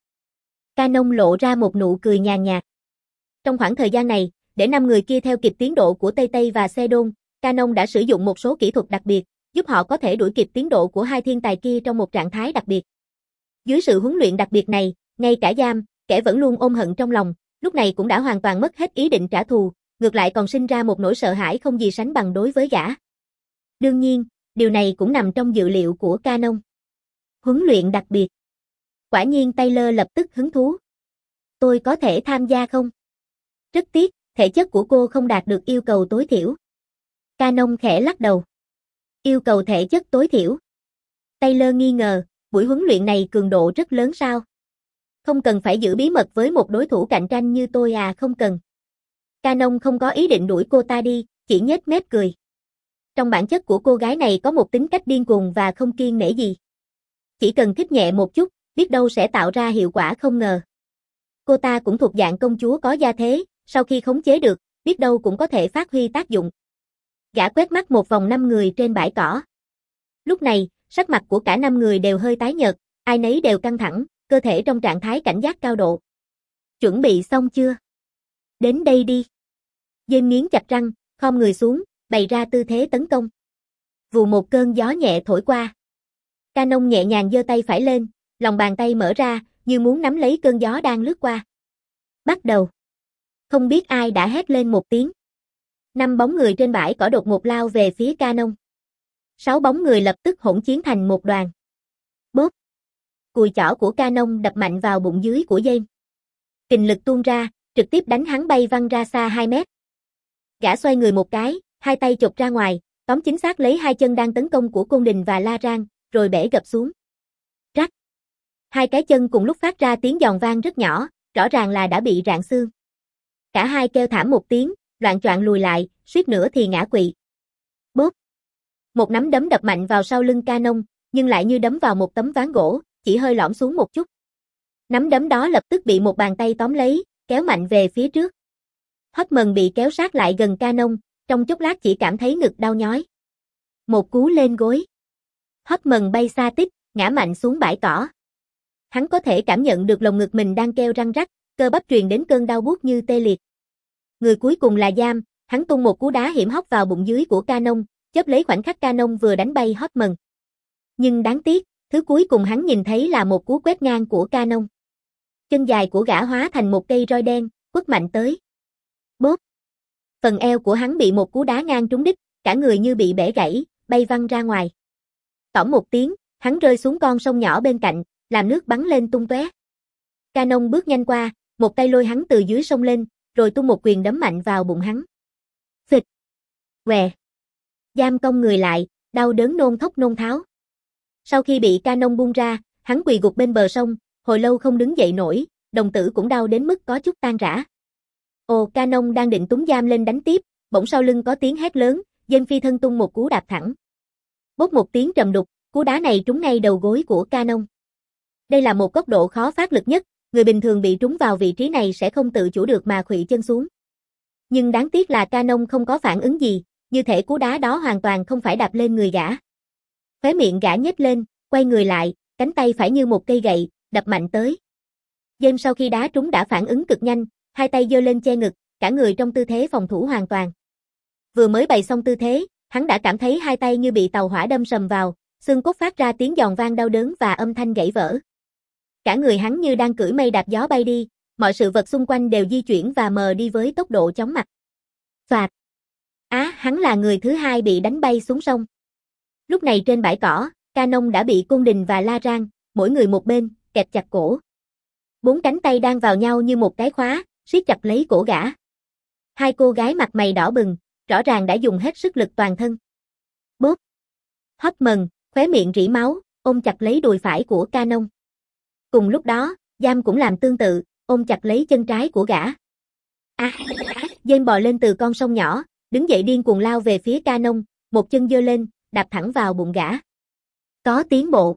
Canon lộ ra một nụ cười nhàn nhạt. Trong khoảng thời gian này, để năm người kia theo kịp tiến độ của Tây Tây và Sedon, Canon đã sử dụng một số kỹ thuật đặc biệt, giúp họ có thể đuổi kịp tiến độ của hai thiên tài kia trong một trạng thái đặc biệt. Dưới sự huấn luyện đặc biệt này, ngay cả Jam, kẻ vẫn luôn ôm hận trong lòng, lúc này cũng đã hoàn toàn mất hết ý định trả thù, ngược lại còn sinh ra một nỗi sợ hãi không gì sánh bằng đối với gã. Đương nhiên, điều này cũng nằm trong dự liệu của Canon. Huấn luyện đặc biệt. Quả nhiên Taylor lập tức hứng thú. Tôi có thể tham gia không? Rất tiếc, thể chất của cô không đạt được yêu cầu tối thiểu. Canon khẽ lắc đầu. Yêu cầu thể chất tối thiểu. Taylor nghi ngờ, buổi huấn luyện này cường độ rất lớn sao? Không cần phải giữ bí mật với một đối thủ cạnh tranh như tôi à, không cần. Canon không có ý định đuổi cô ta đi, chỉ nhếch mép cười. Trong bản chất của cô gái này có một tính cách điên cuồng và không kiêng nể gì. Chỉ cần kích nhẹ một chút, biết đâu sẽ tạo ra hiệu quả không ngờ. Cô ta cũng thuộc dạng công chúa có gia thế, sau khi khống chế được, biết đâu cũng có thể phát huy tác dụng. Gã quét mắt một vòng năm người trên bãi cỏ. Lúc này, sắc mặt của cả năm người đều hơi tái nhợt, ai nấy đều căng thẳng, cơ thể trong trạng thái cảnh giác cao độ. Chuẩn bị xong chưa? Đến đây đi. James nghiến chặt răng, khom người xuống, bày ra tư thế tấn công. Vù một cơn gió nhẹ thổi qua. Canon nhẹ nhàng giơ tay phải lên, lòng bàn tay mở ra, như muốn nắm lấy cơn gió đang lướt qua. Bắt đầu. Không biết ai đã hét lên một tiếng. Năm bóng người trên bãi cỏ đột ngột lao về phía Canon. Sáu bóng người lập tức hỗn chiến thành một đoàn. Bốp. Cùi chỏ của Canon đập mạnh vào bụng dưới của James. Kình lực tuôn ra, trực tiếp đánh hắn bay văng ra xa hai mét. Gã xoay người một cái, hai tay chộp ra ngoài, tóm chính xác lấy hai chân đang tấn công của Côn Đình và La Rang, rồi bẻ gập xuống. Rắc. Hai cái chân cùng lúc phát ra tiếng giòn vang rất nhỏ, rõ ràng là đã bị rạn xương. Cả hai kêu thảm một tiếng, loạng choạng lùi lại, suýt nữa thì ngã quỵ. Bốp. Một nắm đấm đập mạnh vào sau lưng Canon, nhưng lại như đấm vào một tấm ván gỗ, chỉ hơi lõm xuống một chút. Nắm đấm đó lập tức bị một bàn tay tóm lấy, kéo mạnh về phía trước. Hoffman bị kéo sát lại gần Canon, trong chốc lát chỉ cảm thấy ngực đau nhói. Một cú lên gối. Hoffman bay xa tít, ngã mạnh xuống bãi cỏ. Hắn có thể cảm nhận được lồng ngực mình đang kêu răng rắc, cơ bắp truyền đến cơn đau buốt như tê liệt. Người cuối cùng là Giam, hắn tung một cú đá hiểm hóc vào bụng dưới của Canon, chớp lấy khoảnh khắc Canon vừa đánh bay Hoffman. Nhưng đáng tiếc, thứ cuối cùng hắn nhìn thấy là một cú quét ngang của Canon. Chân dài của gã hóa thành một cây roi đen, quất mạnh tới. Bốp. Phần eo của hắn bị một cú đá ngang trúng đích, cả người như bị bẻ gãy, bay văng ra ngoài. Tỏm một tiếng, hắn rơi xuống con sông nhỏ bên cạnh, làm nước bắn lên tung tóe. Canon bước nhanh qua, một tay lôi hắn từ dưới sông lên, rồi tung một quyền đấm mạnh vào bụng hắn. Phịch. Què. Giam cong người lại, đau đớn nôn thốc nôn tháo. Sau khi bị Canon buông ra, hắn quỳ gục bên bờ sông, hồi lâu không đứng dậy nổi, đồng tử cũng đau đến mức có chút tan rã. Ồ, Canon đang định túng Giam lên đánh tiếp, bỗng sau lưng có tiếng hét lớn, James phi thân tung một cú đạp thẳng. Bốp một tiếng trầm đục, cú đá này trúng ngay đầu gối của Canon. Đây là một góc độ khó phát lực nhất, người bình thường bị trúng vào vị trí này sẽ không tự chủ được mà khuỵu chân xuống. Nhưng đáng tiếc là Canon không có phản ứng gì, như thể cú đá đó hoàn toàn không phải đạp lên người gã. Khóe miệng gã nhếch lên, quay người lại, cánh tay phải như một cây gậy, đập mạnh tới. James sau khi đá trúng đã phản ứng cực nhanh, hai tay giơ lên che ngực, cả người trong tư thế phòng thủ hoàn toàn. Vừa mới bày xong tư thế, hắn đã cảm thấy hai tay như bị tàu hỏa đâm sầm vào, xương cốt phát ra tiếng giòn vang đau đớn và âm thanh gãy vỡ. Cả người hắn như đang cưỡi mây đạp gió bay đi, mọi sự vật xung quanh đều di chuyển và mờ đi với tốc độ chóng mặt. Phạt. Á, hắn là người thứ hai bị đánh bay xuống sông. Lúc này trên bãi cỏ, Canon đã bị Côn Đình và La Rang, mỗi người một bên, kẹp chặt cổ. Bốn cánh tay đang vào nhau như một cái khóa, siết chặt lấy cổ gã. Hai cô gái mặt mày đỏ bừng, rõ ràng đã dùng hết sức lực toàn thân. Bốp. Hoffman, khóe miệng rỉ máu, ôm chặt lấy đùi phải của Canon. Cùng lúc đó, Giam cũng làm tương tự, ôm chặt lấy chân trái của gã. À, James bò lên từ con sông nhỏ, đứng dậy điên cuồng lao về phía Canon, một chân giơ lên, đạp thẳng vào bụng gã. Có tiến bộ.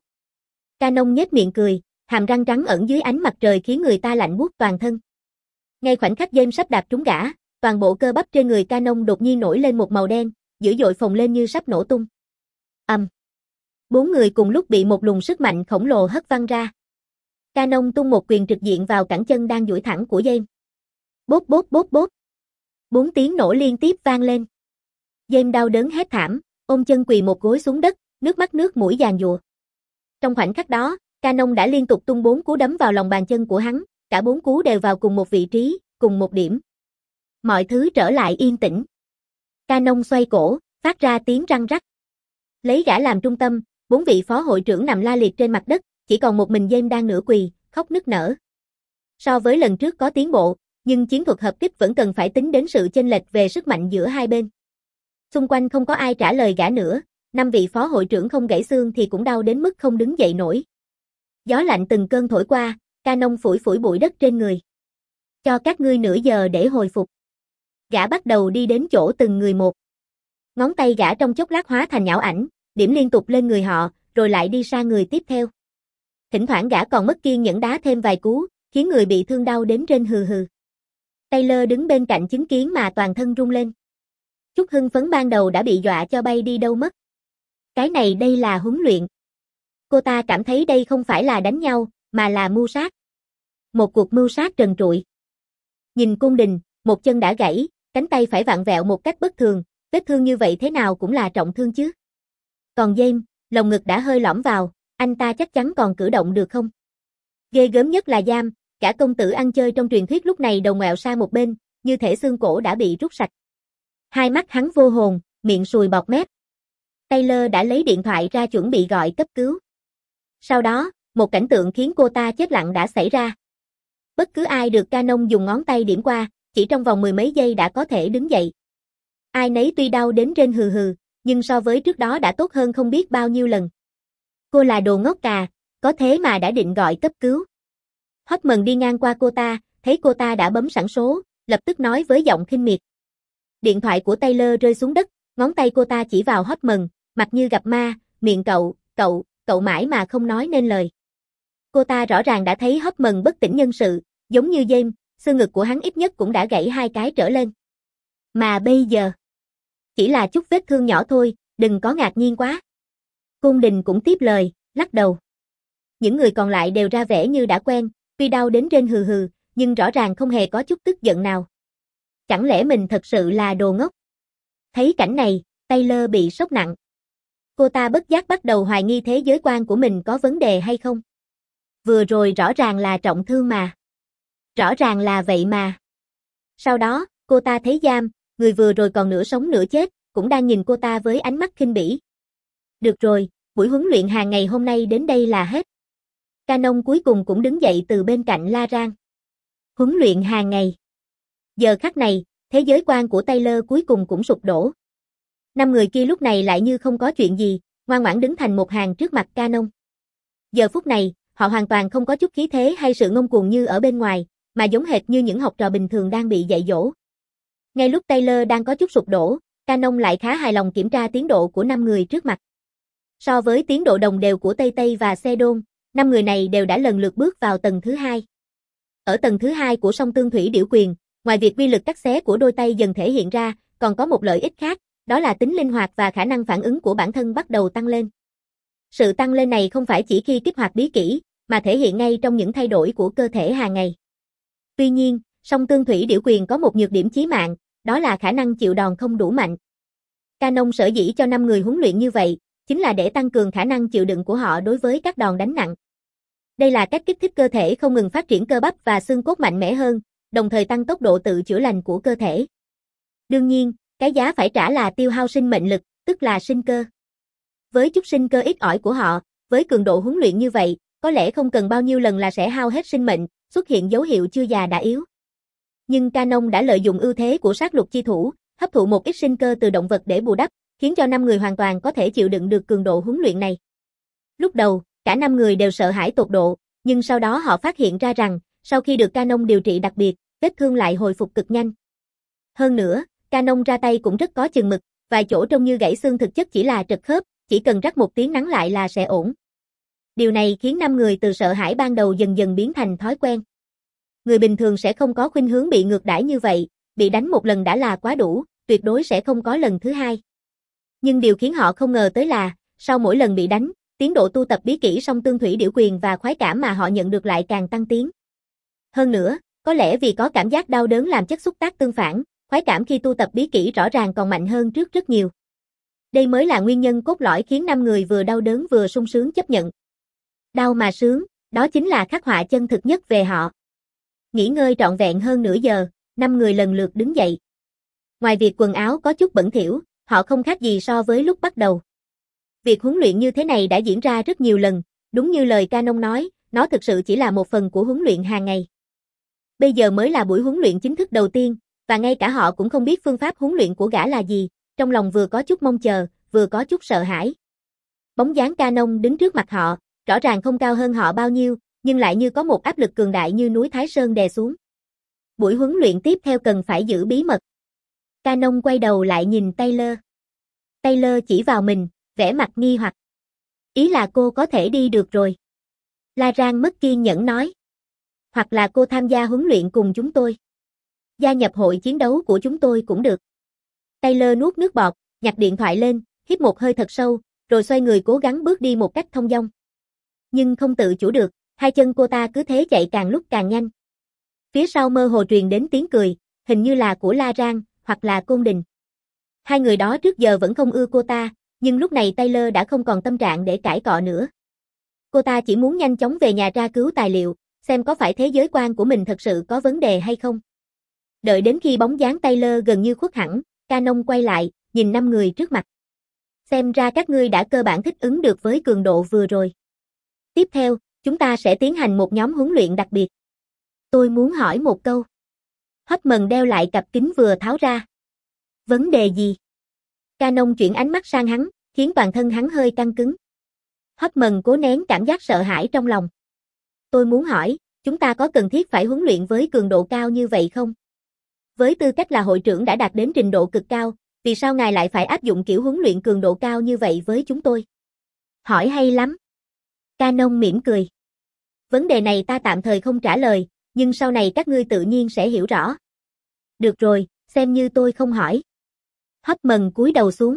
Canon nhếch miệng cười, hàm răng trắng ẩn dưới ánh mặt trời khiến người ta lạnh buốt toàn thân. Ngay khoảnh khắc James sắp đạp trúng gã, toàn bộ cơ bắp trên người Canon đột nhiên nổi lên một màu đen, dữ dội phồng lên như sắp nổ tung. Ầm. Um. Bốn người cùng lúc bị một luồng sức mạnh khổng lồ hất văng ra. Canon tung một quyền trực diện vào cẳng chân đang duỗi thẳng của James. Bốp bốp bốp bốp. Bốn tiếng nổ liên tiếp vang lên. James đau đớn hét thảm, ôm chân quỳ một gối xuống đất, nước mắt nước mũi giàn giụa. Trong khoảnh khắc đó, Canon đã liên tục tung bốn cú đấm vào lòng bàn chân của hắn, cả bốn cú đều vào cùng một vị trí, cùng một điểm. Mọi thứ trở lại yên tĩnh. Canon xoay cổ, phát ra tiếng răng rắc. Lấy gã làm trung tâm, bốn vị phó hội trưởng nằm la liệt trên mặt đất, chỉ còn một mình James đang nửa quỳ, khóc nức nở. So với lần trước có tiến bộ, nhưng chiến thuật hợp kích vẫn cần phải tính đến sự chênh lệch về sức mạnh giữa hai bên. Xung quanh không có ai trả lời gã nữa, năm vị phó hội trưởng không gãy xương thì cũng đau đến mức không đứng dậy nổi. Gió lạnh từng cơn thổi qua, Canon phủi phủi bụi đất trên người. Cho các ngươi nửa giờ để hồi phục. Gã bắt đầu đi đến chỗ từng người một. Ngón tay gã trong chốc lát hóa thành nhão ảnh, điểm liên tục lên người họ, rồi lại đi sang người tiếp theo. Thỉnh thoảng gã còn mất kiên nhẫn đá thêm vài cú, khiến người bị thương đau đến rên hừ hừ. Taylor đứng bên cạnh chứng kiến mà toàn thân rung lên. Chút hưng phấn ban đầu đã bị dọa cho bay đi đâu mất. Cái này đây là huấn luyện. Cô ta cảm thấy đây không phải là đánh nhau, mà là mưu sát. Một cuộc mưu sát trần trụi. Nhìn Côn Đình, một chân đã gãy, cánh tay phải vặn vẹo một cách bất thường, vết thương như vậy thế nào cũng là trọng thương chứ. Còn James, lồng ngực đã hơi lõm vào, anh ta chắc chắn còn cử động được không? Ghê gớm nhất là Giam, cả công tử ăn chơi trong truyền thuyết lúc này đầu ngoẹo sang một bên, như thể xương cổ đã bị rút sạch. Hai mắt hắn vô hồn, miệng sùi bọt mép. Taylor đã lấy điện thoại ra chuẩn bị gọi cấp cứu. Sau đó, một cảnh tượng khiến cô ta chết lặng đã xảy ra. Bất cứ ai được Canon dùng ngón tay điểm qua, chỉ trong vòng mười mấy giây đã có thể đứng dậy. Ai nấy tuy đau đến rên hừ hừ, nhưng so với trước đó đã tốt hơn không biết bao nhiêu lần. Cô là đồ ngốc cà, có thế mà đã định gọi cấp cứu. Hoffman đi ngang qua cô ta, thấy cô ta đã bấm sẵn số, lập tức nói với giọng khinh miệt. Điện thoại của Taylor rơi xuống đất, ngón tay cô ta chỉ vào Hoffman, mặt như gặp ma, miệng cậu, cậu, cậu mãi mà không nói nên lời. Cô ta rõ ràng đã thấy Hoffman bất tỉnh nhân sự, giống như James, xương ngực của hắn ít nhất cũng đã gãy hai cái trở lên. Mà bây giờ, chỉ là chút vết thương nhỏ thôi, đừng có ngạc nhiên quá. Côn Đình cũng tiếp lời, lắc đầu. Những người còn lại đều ra vẻ như đã quen, tuy đau đến rên hừ hừ, nhưng rõ ràng không hề có chút tức giận nào. Chẳng lẽ mình thật sự là đồ ngốc? Thấy cảnh này, Taylor bị sốc nặng. Cô ta bất giác bắt đầu hoài nghi thế giới quan của mình có vấn đề hay không. Vừa rồi rõ ràng là trọng thương mà. Rõ ràng là vậy mà. Sau đó, cô ta thấy Giam, người vừa rồi còn nửa sống nửa chết, cũng đang nhìn cô ta với ánh mắt khinh bỉ. Được rồi, buổi huấn luyện hàng ngày hôm nay đến đây là hết. Canon cuối cùng cũng đứng dậy từ bên cạnh La Rang. Huấn luyện hàng ngày. Giờ khắc này, thế giới quan của Taylor cuối cùng cũng sụp đổ. Năm người kia lúc này lại như không có chuyện gì, ngoan ngoãn đứng thành một hàng trước mặt Canon. Giờ phút này, họ hoàn toàn không có chút khí thế hay sự ngông cuồng như ở bên ngoài, mà giống hệt như những học trò bình thường đang bị dạy dỗ. Ngay lúc Taylor đang có chút sụp đổ, Canon lại khá hài lòng kiểm tra tiến độ của năm người trước mặt. So với tiến độ đồng đều của Tây Tây và Sedon, năm người này đều đã lần lượt bước vào tầng thứ hai. Ở tầng thứ hai của song tương thủy điểu quyền, ngoài việc uy lực cắt xé của đôi tay dần thể hiện ra, còn có một lợi ích khác, đó là tính linh hoạt và khả năng phản ứng của bản thân bắt đầu tăng lên. Sự tăng lên này không phải chỉ khi kích hoạt bí kỹ, mà thể hiện ngay trong những thay đổi của cơ thể hàng ngày. Tuy nhiên, song tương thủy điểu quyền có một nhược điểm chí mạng, đó là khả năng chịu đòn không đủ mạnh. Canon sở dĩ cho năm người huấn luyện như vậy, chính là để tăng cường khả năng chịu đựng của họ đối với các đòn đánh nặng. Đây là cách kích thích cơ thể không ngừng phát triển cơ bắp và xương cốt mạnh mẽ hơn, đồng thời tăng tốc độ tự chữa lành của cơ thể. Đương nhiên, cái giá phải trả là tiêu hao sinh mệnh lực, tức là sinh cơ. Với chút sinh cơ ít ỏi của họ, với cường độ huấn luyện như vậy, có lẽ không cần bao nhiêu lần là sẽ hao hết sinh mệnh, xuất hiện dấu hiệu chưa già đã yếu. Nhưng Canon đã lợi dụng ưu thế của sát lục chi thủ, hấp thụ một ít sinh cơ từ động vật để bù đắp, khiến cho năm người hoàn toàn có thể chịu đựng được cường độ huấn luyện này. Lúc đầu, cả năm người đều sợ hãi tột độ, nhưng sau đó họ phát hiện ra rằng, sau khi được Canon điều trị đặc biệt, vết thương lại hồi phục cực nhanh. Hơn nữa, Canon ra tay cũng rất có chừng mực, vài chỗ trông như gãy xương thực chất chỉ là trật khớp, chỉ cần rắc một tiếng nắng lại là sẽ ổn. Điều này khiến năm người từ sợ hãi ban đầu dần dần biến thành thói quen. Người bình thường sẽ không có khuynh hướng bị ngược đãi như vậy, bị đánh một lần đã là quá đủ, tuyệt đối sẽ không có lần thứ hai. Nhưng điều khiến họ không ngờ tới là, sau mỗi lần bị đánh, tiến độ tu tập bí kỹ song tương thủy điểu quyền và khoái cảm mà họ nhận được lại càng tăng tiến. Hơn nữa, có lẽ vì có cảm giác đau đớn làm chất xúc tác tương phản, khoái cảm khi tu tập bí kỹ rõ ràng còn mạnh hơn trước rất nhiều. Đây mới là nguyên nhân cốt lõi khiến năm người vừa đau đớn vừa sung sướng chấp nhận. Đau mà sướng, đó chính là khắc họa chân thực nhất về họ. Nghỉ ngơi trọn vẹn hơn nửa giờ, năm người lần lượt đứng dậy. Ngoài việc quần áo có chút bẩn thỉu, họ không khác gì so với lúc bắt đầu. Việc huấn luyện như thế này đã diễn ra rất nhiều lần, đúng như lời Canon nói, nó thực sự chỉ là một phần của huấn luyện hàng ngày. Bây giờ mới là buổi huấn luyện chính thức đầu tiên, và ngay cả họ cũng không biết phương pháp huấn luyện của gã là gì, trong lòng vừa có chút mong chờ, vừa có chút sợ hãi. Bóng dáng Canon đứng trước mặt họ, rõ ràng không cao hơn họ bao nhiêu, nhưng lại như có một áp lực cường đại như núi Thái Sơn đè xuống. Buổi huấn luyện tiếp theo cần phải giữ bí mật. Canon quay đầu lại nhìn Taylor. Taylor chỉ vào mình, vẻ mặt nghi hoặc. Ý là cô có thể đi được rồi. La Rang mất kiên nhẫn nói. Hoặc là cô tham gia huấn luyện cùng chúng tôi. Gia nhập hội chiến đấu của chúng tôi cũng được. Taylor nuốt nước bọt, nhặt điện thoại lên, hít một hơi thật sâu, rồi xoay người cố gắng bước đi một cách thông dong. Nhưng không tự chủ được, hai chân cô ta cứ thế chạy càng lúc càng nhanh. Phía sau mơ hồ truyền đến tiếng cười, hình như là của La Rang, hoặc là Côn Đình. Hai người đó trước giờ vẫn không ưa cô ta, nhưng lúc này Taylor đã không còn tâm trạng để cãi cọ nữa. Cô ta chỉ muốn nhanh chóng về nhà tra cứu tài liệu, xem có phải thế giới quan của mình thật sự có vấn đề hay không. Đợi đến khi bóng dáng Taylor gần như khuất hẳn, Canon quay lại, nhìn năm người trước mặt. Xem ra các ngươi đã cơ bản thích ứng được với cường độ vừa rồi. Tiếp theo, chúng ta sẽ tiến hành một nhóm huấn luyện đặc biệt. Tôi muốn hỏi một câu. Hoffman đeo lại cặp kính vừa tháo ra. Vấn đề gì? Canon chuyển ánh mắt sang hắn, khiến toàn thân hắn hơi căng cứng. Hoffman cố nén cảm giác sợ hãi trong lòng. Tôi muốn hỏi, chúng ta có cần thiết phải huấn luyện với cường độ cao như vậy không? Với tư cách là hội trưởng đã đạt đến trình độ cực cao, vì sao ngài lại phải áp dụng kiểu huấn luyện cường độ cao như vậy với chúng tôi? Hỏi hay lắm. Canon mỉm cười. Vấn đề này ta tạm thời không trả lời, nhưng sau này các ngươi tự nhiên sẽ hiểu rõ. Được rồi, xem như tôi không hỏi. Hoffman cúi đầu xuống.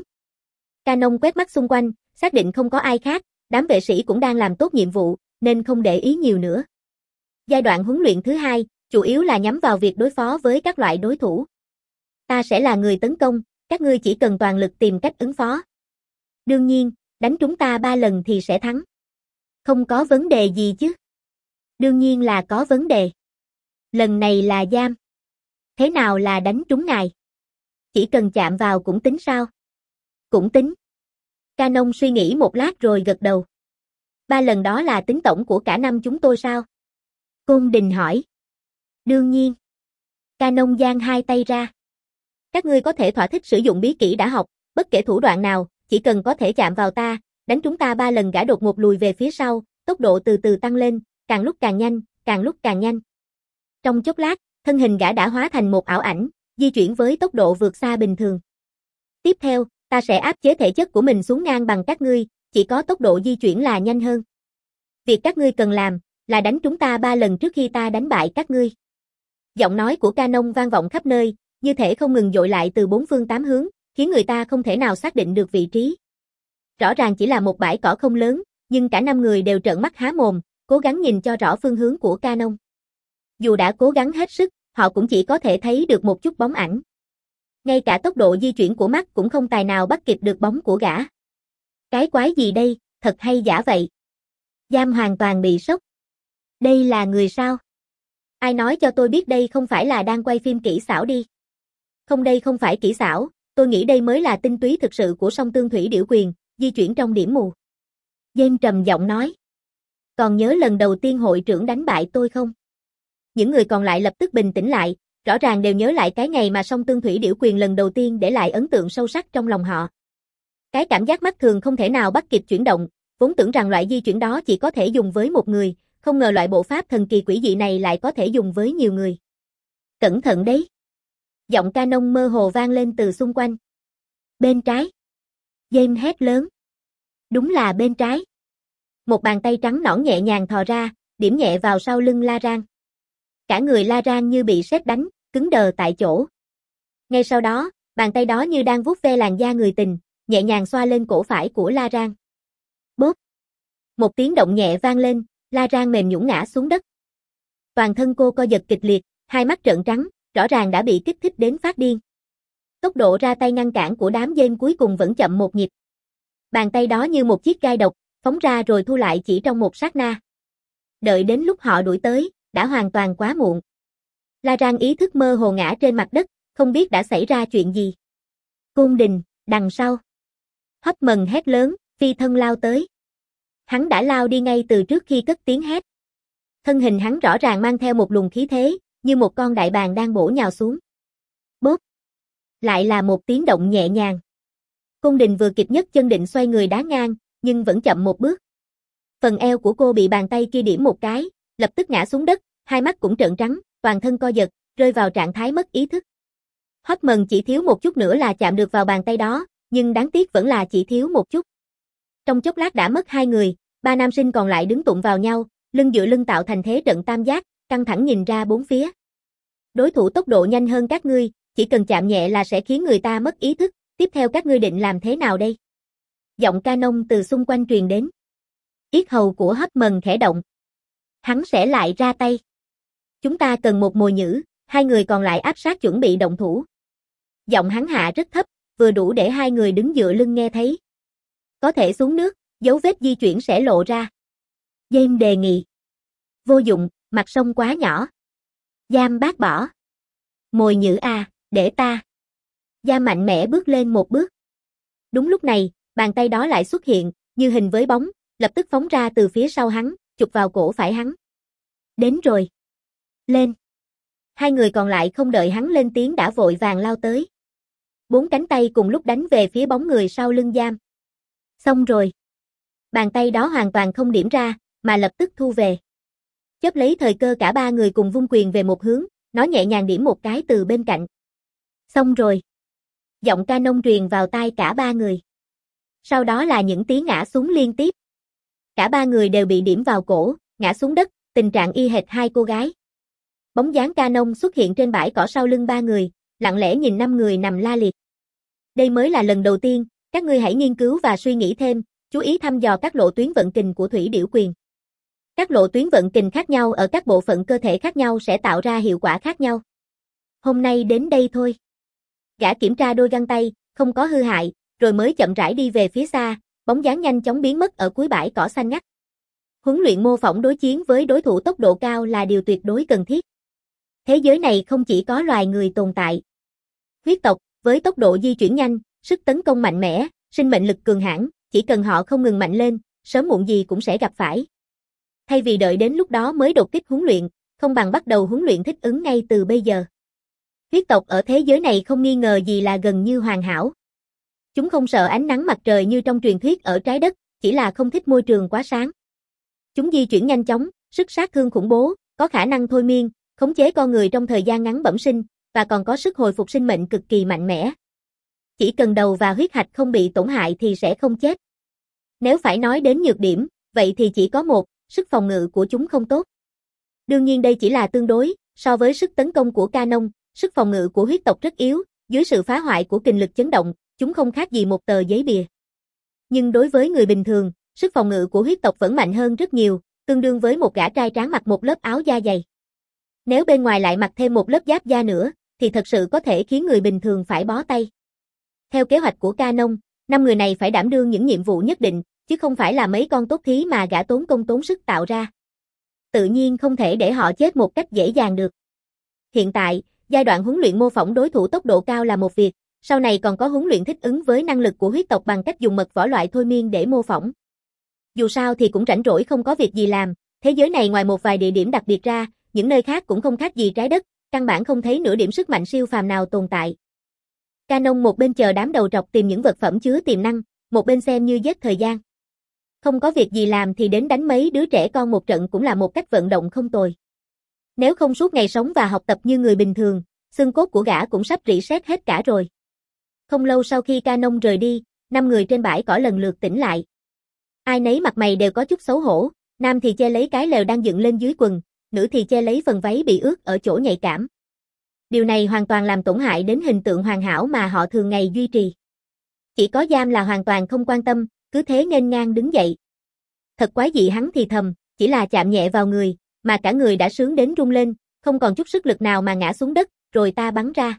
Canon quét mắt xung quanh, xác định không có ai khác, đám vệ sĩ cũng đang làm tốt nhiệm vụ, nên không để ý nhiều nữa. Giai đoạn huấn luyện thứ hai, chủ yếu là nhắm vào việc đối phó với các loại đối thủ. Ta sẽ là người tấn công, các ngươi chỉ cần toàn lực tìm cách ứng phó. Đương nhiên, đánh chúng ta ba lần thì sẽ thắng. Không có vấn đề gì chứ? Đương nhiên là có vấn đề. Lần này là giam. Thế nào là đánh trúng ngài? Chỉ cần chạm vào cũng tính sao? Cũng tính. Canon suy nghĩ một lát rồi gật đầu. Ba lần đó là tính tổng của cả năm chúng tôi sao? Côn Đình hỏi. Đương nhiên. Canon giang hai tay ra. Các ngươi có thể thỏa thích sử dụng bí kỹ đã học, bất kể thủ đoạn nào, chỉ cần có thể chạm vào ta, đánh chúng ta ba lần gã đột ngột lùi về phía sau, tốc độ từ từ tăng lên, càng lúc càng nhanh, càng lúc càng nhanh. Trong chốc lát, thân hình gã đã hóa thành một ảo ảnh, di chuyển với tốc độ vượt xa bình thường. Tiếp theo, ta sẽ áp chế thể chất của mình xuống ngang bằng các ngươi, chỉ có tốc độ di chuyển là nhanh hơn. Việc các ngươi cần làm, là đánh chúng ta ba lần trước khi ta đánh bại các ngươi. Giọng nói của Canon vang vọng khắp nơi, như thể không ngừng dội lại từ bốn phương tám hướng, khiến người ta không thể nào xác định được vị trí. Rõ ràng chỉ là một bãi cỏ không lớn, nhưng cả năm người đều trợn mắt há mồm, cố gắng nhìn cho rõ phương hướng của Canon. Dù đã cố gắng hết sức, họ cũng chỉ có thể thấy được một chút bóng ảnh. Ngay cả tốc độ di chuyển của mắt cũng không tài nào bắt kịp được bóng của gã. Cái quái gì đây, thật hay giả vậy? Giam hoàn toàn bị sốc. Đây là người sao? Ai nói cho tôi biết đây không phải là đang quay phim kỹ xảo đi? Không, đây không phải kỹ xảo, tôi nghĩ đây mới là tinh túy thực sự của song tương thủy điểu quyền, di chuyển trong điểm mù. James trầm giọng nói. Còn nhớ lần đầu tiên hội trưởng đánh bại tôi không? Những người còn lại lập tức bình tĩnh lại, rõ ràng đều nhớ lại cái ngày mà song tương thủy điểu quyền lần đầu tiên để lại ấn tượng sâu sắc trong lòng họ. Cái cảm giác mắt thường không thể nào bắt kịp chuyển động, vốn tưởng rằng loại di chuyển đó chỉ có thể dùng với một người, không ngờ loại bộ pháp thần kỳ quỷ dị này lại có thể dùng với nhiều người. Cẩn thận đấy. Giọng Canon mơ hồ vang lên từ xung quanh. Bên trái. James hét lớn. Đúng là bên trái. Một bàn tay trắng nõn nhẹ nhàng thò ra, điểm nhẹ vào sau lưng La Rang. Cả người La Rang như bị sét đánh, cứng đờ tại chỗ. Ngay sau đó, bàn tay đó như đang vuốt ve làn da người tình, nhẹ nhàng xoa lên cổ phải của La Rang. Bốp. Một tiếng động nhẹ vang lên, La Rang mềm nhũn ngã xuống đất. Toàn thân cô co giật kịch liệt, hai mắt trợn trắng, rõ ràng đã bị kích thích đến phát điên. Tốc độ ra tay ngăn cản của đám dên cuối cùng vẫn chậm một nhịp. Bàn tay đó như một chiếc gai độc, phóng ra rồi thu lại chỉ trong một sát na. Đợi đến lúc họ đuổi tới, đã hoàn toàn quá muộn. La Rang ý thức mơ hồ ngã trên mặt đất, không biết đã xảy ra chuyện gì. Côn Đình, đằng sau. Hoffman hét lớn, phi thân lao tới. Hắn đã lao đi ngay từ trước khi cất tiếng hét. Thân hình hắn rõ ràng mang theo một luồng khí thế, như một con đại bàng đang bổ nhào xuống. Bốp. Lại là một tiếng động nhẹ nhàng. Côn Đình vừa kịp nhấc chân định xoay người đá ngang, nhưng vẫn chậm một bước. Phần eo của cô bị bàn tay kia điểm một cái, lập tức ngã xuống đất, hai mắt cũng trợn trắng, toàn thân co giật, rơi vào trạng thái mất ý thức. Hoffman chỉ thiếu một chút nữa là chạm được vào bàn tay đó, nhưng đáng tiếc vẫn là chỉ thiếu một chút. Trong chốc lát đã mất hai người, ba nam sinh còn lại đứng tụng vào nhau, lưng dựa lưng tạo thành thế trận tam giác, căng thẳng nhìn ra bốn phía. Đối thủ tốc độ nhanh hơn các ngươi, chỉ cần chạm nhẹ là sẽ khiến người ta mất ý thức, tiếp theo các ngươi định làm thế nào đây? Giọng Canon từ xung quanh truyền đến. Yết hầu của Hoffman khẽ động. Hắn sẽ lại ra tay. Chúng ta cần một mồi nhử, hai người còn lại áp sát chuẩn bị động thủ. Giọng hắn hạ rất thấp, vừa đủ để hai người đứng dựa lưng nghe thấy. Có thể xuống nước, dấu vết di chuyển sẽ lộ ra. James đề nghị. Vô dụng, mặt sông quá nhỏ. Giam bác bỏ. Mồi nhử à, để ta. Giam mạnh mẽ bước lên một bước. Đúng lúc này, bàn tay đó lại xuất hiện, như hình với bóng, lập tức phóng ra từ phía sau hắn, chụp vào cổ phải hắn. Đến rồi. Lên! Hai người còn lại không đợi hắn lên tiếng đã vội vàng lao tới. Bốn cánh tay cùng lúc đánh về phía bóng người sau lưng Giam. Xong rồi. Bàn tay đó hoàn toàn không điểm ra, mà lập tức thu về. Chớp lấy thời cơ cả ba người cùng vung quyền về một hướng, nó nhẹ nhàng điểm một cái từ bên cạnh. Xong rồi. Giọng Canon truyền vào tai cả ba người. Sau đó là những tiếng ngã xuống liên tiếp. Cả ba người đều bị điểm vào cổ, ngã xuống đất, tình trạng y hệt hai cô gái. Bóng dáng Canon xuất hiện trên bãi cỏ sau lưng ba người, lặng lẽ nhìn năm người nằm la liệt. Đây mới là lần đầu tiên, các ngươi hãy nghiên cứu và suy nghĩ thêm, chú ý thăm dò các lộ tuyến vận kình của thủy điểu quyền. Các lộ tuyến vận kình khác nhau ở các bộ phận cơ thể khác nhau sẽ tạo ra hiệu quả khác nhau. Hôm nay đến đây thôi. Gã kiểm tra đôi găng tay, không có hư hại, rồi mới chậm rãi đi về phía xa, bóng dáng nhanh chóng biến mất ở cuối bãi cỏ xanh ngắt. Huấn luyện mô phỏng đối chiến với đối thủ tốc độ cao là điều tuyệt đối cần thiết. Thế giới này không chỉ có loài người tồn tại. Huyết tộc, với tốc độ di chuyển nhanh, sức tấn công mạnh mẽ, sinh mệnh lực cường hãn, chỉ cần họ không ngừng mạnh lên, sớm muộn gì cũng sẽ gặp phải. Thay vì đợi đến lúc đó mới đột kích huấn luyện, không bằng bắt đầu huấn luyện thích ứng ngay từ bây giờ. Huyết tộc ở thế giới này không nghi ngờ gì là gần như hoàn hảo. Chúng không sợ ánh nắng mặt trời như trong truyền thuyết ở trái đất, chỉ là không thích môi trường quá sáng. Chúng di chuyển nhanh chóng, sức sát thương khủng bố, có khả năng thôi miên, khống chế con người trong thời gian ngắn bẩm sinh, và còn có sức hồi phục sinh mệnh cực kỳ mạnh mẽ. Chỉ cần đầu và huyết hạch không bị tổn hại thì sẽ không chết. Nếu phải nói đến nhược điểm, vậy thì chỉ có một, sức phòng ngự của chúng không tốt. Đương nhiên đây chỉ là tương đối, so với sức tấn công của Canon, sức phòng ngự của huyết tộc rất yếu, dưới sự phá hoại của kình lực chấn động, chúng không khác gì một tờ giấy bìa. Nhưng đối với người bình thường, sức phòng ngự của huyết tộc vẫn mạnh hơn rất nhiều, tương đương với một gã trai tráng mặc một lớp áo da dày. Nếu bên ngoài lại mặc thêm một lớp giáp da nữa, thì thật sự có thể khiến người bình thường phải bó tay. Theo kế hoạch của Canon, năm người này phải đảm đương những nhiệm vụ nhất định, chứ không phải là mấy con tốt thí mà gã tốn công tốn sức tạo ra. Tự nhiên không thể để họ chết một cách dễ dàng được. Hiện tại, giai đoạn huấn luyện mô phỏng đối thủ tốc độ cao là một việc, sau này còn có huấn luyện thích ứng với năng lực của huyết tộc bằng cách dùng mật võ loại thôi miên để mô phỏng. Dù sao thì cũng rảnh rỗi không có việc gì làm, thế giới này ngoài một vài địa điểm đặc biệt ra, những nơi khác cũng không khác gì trái đất, căn bản không thấy nửa điểm sức mạnh siêu phàm nào tồn tại. Canon một bên chờ đám đầu trọc tìm những vật phẩm chứa tiềm năng, một bên xem như giết thời gian. Không có việc gì làm thì đến đánh mấy đứa trẻ con một trận cũng là một cách vận động không tồi. Nếu không suốt ngày sống và học tập như người bình thường, xương cốt của gã cũng sắp rỉ sét hết cả rồi. Không lâu sau khi Canon rời đi, năm người trên bãi cỏ lần lượt tỉnh lại. Ai nấy mặt mày đều có chút xấu hổ, nam thì che lấy cái lều đang dựng lên dưới quần, nữ thì che lấy phần váy bị ướt ở chỗ nhạy cảm. Điều này hoàn toàn làm tổn hại đến hình tượng hoàn hảo mà họ thường ngày duy trì. Chỉ có Giam là hoàn toàn không quan tâm, cứ thế nghênh ngang đứng dậy. Thật quái dị, hắn thì thầm, chỉ là chạm nhẹ vào người, mà cả người đã sướng đến rung lên, không còn chút sức lực nào mà ngã xuống đất, rồi ta bắn ra.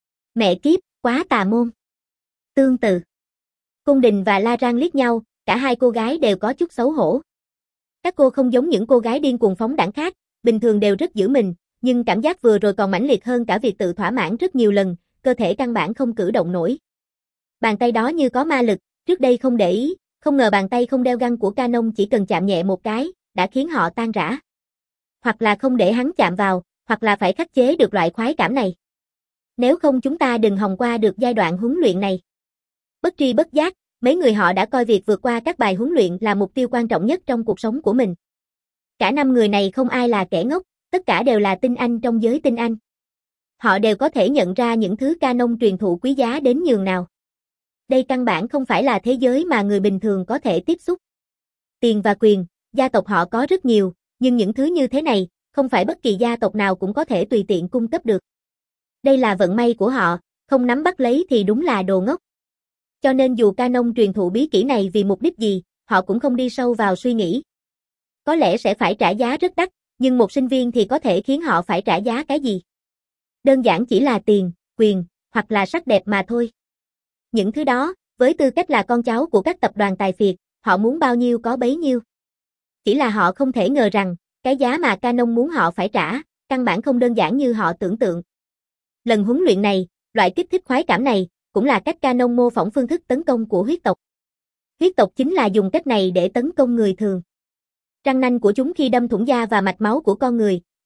Mẹ kiếp, quá tà môn. Tương tự, Cung Đình và La Rang liếc nhau, cả hai cô gái đều có chút xấu hổ. Các cô không giống những cô gái điên cuồng phóng đãng khác, bình thường đều rất giữ mình, nhưng cảm giác vừa rồi còn mãnh liệt hơn cả việc tự thỏa mãn rất nhiều lần, cơ thể căn bản không cử động nổi. Bàn tay đó như có ma lực, trước đây không để ý, không ngờ bàn tay không đeo găng của Canon chỉ cần chạm nhẹ một cái, đã khiến họ tan rã. Hoặc là không để hắn chạm vào, hoặc là phải khắc chế được loại khoái cảm này. Nếu không chúng ta đừng hòng qua được giai đoạn huấn luyện này. Bất tri bất giác, mấy người họ đã coi việc vượt qua các bài huấn luyện là mục tiêu quan trọng nhất trong cuộc sống của mình. Cả năm người này không ai là kẻ ngốc, tất cả đều là tinh anh trong giới tinh anh. Họ đều có thể nhận ra những thứ Canon truyền thụ quý giá đến nhường nào. Đây căn bản không phải là thế giới mà người bình thường có thể tiếp xúc. Tiền và quyền, gia tộc họ có rất nhiều, nhưng những thứ như thế này, không phải bất kỳ gia tộc nào cũng có thể tùy tiện cung cấp được. Đây là vận may của họ, không nắm bắt lấy thì đúng là đồ ngốc. Cho nên dù Canon truyền thụ bí kỹ này vì mục đích gì, họ cũng không đi sâu vào suy nghĩ. Có lẽ sẽ phải trả giá rất đắt, nhưng một sinh viên thì có thể khiến họ phải trả giá cái gì? Đơn giản chỉ là tiền, quyền, hoặc là sắc đẹp mà thôi. Những thứ đó, với tư cách là con cháu của các tập đoàn tài phiệt, họ muốn bao nhiêu có bấy nhiêu. Chỉ là họ không thể ngờ rằng, cái giá mà Canon muốn họ phải trả, căn bản không đơn giản như họ tưởng tượng. Lần huấn luyện này, loại kích thích khoái cảm này, cũng là cách Canon mô phỏng phương thức tấn công của huyết tộc. Huyết tộc chính là dùng cách này để tấn công người thường. Răng nanh của chúng khi đâm thủng da và mạch máu của con người,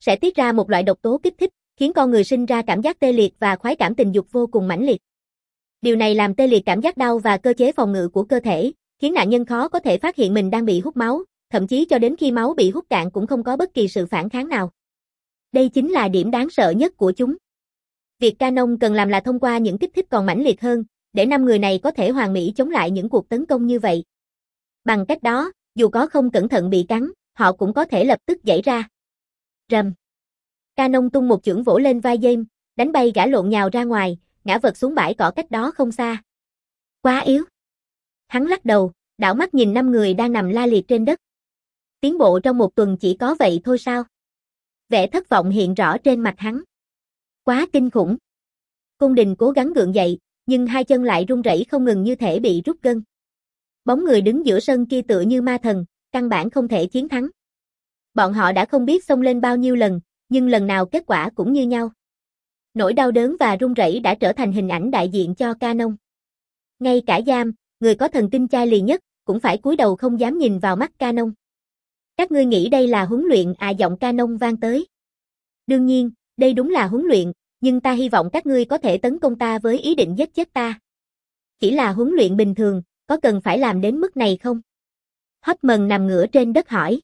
sẽ tiết ra một loại độc tố kích thích, khiến con người sinh ra cảm giác tê liệt và khoái cảm tình dục vô cùng mãnh liệt. Điều này làm tê liệt cảm giác đau và cơ chế phòng ngự của cơ thể, khiến nạn nhân khó có thể phát hiện mình đang bị hút máu, thậm chí cho đến khi máu bị hút cạn cũng không có bất kỳ sự phản kháng nào. Đây chính là điểm đáng sợ nhất của chúng. Việc Canon cần làm là thông qua những kích thích còn mãnh liệt hơn, để năm người này có thể hoàn mỹ chống lại những cuộc tấn công như vậy. Bằng cách đó, dù có không cẩn thận bị cắn, họ cũng có thể lập tức giãy ra. Rầm. Canon tung một chưởng vỗ lên vai James, đánh bay gã lộn nhào ra ngoài, ngã vật xuống bãi cỏ cách đó không xa. Quá yếu. Hắn lắc đầu, đảo mắt nhìn năm người đang nằm la liệt trên đất. Tiến bộ trong một tuần chỉ có vậy thôi sao? Vẻ thất vọng hiện rõ trên mặt hắn. Quá kinh khủng. Cung Đình cố gắng gượng dậy, nhưng hai chân lại run rẩy không ngừng như thể bị rút gân. Bóng người đứng giữa sân kia tựa như ma thần, căn bản không thể chiến thắng. Bọn họ đã không biết xông lên bao nhiêu lần, nhưng lần nào kết quả cũng như nhau. Nỗi đau đớn và run rẩy đã trở thành hình ảnh đại diện cho Canon. Ngay cả Giam, người có thần kinh chai lì nhất, cũng phải cúi đầu không dám nhìn vào mắt Canon. Các ngươi nghĩ đây là huấn luyện à? Giọng Canon vang tới. Đương nhiên, đây đúng là huấn luyện, nhưng ta hy vọng các ngươi có thể tấn công ta với ý định giết chết ta. Chỉ là huấn luyện bình thường, có cần phải làm đến mức này không? Hotman nằm ngửa trên đất hỏi.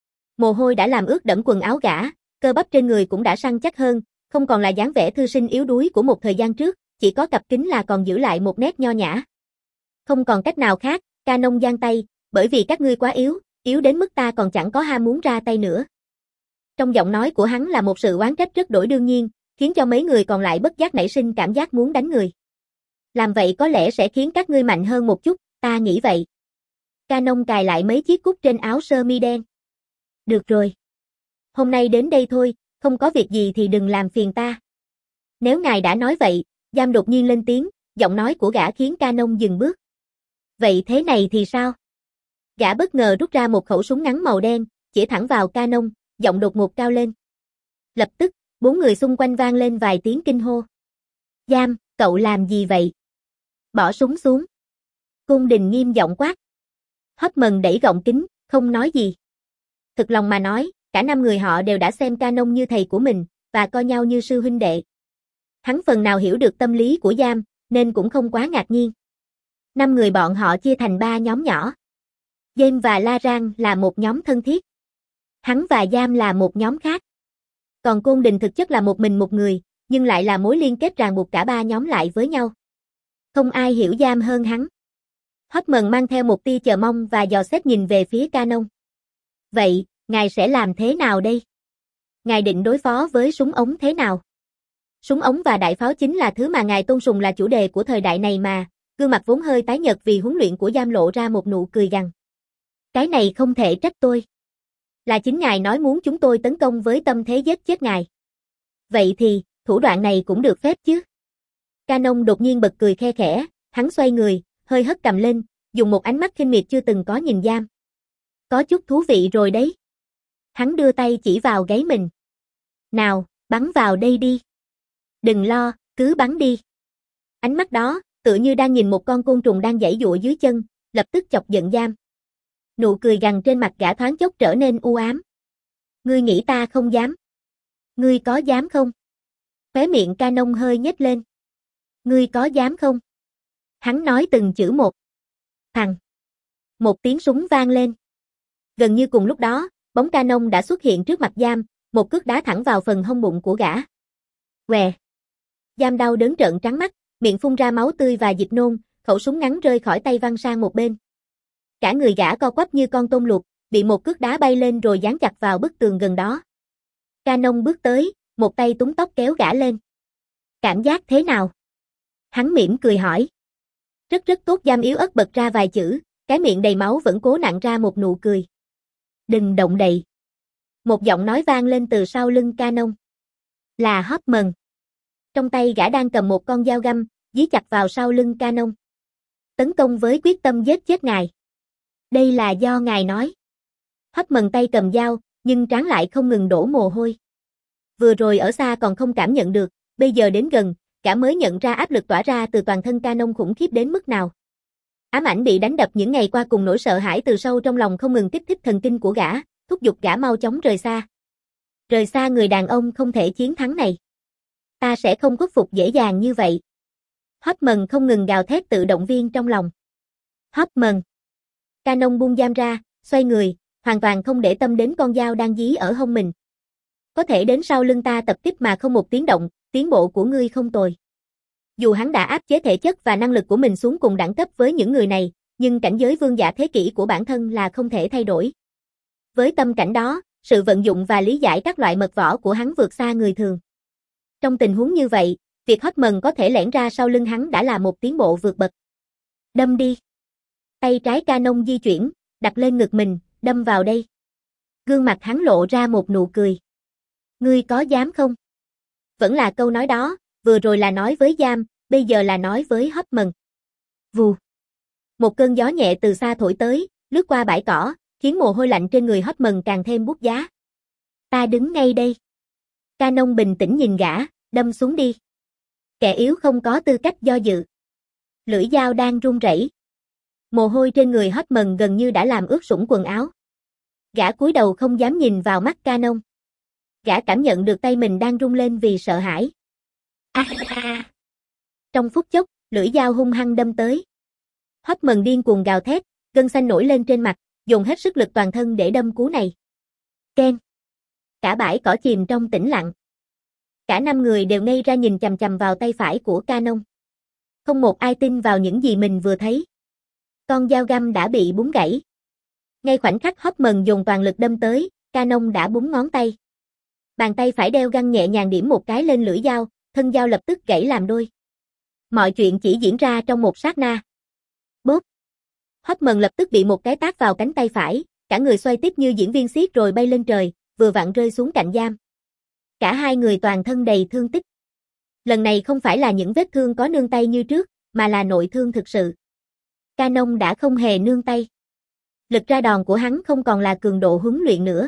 Mồ hôi đã làm ướt đẫm quần áo gã, cơ bắp trên người cũng đã săn chắc hơn, không còn là dáng vẻ thư sinh yếu đuối của một thời gian trước, chỉ có cặp kính là còn giữ lại một nét nho nhã. Không còn cách nào khác, Canon giang tay, bởi vì các ngươi quá yếu, yếu đến mức ta còn chẳng có ham muốn ra tay nữa. Trong giọng nói của hắn là một sự oán trách rất đổi đương nhiên, khiến cho mấy người còn lại bất giác nảy sinh cảm giác muốn đánh người. Làm vậy có lẽ sẽ khiến các ngươi mạnh hơn một chút, ta nghĩ vậy. Canon cài lại mấy chiếc cúc trên áo sơ mi đen. Được rồi. Hôm nay đến đây thôi, không có việc gì thì đừng làm phiền ta. Nếu ngài đã nói vậy, Giam đột nhiên lên tiếng, giọng nói của gã khiến Canon dừng bước. Vậy thế này thì sao? Gã bất ngờ rút ra một khẩu súng ngắn màu đen, chĩa thẳng vào Canon, giọng đột ngột cao lên. Lập tức, bốn người xung quanh vang lên vài tiếng kinh hô. Giam, cậu làm gì vậy? Bỏ súng xuống. Cung Đình nghiêm giọng quát. Hotman đẩy gọng kính, không nói gì. Thực lòng mà nói, cả năm người họ đều đã xem Canon như thầy của mình, và coi nhau như sư huynh đệ. Hắn phần nào hiểu được tâm lý của Giam, nên cũng không quá ngạc nhiên. Năm người bọn họ chia thành ba nhóm nhỏ. James và Laran là một nhóm thân thiết. Hắn và Giam là một nhóm khác. Còn Côn Đình thực chất là một mình một người, nhưng lại là mối liên kết ràng buộc cả ba nhóm lại với nhau. Không ai hiểu Giam hơn hắn. Hotman mang theo một tia chờ mong và dò xét nhìn về phía Canon. Vậy, ngài sẽ làm thế nào đây? Ngài định đối phó với súng ống thế nào? Súng ống và đại pháo chính là thứ mà ngài tôn sùng là chủ đề của thời đại này mà, gương mặt vốn hơi tái nhợt vì huấn luyện của Giam lộ ra một nụ cười gằn. Cái này không thể trách tôi. Là chính ngài nói muốn chúng tôi tấn công với tâm thế giết chết ngài. Vậy thì, thủ đoạn này cũng được phép chứ? Canon đột nhiên bật cười khe khẽ, hắn xoay người, hơi hất cằm lên, dùng một ánh mắt khinh miệt chưa từng có nhìn Giam. Có chút thú vị rồi đấy. Hắn đưa tay chỉ vào gáy mình. Nào, bắn vào đây đi. Đừng lo, cứ bắn đi. Ánh mắt đó, tựa như đang nhìn một con côn trùng đang giãy giụa dưới chân, lập tức chọc giận Giam. Nụ cười gằn trên mặt gã thoáng chốc trở nên u ám. Ngươi nghĩ ta không dám? Ngươi có dám không? Khóe miệng Canon hơi nhếch lên. Ngươi có dám không? Hắn nói từng chữ một. Thằng. Một tiếng súng vang lên. Gần như cùng lúc đó, bóng Canon đã xuất hiện trước mặt Giam, một cước đá thẳng vào phần hông bụng của gã. Què. Giam đau đớn trợn trắng mắt, miệng phun ra máu tươi và dịch nôn, khẩu súng ngắn rơi khỏi tay văng sang một bên. Cả người gã co quắp như con tôm luộc, bị một cước đá bay lên rồi dán chặt vào bức tường gần đó. Canon bước tới, một tay túm tóc kéo gã lên. Cảm giác thế nào? Hắn mỉm cười hỏi. Rất rất tốt. Giam yếu ớt bật ra vài chữ, cái miệng đầy máu vẫn cố nặn ra một nụ cười. Đừng động đậy. Một giọng nói vang lên từ sau lưng Canon. Là Hotman. Trong tay gã đang cầm một con dao găm, dí chặt vào sau lưng Canon. Tấn công với quyết tâm giết chết ngài. Đây là do ngài nói. Hotman tay cầm dao, nhưng trán lại không ngừng đổ mồ hôi. Vừa rồi ở xa còn không cảm nhận được, bây giờ đến gần, gã mới nhận ra áp lực tỏa ra từ toàn thân Canon khủng khiếp đến mức nào. Ám ảnh bị đánh đập những ngày qua cùng nỗi sợ hãi từ sâu trong lòng không ngừng kích thích thần kinh của gã, thúc giục gã mau chóng rời xa. Rời xa người đàn ông không thể chiến thắng này. Ta sẽ không khuất phục dễ dàng như vậy. Hoffman không ngừng gào thét tự động viên trong lòng. Hoffman. Canon buông giam ra, xoay người, hoàn toàn không để tâm đến con dao đang dí ở hông mình. Có thể đến sau lưng ta tập kích mà không một tiếng động, tiến bộ của ngươi không tồi. Dù hắn đã áp chế thể chất và năng lực của mình xuống cùng đẳng cấp với những người này, nhưng cảnh giới vương giả thế kỷ của bản thân là không thể thay đổi. Với tâm cảnh đó, sự vận dụng và lý giải các loại mật võ của hắn vượt xa người thường. Trong tình huống như vậy, việc Hoffman có thể lẻn ra sau lưng hắn đã là một tiến bộ vượt bậc. Đâm đi. Tay trái Canon di chuyển, đặt lên ngực mình, đâm vào đây. Gương mặt hắn lộ ra một nụ cười. Ngươi có dám không? Vẫn là câu nói đó, vừa rồi là nói với Giam, bây giờ là nói với Hoffman. Vù. Một cơn gió nhẹ từ xa thổi tới, lướt qua bãi cỏ, khiến mồ hôi lạnh trên người Hoffman càng thêm buốt giá. Ta đứng ngay đây. Canon bình tĩnh nhìn gã, đâm xuống đi. Kẻ yếu không có tư cách do dự. Lưỡi dao đang run rẩy. Mồ hôi trên người Hoffman gần như đã làm ướt sũng quần áo. Gã cúi đầu không dám nhìn vào mắt Canon. Gã cảm nhận được tay mình đang rung lên vì sợ hãi. À, à. Trong phút chốc, lưỡi dao hung hăng đâm tới. Hoffman điên cuồng gào thét, gân xanh nổi lên trên mặt, dùng hết sức lực toàn thân để đâm cú này. Keng. Cả bãi cỏ chìm trong tĩnh lặng. Cả năm người đều ngây ra nhìn chằm chằm vào tay phải của Canon. Không một ai tin vào những gì mình vừa thấy. Con dao găm đã bị búng gãy. Ngay khoảnh khắc Hoffman dùng toàn lực đâm tới, Canon đã búng ngón tay. Bàn tay phải đeo găng nhẹ nhàng điểm một cái lên lưỡi dao, thân dao lập tức gãy làm đôi. Mọi chuyện chỉ diễn ra trong một sát na. Bốp. Hoffman lập tức bị một cái tát vào cánh tay phải, cả người xoay tiếp như diễn viên xiếc rồi bay lên trời, vừa vặn rơi xuống cạnh Giam. Cả hai người toàn thân đầy thương tích. Lần này không phải là những vết thương có nương tay như trước, mà là nội thương thực sự. Canon đã không hề nương tay. Lực ra đòn của hắn không còn là cường độ huấn luyện nữa.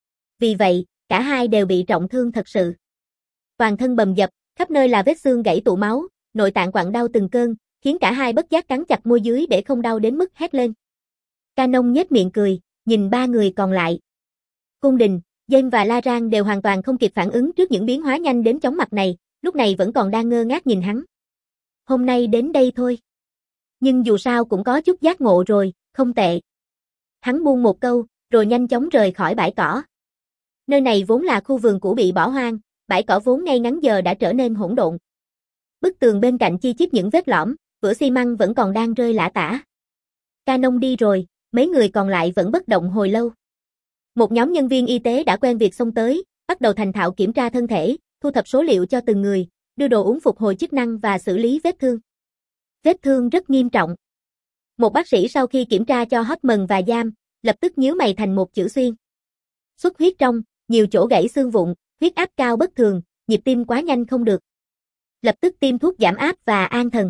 Vì vậy, cả hai đều bị trọng thương thật sự. Toàn thân bầm dập, khắp nơi là vết xương gãy tụ máu, nội tạng quặn đau từng cơn, khiến cả hai bất giác cắn chặt môi dưới để không đau đến mức hét lên. Canon nhếch miệng cười, nhìn ba người còn lại. Cung Đình, James và La Rang đều hoàn toàn không kịp phản ứng trước những biến hóa nhanh đến chóng mặt này, lúc này vẫn còn đang ngơ ngác nhìn hắn. Hôm nay đến đây thôi. Nhưng dù sao cũng có chút giác ngộ rồi, không tệ. Hắn buông một câu, rồi nhanh chóng rời khỏi bãi cỏ. Nơi này vốn là khu vườn cũ bị bỏ hoang, bãi cỏ vốn ngay ngắn giờ đã trở nên hỗn độn. Bức tường bên cạnh chi chít những vết lõm, vữa xi măng vẫn còn đang rơi lả tả. Canon đi rồi, mấy người còn lại vẫn bất động hồi lâu. Một nhóm nhân viên y tế đã quen việc xông tới, bắt đầu thành thạo kiểm tra thân thể, thu thập số liệu cho từng người, đưa đồ uống phục hồi chức năng và xử lý vết thương. Vết thương rất nghiêm trọng. Một bác sĩ sau khi kiểm tra cho Hoffman và Giam, lập tức nhíu mày thành một chữ xuyên. Xuất huyết trong, nhiều chỗ gãy xương vụn, huyết áp cao bất thường, nhịp tim quá nhanh không được. Lập tức tiêm thuốc giảm áp và an thần.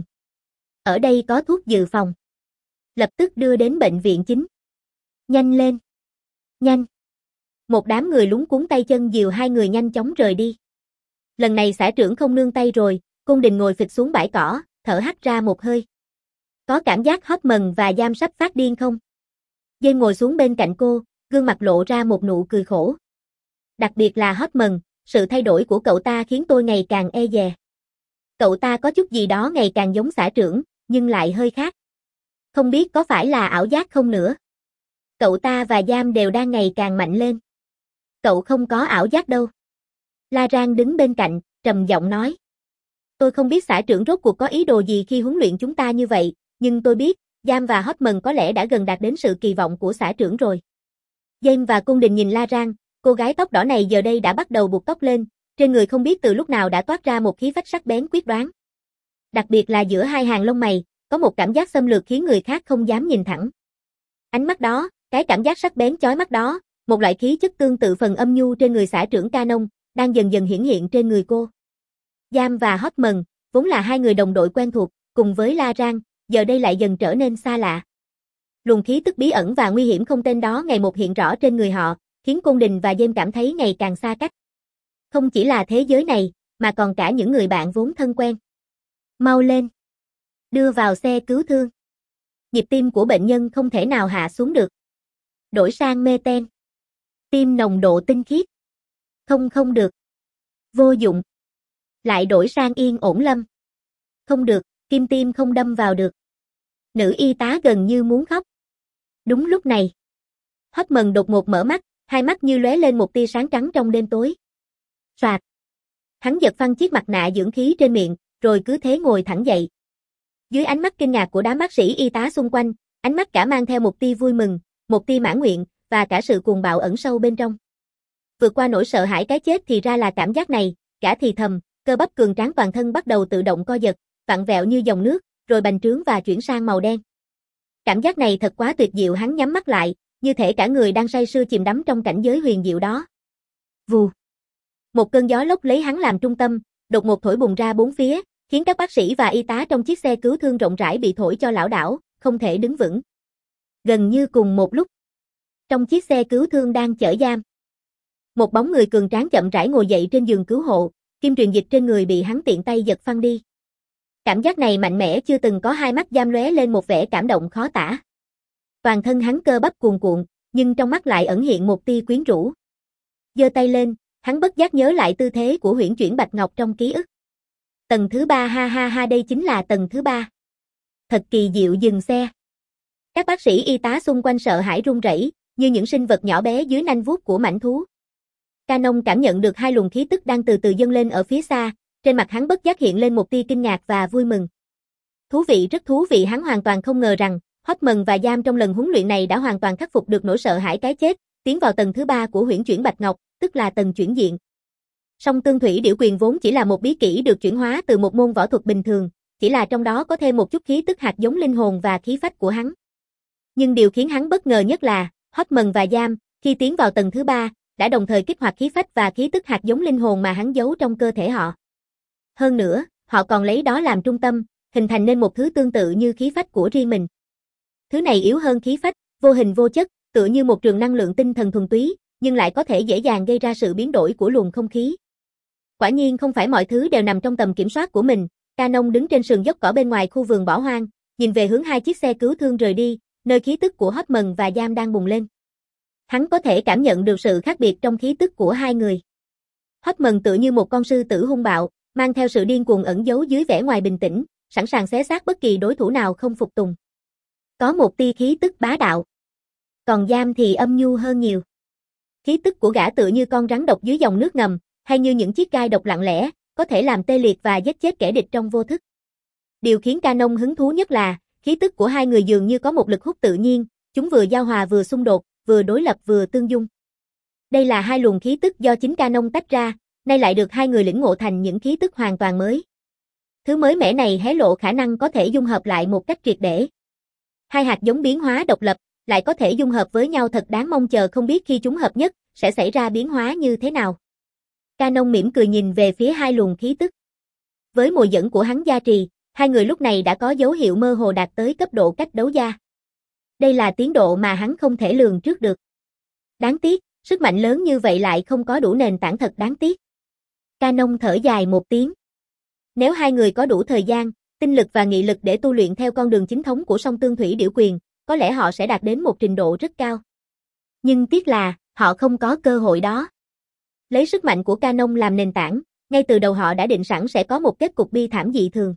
Ở đây có thuốc dự phòng. Lập tức đưa đến bệnh viện chính. Nhanh lên. Nhanh. Một đám người lúng cuống tay chân dìu hai người nhanh chóng rời đi. Lần này xã trưởng không nương tay rồi, Cung Đình ngồi phịch xuống bãi cỏ, thở hắt ra một hơi. Có cảm giác Hoffman và Giam sắp phát điên không? James ngồi xuống bên cạnh cô, gương mặt lộ ra một nụ cười khổ. Đặc biệt là Hoffman, sự thay đổi của cậu ta khiến tôi ngày càng e dè. Cậu ta có chút gì đó ngày càng giống xã trưởng, nhưng lại hơi khác. Không biết có phải là ảo giác không nữa. Cậu ta và Giam đều đang ngày càng mạnh lên. Cậu không có ảo giác đâu. La Rang đứng bên cạnh, trầm giọng nói. Tôi không biết xã trưởng rốt cuộc có ý đồ gì khi huấn luyện chúng ta như vậy, nhưng tôi biết, Giam và Hoffman có lẽ đã gần đạt đến sự kỳ vọng của xã trưởng rồi. James và Cung Đình nhìn La Rang, cô gái tóc đỏ này giờ đây đã bắt đầu buộc tóc lên, trên người không biết từ lúc nào đã toát ra một khí phách sắc bén quyết đoán. Đặc biệt là giữa hai hàng lông mày, có một cảm giác xâm lược khiến người khác không dám nhìn thẳng. Ánh mắt đó, cái cảm giác sắc bén chói mắt đó, một loại khí chất tương tự phần âm nhu trên người xã trưởng Canon, đang dần dần hiển hiện trên người cô. Giam và Hoffman, vốn là hai người đồng đội quen thuộc, cùng với La Rang, giờ đây lại dần trở nên xa lạ. Luồng khí tức bí ẩn và nguy hiểm không tên đó ngày một hiện rõ trên người họ, khiến Cung Đình và James cảm thấy ngày càng xa cách. Không chỉ là thế giới này, mà còn cả những người bạn vốn thân quen. Mau lên. Đưa vào xe cứu thương. Nhịp tim của bệnh nhân không thể nào hạ xuống được. Đổi sang mê ten. Tim nồng độ tinh khiết. Không không được. Vô dụng. Lại đổi sang Yên Ổn Lâm. Không được, kim tim không đâm vào được. Nữ y tá gần như muốn khóc. Đúng lúc này, Hoffman đột ngột mở mắt, hai mắt như lóe lên một tia sáng trắng trong đêm tối. Soạt. Hắn giật phăng chiếc mặt nạ dưỡng khí trên miệng, rồi cứ thế ngồi thẳng dậy. Dưới ánh mắt kinh ngạc của đám bác sĩ y tá xung quanh, ánh mắt cả mang theo một tia vui mừng, một tia mãn nguyện, và cả sự cuồng bạo ẩn sâu bên trong. Vượt qua nỗi sợ hãi cái chết thì ra là cảm giác này, cả thì thầm, cơ bắp cường tráng toàn thân bắt đầu tự động co giật, vặn vẹo như dòng nước, rồi bành trướng và chuyển sang màu đen. Cảm giác này thật quá tuyệt diệu, hắn nhắm mắt lại, như thể cả người đang say sưa chìm đắm trong cảnh giới huyền diệu đó. Vù. Một cơn gió lốc lấy hắn làm trung tâm, đột ngột thổi bùng ra bốn phía, khiến các bác sĩ và y tá trong chiếc xe cứu thương rộng rãi bị thổi cho lảo đảo, không thể đứng vững. Gần như cùng một lúc, trong chiếc xe cứu thương đang chở Giam, một bóng người cường tráng chậm rãi ngồi dậy trên giường cứu hộ, kim truyền dịch trên người bị hắn tiện tay giật phăng đi. Cảm giác này mạnh mẽ chưa từng có, hai mắt Giam lóe lên một vẻ cảm động khó tả. Toàn thân hắn cơ bắp cuồn cuộn, nhưng trong mắt lại ẩn hiện một tia quyến rũ. Giơ tay lên, hắn bất giác nhớ lại tư thế của huyễn chuyển bạch ngọc trong ký ức. Tầng thứ ba, ha ha ha, đây chính là tầng thứ ba. Thật kỳ diệu. Dừng xe. Các bác sĩ y tá xung quanh sợ hãi run rẩy, như những sinh vật nhỏ bé dưới nanh vuốt của mãnh thú. Canon cảm nhận được hai luồng khí tức đang từ từ dâng lên ở phía xa, trên mặt hắn bất giác hiện lên một tia kinh ngạc và vui mừng. Thú vị, rất thú vị, hắn hoàn toàn không ngờ rằng Hoffman và Giam trong lần huấn luyện này đã hoàn toàn khắc phục được nỗi sợ hãi cái chết, tiến vào tầng thứ ba của huyễn chuyển bạch ngọc, tức là tầng chuyển diện. Song tương thủy điểu quyền vốn chỉ là một bí kỹ được chuyển hóa từ một môn võ thuật bình thường, chỉ là trong đó có thêm một chút khí tức hạt giống linh hồn và khí phách của hắn. Nhưng điều khiến hắn bất ngờ nhất là, Hoffman và Giam, khi tiến vào tầng thứ ba, đã đồng thời kích hoạt khí phách và khí tức hạt giống linh hồn mà hắn giấu trong cơ thể họ. Hơn nữa, họ còn lấy đó làm trung tâm, hình thành nên một thứ tương tự như khí phách của riêng mình. Thứ này yếu hơn khí phách, vô hình vô chất, tựa như một trường năng lượng tinh thần thuần túy, nhưng lại có thể dễ dàng gây ra sự biến đổi của luồng không khí. Quả nhiên không phải mọi thứ đều nằm trong tầm kiểm soát của mình. Canon đứng trên sườn dốc cỏ bên ngoài khu vườn bỏ hoang, nhìn về hướng hai chiếc xe cứu thương rời đi, nơi khí tức của Hoffman và Giam đang bùng lên. Hắn có thể cảm nhận được sự khác biệt trong khí tức của hai người. Hoffman tựa như một con sư tử hung bạo, mang theo sự điên cuồng ẩn giấu dưới vẻ ngoài bình tĩnh, sẵn sàng xé xác bất kỳ đối thủ nào không phục tùng. Có một tia khí tức bá đạo. Còn Giam thì âm nhu hơn nhiều. Khí tức của gã tựa như con rắn độc dưới dòng nước ngầm, hay như những chiếc gai độc lặng lẽ, có thể làm tê liệt và giết chết kẻ địch trong vô thức. Điều khiến Canon hứng thú nhất là, khí tức của hai người dường như có một lực hút tự nhiên, chúng vừa giao hòa vừa xung đột, vừa đối lập vừa tương dung. Đây là hai luồng khí tức do chính Canon tách ra, nay lại được hai người lĩnh ngộ thành những khí tức hoàn toàn mới. Thứ mới mẻ này hé lộ khả năng có thể dung hợp lại một cách triệt để. Hai hạt giống biến hóa độc lập, lại có thể dung hợp với nhau, thật đáng mong chờ, không biết khi chúng hợp nhất, sẽ xảy ra biến hóa như thế nào. Canon mỉm cười nhìn về phía hai luồng khí tức. Với mùi dẫn của hắn gia trì, hai người lúc này đã có dấu hiệu mơ hồ đạt tới cấp độ cách đấu gia. Đây là tiến độ mà hắn không thể lường trước được. Đáng tiếc, sức mạnh lớn như vậy lại không có đủ nền tảng, thật đáng tiếc. Canon thở dài một tiếng. Nếu hai người có đủ thời gian, tinh lực và nghị lực để tu luyện theo con đường chính thống của song tương thủy điểu quyền, có lẽ họ sẽ đạt đến một trình độ rất cao. Nhưng tiếc là, họ không có cơ hội đó. Lấy sức mạnh của Canon làm nền tảng, ngay từ đầu họ đã định sẵn sẽ có một kết cục bi thảm dị thường.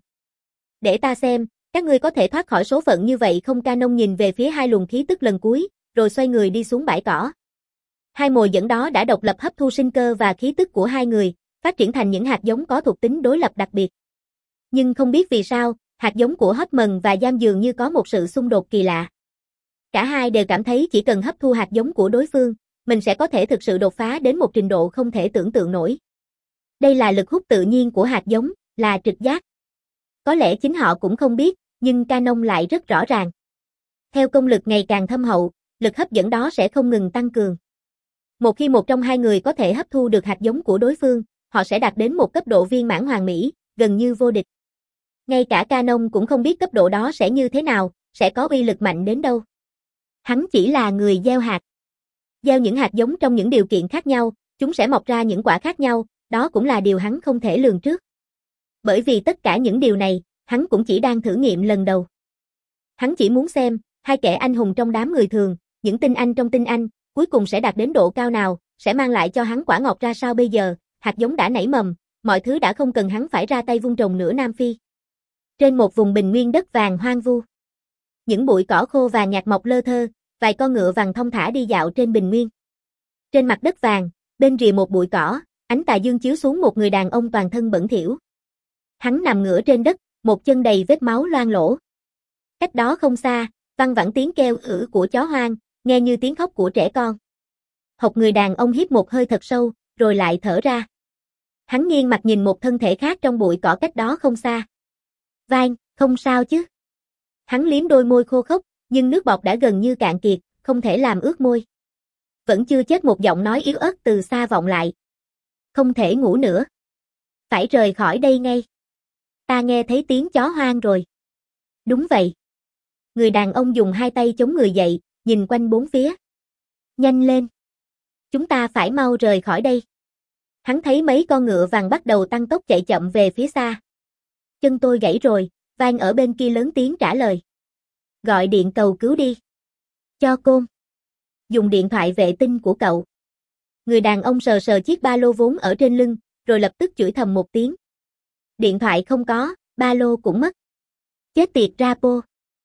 Để ta xem, các ngươi có thể thoát khỏi số phận như vậy không? Canon nhìn về phía hai luồng khí tức lần cuối, rồi xoay người đi xuống bãi cỏ. Hai mồi dẫn đó đã độc lập hấp thu sinh cơ và khí tức của hai người, phát triển thành những hạt giống có thuộc tính đối lập đặc biệt. Nhưng không biết vì sao, hạt giống của Hoffman và Giam dường như có một sự xung đột kỳ lạ. Cả hai đều cảm thấy chỉ cần hấp thu hạt giống của đối phương, mình sẽ có thể thực sự đột phá đến một trình độ không thể tưởng tượng nổi. Đây là lực hút tự nhiên của hạt giống, là trực giác. Có lẽ chính họ cũng không biết, nhưng Canon lại rất rõ ràng. Theo công lực ngày càng thâm hậu, lực hấp dẫn đó sẽ không ngừng tăng cường. Một khi một trong hai người có thể hấp thu được hạt giống của đối phương, họ sẽ đạt đến một cấp độ viên mãn hoàn mỹ, gần như vô địch. Ngay cả Canon cũng không biết cấp độ đó sẽ như thế nào, sẽ có uy lực mạnh đến đâu. Hắn chỉ là người gieo hạt. Gieo những hạt giống trong những điều kiện khác nhau, chúng sẽ mọc ra những quả khác nhau, đó cũng là điều hắn không thể lường trước. Bởi vì tất cả những điều này, hắn cũng chỉ đang thử nghiệm lần đầu. Hắn chỉ muốn xem, hai kẻ anh hùng trong đám người thường, những tinh anh trong tinh anh, cuối cùng sẽ đạt đến độ cao nào, sẽ mang lại cho hắn quả ngọt ra sao bây giờ, hạt giống đã nảy mầm, mọi thứ đã không cần hắn phải ra tay vun trồng nữa. Nam Phi. Trên một vùng bình nguyên đất vàng hoang vu. Những bụi cỏ khô vàng nhạt mọc lơ thơ, vài con ngựa vàng thong thả đi dạo trên bình nguyên. Trên mặt đất vàng, bên rìa một bụi cỏ, ánh tà dương chiếu xuống một người đàn ông toàn thân bẩn thỉu. Hắn nằm ngửa trên đất, một chân đầy vết máu loang lổ. Cách đó không xa, văng vẳng tiếng kêu ử của chó hoang, nghe như tiếng khóc của trẻ con. Hộc người đàn ông hít một hơi thật sâu, rồi lại thở ra. Hắn nghiêng mặt nhìn một thân thể khác trong bụi cỏ cách đó không xa. Van, không sao chứ? Hắn liếm đôi môi khô khốc, nhưng nước bọt đã gần như cạn kiệt, không thể làm ướt môi. Vẫn chưa chết, một giọng nói yếu ớt từ xa vọng lại. Không thể ngủ nữa. Phải rời khỏi đây ngay. Ta nghe thấy tiếng chó hoang rồi. Đúng vậy. Người đàn ông dùng hai tay chống người dậy, nhìn quanh bốn phía. Nhanh lên. Chúng ta phải mau rời khỏi đây. Hắn thấy mấy con ngựa vàng bắt đầu tăng tốc chạy chậm về phía xa. Chân tôi gãy rồi, Van ở bên kia lớn tiếng trả lời. Gọi điện cầu cứu đi. Cho Côn. Dùng điện thoại vệ tinh của cậu. Người đàn ông sờ sờ chiếc ba lô vốn ở trên lưng, rồi lập tức chửi thầm một tiếng. Điện thoại không có, ba lô cũng mất. Chết tiệt Rapo.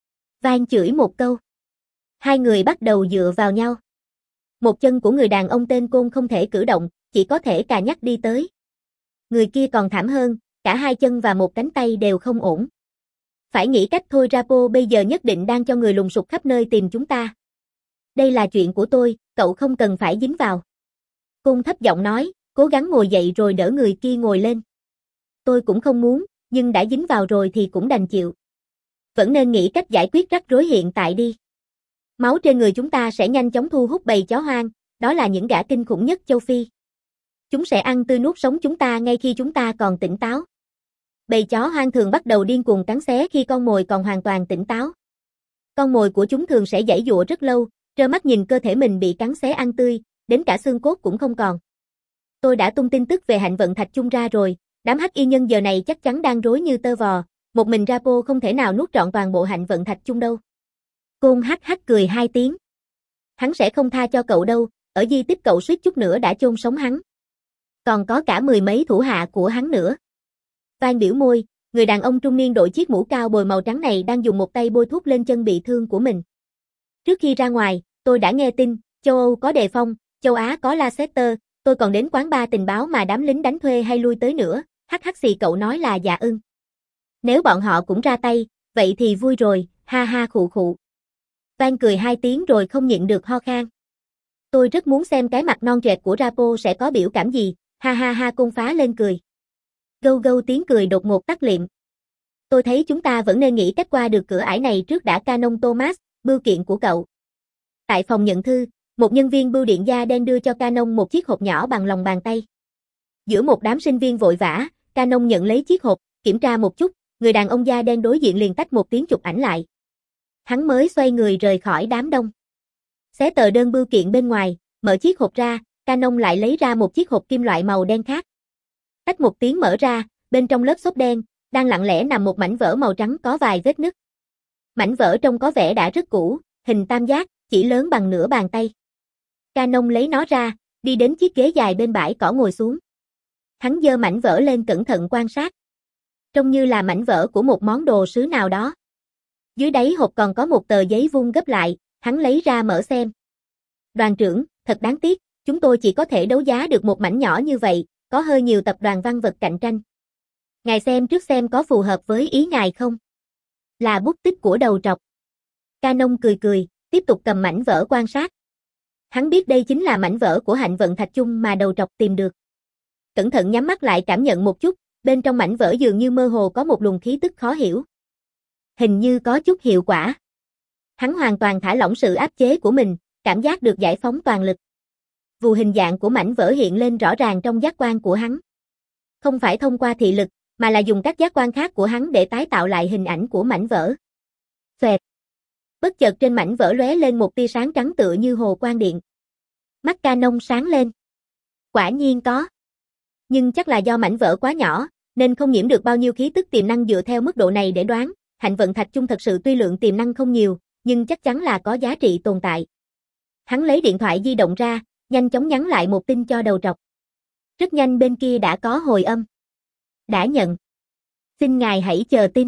Van chửi một câu. Hai người bắt đầu dựa vào nhau. Một chân của người đàn ông tên Côn không thể cử động, chỉ có thể cà nhắc đi tới. Người kia còn thảm hơn, cả hai chân và một cánh tay đều không ổn. Phải nghĩ cách thôi, Rapo bây giờ nhất định đang cho người lùng sục khắp nơi tìm chúng ta. Đây là chuyện của tôi, cậu không cần phải dính vào. Côn thấp giọng nói, cố gắng ngồi dậy rồi đỡ người kia ngồi lên. Tôi cũng không muốn, nhưng đã dính vào rồi thì cũng đành chịu. Vẫn nên nghĩ cách giải quyết rắc rối hiện tại đi. Máu trên người chúng ta sẽ nhanh chóng thu hút bầy chó hoang, đó là những gã kinh khủng nhất châu Phi. Chúng sẽ ăn tươi nuốt sống chúng ta ngay khi chúng ta còn tỉnh táo. Bầy chó hoang thường bắt đầu điên cuồng cắn xé khi con mồi còn hoàn toàn tỉnh táo. Con mồi của chúng thường sẽ giãy giụa rất lâu, trơ mắt nhìn cơ thể mình bị cắn xé ăn tươi, đến cả xương cốt cũng không còn. Tôi đã tung tin tức về hạnh vận thạch chung ra rồi, đám hắc y nhân giờ này chắc chắn đang rối như tơ vò, một mình Rapo không thể nào nuốt trọn toàn bộ hạnh vận thạch chung đâu. Côn hắc hắc cười hai tiếng. Hắn sẽ không tha cho cậu đâu, ở di tích cậu suýt chút nữa đã chôn sống hắn. Còn có cả mười mấy thủ hạ của hắn nữa. Van biểu môi, người đàn ông trung niên đội chiếc mũ cao bồi màu trắng này đang dùng một tay bôi thuốc lên chân bị thương của mình. Trước khi ra ngoài, tôi đã nghe tin, châu Âu có đề phong, châu Á có Lancester, tôi còn đến quán bar tình báo mà đám lính đánh thuê hay lui tới nữa, hắc hắc xì cậu nói là dạ ưng. Nếu bọn họ cũng ra tay, vậy thì vui rồi, ha ha khụ khụ. Van cười hai tiếng rồi không nhịn được ho khan. Tôi rất muốn xem cái mặt non choẹt của Rapo sẽ có biểu cảm gì, ha ha ha. Côn phá lên cười. Gâu gâu tiếng cười đột ngột tắt liệm. Tôi thấy chúng ta vẫn nên nghĩ cách qua được cửa ải này trước đã. Canon Thomas, bưu kiện của cậu. Tại phòng nhận thư, một nhân viên bưu điện da đen đưa cho Canon một chiếc hộp nhỏ bằng lòng bàn tay. Giữa một đám sinh viên vội vã, Canon nhận lấy chiếc hộp, kiểm tra một chút, người đàn ông da đen đối diện liền tách một tiếng chụp ảnh lại. Hắn mới xoay người rời khỏi đám đông. Xé tờ đơn bưu kiện bên ngoài, mở chiếc hộp ra, Canon lại lấy ra một chiếc hộp kim loại màu đen khác. Tách một tiếng mở ra, bên trong lớp xốp đen, đang lặng lẽ nằm một mảnh vỡ màu trắng có vài vết nứt. Mảnh vỡ trông có vẻ đã rất cũ, hình tam giác, chỉ lớn bằng nửa bàn tay. Canon lấy nó ra, đi đến chiếc ghế dài bên bãi cỏ ngồi xuống. Hắn giơ mảnh vỡ lên cẩn thận quan sát. Trông như là mảnh vỡ của một món đồ sứ nào đó. Dưới đáy hộp còn có một tờ giấy vuông gấp lại, hắn lấy ra mở xem. Đoàn trưởng, thật đáng tiếc, chúng tôi chỉ có thể đấu giá được một mảnh nhỏ như vậy, có hơi nhiều tập đoàn văn vật cạnh tranh. Ngài xem trước xem có phù hợp với ý ngài không? Là bút tích của đầu trọc. Canon cười cười, tiếp tục cầm mảnh vỡ quan sát. Hắn biết đây chính là mảnh vỡ của hạnh vận thạch chung mà đầu trọc tìm được. Cẩn thận nhắm mắt lại cảm nhận một chút, bên trong mảnh vỡ dường như mơ hồ có một luồng khí tức khó hiểu. Hình như có chút hiệu quả. Hắn hoàn toàn thả lỏng sự áp chế của mình, cảm giác được giải phóng toàn lực. Vù hình dạng của mảnh vỡ hiện lên rõ ràng trong giác quan của hắn. Không phải thông qua thị lực, mà là dùng các giác quan khác của hắn để tái tạo lại hình ảnh của mảnh vỡ. Xoẹt. Bất chợt trên mảnh vỡ lóe lên một tia sáng trắng tựa như hồ quang điện. Mắt Canon sáng lên. Quả nhiên có. Nhưng chắc là do mảnh vỡ quá nhỏ, nên không nhiễm được bao nhiêu khí tức tiềm năng. Dựa theo mức độ này để đoán, hạnh vận thạch chung thật sự tuy lượng tiềm năng không nhiều, nhưng chắc chắn là có giá trị tồn tại. Hắn lấy điện thoại di động ra, nhanh chóng nhắn lại một tin cho đầu trọc. Rất nhanh bên kia đã có hồi âm. Đã nhận. Xin ngài hãy chờ tin.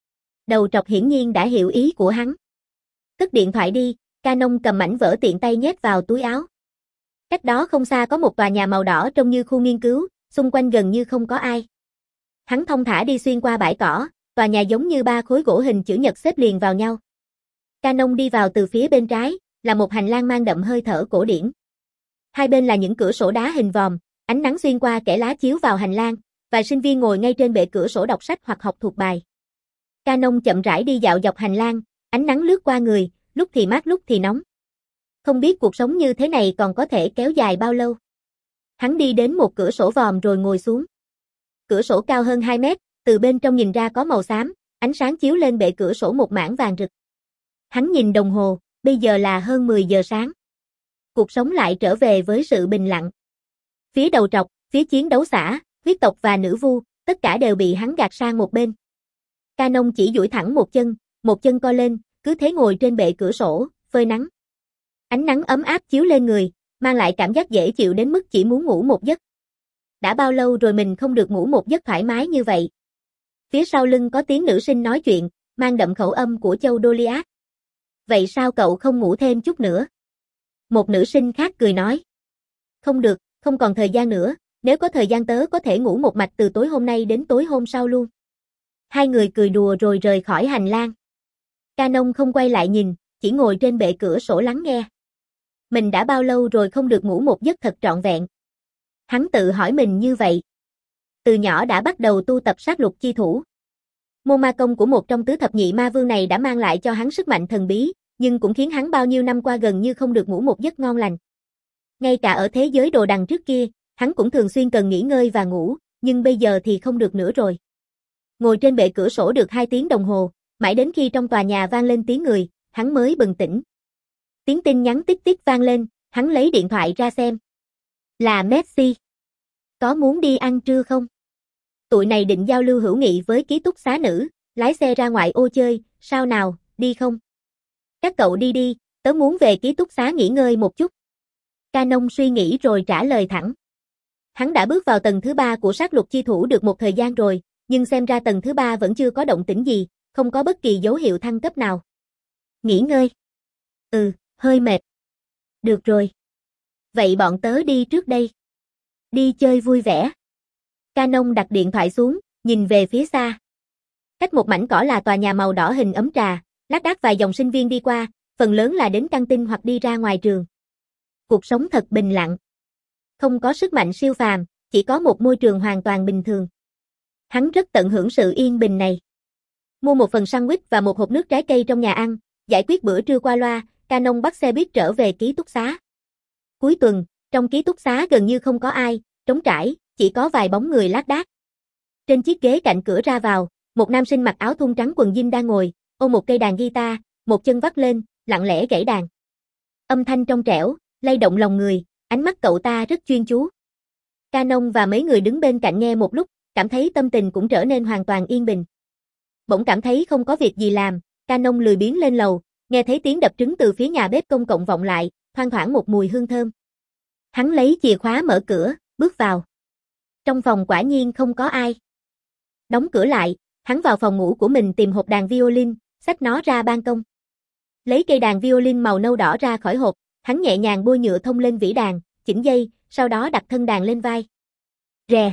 Đầu trọc hiển nhiên đã hiểu ý của hắn. Cất điện thoại đi, Canon cầm mảnh vỡ tiện tay nhét vào túi áo. Cách đó không xa có một tòa nhà màu đỏ trông như khu nghiên cứu, xung quanh gần như không có ai. Hắn thong thả đi xuyên qua bãi cỏ, tòa nhà giống như ba khối gỗ hình chữ nhật xếp liền vào nhau. Canon đi vào từ phía bên trái, là một hành lang mang đậm hơi thở cổ điển. Hai bên là những cửa sổ đá hình vòm, ánh nắng xuyên qua kẽ lá chiếu vào hành lang, vài sinh viên ngồi ngay trên bệ cửa sổ đọc sách hoặc học thuộc bài. Canon chậm rãi đi dạo dọc hành lang, ánh nắng lướt qua người, lúc thì mát lúc thì nóng. Không biết cuộc sống như thế này còn có thể kéo dài bao lâu. Hắn đi đến một cửa sổ vòm rồi ngồi xuống. Cửa sổ cao hơn hai mét, từ bên trong nhìn ra có màu xám, ánh sáng chiếu lên bệ cửa sổ một mảng vàng rực. Hắn nhìn đồng hồ, bây giờ là hơn mười giờ sáng. Cuộc sống lại trở về với sự bình lặng. Phía đầu trọc, phía chiến đấu xã, huyết tộc và nữ vu, tất cả đều bị hắn gạt sang một bên. Canon chỉ duỗi thẳng một chân, một chân co lên, cứ thế ngồi trên bệ cửa sổ, phơi nắng. Ánh nắng ấm áp chiếu lên người, mang lại cảm giác dễ chịu đến mức chỉ muốn ngủ một giấc. Đã bao lâu rồi mình không được ngủ một giấc thoải mái như vậy. Phía sau lưng có tiếng nữ sinh nói chuyện, mang đậm khẩu âm của châu Doliath. Vậy sao cậu không ngủ thêm chút nữa? Một nữ sinh khác cười nói. Không được, không còn thời gian nữa, nếu có thời gian tớ có thể ngủ một mạch từ tối hôm nay đến tối hôm sau luôn. Hai người cười đùa rồi rời khỏi hành lang. Canon không quay lại nhìn, chỉ ngồi trên bệ cửa sổ lắng nghe. Mình đã bao lâu rồi không được ngủ một giấc thật trọn vẹn. Hắn tự hỏi mình như vậy. Từ nhỏ đã bắt đầu tu tập sát lục chi thủ. Môn ma công của một trong tứ thập nhị ma vương này đã mang lại cho hắn sức mạnh thần bí, nhưng cũng khiến hắn bao nhiêu năm qua gần như không được ngủ một giấc ngon lành. Ngay cả ở thế giới đồ đằng trước kia, hắn cũng thường xuyên cần nghỉ ngơi và ngủ, nhưng bây giờ thì không được nữa rồi. Ngồi trên bệ cửa sổ được hai tiếng đồng hồ, mãi đến khi trong tòa nhà vang lên tiếng người, hắn mới bừng tỉnh. Tiếng tin nhắn tích tích vang lên, hắn lấy điện thoại ra xem. Là Messi. Có muốn đi ăn trưa không? Tụi này định giao lưu hữu nghị với ký túc xá nữ, lái xe ra ngoại ô chơi, sao nào, đi không? Các cậu đi đi, tớ muốn về ký túc xá nghỉ ngơi một chút. Canon suy nghĩ rồi trả lời thẳng. Hắn đã bước vào tầng thứ ba của sát lục chi thủ được một thời gian rồi, nhưng xem ra tầng thứ ba vẫn chưa có động tĩnh gì, không có bất kỳ dấu hiệu thăng cấp nào. Nghỉ ngơi. Ừ, hơi mệt. Được rồi. Vậy bọn tớ đi trước đây. Đi chơi vui vẻ. Canon đặt điện thoại xuống, nhìn về phía xa. Cách một mảnh cỏ là tòa nhà màu đỏ hình ấm trà, lác đác vài dòng sinh viên đi qua, phần lớn là đến căng tin hoặc đi ra ngoài trường. Cuộc sống thật bình lặng. Không có sức mạnh siêu phàm, chỉ có một môi trường hoàn toàn bình thường. Hắn rất tận hưởng sự yên bình này. Mua một phần sandwich và một hộp nước trái cây trong nhà ăn, giải quyết bữa trưa qua loa, Canon bắt xe buýt trở về ký túc xá. Cuối tuần, trong ký túc xá gần như không có ai, trống trải, chỉ có vài bóng người lác đác. Trên chiếc ghế cạnh cửa ra vào, một nam sinh mặc áo thun trắng quần jean đang ngồi, ôm một cây đàn guitar, một chân vắt lên, lặng lẽ gảy đàn. Âm thanh trong trẻo, lay động lòng người, ánh mắt cậu ta rất chuyên chú. Canon và mấy người đứng bên cạnh nghe một lúc, cảm thấy tâm tình cũng trở nên hoàn toàn yên bình. Bỗng cảm thấy không có việc gì làm, Canon lười biếng lên lầu, nghe thấy tiếng đập trứng từ phía nhà bếp công cộng vọng lại, thoang thoảng một mùi hương thơm. Hắn lấy chìa khóa mở cửa, bước vào. Trong phòng quả nhiên không có ai. Đóng cửa lại, hắn vào phòng ngủ của mình tìm hộp đàn violin, xách nó ra ban công. Lấy cây đàn violin màu nâu đỏ ra khỏi hộp, hắn nhẹ nhàng bôi nhựa thông lên vĩ đàn, chỉnh dây, sau đó đặt thân đàn lên vai. Rè.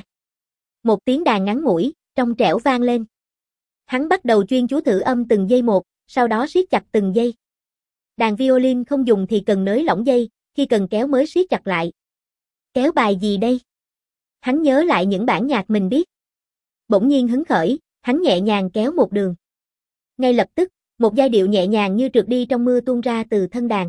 Một tiếng đàn ngắn ngủi, trong trẻo vang lên. Hắn bắt đầu chuyên chú thử âm từng giây một, sau đó siết chặt từng giây. Đàn violin không dùng thì cần nới lỏng dây, khi cần kéo mới siết chặt lại. Kéo bài gì đây? Hắn nhớ lại những bản nhạc mình biết. Bỗng nhiên hứng khởi, hắn nhẹ nhàng kéo một đường. Ngay lập tức, một giai điệu nhẹ nhàng như trượt đi trong mưa tuôn ra từ thân đàn.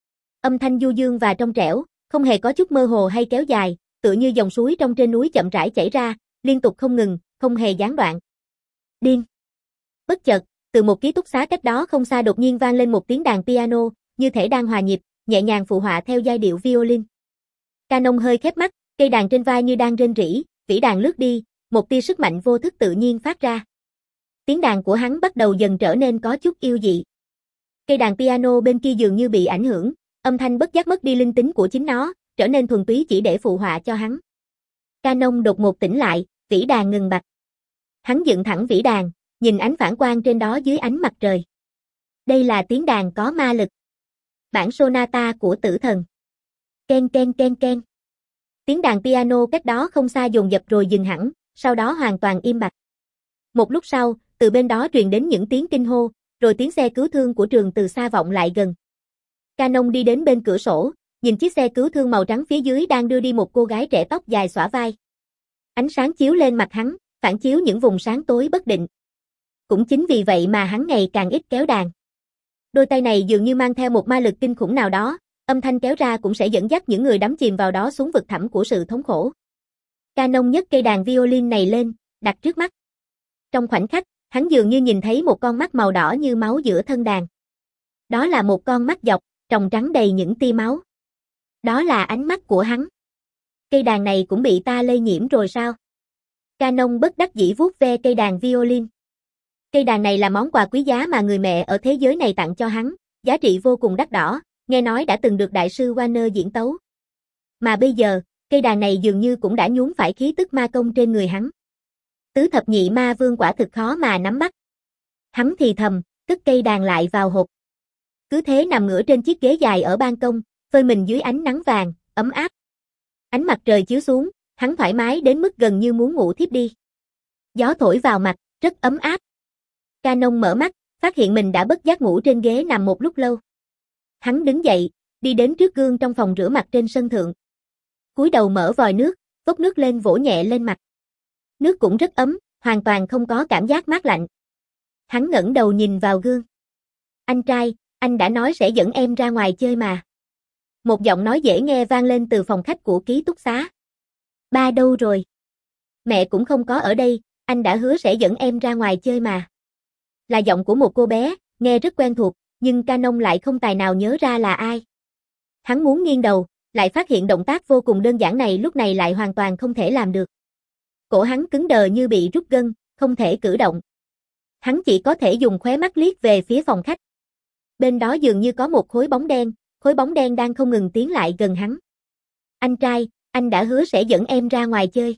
Âm thanh du dương và trong trẻo, không hề có chút mơ hồ hay kéo dài, tựa như dòng suối trong trên núi chậm rãi chảy ra, liên tục không ngừng, không hề gián đoạn. Điên. Bất chợt, từ một ký túc xá cách đó không xa đột nhiên vang lên một tiếng đàn piano, như thể đang hòa nhịp, nhẹ nhàng phụ họa theo giai điệu violin. Canon hơi khép mắt, cây đàn trên vai như đang rên rỉ, vĩ đàn lướt đi, một tia sức mạnh vô thức tự nhiên phát ra. Tiếng đàn của hắn bắt đầu dần trở nên có chút yêu dị. Cây đàn piano bên kia dường như bị ảnh hưởng, âm thanh bất giác mất đi linh tính của chính nó, trở nên thuần túy chỉ để phụ họa cho hắn. Canon đột ngột tỉnh lại, vĩ đàn ngừng bặt. Hắn dựng thẳng vĩ đàn, nhìn ánh phản quang trên đó dưới ánh mặt trời. Đây là tiếng đàn có ma lực. Bản sonata của tử thần. Ken ken ken ken. Tiếng đàn piano cách đó không xa dồn dập rồi dừng hẳn, sau đó hoàn toàn im bặt. Một lúc sau, từ bên đó truyền đến những tiếng kinh hô, rồi tiếng xe cứu thương của trường từ xa vọng lại gần. Canon đi đến bên cửa sổ, nhìn chiếc xe cứu thương màu trắng phía dưới đang đưa đi một cô gái trẻ tóc dài xõa vai. Ánh sáng chiếu lên mặt hắn, phản chiếu những vùng sáng tối bất định. Cũng chính vì vậy mà hắn ngày càng ít kéo đàn. Đôi tay này dường như mang theo một ma lực kinh khủng nào đó, âm thanh kéo ra cũng sẽ dẫn dắt những người đắm chìm vào đó xuống vực thẳm của sự thống khổ. Canon nhấc cây đàn violin này lên, đặt trước mắt. Trong khoảnh khắc, hắn dường như nhìn thấy một con mắt màu đỏ như máu giữa thân đàn. Đó là một con mắt dọc, tròng trắng đầy những tia máu. Đó là ánh mắt của hắn. Cây đàn này cũng bị ta lây nhiễm rồi sao? Canon bất đắc dĩ vuốt ve cây đàn violin. Cây đàn này là món quà quý giá mà người mẹ ở thế giới này tặng cho hắn, giá trị vô cùng đắt đỏ, nghe nói đã từng được đại sư Warner diễn tấu. Mà bây giờ, cây đàn này dường như cũng đã nhuốm phải khí tức ma công trên người hắn. Tứ thập nhị ma vương quả thực khó mà nắm bắt. Hắn thì thầm, cất cây đàn lại vào hộp. Cứ thế nằm ngửa trên chiếc ghế dài ở ban công, phơi mình dưới ánh nắng vàng, ấm áp. Ánh mặt trời chiếu xuống, hắn thoải mái đến mức gần như muốn ngủ thiếp đi. Gió thổi vào mặt, rất ấm áp. Canon mở mắt, phát hiện mình đã bất giác ngủ trên ghế nằm một lúc lâu. Hắn đứng dậy, đi đến trước gương trong phòng rửa mặt trên sân thượng. Cúi đầu mở vòi nước, vốc nước lên vỗ nhẹ lên mặt. Nước cũng rất ấm, hoàn toàn không có cảm giác mát lạnh. Hắn ngẩng đầu nhìn vào gương. Anh trai, anh đã nói sẽ dẫn em ra ngoài chơi mà. Một giọng nói dễ nghe vang lên từ phòng khách của ký túc xá. Ba đâu rồi? Mẹ cũng không có ở đây, anh đã hứa sẽ dẫn em ra ngoài chơi mà. Là giọng của một cô bé, nghe rất quen thuộc, nhưng Canon lại không tài nào nhớ ra là ai. Hắn muốn nghiêng đầu, lại phát hiện động tác vô cùng đơn giản này lúc này lại hoàn toàn không thể làm được. Cổ hắn cứng đờ như bị rút gân, không thể cử động. Hắn chỉ có thể dùng khóe mắt liếc về phía phòng khách. Bên đó dường như có một khối bóng đen, khối bóng đen đang không ngừng tiến lại gần hắn. Anh trai, anh đã hứa sẽ dẫn em ra ngoài chơi.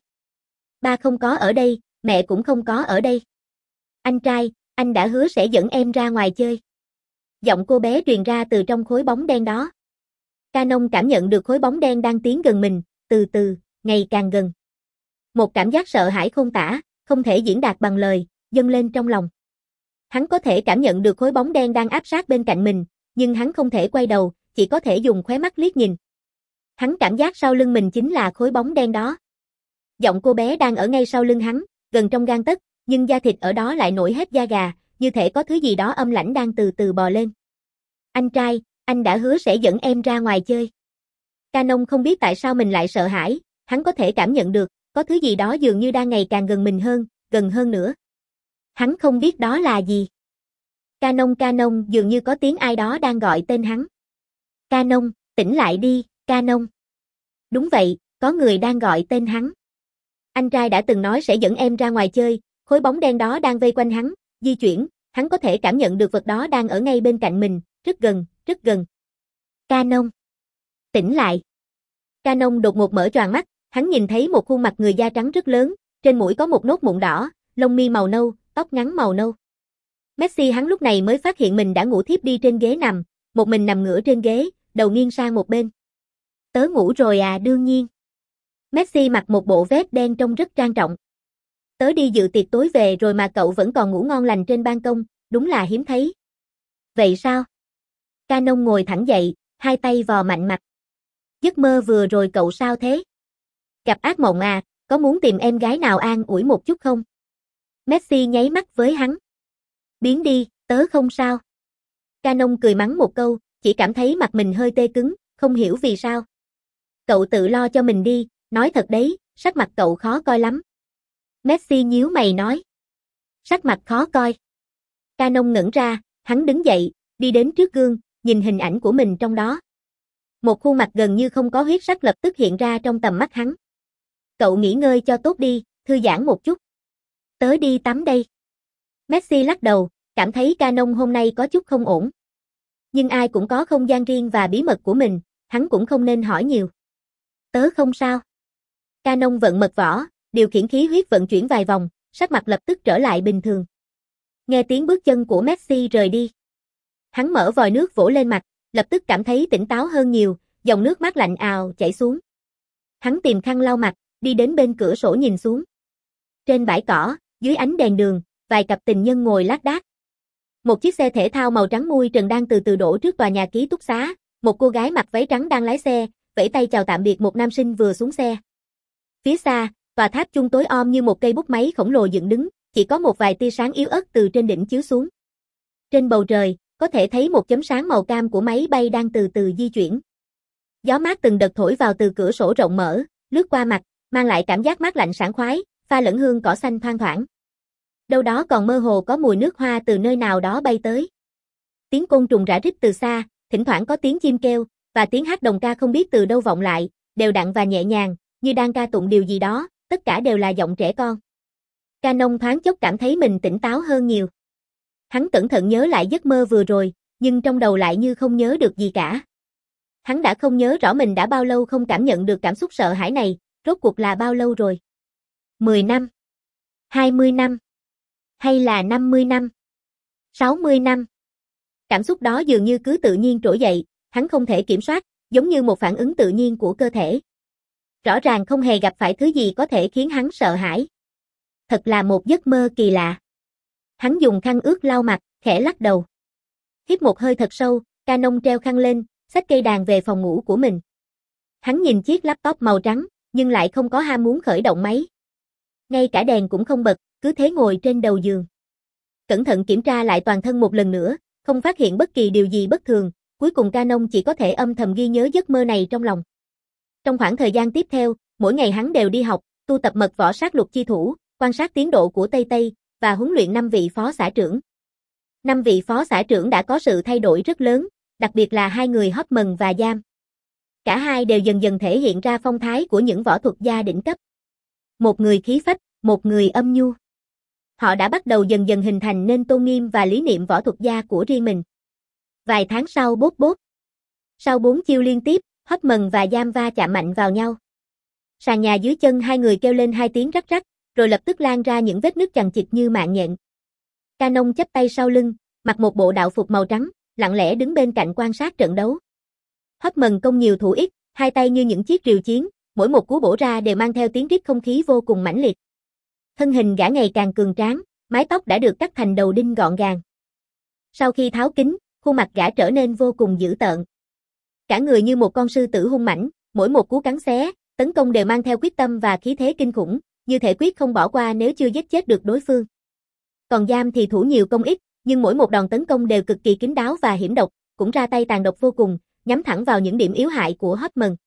Ba không có ở đây, mẹ cũng không có ở đây. Anh trai, anh đã hứa sẽ dẫn em ra ngoài chơi. Giọng cô bé truyền ra từ trong khối bóng đen đó. Canon cảm nhận được khối bóng đen đang tiến gần mình, từ từ, ngày càng gần. Một cảm giác sợ hãi khôn tả, không thể diễn đạt bằng lời, dâng lên trong lòng. Hắn có thể cảm nhận được khối bóng đen đang áp sát bên cạnh mình, nhưng hắn không thể quay đầu, chỉ có thể dùng khóe mắt liếc nhìn. Hắn cảm giác sau lưng mình chính là khối bóng đen đó. Giọng cô bé đang ở ngay sau lưng hắn, gần trong gang tấc, nhưng da thịt ở đó lại nổi hết da gà, như thể có thứ gì đó âm lãnh đang từ từ bò lên. Anh trai, anh đã hứa sẽ dẫn em ra ngoài chơi. Canon không biết tại sao mình lại sợ hãi, hắn có thể cảm nhận được, có thứ gì đó dường như đang ngày càng gần mình hơn, gần hơn nữa. Hắn không biết đó là gì. Canon Canon dường như có tiếng ai đó đang gọi tên hắn. Canon, tỉnh lại đi, Canon. Đúng vậy, có người đang gọi tên hắn. Anh trai đã từng nói sẽ dẫn em ra ngoài chơi, khối bóng đen đó đang vây quanh hắn, di chuyển, hắn có thể cảm nhận được vật đó đang ở ngay bên cạnh mình, rất gần, rất gần. Canon. Tỉnh lại. Canon đột ngột mở choàng mắt, hắn nhìn thấy một khuôn mặt người da trắng rất lớn, trên mũi có một nốt mụn đỏ, lông mi màu nâu, tóc ngắn màu nâu. Messi hắn lúc này mới phát hiện mình đã ngủ thiếp đi trên ghế nằm, một mình nằm ngửa trên ghế, đầu nghiêng sang một bên. Tớ ngủ rồi à, đương nhiên. Messi mặc một bộ vest đen trông rất trang trọng. Tớ đi dự tiệc tối về rồi mà cậu vẫn còn ngủ ngon lành trên ban công, đúng là hiếm thấy. Vậy sao? Canon ngồi thẳng dậy, hai tay vò mạnh mặt. Giấc mơ vừa rồi cậu sao thế? Gặp ác mộng à, có muốn tìm em gái nào an ủi một chút không? Messi nháy mắt với hắn. Biến đi, tớ không sao. Canon cười mắng một câu, chỉ cảm thấy mặt mình hơi tê cứng, không hiểu vì sao. Cậu tự lo cho mình đi, nói thật đấy, sắc mặt cậu khó coi lắm. Messi nhíu mày nói. Sắc mặt khó coi. Canon ngẩn ra, hắn đứng dậy, đi đến trước gương, nhìn hình ảnh của mình trong đó. Một khuôn mặt gần như không có huyết sắc lập tức hiện ra trong tầm mắt hắn. Cậu nghỉ ngơi cho tốt đi, thư giãn một chút. Tớ đi tắm đây. Messi lắc đầu, cảm thấy Canon hôm nay có chút không ổn. Nhưng ai cũng có không gian riêng và bí mật của mình, hắn cũng không nên hỏi nhiều. Tớ không sao. Canon vận mật võ, điều khiển khí huyết vận chuyển vài vòng, sắc mặt lập tức trở lại bình thường. Nghe tiếng bước chân của Messi rời đi. Hắn mở vòi nước vỗ lên mặt, lập tức cảm thấy tỉnh táo hơn nhiều, dòng nước mát lạnh ào chảy xuống. Hắn tìm khăn lau mặt, đi đến bên cửa sổ nhìn xuống. Trên bãi cỏ, dưới ánh đèn đường, vài cặp tình nhân ngồi lác đác. Một chiếc xe thể thao màu trắng mui trần đang từ từ đổ trước tòa nhà ký túc xá, một cô gái mặc váy trắng đang lái xe, vẫy tay chào tạm biệt một nam sinh vừa xuống xe. Phía xa, tòa tháp chung tối om như một cây bút máy khổng lồ dựng đứng, chỉ có một vài tia sáng yếu ớt từ trên đỉnh chiếu xuống. Trên bầu trời, có thể thấy một chấm sáng màu cam của máy bay đang từ từ di chuyển. Gió mát từng đợt thổi vào từ cửa sổ rộng mở, lướt qua mặt, mang lại cảm giác mát lạnh sảng khoái, pha lẫn hương cỏ xanh thoang thoảng. Đâu đó còn mơ hồ có mùi nước hoa từ nơi nào đó bay tới. Tiếng côn trùng rã rít từ xa, thỉnh thoảng có tiếng chim kêu, và tiếng hát đồng ca không biết từ đâu vọng lại, đều đặn và nhẹ nhàng, như đang ca tụng điều gì đó, tất cả đều là giọng trẻ con. Canon thoáng chốc cảm thấy mình tỉnh táo hơn nhiều. Hắn cẩn thận nhớ lại giấc mơ vừa rồi, nhưng trong đầu lại như không nhớ được gì cả. Hắn đã không nhớ rõ mình đã bao lâu không cảm nhận được cảm xúc sợ hãi này, rốt cuộc là bao lâu rồi? mười năm? hai mươi năm? Hay là năm mươi năm? sáu mươi năm? Cảm xúc đó dường như cứ tự nhiên trỗi dậy, hắn không thể kiểm soát, giống như một phản ứng tự nhiên của cơ thể. Rõ ràng không hề gặp phải thứ gì có thể khiến hắn sợ hãi. Thật là một giấc mơ kỳ lạ. Hắn dùng khăn ướt lau mặt, khẽ lắc đầu. Hít một hơi thật sâu, Canon treo khăn lên, xách cây đàn về phòng ngủ của mình. Hắn nhìn chiếc laptop màu trắng, nhưng lại không có ham muốn khởi động máy. Ngay cả đèn cũng không bật, cứ thế ngồi trên đầu giường. Cẩn thận kiểm tra lại toàn thân một lần nữa, không phát hiện bất kỳ điều gì bất thường, cuối cùng Canon chỉ có thể âm thầm ghi nhớ giấc mơ này trong lòng. Trong khoảng thời gian tiếp theo, mỗi ngày hắn đều đi học, tu tập mật võ sát lục chi thủ, quan sát tiến độ của Tây Tây, và huấn luyện năm vị phó xã trưởng. Năm vị phó xã trưởng đã có sự thay đổi rất lớn, đặc biệt là hai người Hoffman và Giam. Cả hai đều dần dần thể hiện ra phong thái của những võ thuật gia đỉnh cấp. Một người khí phách, một người âm nhu. Họ đã bắt đầu dần dần hình thành nên tôn nghiêm và lý niệm võ thuật gia của riêng mình. Vài tháng sau bốp bốp. Sau bốn chiêu liên tiếp, Hoffman và Giam va chạm mạnh vào nhau. Sàn nhà dưới chân hai người kêu lên hai tiếng rắc rắc, rồi lập tức lan ra những vết nứt chằng chịt như mạng nhện. Canon chắp tay sau lưng, mặc một bộ đạo phục màu trắng, lặng lẽ đứng bên cạnh quan sát trận đấu. Hoffman công nhiều thủ ít, hai tay như những chiếc rìu chiến, mỗi một cú bổ ra đều mang theo tiếng rít không khí vô cùng mãnh liệt. Thân hình gã ngày càng cường tráng, mái tóc đã được cắt thành đầu đinh gọn gàng. Sau khi tháo kính, khuôn mặt gã trở nên vô cùng dữ tợn. Cả người như một con sư tử hung mãnh, mỗi một cú cắn xé, tấn công đều mang theo quyết tâm và khí thế kinh khủng, như thể quyết không bỏ qua nếu chưa giết chết được đối phương. Còn Giam thì thủ nhiều công ít, nhưng mỗi một đòn tấn công đều cực kỳ kín đáo và hiểm độc, cũng ra tay tàn độc vô cùng, nhắm thẳng vào những điểm yếu hại của Hoffman.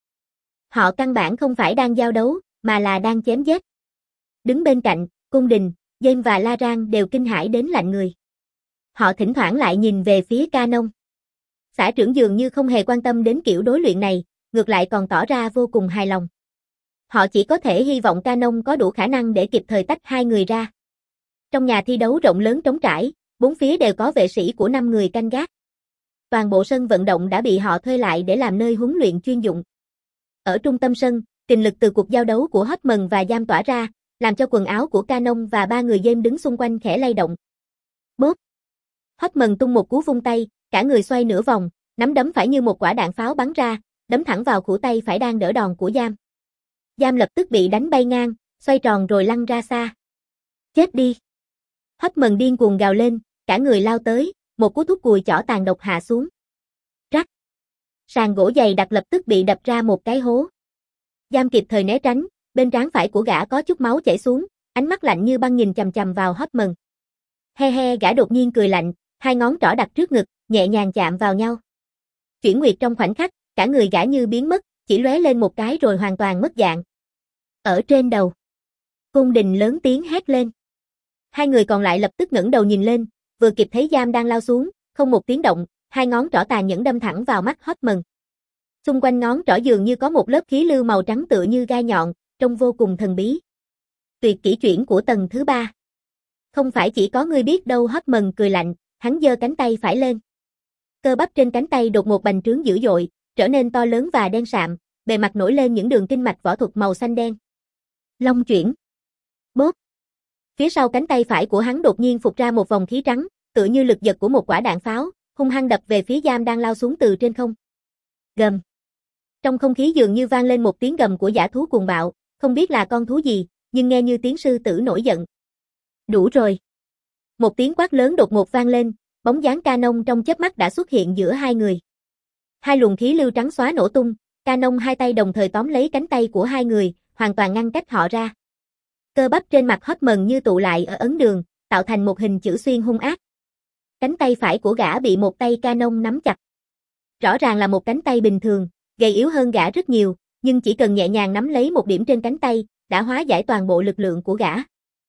Họ căn bản không phải đang giao đấu, mà là đang chém giết. Đứng bên cạnh, Cung Đình, James và La Rang đều kinh hãi đến lạnh người. Họ thỉnh thoảng lại nhìn về phía Canon. Xã trưởng dường như không hề quan tâm đến kiểu đối luyện này, ngược lại còn tỏ ra vô cùng hài lòng. Họ chỉ có thể hy vọng Canon có đủ khả năng để kịp thời tách hai người ra. Trong nhà thi đấu rộng lớn trống trải, bốn phía đều có vệ sĩ của năm người canh gác. Toàn bộ sân vận động đã bị họ thuê lại để làm nơi huấn luyện chuyên dụng. Ở trung tâm sân, kình lực từ cuộc giao đấu của Hoffman và Giam tỏa ra, làm cho quần áo của Canon và ba người James đứng xung quanh khẽ lay động. Bốp! Hoffman tung một cú vung tay, cả người xoay nửa vòng, nắm đấm phải như một quả đạn pháo bắn ra, đấm thẳng vào khuỷu tay phải đang đỡ đòn của Giam. Giam lập tức bị đánh bay ngang, xoay tròn rồi lăn ra xa. Chết đi! Hoffman điên cuồng gào lên, cả người lao tới, một cú thúc cùi chỏ tàn độc hạ xuống. Rắc! Sàn gỗ dày đặc lập tức bị đập ra một cái hố. Giam kịp thời né tránh, bên trán phải của gã có chút máu chảy xuống, ánh mắt lạnh như băng nhìn chằm chằm vào Hoffman. He he, gã đột nhiên cười lạnh, hai ngón trỏ đặt trước ngực, nhẹ nhàng chạm vào nhau. Chuyển nguyệt trong khoảnh khắc, cả người gã như biến mất, chỉ lóe lên một cái rồi hoàn toàn mất dạng. Ở trên đầu, Cung Đình lớn tiếng hét lên. Hai người còn lại lập tức ngẩng đầu nhìn lên, vừa kịp thấy Giam đang lao xuống, không một tiếng động, hai ngón trỏ tàn nhẫn đâm thẳng vào mắt Hoffman. Xung quanh ngón trỏ dường như có một lớp khí lưu màu trắng tựa như gai nhọn, trông vô cùng thần bí. Tuyệt kỹ chuyển của tầng thứ ba. Không phải chỉ có ngươi biết đâu, Hoffman cười lạnh, hắn giơ cánh tay phải lên. Cơ bắp trên cánh tay đột ngột bành trướng dữ dội, trở nên to lớn và đen sạm, bề mặt nổi lên những đường kinh mạch võ thuật màu xanh đen. Long chuyển. Bốp. Phía sau cánh tay phải của hắn đột nhiên phụt ra một vòng khí trắng, tựa như lực giật của một quả đạn pháo, hung hăng đập về phía Giam đang lao xuống từ trên không. Gầm. Trong không khí dường như vang lên một tiếng gầm của dã thú cuồng bạo, không biết là con thú gì, nhưng nghe như tiếng sư tử nổi giận. Đủ rồi. Một tiếng quát lớn đột ngột vang lên, bóng dáng Canon trong chớp mắt đã xuất hiện giữa hai người. Hai luồng khí lưu trắng xóa nổ tung, Canon hai tay đồng thời tóm lấy cánh tay của hai người, hoàn toàn ngăn cách họ ra. Cơ bắp trên mặt Hotman như tụ lại ở ấn đường, tạo thành một hình chữ xuyên hung ác. Cánh tay phải của gã bị một tay Canon nắm chặt. Rõ ràng là một cánh tay bình thường, gầy yếu hơn gã rất nhiều, nhưng chỉ cần nhẹ nhàng nắm lấy một điểm trên cánh tay, đã hóa giải toàn bộ lực lượng của gã.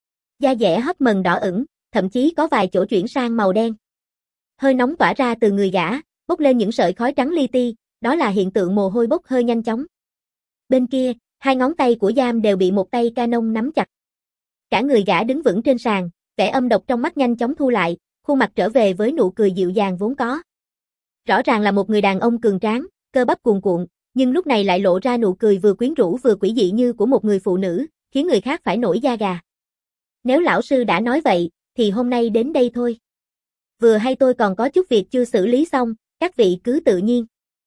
Da dẻ Hotman đỏ ửng, thậm chí có vài chỗ chuyển sang màu đen. Hơi nóng tỏa ra từ người gã, bốc lên những sợi khói trắng li ti, đó là hiện tượng mồ hôi bốc hơi nhanh chóng. Bên kia, hai ngón tay của Giam đều bị một tay Canon nắm chặt. Cả người gã đứng vững trên sàn, vẻ âm độc trong mắt nhanh chóng thu lại, khuôn mặt trở về với nụ cười dịu dàng vốn có. Rõ ràng là một người đàn ông cường tráng, cơ bắp cuồn cuộn, nhưng lúc này lại lộ ra nụ cười vừa quyến rũ vừa quỷ dị như của một người phụ nữ, khiến người khác phải nổi da gà. Nếu lão sư đã nói vậy, thì hôm nay đến đây thôi. Vừa hay tôi còn có chút việc chưa xử lý xong, các vị cứ tự nhiên.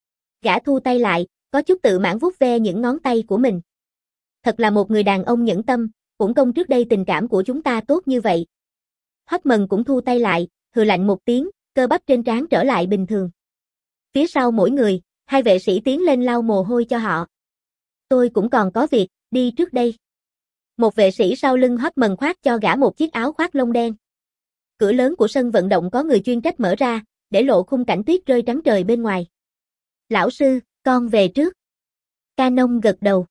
Gã thu tay lại, có chút tự mãn vuốt ve những ngón tay của mình. Thật là một người đàn ông nhẫn tâm, uổng công trước đây tình cảm của chúng ta tốt như vậy. Hotman cũng thu tay lại, hừ lạnh một tiếng, cơ bắp trên trán trở lại bình thường. Phía sau mỗi người, hai vệ sĩ tiến lên lau mồ hôi cho họ. Tôi cũng còn có việc, đi trước đây. Một vệ sĩ sau lưng Hotman khoác cho gã một chiếc áo khoác lông đen. Cửa lớn của sân vận động có người chuyên trách mở ra, để lộ khung cảnh tuyết rơi trắng trời bên ngoài. Lão sư, con về trước. Canon gật đầu.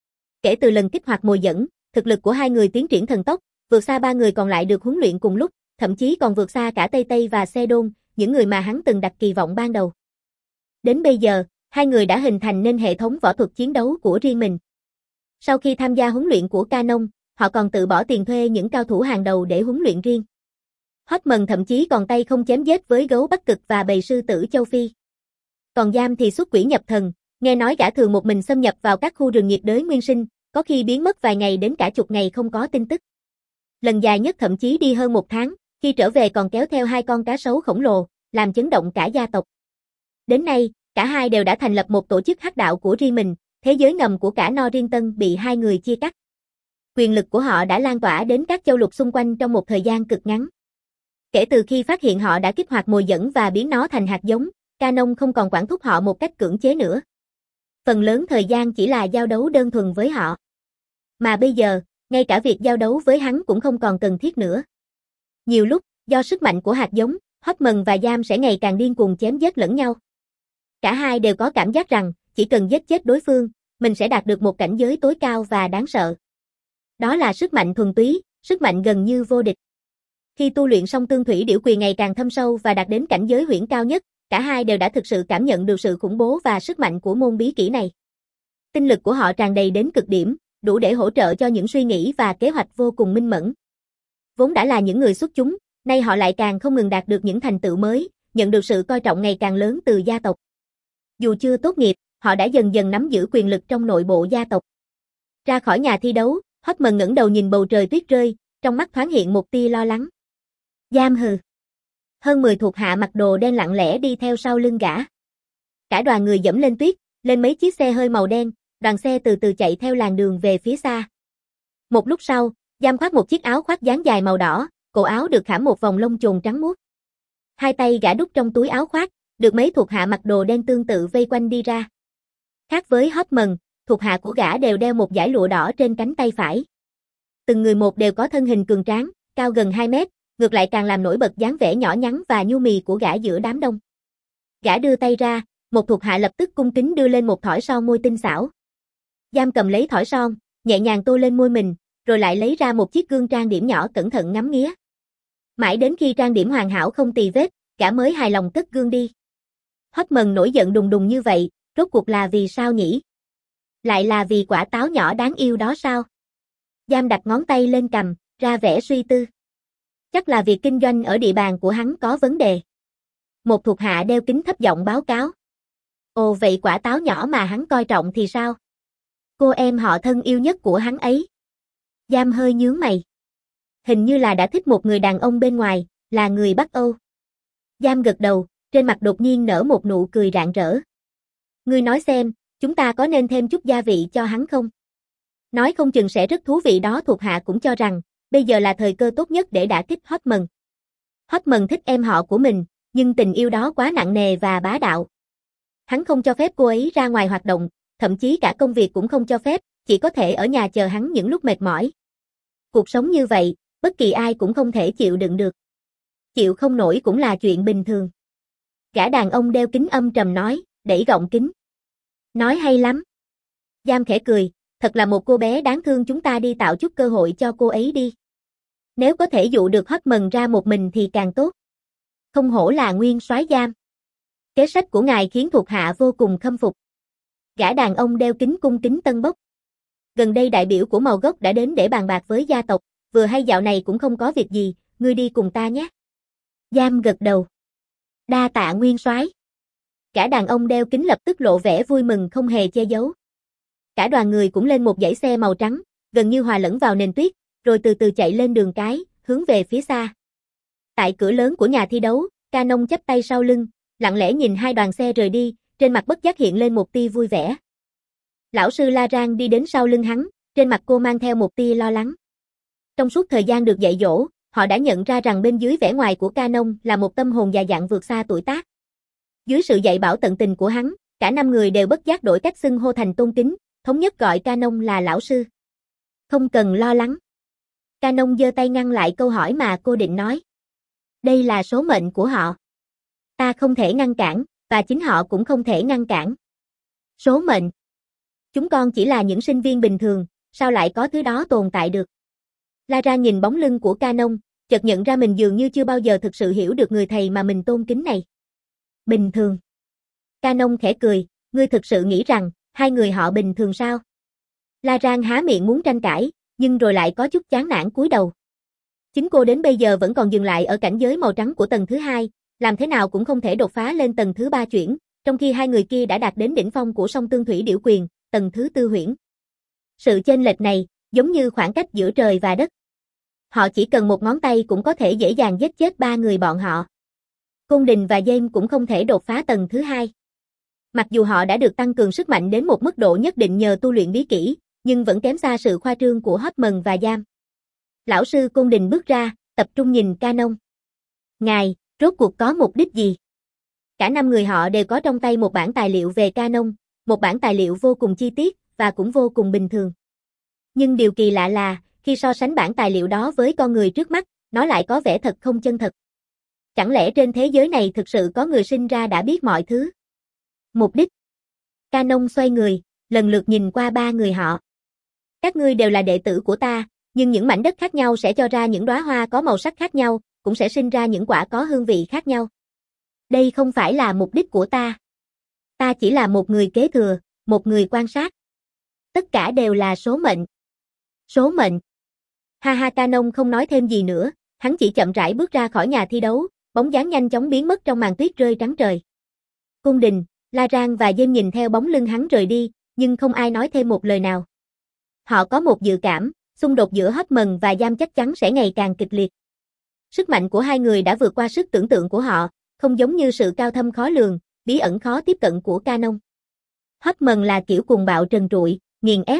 Kể từ lần kích hoạt mồi dẫn, thực lực của hai người tiến triển thần tốc, vượt xa ba người còn lại được huấn luyện cùng lúc, thậm chí còn vượt xa cả Tây Tây và Sedon, những người mà hắn từng đặt kỳ vọng ban đầu. Đến bây giờ, hai người đã hình thành nên hệ thống võ thuật chiến đấu của riêng mình. Sau khi tham gia huấn luyện của Canon, họ còn tự bỏ tiền thuê những cao thủ hàng đầu để huấn luyện riêng. Hotman thậm chí còn tay không chém giết với gấu Bắc Cực và bầy sư tử châu Phi. Còn Giam thì xuất quỷ nhập thần, nghe nói gã thường một mình xâm nhập vào các khu rừng nhiệt đới nguyên sinh, có khi biến mất vài ngày đến cả chục ngày không có tin tức. Lần dài nhất thậm chí đi hơn một tháng, khi trở về còn kéo theo hai con cá sấu khổng lồ, làm chấn động cả gia tộc. Đến nay, cả hai đều đã thành lập một tổ chức hắc đạo của riêng mình, thế giới ngầm của cả Norrington bị hai người chia cắt. Quyền lực của họ đã lan tỏa đến các châu lục xung quanh trong một thời gian cực ngắn. Kể từ khi phát hiện họ đã kích hoạt mồi dẫn và biến nó thành hạt giống, Canon không còn quản thúc họ một cách cưỡng chế nữa. Phần lớn thời gian chỉ là giao đấu đơn thuần với họ. Mà bây giờ, ngay cả việc giao đấu với hắn cũng không còn cần thiết nữa. Nhiều lúc, do sức mạnh của hạt giống, Hotman và Giam sẽ ngày càng điên cuồng chém giết lẫn nhau. Cả hai đều có cảm giác rằng, chỉ cần giết chết đối phương, mình sẽ đạt được một cảnh giới tối cao và đáng sợ. Đó là sức mạnh thuần túy, sức mạnh gần như vô địch. Khi tu luyện xong tương thủy điểu quyền ngày càng thâm sâu và đạt đến cảnh giới huyễn cao nhất, cả hai đều đã thực sự cảm nhận được sự khủng bố và sức mạnh của môn bí kỹ này. Tinh lực của họ tràn đầy đến cực điểm, đủ để hỗ trợ cho những suy nghĩ và kế hoạch vô cùng minh mẫn. Vốn đã là những người xuất chúng, nay họ lại càng không ngừng đạt được những thành tựu mới, nhận được sự coi trọng ngày càng lớn từ gia tộc. Dù chưa tốt nghiệp, họ đã dần dần nắm giữ quyền lực trong nội bộ gia tộc. Ra khỏi nhà thi đấu, Hotman ngẩng đầu nhìn bầu trời tuyết rơi, trong mắt thoáng hiện một tia lo lắng. Giam hừ. Hơn mười thuộc hạ mặc đồ đen lặng lẽ đi theo sau lưng gã. Cả đoàn người dẫm lên tuyết, lên mấy chiếc xe hơi màu đen, đoàn xe từ từ chạy theo làn đường về phía xa. Một lúc sau, Giam khoác một chiếc áo khoác dáng dài màu đỏ, cổ áo được khảm một vòng lông chồn trắng muốt. Hai tay gã đút trong túi áo khoác, được mấy thuộc hạ mặc đồ đen tương tự vây quanh đi ra. Khác với Hotman, thuộc hạ của gã đều đeo một dải lụa đỏ trên cánh tay phải. Từng người một đều có thân hình cường tráng, cao gần hai mét, ngược lại càng làm nổi bật dáng vẻ nhỏ nhắn và nhu mì của gã giữa đám đông. Gã đưa tay ra, một thuộc hạ lập tức cung kính đưa lên một thỏi son môi tinh xảo. Giam cầm lấy thỏi son, nhẹ nhàng tô lên môi mình, rồi lại lấy ra một chiếc gương trang điểm nhỏ cẩn thận ngắm nghía. Mãi đến khi trang điểm hoàn hảo không tì vết, gã mới hài lòng cất gương đi. Hotman nổi giận đùng đùng như vậy, rốt cuộc là vì sao nhỉ? Lại là vì quả táo nhỏ đáng yêu đó sao? Giam đặt ngón tay lên cằm, ra vẻ suy tư. Chắc là việc kinh doanh ở địa bàn của hắn có vấn đề. Một thuộc hạ đeo kính thấp giọng báo cáo. Ồ vậy quả táo nhỏ mà hắn coi trọng thì sao? Cô em họ thân yêu nhất của hắn ấy. Giam hơi nhướng mày. Hình như là đã thích một người đàn ông bên ngoài, là người Bắc Âu. Giam gật đầu, trên mặt đột nhiên nở một nụ cười rạng rỡ. Ngươi nói xem, chúng ta có nên thêm chút gia vị cho hắn không? Nói không chừng sẽ rất thú vị đó. Thuộc hạ cũng cho rằng, bây giờ là thời cơ tốt nhất để đả kích Hotman. Hotman thích em họ của mình, nhưng tình yêu đó quá nặng nề và bá đạo. Hắn không cho phép cô ấy ra ngoài hoạt động, thậm chí cả công việc cũng không cho phép, chỉ có thể ở nhà chờ hắn những lúc mệt mỏi. Cuộc sống như vậy, bất kỳ ai cũng không thể chịu đựng được. Chịu không nổi cũng là chuyện bình thường. Gã đàn ông đeo kính âm trầm nói, đẩy gọng kính. Nói hay lắm. Giam khẽ cười, thật là một cô bé đáng thương, chúng ta đi tạo chút cơ hội cho cô ấy đi. Nếu có thể dụ được Hotman ra một mình thì càng tốt. Không hổ là nguyên soái Giam. Kế sách của ngài khiến thuộc hạ vô cùng khâm phục. Gã đàn ông đeo kính cung kính tân bốc. Gần đây đại biểu của màu gốc đã đến để bàn bạc với gia tộc, vừa hay dạo này cũng không có việc gì, ngươi đi cùng ta nhé. Giam gật đầu. Đa tạ nguyên soái. Gã đàn ông đeo kính lập tức lộ vẻ vui mừng không hề che giấu. Cả đoàn người cũng lên một dãy xe màu trắng, gần như hòa lẫn vào nền tuyết, rồi từ từ chạy lên đường cái, hướng về phía xa. Tại cửa lớn của nhà thi đấu, Canon chắp tay sau lưng, lặng lẽ nhìn hai đoàn xe rời đi, trên mặt bất giác hiện lên một tia vui vẻ. Lão sư La Rang đi đến sau lưng hắn, trên mặt cô mang theo một tia lo lắng. Trong suốt thời gian được dạy dỗ, họ đã nhận ra rằng bên dưới vẻ ngoài của Canon là một tâm hồn già dặn vượt xa tuổi tác. Dưới sự dạy bảo tận tình của hắn, cả năm người đều bất giác đổi cách xưng hô thành tôn kính, thống nhất gọi Canon là lão sư. Không cần lo lắng. Canon giơ tay ngăn lại câu hỏi mà cô định nói. Đây là số mệnh của họ. Ta không thể ngăn cản, và chính họ cũng không thể ngăn cản. Số mệnh. Chúng con chỉ là những sinh viên bình thường, sao lại có thứ đó tồn tại được? Lara nhìn bóng lưng của Canon, chợt nhận ra mình dường như chưa bao giờ thực sự hiểu được người thầy mà mình tôn kính này. Bình thường. Canon khẽ cười, ngươi thực sự nghĩ rằng, hai người họ bình thường sao? Lara há miệng muốn tranh cãi, nhưng rồi lại có chút chán nản cúi đầu. Chính cô đến bây giờ vẫn còn dừng lại ở cảnh giới màu trắng của tầng thứ hai, làm thế nào cũng không thể đột phá lên tầng thứ ba chuyển, trong khi hai người kia đã đạt đến đỉnh phong của song tương thủy điểu quyền, tầng thứ tư huyễn. Sự chênh lệch này, giống như khoảng cách giữa trời và đất. Họ chỉ cần một ngón tay cũng có thể dễ dàng giết chết ba người bọn họ. Côn Đình và James cũng không thể đột phá tầng thứ hai. Mặc dù họ đã được tăng cường sức mạnh đến một mức độ nhất định nhờ tu luyện bí kỹ, nhưng vẫn kém xa sự khoa trương của Hotman và Giam. Lão sư Côn Đình bước ra, tập trung nhìn Canon. Ngài, rốt cuộc có mục đích gì? Cả năm người họ đều có trong tay một bản tài liệu về Canon, một bản tài liệu vô cùng chi tiết, và cũng vô cùng bình thường. Nhưng điều kỳ lạ là, khi so sánh bản tài liệu đó với con người trước mắt, nó lại có vẻ thật không chân thật. Chẳng lẽ trên thế giới này thực sự có người sinh ra đã biết mọi thứ? Mục đích. Canon xoay người, lần lượt nhìn qua ba người họ. Các ngươi đều là đệ tử của ta, nhưng những mảnh đất khác nhau sẽ cho ra những đóa hoa có màu sắc khác nhau, cũng sẽ sinh ra những quả có hương vị khác nhau. Đây không phải là mục đích của ta. Ta chỉ là một người kế thừa, một người quan sát. Tất cả đều là số mệnh. Số mệnh. Ha ha, Canon không nói thêm gì nữa, hắn chỉ chậm rãi bước ra khỏi nhà thi đấu, bóng dáng nhanh chóng biến mất trong màn tuyết rơi trắng trời. Cung Đình, La Rang và James nhìn theo bóng lưng hắn rời đi, nhưng không ai nói thêm một lời nào. Họ có một dự cảm, xung đột giữa Hotman và Giam chắc chắn sẽ ngày càng kịch liệt. Sức mạnh của hai người đã vượt qua sức tưởng tượng của họ, không giống như sự cao thâm khó lường, bí ẩn khó tiếp cận của Canon. Hotman là kiểu cuồng bạo trần trụi, nghiền ép.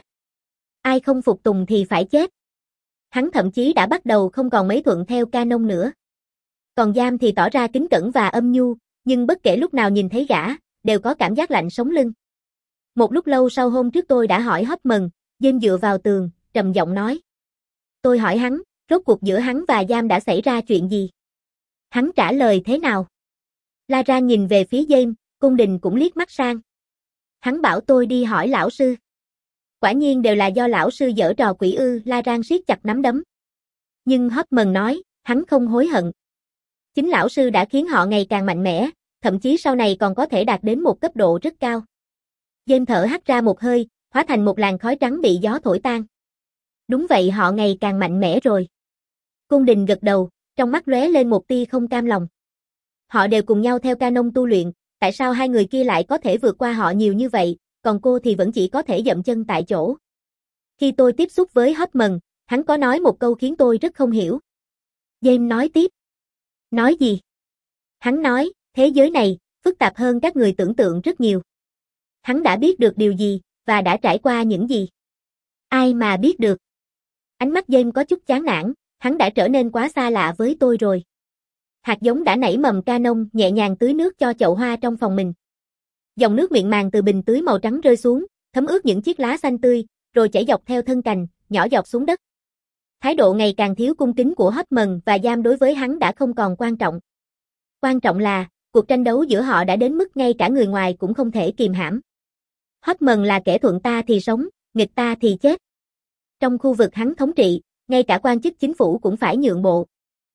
Ai không phục tùng thì phải chết. Hắn thậm chí đã bắt đầu không còn mấy thuận theo Canon nữa. Còn Giam thì tỏ ra kính cẩn và âm nhu, nhưng bất kể lúc nào nhìn thấy gã, đều có cảm giác lạnh sống lưng. Một lúc lâu sau hôm trước tôi đã hỏi Hotman, James dựa vào tường, trầm giọng nói. Tôi hỏi hắn, rốt cuộc giữa hắn và Giam đã xảy ra chuyện gì? Hắn trả lời thế nào? Lara nhìn về phía James, Cung Đình cũng liếc mắt sang. Hắn bảo tôi đi hỏi lão sư. Quả nhiên đều là do lão sư giở trò quỷ ư, Lara siết chặt nắm đấm. Nhưng Hotman nói, hắn không hối hận. Chính lão sư đã khiến họ ngày càng mạnh mẽ, thậm chí sau này còn có thể đạt đến một cấp độ rất cao. James thở hắt ra một hơi, hóa thành một làn khói trắng bị gió thổi tan. Đúng vậy, họ ngày càng mạnh mẽ rồi. Cung Đình gật đầu, trong mắt lóe lên một tia không cam lòng. Họ đều cùng nhau theo Canon tu luyện, tại sao hai người kia lại có thể vượt qua họ nhiều như vậy, còn cô thì vẫn chỉ có thể dậm chân tại chỗ. Khi tôi tiếp xúc với Hoffman, hắn có nói một câu khiến tôi rất không hiểu. James nói tiếp. Nói gì? Hắn nói, thế giới này, phức tạp hơn các người tưởng tượng rất nhiều. Hắn đã biết được điều gì, và đã trải qua những gì? Ai mà biết được? Ánh mắt James có chút chán nản, hắn đã trở nên quá xa lạ với tôi rồi. Hạt giống đã nảy mầm Canon nhẹ nhàng tưới nước cho chậu hoa trong phòng mình. Dòng nước miệng màng từ bình tưới màu trắng rơi xuống, thấm ướt những chiếc lá xanh tươi, rồi chảy dọc theo thân cành, nhỏ giọt xuống đất. Thái độ ngày càng thiếu cung kính của Hoffman và Giam đối với hắn đã không còn quan trọng. Quan trọng là, cuộc tranh đấu giữa họ đã đến mức ngay cả người ngoài cũng không thể kìm hãm. Hoffman là kẻ thuận ta thì sống, nghịch ta thì chết. Trong khu vực hắn thống trị, ngay cả quan chức chính phủ cũng phải nhượng bộ.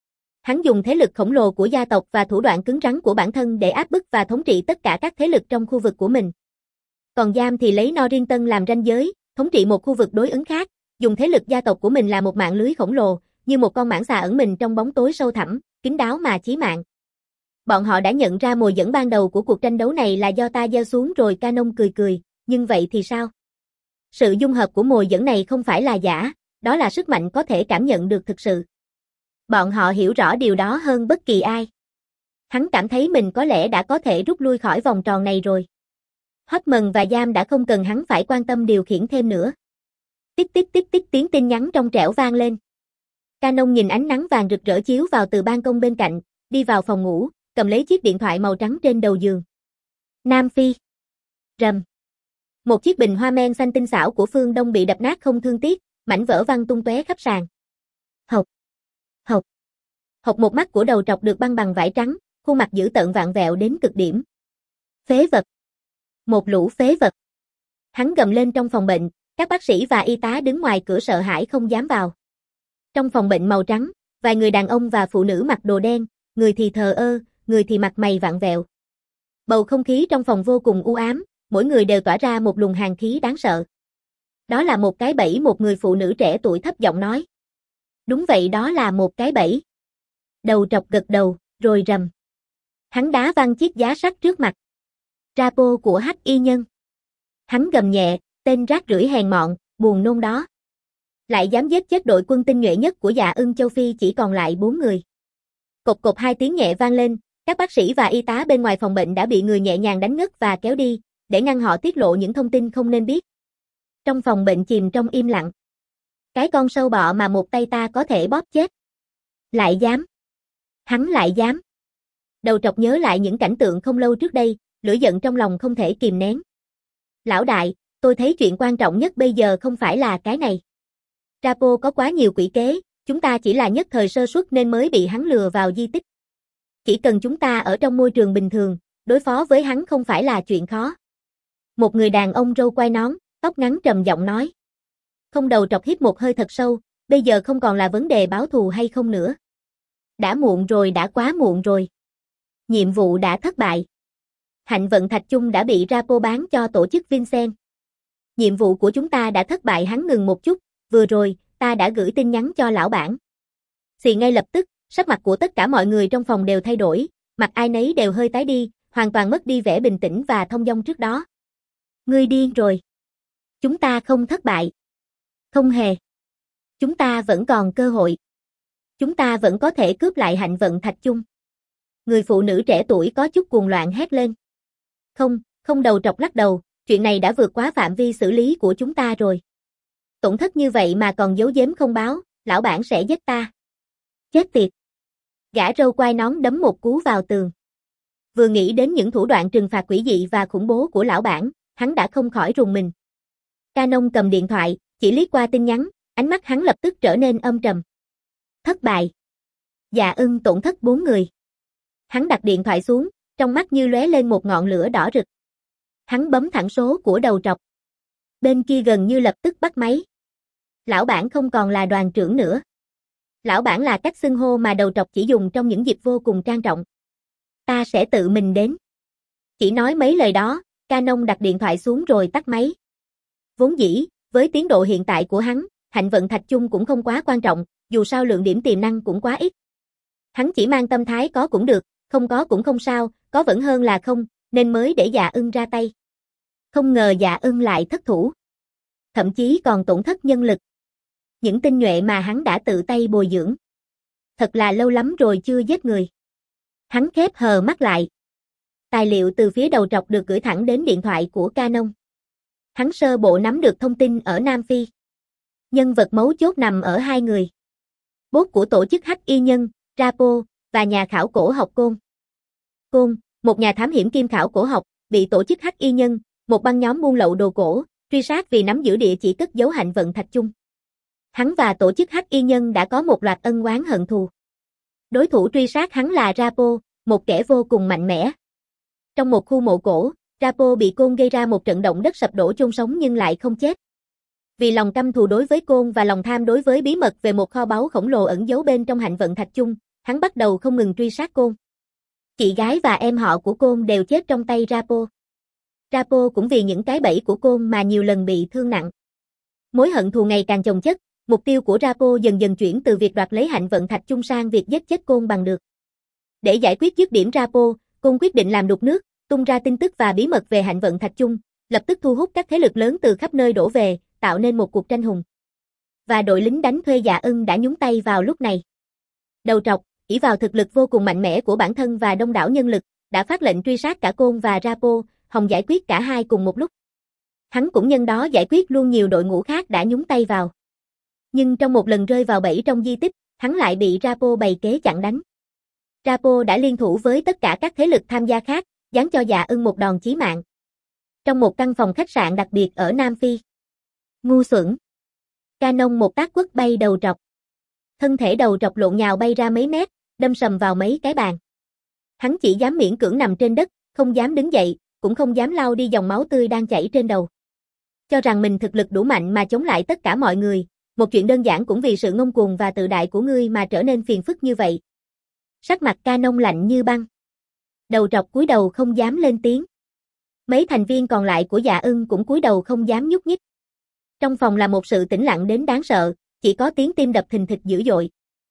Hắn dùng thế lực khổng lồ của gia tộc và thủ đoạn cứng rắn của bản thân để áp bức và thống trị tất cả các thế lực trong khu vực của mình. Còn Giam thì lấy Norrington làm ranh giới, thống trị một khu vực đối ứng khác, dùng thế lực gia tộc của mình là một mạng lưới khổng lồ, như một con mãng xà ẩn mình trong bóng tối sâu thẳm, kín đáo mà chí mạng. Bọn họ đã nhận ra mồi dẫn ban đầu của cuộc tranh đấu này là do ta gieo xuống rồi. Canon cười cười, nhưng vậy thì sao? Sự dung hợp của mồi dẫn này không phải là giả, đó là sức mạnh có thể cảm nhận được thực sự. Bọn họ hiểu rõ điều đó hơn bất kỳ ai. Hắn cảm thấy mình có lẽ đã có thể rút lui khỏi vòng tròn này rồi. Hoffman và Giam đã không cần hắn phải quan tâm điều khiển thêm nữa. Tích tích tích tích tiếng tin nhắn trong trẻo vang lên. Canon nhìn ánh nắng vàng rực rỡ chiếu vào từ ban công bên cạnh, đi vào phòng ngủ, cầm lấy chiếc điện thoại màu trắng trên đầu giường. Nam Phi. Rầm. Một chiếc bình hoa men xanh tinh xảo của Phương Đông bị đập nát không thương tiếc, mảnh vỡ văng tung tóe khắp sàn. Hộc. Hộc. Hộc một mắt của đầu trọc được băng bằng vải trắng, khuôn mặt dữ tợn vặn vẹo đến cực điểm. Phế vật. Một lũ phế vật. Hắn gầm lên trong phòng bệnh, các bác sĩ và y tá đứng ngoài cửa sợ hãi không dám vào. Trong phòng bệnh màu trắng, vài người đàn ông và phụ nữ mặc đồ đen, người thì thờ ơ, người thì mặt mày vặn vẹo. Bầu không khí trong phòng vô cùng u ám, mỗi người đều tỏa ra một luồng hàn khí đáng sợ. Đó là một cái bẫy, một người phụ nữ trẻ tuổi thấp giọng nói. Đúng vậy, đó là một cái bẫy. Đầu trọc gật đầu, rồi rầm. Hắn đá văng chiếc giá sắt trước mặt. Rapo của hắc y nhân. Hắn gầm nhẹ, tên rác rưởi hèn mọn, buồn nôn đó. Lại dám giết chết đội quân tinh nhuệ nhất của Dạ Ưng châu Phi, chỉ còn lại bốn người. Cộp cộp hai tiếng nhẹ vang lên, các bác sĩ và y tá bên ngoài phòng bệnh đã bị người nhẹ nhàng đánh ngất và kéo đi, để ngăn họ tiết lộ những thông tin không nên biết. Trong phòng bệnh chìm trong im lặng. Cái con sâu bọ mà một tay ta có thể bóp chết. Lại dám. Hắn lại dám. Đầu trọc nhớ lại những cảnh tượng không lâu trước đây, lửa giận trong lòng không thể kìm nén. Lão đại, tôi thấy chuyện quan trọng nhất bây giờ không phải là cái này. Rapo có quá nhiều quỷ kế, chúng ta chỉ là nhất thời sơ suất nên mới bị hắn lừa vào di tích. Chỉ cần chúng ta ở trong môi trường bình thường, đối phó với hắn không phải là chuyện khó. Một người đàn ông râu quai nón, tóc ngắn trầm giọng nói. Không. Đầu trọc hít một hơi thật sâu, bây giờ không còn là vấn đề báo thù hay không nữa. Đã muộn rồi, đã quá muộn rồi. Nhiệm vụ đã thất bại. Hạnh vận thạch chung đã bị Rapo bán cho tổ chức Vincent. Nhiệm vụ của chúng ta đã thất bại. Hắn ngừng một chút, vừa rồi, ta đã gửi tin nhắn cho lão bản. Xì ngay lập tức, sắc mặt của tất cả mọi người trong phòng đều thay đổi, mặt ai nấy đều hơi tái đi, hoàn toàn mất đi vẻ bình tĩnh và thông dong trước đó. Ngươi điên rồi. Chúng ta không thất bại. Không hề. Chúng ta vẫn còn cơ hội. Chúng ta vẫn có thể cướp lại hạnh vận thạch chung. Người phụ nữ trẻ tuổi có chút cuồng loạn hét lên. Không, không. Đầu trọc lắc đầu, chuyện này đã vượt quá phạm vi xử lý của chúng ta rồi. Tổn thất như vậy mà còn giấu giếm không báo, lão bản sẽ giết ta. Chết tiệt. Gã râu quai nón đấm một cú vào tường. Vừa nghĩ đến những thủ đoạn trừng phạt quỷ dị và khủng bố của lão bản, hắn đã không khỏi rùng mình. Canon cầm điện thoại, chỉ liếc qua tin nhắn, ánh mắt hắn lập tức trở nên âm trầm. Thất bại. Dạ Ưng tổn thất bốn người. Hắn đặt điện thoại xuống, trong mắt như lóe lên một ngọn lửa đỏ rực. Hắn bấm thẳng số của đầu trọc. Bên kia gần như lập tức bắt máy. Lão bản không còn là đoàn trưởng nữa. Lão bản là cách xưng hô mà đầu trọc chỉ dùng trong những dịp vô cùng trang trọng. Ta sẽ tự mình đến. Chỉ nói mấy lời đó, Canon đặt điện thoại xuống rồi tắt máy. Vốn dĩ, với tiến độ hiện tại của hắn, hạnh vận thạch chung cũng không quá quan trọng, dù sao lượng điểm tiềm năng cũng quá ít. Hắn chỉ mang tâm thái có cũng được, không có cũng không sao, có vẫn hơn là không, nên mới để Dạ Ưng ra tay. Không ngờ Dạ Ưng lại thất thủ. Thậm chí còn tổn thất nhân lực. Những tinh nhuệ mà hắn đã tự tay bồi dưỡng. Thật là lâu lắm rồi chưa giết người. Hắn khép hờ mắt lại. Tài liệu từ phía đầu trọc được gửi thẳng đến điện thoại của Canon. Hắn sơ bộ nắm được thông tin ở Nam Phi. Nhân vật mấu chốt nằm ở hai người. Boss của tổ chức hắc y nhân, Rapo, và nhà khảo cổ học Côn. Côn, một nhà thám hiểm kim khảo cổ học, bị tổ chức hắc y nhân, một băng nhóm buôn lậu đồ cổ, truy sát vì nắm giữ địa chỉ cất giấu hạnh vận thạch chung. Hắn và tổ chức hắc y nhân đã có một loạt ân oán hận thù. Đối thủ truy sát hắn là Rapo, một kẻ vô cùng mạnh mẽ. Trong một khu mộ cổ, Rapo bị Côn gây ra một trận động đất sập đổ chôn sống nhưng lại không chết. Vì lòng căm thù đối với Côn và lòng tham đối với bí mật về một kho báu khổng lồ ẩn giấu bên trong hạnh vận thạch chung, hắn bắt đầu không ngừng truy sát Côn. Chị gái và em họ của Côn đều chết trong tay Rapo. Rapo cũng vì những cái bẫy của Côn mà nhiều lần bị thương nặng. Mối hận thù ngày càng chồng chất, mục tiêu của Rapo dần dần chuyển từ việc đoạt lấy hạnh vận thạch chung sang việc giết chết Côn bằng được. Để giải quyết dứt điểm Rapo, Côn quyết định làm đục nước, tung ra tin tức và bí mật về hạnh vận thạch chung, lập tức thu hút các thế lực lớn từ khắp nơi đổ về, tạo nên một cuộc tranh hùng. Và đội lính đánh thuê Dạ Ưng đã nhúng tay vào lúc này. Đầu trọc, ỷ vào thực lực vô cùng mạnh mẽ của bản thân và đông đảo nhân lực, đã phát lệnh truy sát cả Côn và Rapo, hòng giải quyết cả hai cùng một lúc. Hắn cũng nhân đó giải quyết luôn nhiều đội ngũ khác đã nhúng tay vào. Nhưng trong một lần rơi vào bẫy trong di tích, hắn lại bị Rapo bày kế chặn đánh. Rapo đã liên thủ với tất cả các thế lực tham gia khác, giáng cho Dạ Ưng một đòn chí mạng. Trong một căn phòng khách sạn đặc biệt ở Nam Phi. Ngu xuẩn. Canon một tác quất bay đầu trọc. Thân thể đầu trọc lộn nhào bay ra mấy mét, đâm sầm vào mấy cái bàn. Hắn chỉ dám miễn cưỡng nằm trên đất, không dám đứng dậy, cũng không dám lau đi dòng máu tươi đang chảy trên đầu. Cho rằng mình thực lực đủ mạnh mà chống lại tất cả mọi người, một chuyện đơn giản cũng vì sự ngông cuồng và tự đại của ngươi mà trở nên phiền phức như vậy. Sắc mặt Canon lạnh như băng. Đầu trọc cúi đầu không dám lên tiếng. Mấy thành viên còn lại của Dạ Ưng cũng cúi đầu không dám nhúc nhích. Trong phòng là một sự tĩnh lặng đến đáng sợ, chỉ có tiếng tim đập thình thịch dữ dội.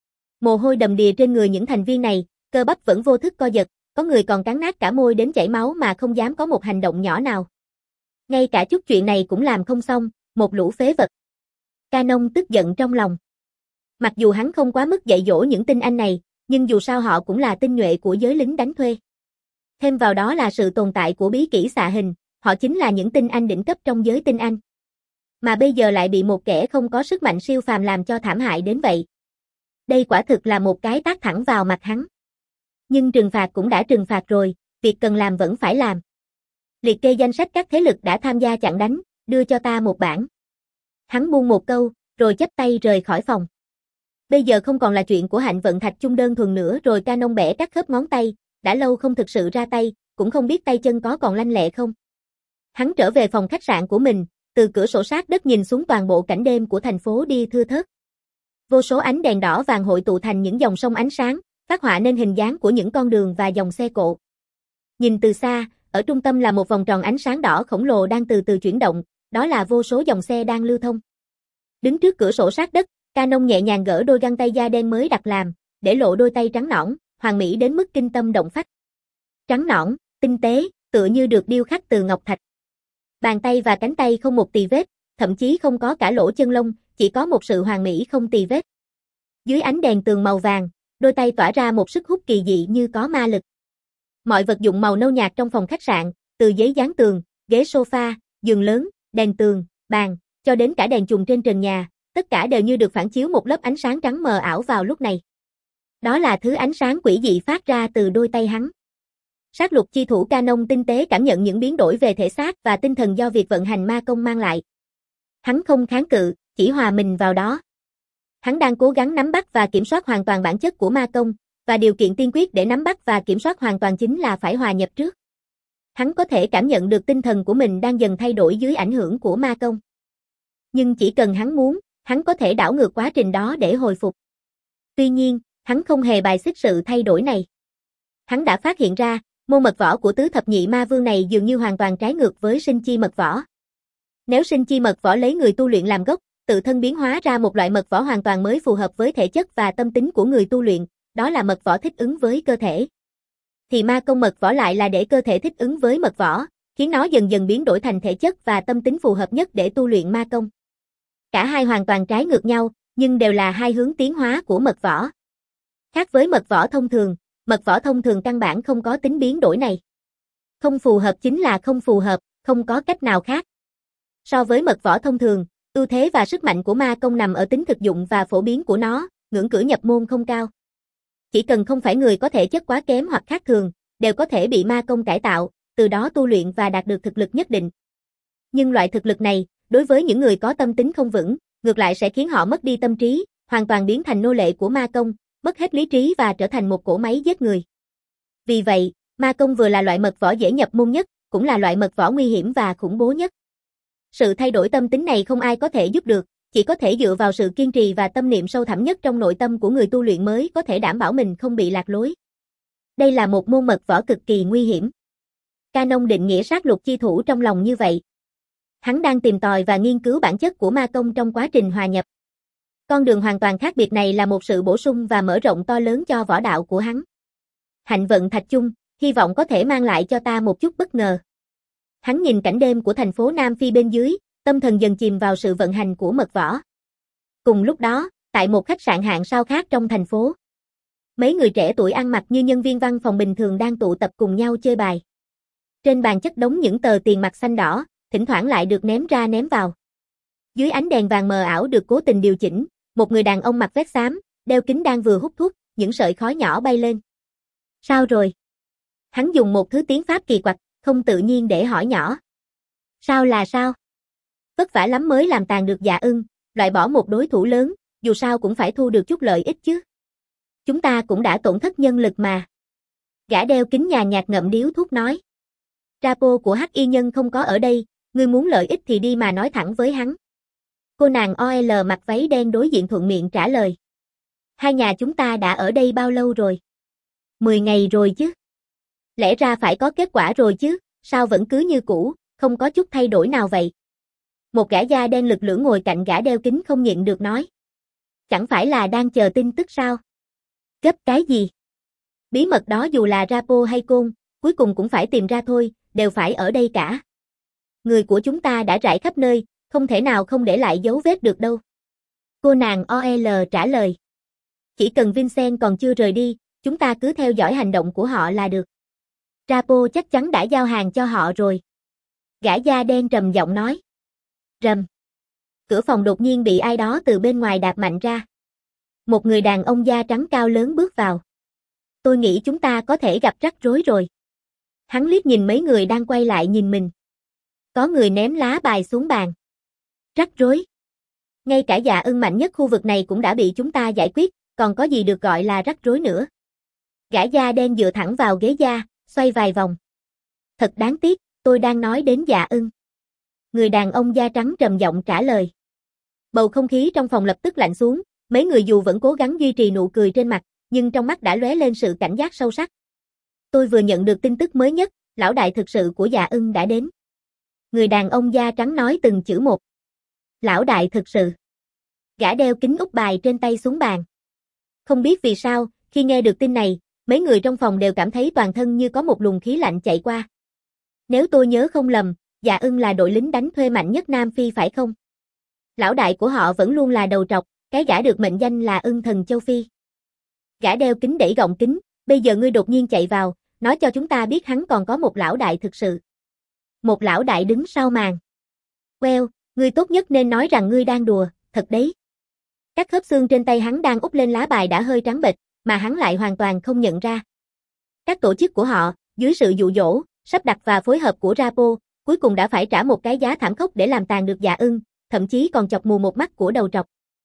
Mồ hôi đầm đìa trên người những thành viên này, cơ bắp vẫn vô thức co giật, có người còn cắn nát cả môi đến chảy máu mà không dám có một hành động nhỏ nào. Ngay cả chút chuyện này cũng làm không xong, một lũ phế vật. Canon tức giận trong lòng. Mặc dù hắn không quá mức dạy dỗ những tinh anh này, nhưng dù sao họ cũng là tinh nhuệ của giới lính đánh thuê. Thêm vào đó là sự tồn tại của bí kỹ xạ hình, họ chính là những tinh anh đỉnh cấp trong giới tinh anh. Mà bây giờ lại bị một kẻ không có sức mạnh siêu phàm làm cho thảm hại đến vậy. Đây quả thực là một cái tát thẳng vào mặt hắn. Nhưng trừng phạt cũng đã trừng phạt rồi, việc cần làm vẫn phải làm. Liệt kê danh sách các thế lực đã tham gia chặn đánh, đưa cho ta một bản. Hắn buông một câu, rồi chắp tay rời khỏi phòng. Bây giờ không còn là chuyện của hạnh vận thạch chung đơn thuần nữa rồi. Canon bẻ các khớp ngón tay, đã lâu không thực sự ra tay, cũng không biết tay chân có còn lanh lẹ không. Hắn trở về phòng khách sạn của mình, từ cửa sổ sát đất nhìn xuống toàn bộ cảnh đêm của thành phố đi thưa thớt. Vô số ánh đèn đỏ vàng hội tụ thành những dòng sông ánh sáng, phát họa nên hình dáng của những con đường và dòng xe cộ. Nhìn từ xa, ở trung tâm là một vòng tròn ánh sáng đỏ khổng lồ đang từ từ chuyển động, đó là vô số dòng xe đang lưu thông. Đứng trước cửa sổ sát đất, Canon nhẹ nhàng gỡ đôi găng tay da đen mới đặt làm, để lộ đôi tay trắng nõn, hoàn mỹ đến mức kinh tâm động phách. Trắng nõn, tinh tế, tựa như được điêu khắc từ ngọc thạch. Bàn tay và cánh tay không một tì vết, thậm chí không có cả lỗ chân lông, chỉ có một sự hoàn mỹ không tì vết. Dưới ánh đèn tường màu vàng, đôi tay tỏa ra một sức hút kỳ dị như có ma lực. Mọi vật dụng màu nâu nhạt trong phòng khách sạn, từ giấy dán tường, ghế sofa, giường lớn, đèn tường, bàn, cho đến cả đèn chùm trên trần nhà, tất cả đều như được phản chiếu một lớp ánh sáng trắng mờ ảo vào lúc này. Đó là thứ ánh sáng quỷ dị phát ra từ đôi tay hắn. Sát lục chi thủ Canon tinh tế cảm nhận những biến đổi về thể xác và tinh thần do việc vận hành ma công mang lại. Hắn không kháng cự, chỉ hòa mình vào đó. Hắn đang cố gắng nắm bắt và kiểm soát hoàn toàn bản chất của ma công, và điều kiện tiên quyết để nắm bắt và kiểm soát hoàn toàn chính là phải hòa nhập trước. Hắn có thể cảm nhận được tinh thần của mình đang dần thay đổi dưới ảnh hưởng của ma công. Nhưng chỉ cần hắn muốn, hắn có thể đảo ngược quá trình đó để hồi phục. Tuy nhiên, hắn không hề bài xích sự thay đổi này. Hắn đã phát hiện ra, môn mật võ của tứ thập nhị ma vương này dường như hoàn toàn trái ngược với sinh chi mật võ. Nếu sinh chi mật võ lấy người tu luyện làm gốc, tự thân biến hóa ra một loại mật võ hoàn toàn mới phù hợp với thể chất và tâm tính của người tu luyện, đó là mật võ thích ứng với cơ thể. thì ma công mật võ lại là để cơ thể thích ứng với mật võ, khiến nó dần dần biến đổi thành thể chất và tâm tính phù hợp nhất để tu luyện ma công. Cả hai hoàn toàn trái ngược nhau, nhưng đều là hai hướng tiến hóa của mật võ. Khác với mật võ thông thường, mật võ thông thường căn bản không có tính biến đổi này. Không phù hợp chính là không phù hợp, không có cách nào khác. So với mật võ thông thường, ưu thế và sức mạnh của ma công nằm ở tính thực dụng và phổ biến của nó, ngưỡng cửa nhập môn không cao. Chỉ cần không phải người có thể chất quá kém hoặc khác thường, đều có thể bị ma công cải tạo, từ đó tu luyện và đạt được thực lực nhất định. Nhưng loại thực lực này, đối với những người có tâm tính không vững, ngược lại sẽ khiến họ mất đi tâm trí, hoàn toàn biến thành nô lệ của ma công, mất hết lý trí và trở thành một cỗ máy giết người. Vì vậy, ma công vừa là loại mật võ dễ nhập môn nhất, cũng là loại mật võ nguy hiểm và khủng bố nhất. Sự thay đổi tâm tính này không ai có thể giúp được, chỉ có thể dựa vào sự kiên trì và tâm niệm sâu thẳm nhất trong nội tâm của người tu luyện mới có thể đảm bảo mình không bị lạc lối. Đây là một môn mật võ cực kỳ nguy hiểm. Canon định nghĩa sát lục chi thủ trong lòng như vậy. Hắn đang tìm tòi và nghiên cứu bản chất của ma công trong quá trình hòa nhập. Con đường hoàn toàn khác biệt này là một sự bổ sung và mở rộng to lớn cho võ đạo của hắn. Hạnh vận thạch chung, hy vọng có thể mang lại cho ta một chút bất ngờ. Hắn nhìn cảnh đêm của thành phố Nam Phi bên dưới, tâm thần dần chìm vào sự vận hành của mật võ. Cùng lúc đó, tại một khách sạn hạng sao khác trong thành phố, mấy người trẻ tuổi ăn mặc như nhân viên văn phòng bình thường đang tụ tập cùng nhau chơi bài. Trên bàn chất đống những tờ tiền mặt xanh đỏ, thỉnh thoảng lại được ném ra ném vào. Dưới ánh đèn vàng mờ ảo được cố tình điều chỉnh, một người đàn ông mặc vest xám, đeo kính đang vừa hút thuốc, những sợi khói nhỏ bay lên. Sao rồi? Hắn dùng một thứ tiếng Pháp kỳ quặc, không tự nhiên để hỏi nhỏ. Sao là sao? Vất vả lắm mới làm tàn được Dạ Ưng, loại bỏ một đối thủ lớn, dù sao cũng phải thu được chút lợi ích chứ. Chúng ta cũng đã tổn thất nhân lực mà. Gã đeo kính nhàn nhạt ngậm điếu thuốc nói. Trapo của Hắc Y Nhân không có ở đây, ngươi muốn lợi ích thì đi mà nói thẳng với hắn. Cô nàng o lờ mặc váy đen đối diện thuận miệng trả lời. Hai nhà chúng ta đã ở đây bao lâu rồi? Mười ngày rồi chứ. Lẽ ra phải có kết quả rồi chứ, sao vẫn cứ như cũ, không có chút thay đổi nào vậy? Một gã da đen lực lưỡng ngồi cạnh gã đeo kính không nhịn được nói. Chẳng phải là đang chờ tin tức sao? Gấp cái gì? Bí mật đó dù là Rapo hay Côn, cuối cùng cũng phải tìm ra thôi, đều phải ở đây cả. Người của chúng ta đã rải khắp nơi, không thể nào không để lại dấu vết được đâu. Cô nàng o lờ trả lời. Chỉ cần Vincent còn chưa rời đi, chúng ta cứ theo dõi hành động của họ là được. Rapo chắc chắn đã giao hàng cho họ rồi. Gã da đen trầm giọng nói. Rầm. Cửa phòng đột nhiên bị ai đó từ bên ngoài đạp mạnh ra. Một người đàn ông da trắng cao lớn bước vào. Tôi nghĩ chúng ta có thể gặp rắc rối rồi. Hắn liếc nhìn mấy người đang quay lại nhìn mình. Có người ném lá bài xuống bàn. Rắc rối. Ngay cả Dạ Ưng mạnh nhất khu vực này cũng đã bị chúng ta giải quyết, còn có gì được gọi là rắc rối nữa. Gã da đen dựa thẳng vào ghế da, xoay vài vòng. Thật đáng tiếc, tôi đang nói đến Dạ Ưng. Người đàn ông da trắng trầm giọng trả lời. Bầu không khí trong phòng lập tức lạnh xuống, mấy người dù vẫn cố gắng duy trì nụ cười trên mặt, nhưng trong mắt đã lóe lên sự cảnh giác sâu sắc. Tôi vừa nhận được tin tức mới nhất, lão đại thực sự của Dạ Ưng đã đến. Người đàn ông da trắng nói từng chữ một. Lão đại thực sự. Gã đeo kính úp bài trên tay xuống bàn. Không biết vì sao, khi nghe được tin này, mấy người trong phòng đều cảm thấy toàn thân như có một luồng khí lạnh chạy qua. Nếu tôi nhớ không lầm, Dạ Ưng là đội lính đánh thuê mạnh nhất Nam Phi phải không? Lão đại của họ vẫn luôn là đầu trọc, cái gã được mệnh danh là ưng thần châu Phi. Gã đeo kính đẩy gọng kính, bây giờ ngươi đột nhiên chạy vào, nói cho chúng ta biết hắn còn có một lão đại thực sự. Một lão đại đứng sau màn. Well, ngươi tốt nhất nên nói rằng ngươi đang đùa, thật đấy. Các khớp xương trên tay hắn đang úp lên lá bài đã hơi trắng bệch, mà hắn lại hoàn toàn không nhận ra. Các tổ chức của họ, dưới sự dụ dỗ, sắp đặt và phối hợp của Rapo, cuối cùng đã phải trả một cái giá thảm khốc để làm tàn được Dạ Ưng, thậm chí còn chọc mù một mắt của đầu trọc.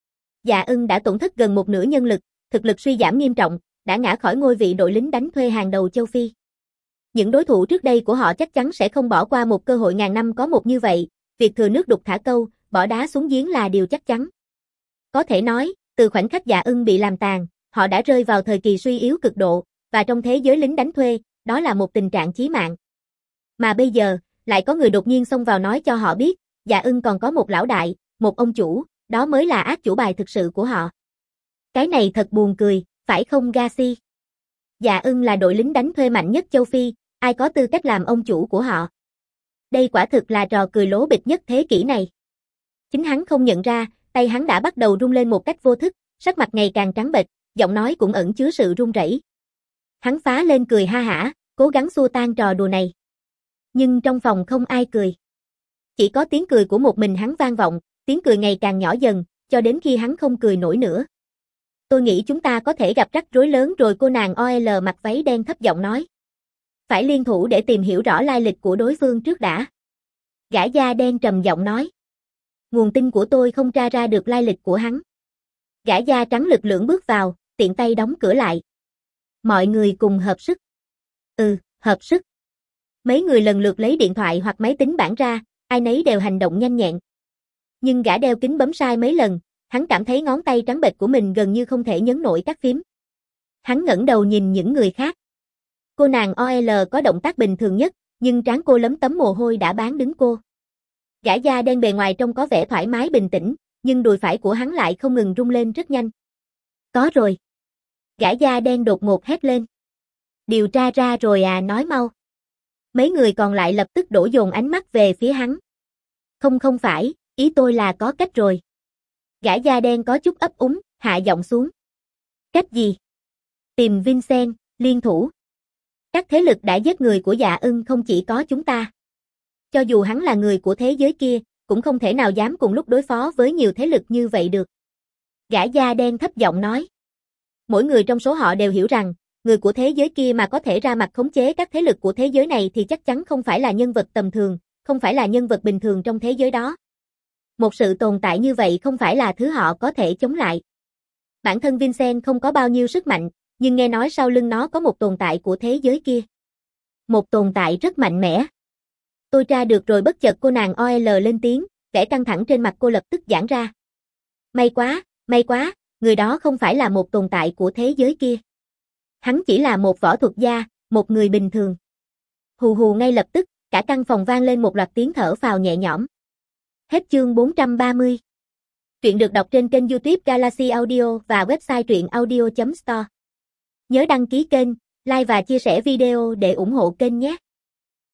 Dạ Ưng đã tổn thất gần một nửa nhân lực, thực lực suy giảm nghiêm trọng, đã ngã khỏi ngôi vị đội lính đánh thuê hàng đầu châu Phi. Những đối thủ trước đây của họ chắc chắn sẽ không bỏ qua một cơ hội ngàn năm có một như vậy, việc thừa nước đục thả câu, bỏ đá xuống giếng là điều chắc chắn. Có thể nói, từ khoảnh khắc Dạ Ưng bị làm tàn, họ đã rơi vào thời kỳ suy yếu cực độ, và trong thế giới lính đánh thuê, đó là một tình trạng chí mạng. Mà bây giờ, lại có người đột nhiên xông vào nói cho họ biết, Dạ Ưng còn có một lão đại, một ông chủ, đó mới là ác chủ bài thực sự của họ. Cái này thật buồn cười, phải không Gacy? Dạ Ưng là đội lính đánh thuê mạnh nhất châu Phi, ai có tư cách làm ông chủ của họ. Đây quả thực là trò cười lố bịch nhất thế kỷ này. Chính hắn không nhận ra, tay hắn đã bắt đầu run lên một cách vô thức, sắc mặt ngày càng trắng bệch, giọng nói cũng ẩn chứa sự run rẩy. Hắn phá lên cười ha hả, cố gắng xua tan trò đùa này. Nhưng trong phòng không ai cười. Chỉ có tiếng cười của một mình hắn vang vọng, tiếng cười ngày càng nhỏ dần, cho đến khi hắn không cười nổi nữa. Tôi nghĩ chúng ta có thể gặp rắc rối lớn rồi, cô nàng o lờ mặc váy đen thấp giọng nói. Phải liên thủ để tìm hiểu rõ lai lịch của đối phương trước đã. Gã da đen trầm giọng nói. Nguồn tin của tôi không tra ra được lai lịch của hắn. Gã da trắng lực lưỡng bước vào, tiện tay đóng cửa lại. Mọi người cùng hợp sức. Ừ, hợp sức. Mấy người lần lượt lấy điện thoại hoặc máy tính bảng ra, ai nấy đều hành động nhanh nhẹn. Nhưng gã đeo kính bấm sai mấy lần, hắn cảm thấy ngón tay trắng bệch của mình gần như không thể nhấn nổi các phím. Hắn ngẩng đầu nhìn những người khác. Cô nàng o lờ có động tác bình thường nhất, nhưng trán cô lấm tấm mồ hôi đã bán đứng cô. Gã da đen bề ngoài trông có vẻ thoải mái bình tĩnh, nhưng đùi phải của hắn lại không ngừng rung lên rất nhanh. Có rồi. Gã da đen đột ngột hét lên. Điều tra ra rồi à, nói mau. Mấy người còn lại lập tức đổ dồn ánh mắt về phía hắn. Không không phải, ý tôi là có cách rồi. Gã da đen có chút ấp úng, hạ giọng xuống. Cách gì? Tìm Vincent, liên thủ. Các thế lực đã giết người của Dạ Ưng không chỉ có chúng ta. Cho dù hắn là người của thế giới kia, cũng không thể nào dám cùng lúc đối phó với nhiều thế lực như vậy được. Gã da đen thấp giọng nói. Mỗi người trong số họ đều hiểu rằng, người của thế giới kia mà có thể ra mặt khống chế các thế lực của thế giới này thì chắc chắn không phải là nhân vật tầm thường, không phải là nhân vật bình thường trong thế giới đó. Một sự tồn tại như vậy không phải là thứ họ có thể chống lại. Bản thân Vincent không có bao nhiêu sức mạnh, nhưng nghe nói sau lưng nó có một tồn tại của thế giới kia. Một tồn tại rất mạnh mẽ. Tôi tra được rồi, bất chợt cô nàng o lờ lên tiếng, vẻ căng thẳng trên mặt cô lập tức giãn ra. May quá, may quá, người đó không phải là một tồn tại của thế giới kia. Hắn chỉ là một võ thuật gia, một người bình thường. Hù hù, ngay lập tức, cả căn phòng vang lên một loạt tiếng thở phào nhẹ nhõm. Hết chương bốn trăm ba mươi. Truyện được đọc trên kênh YouTube Galaxy Audio và website truyện audio chấm store. Nhớ đăng ký kênh, like và chia sẻ video để ủng hộ kênh nhé.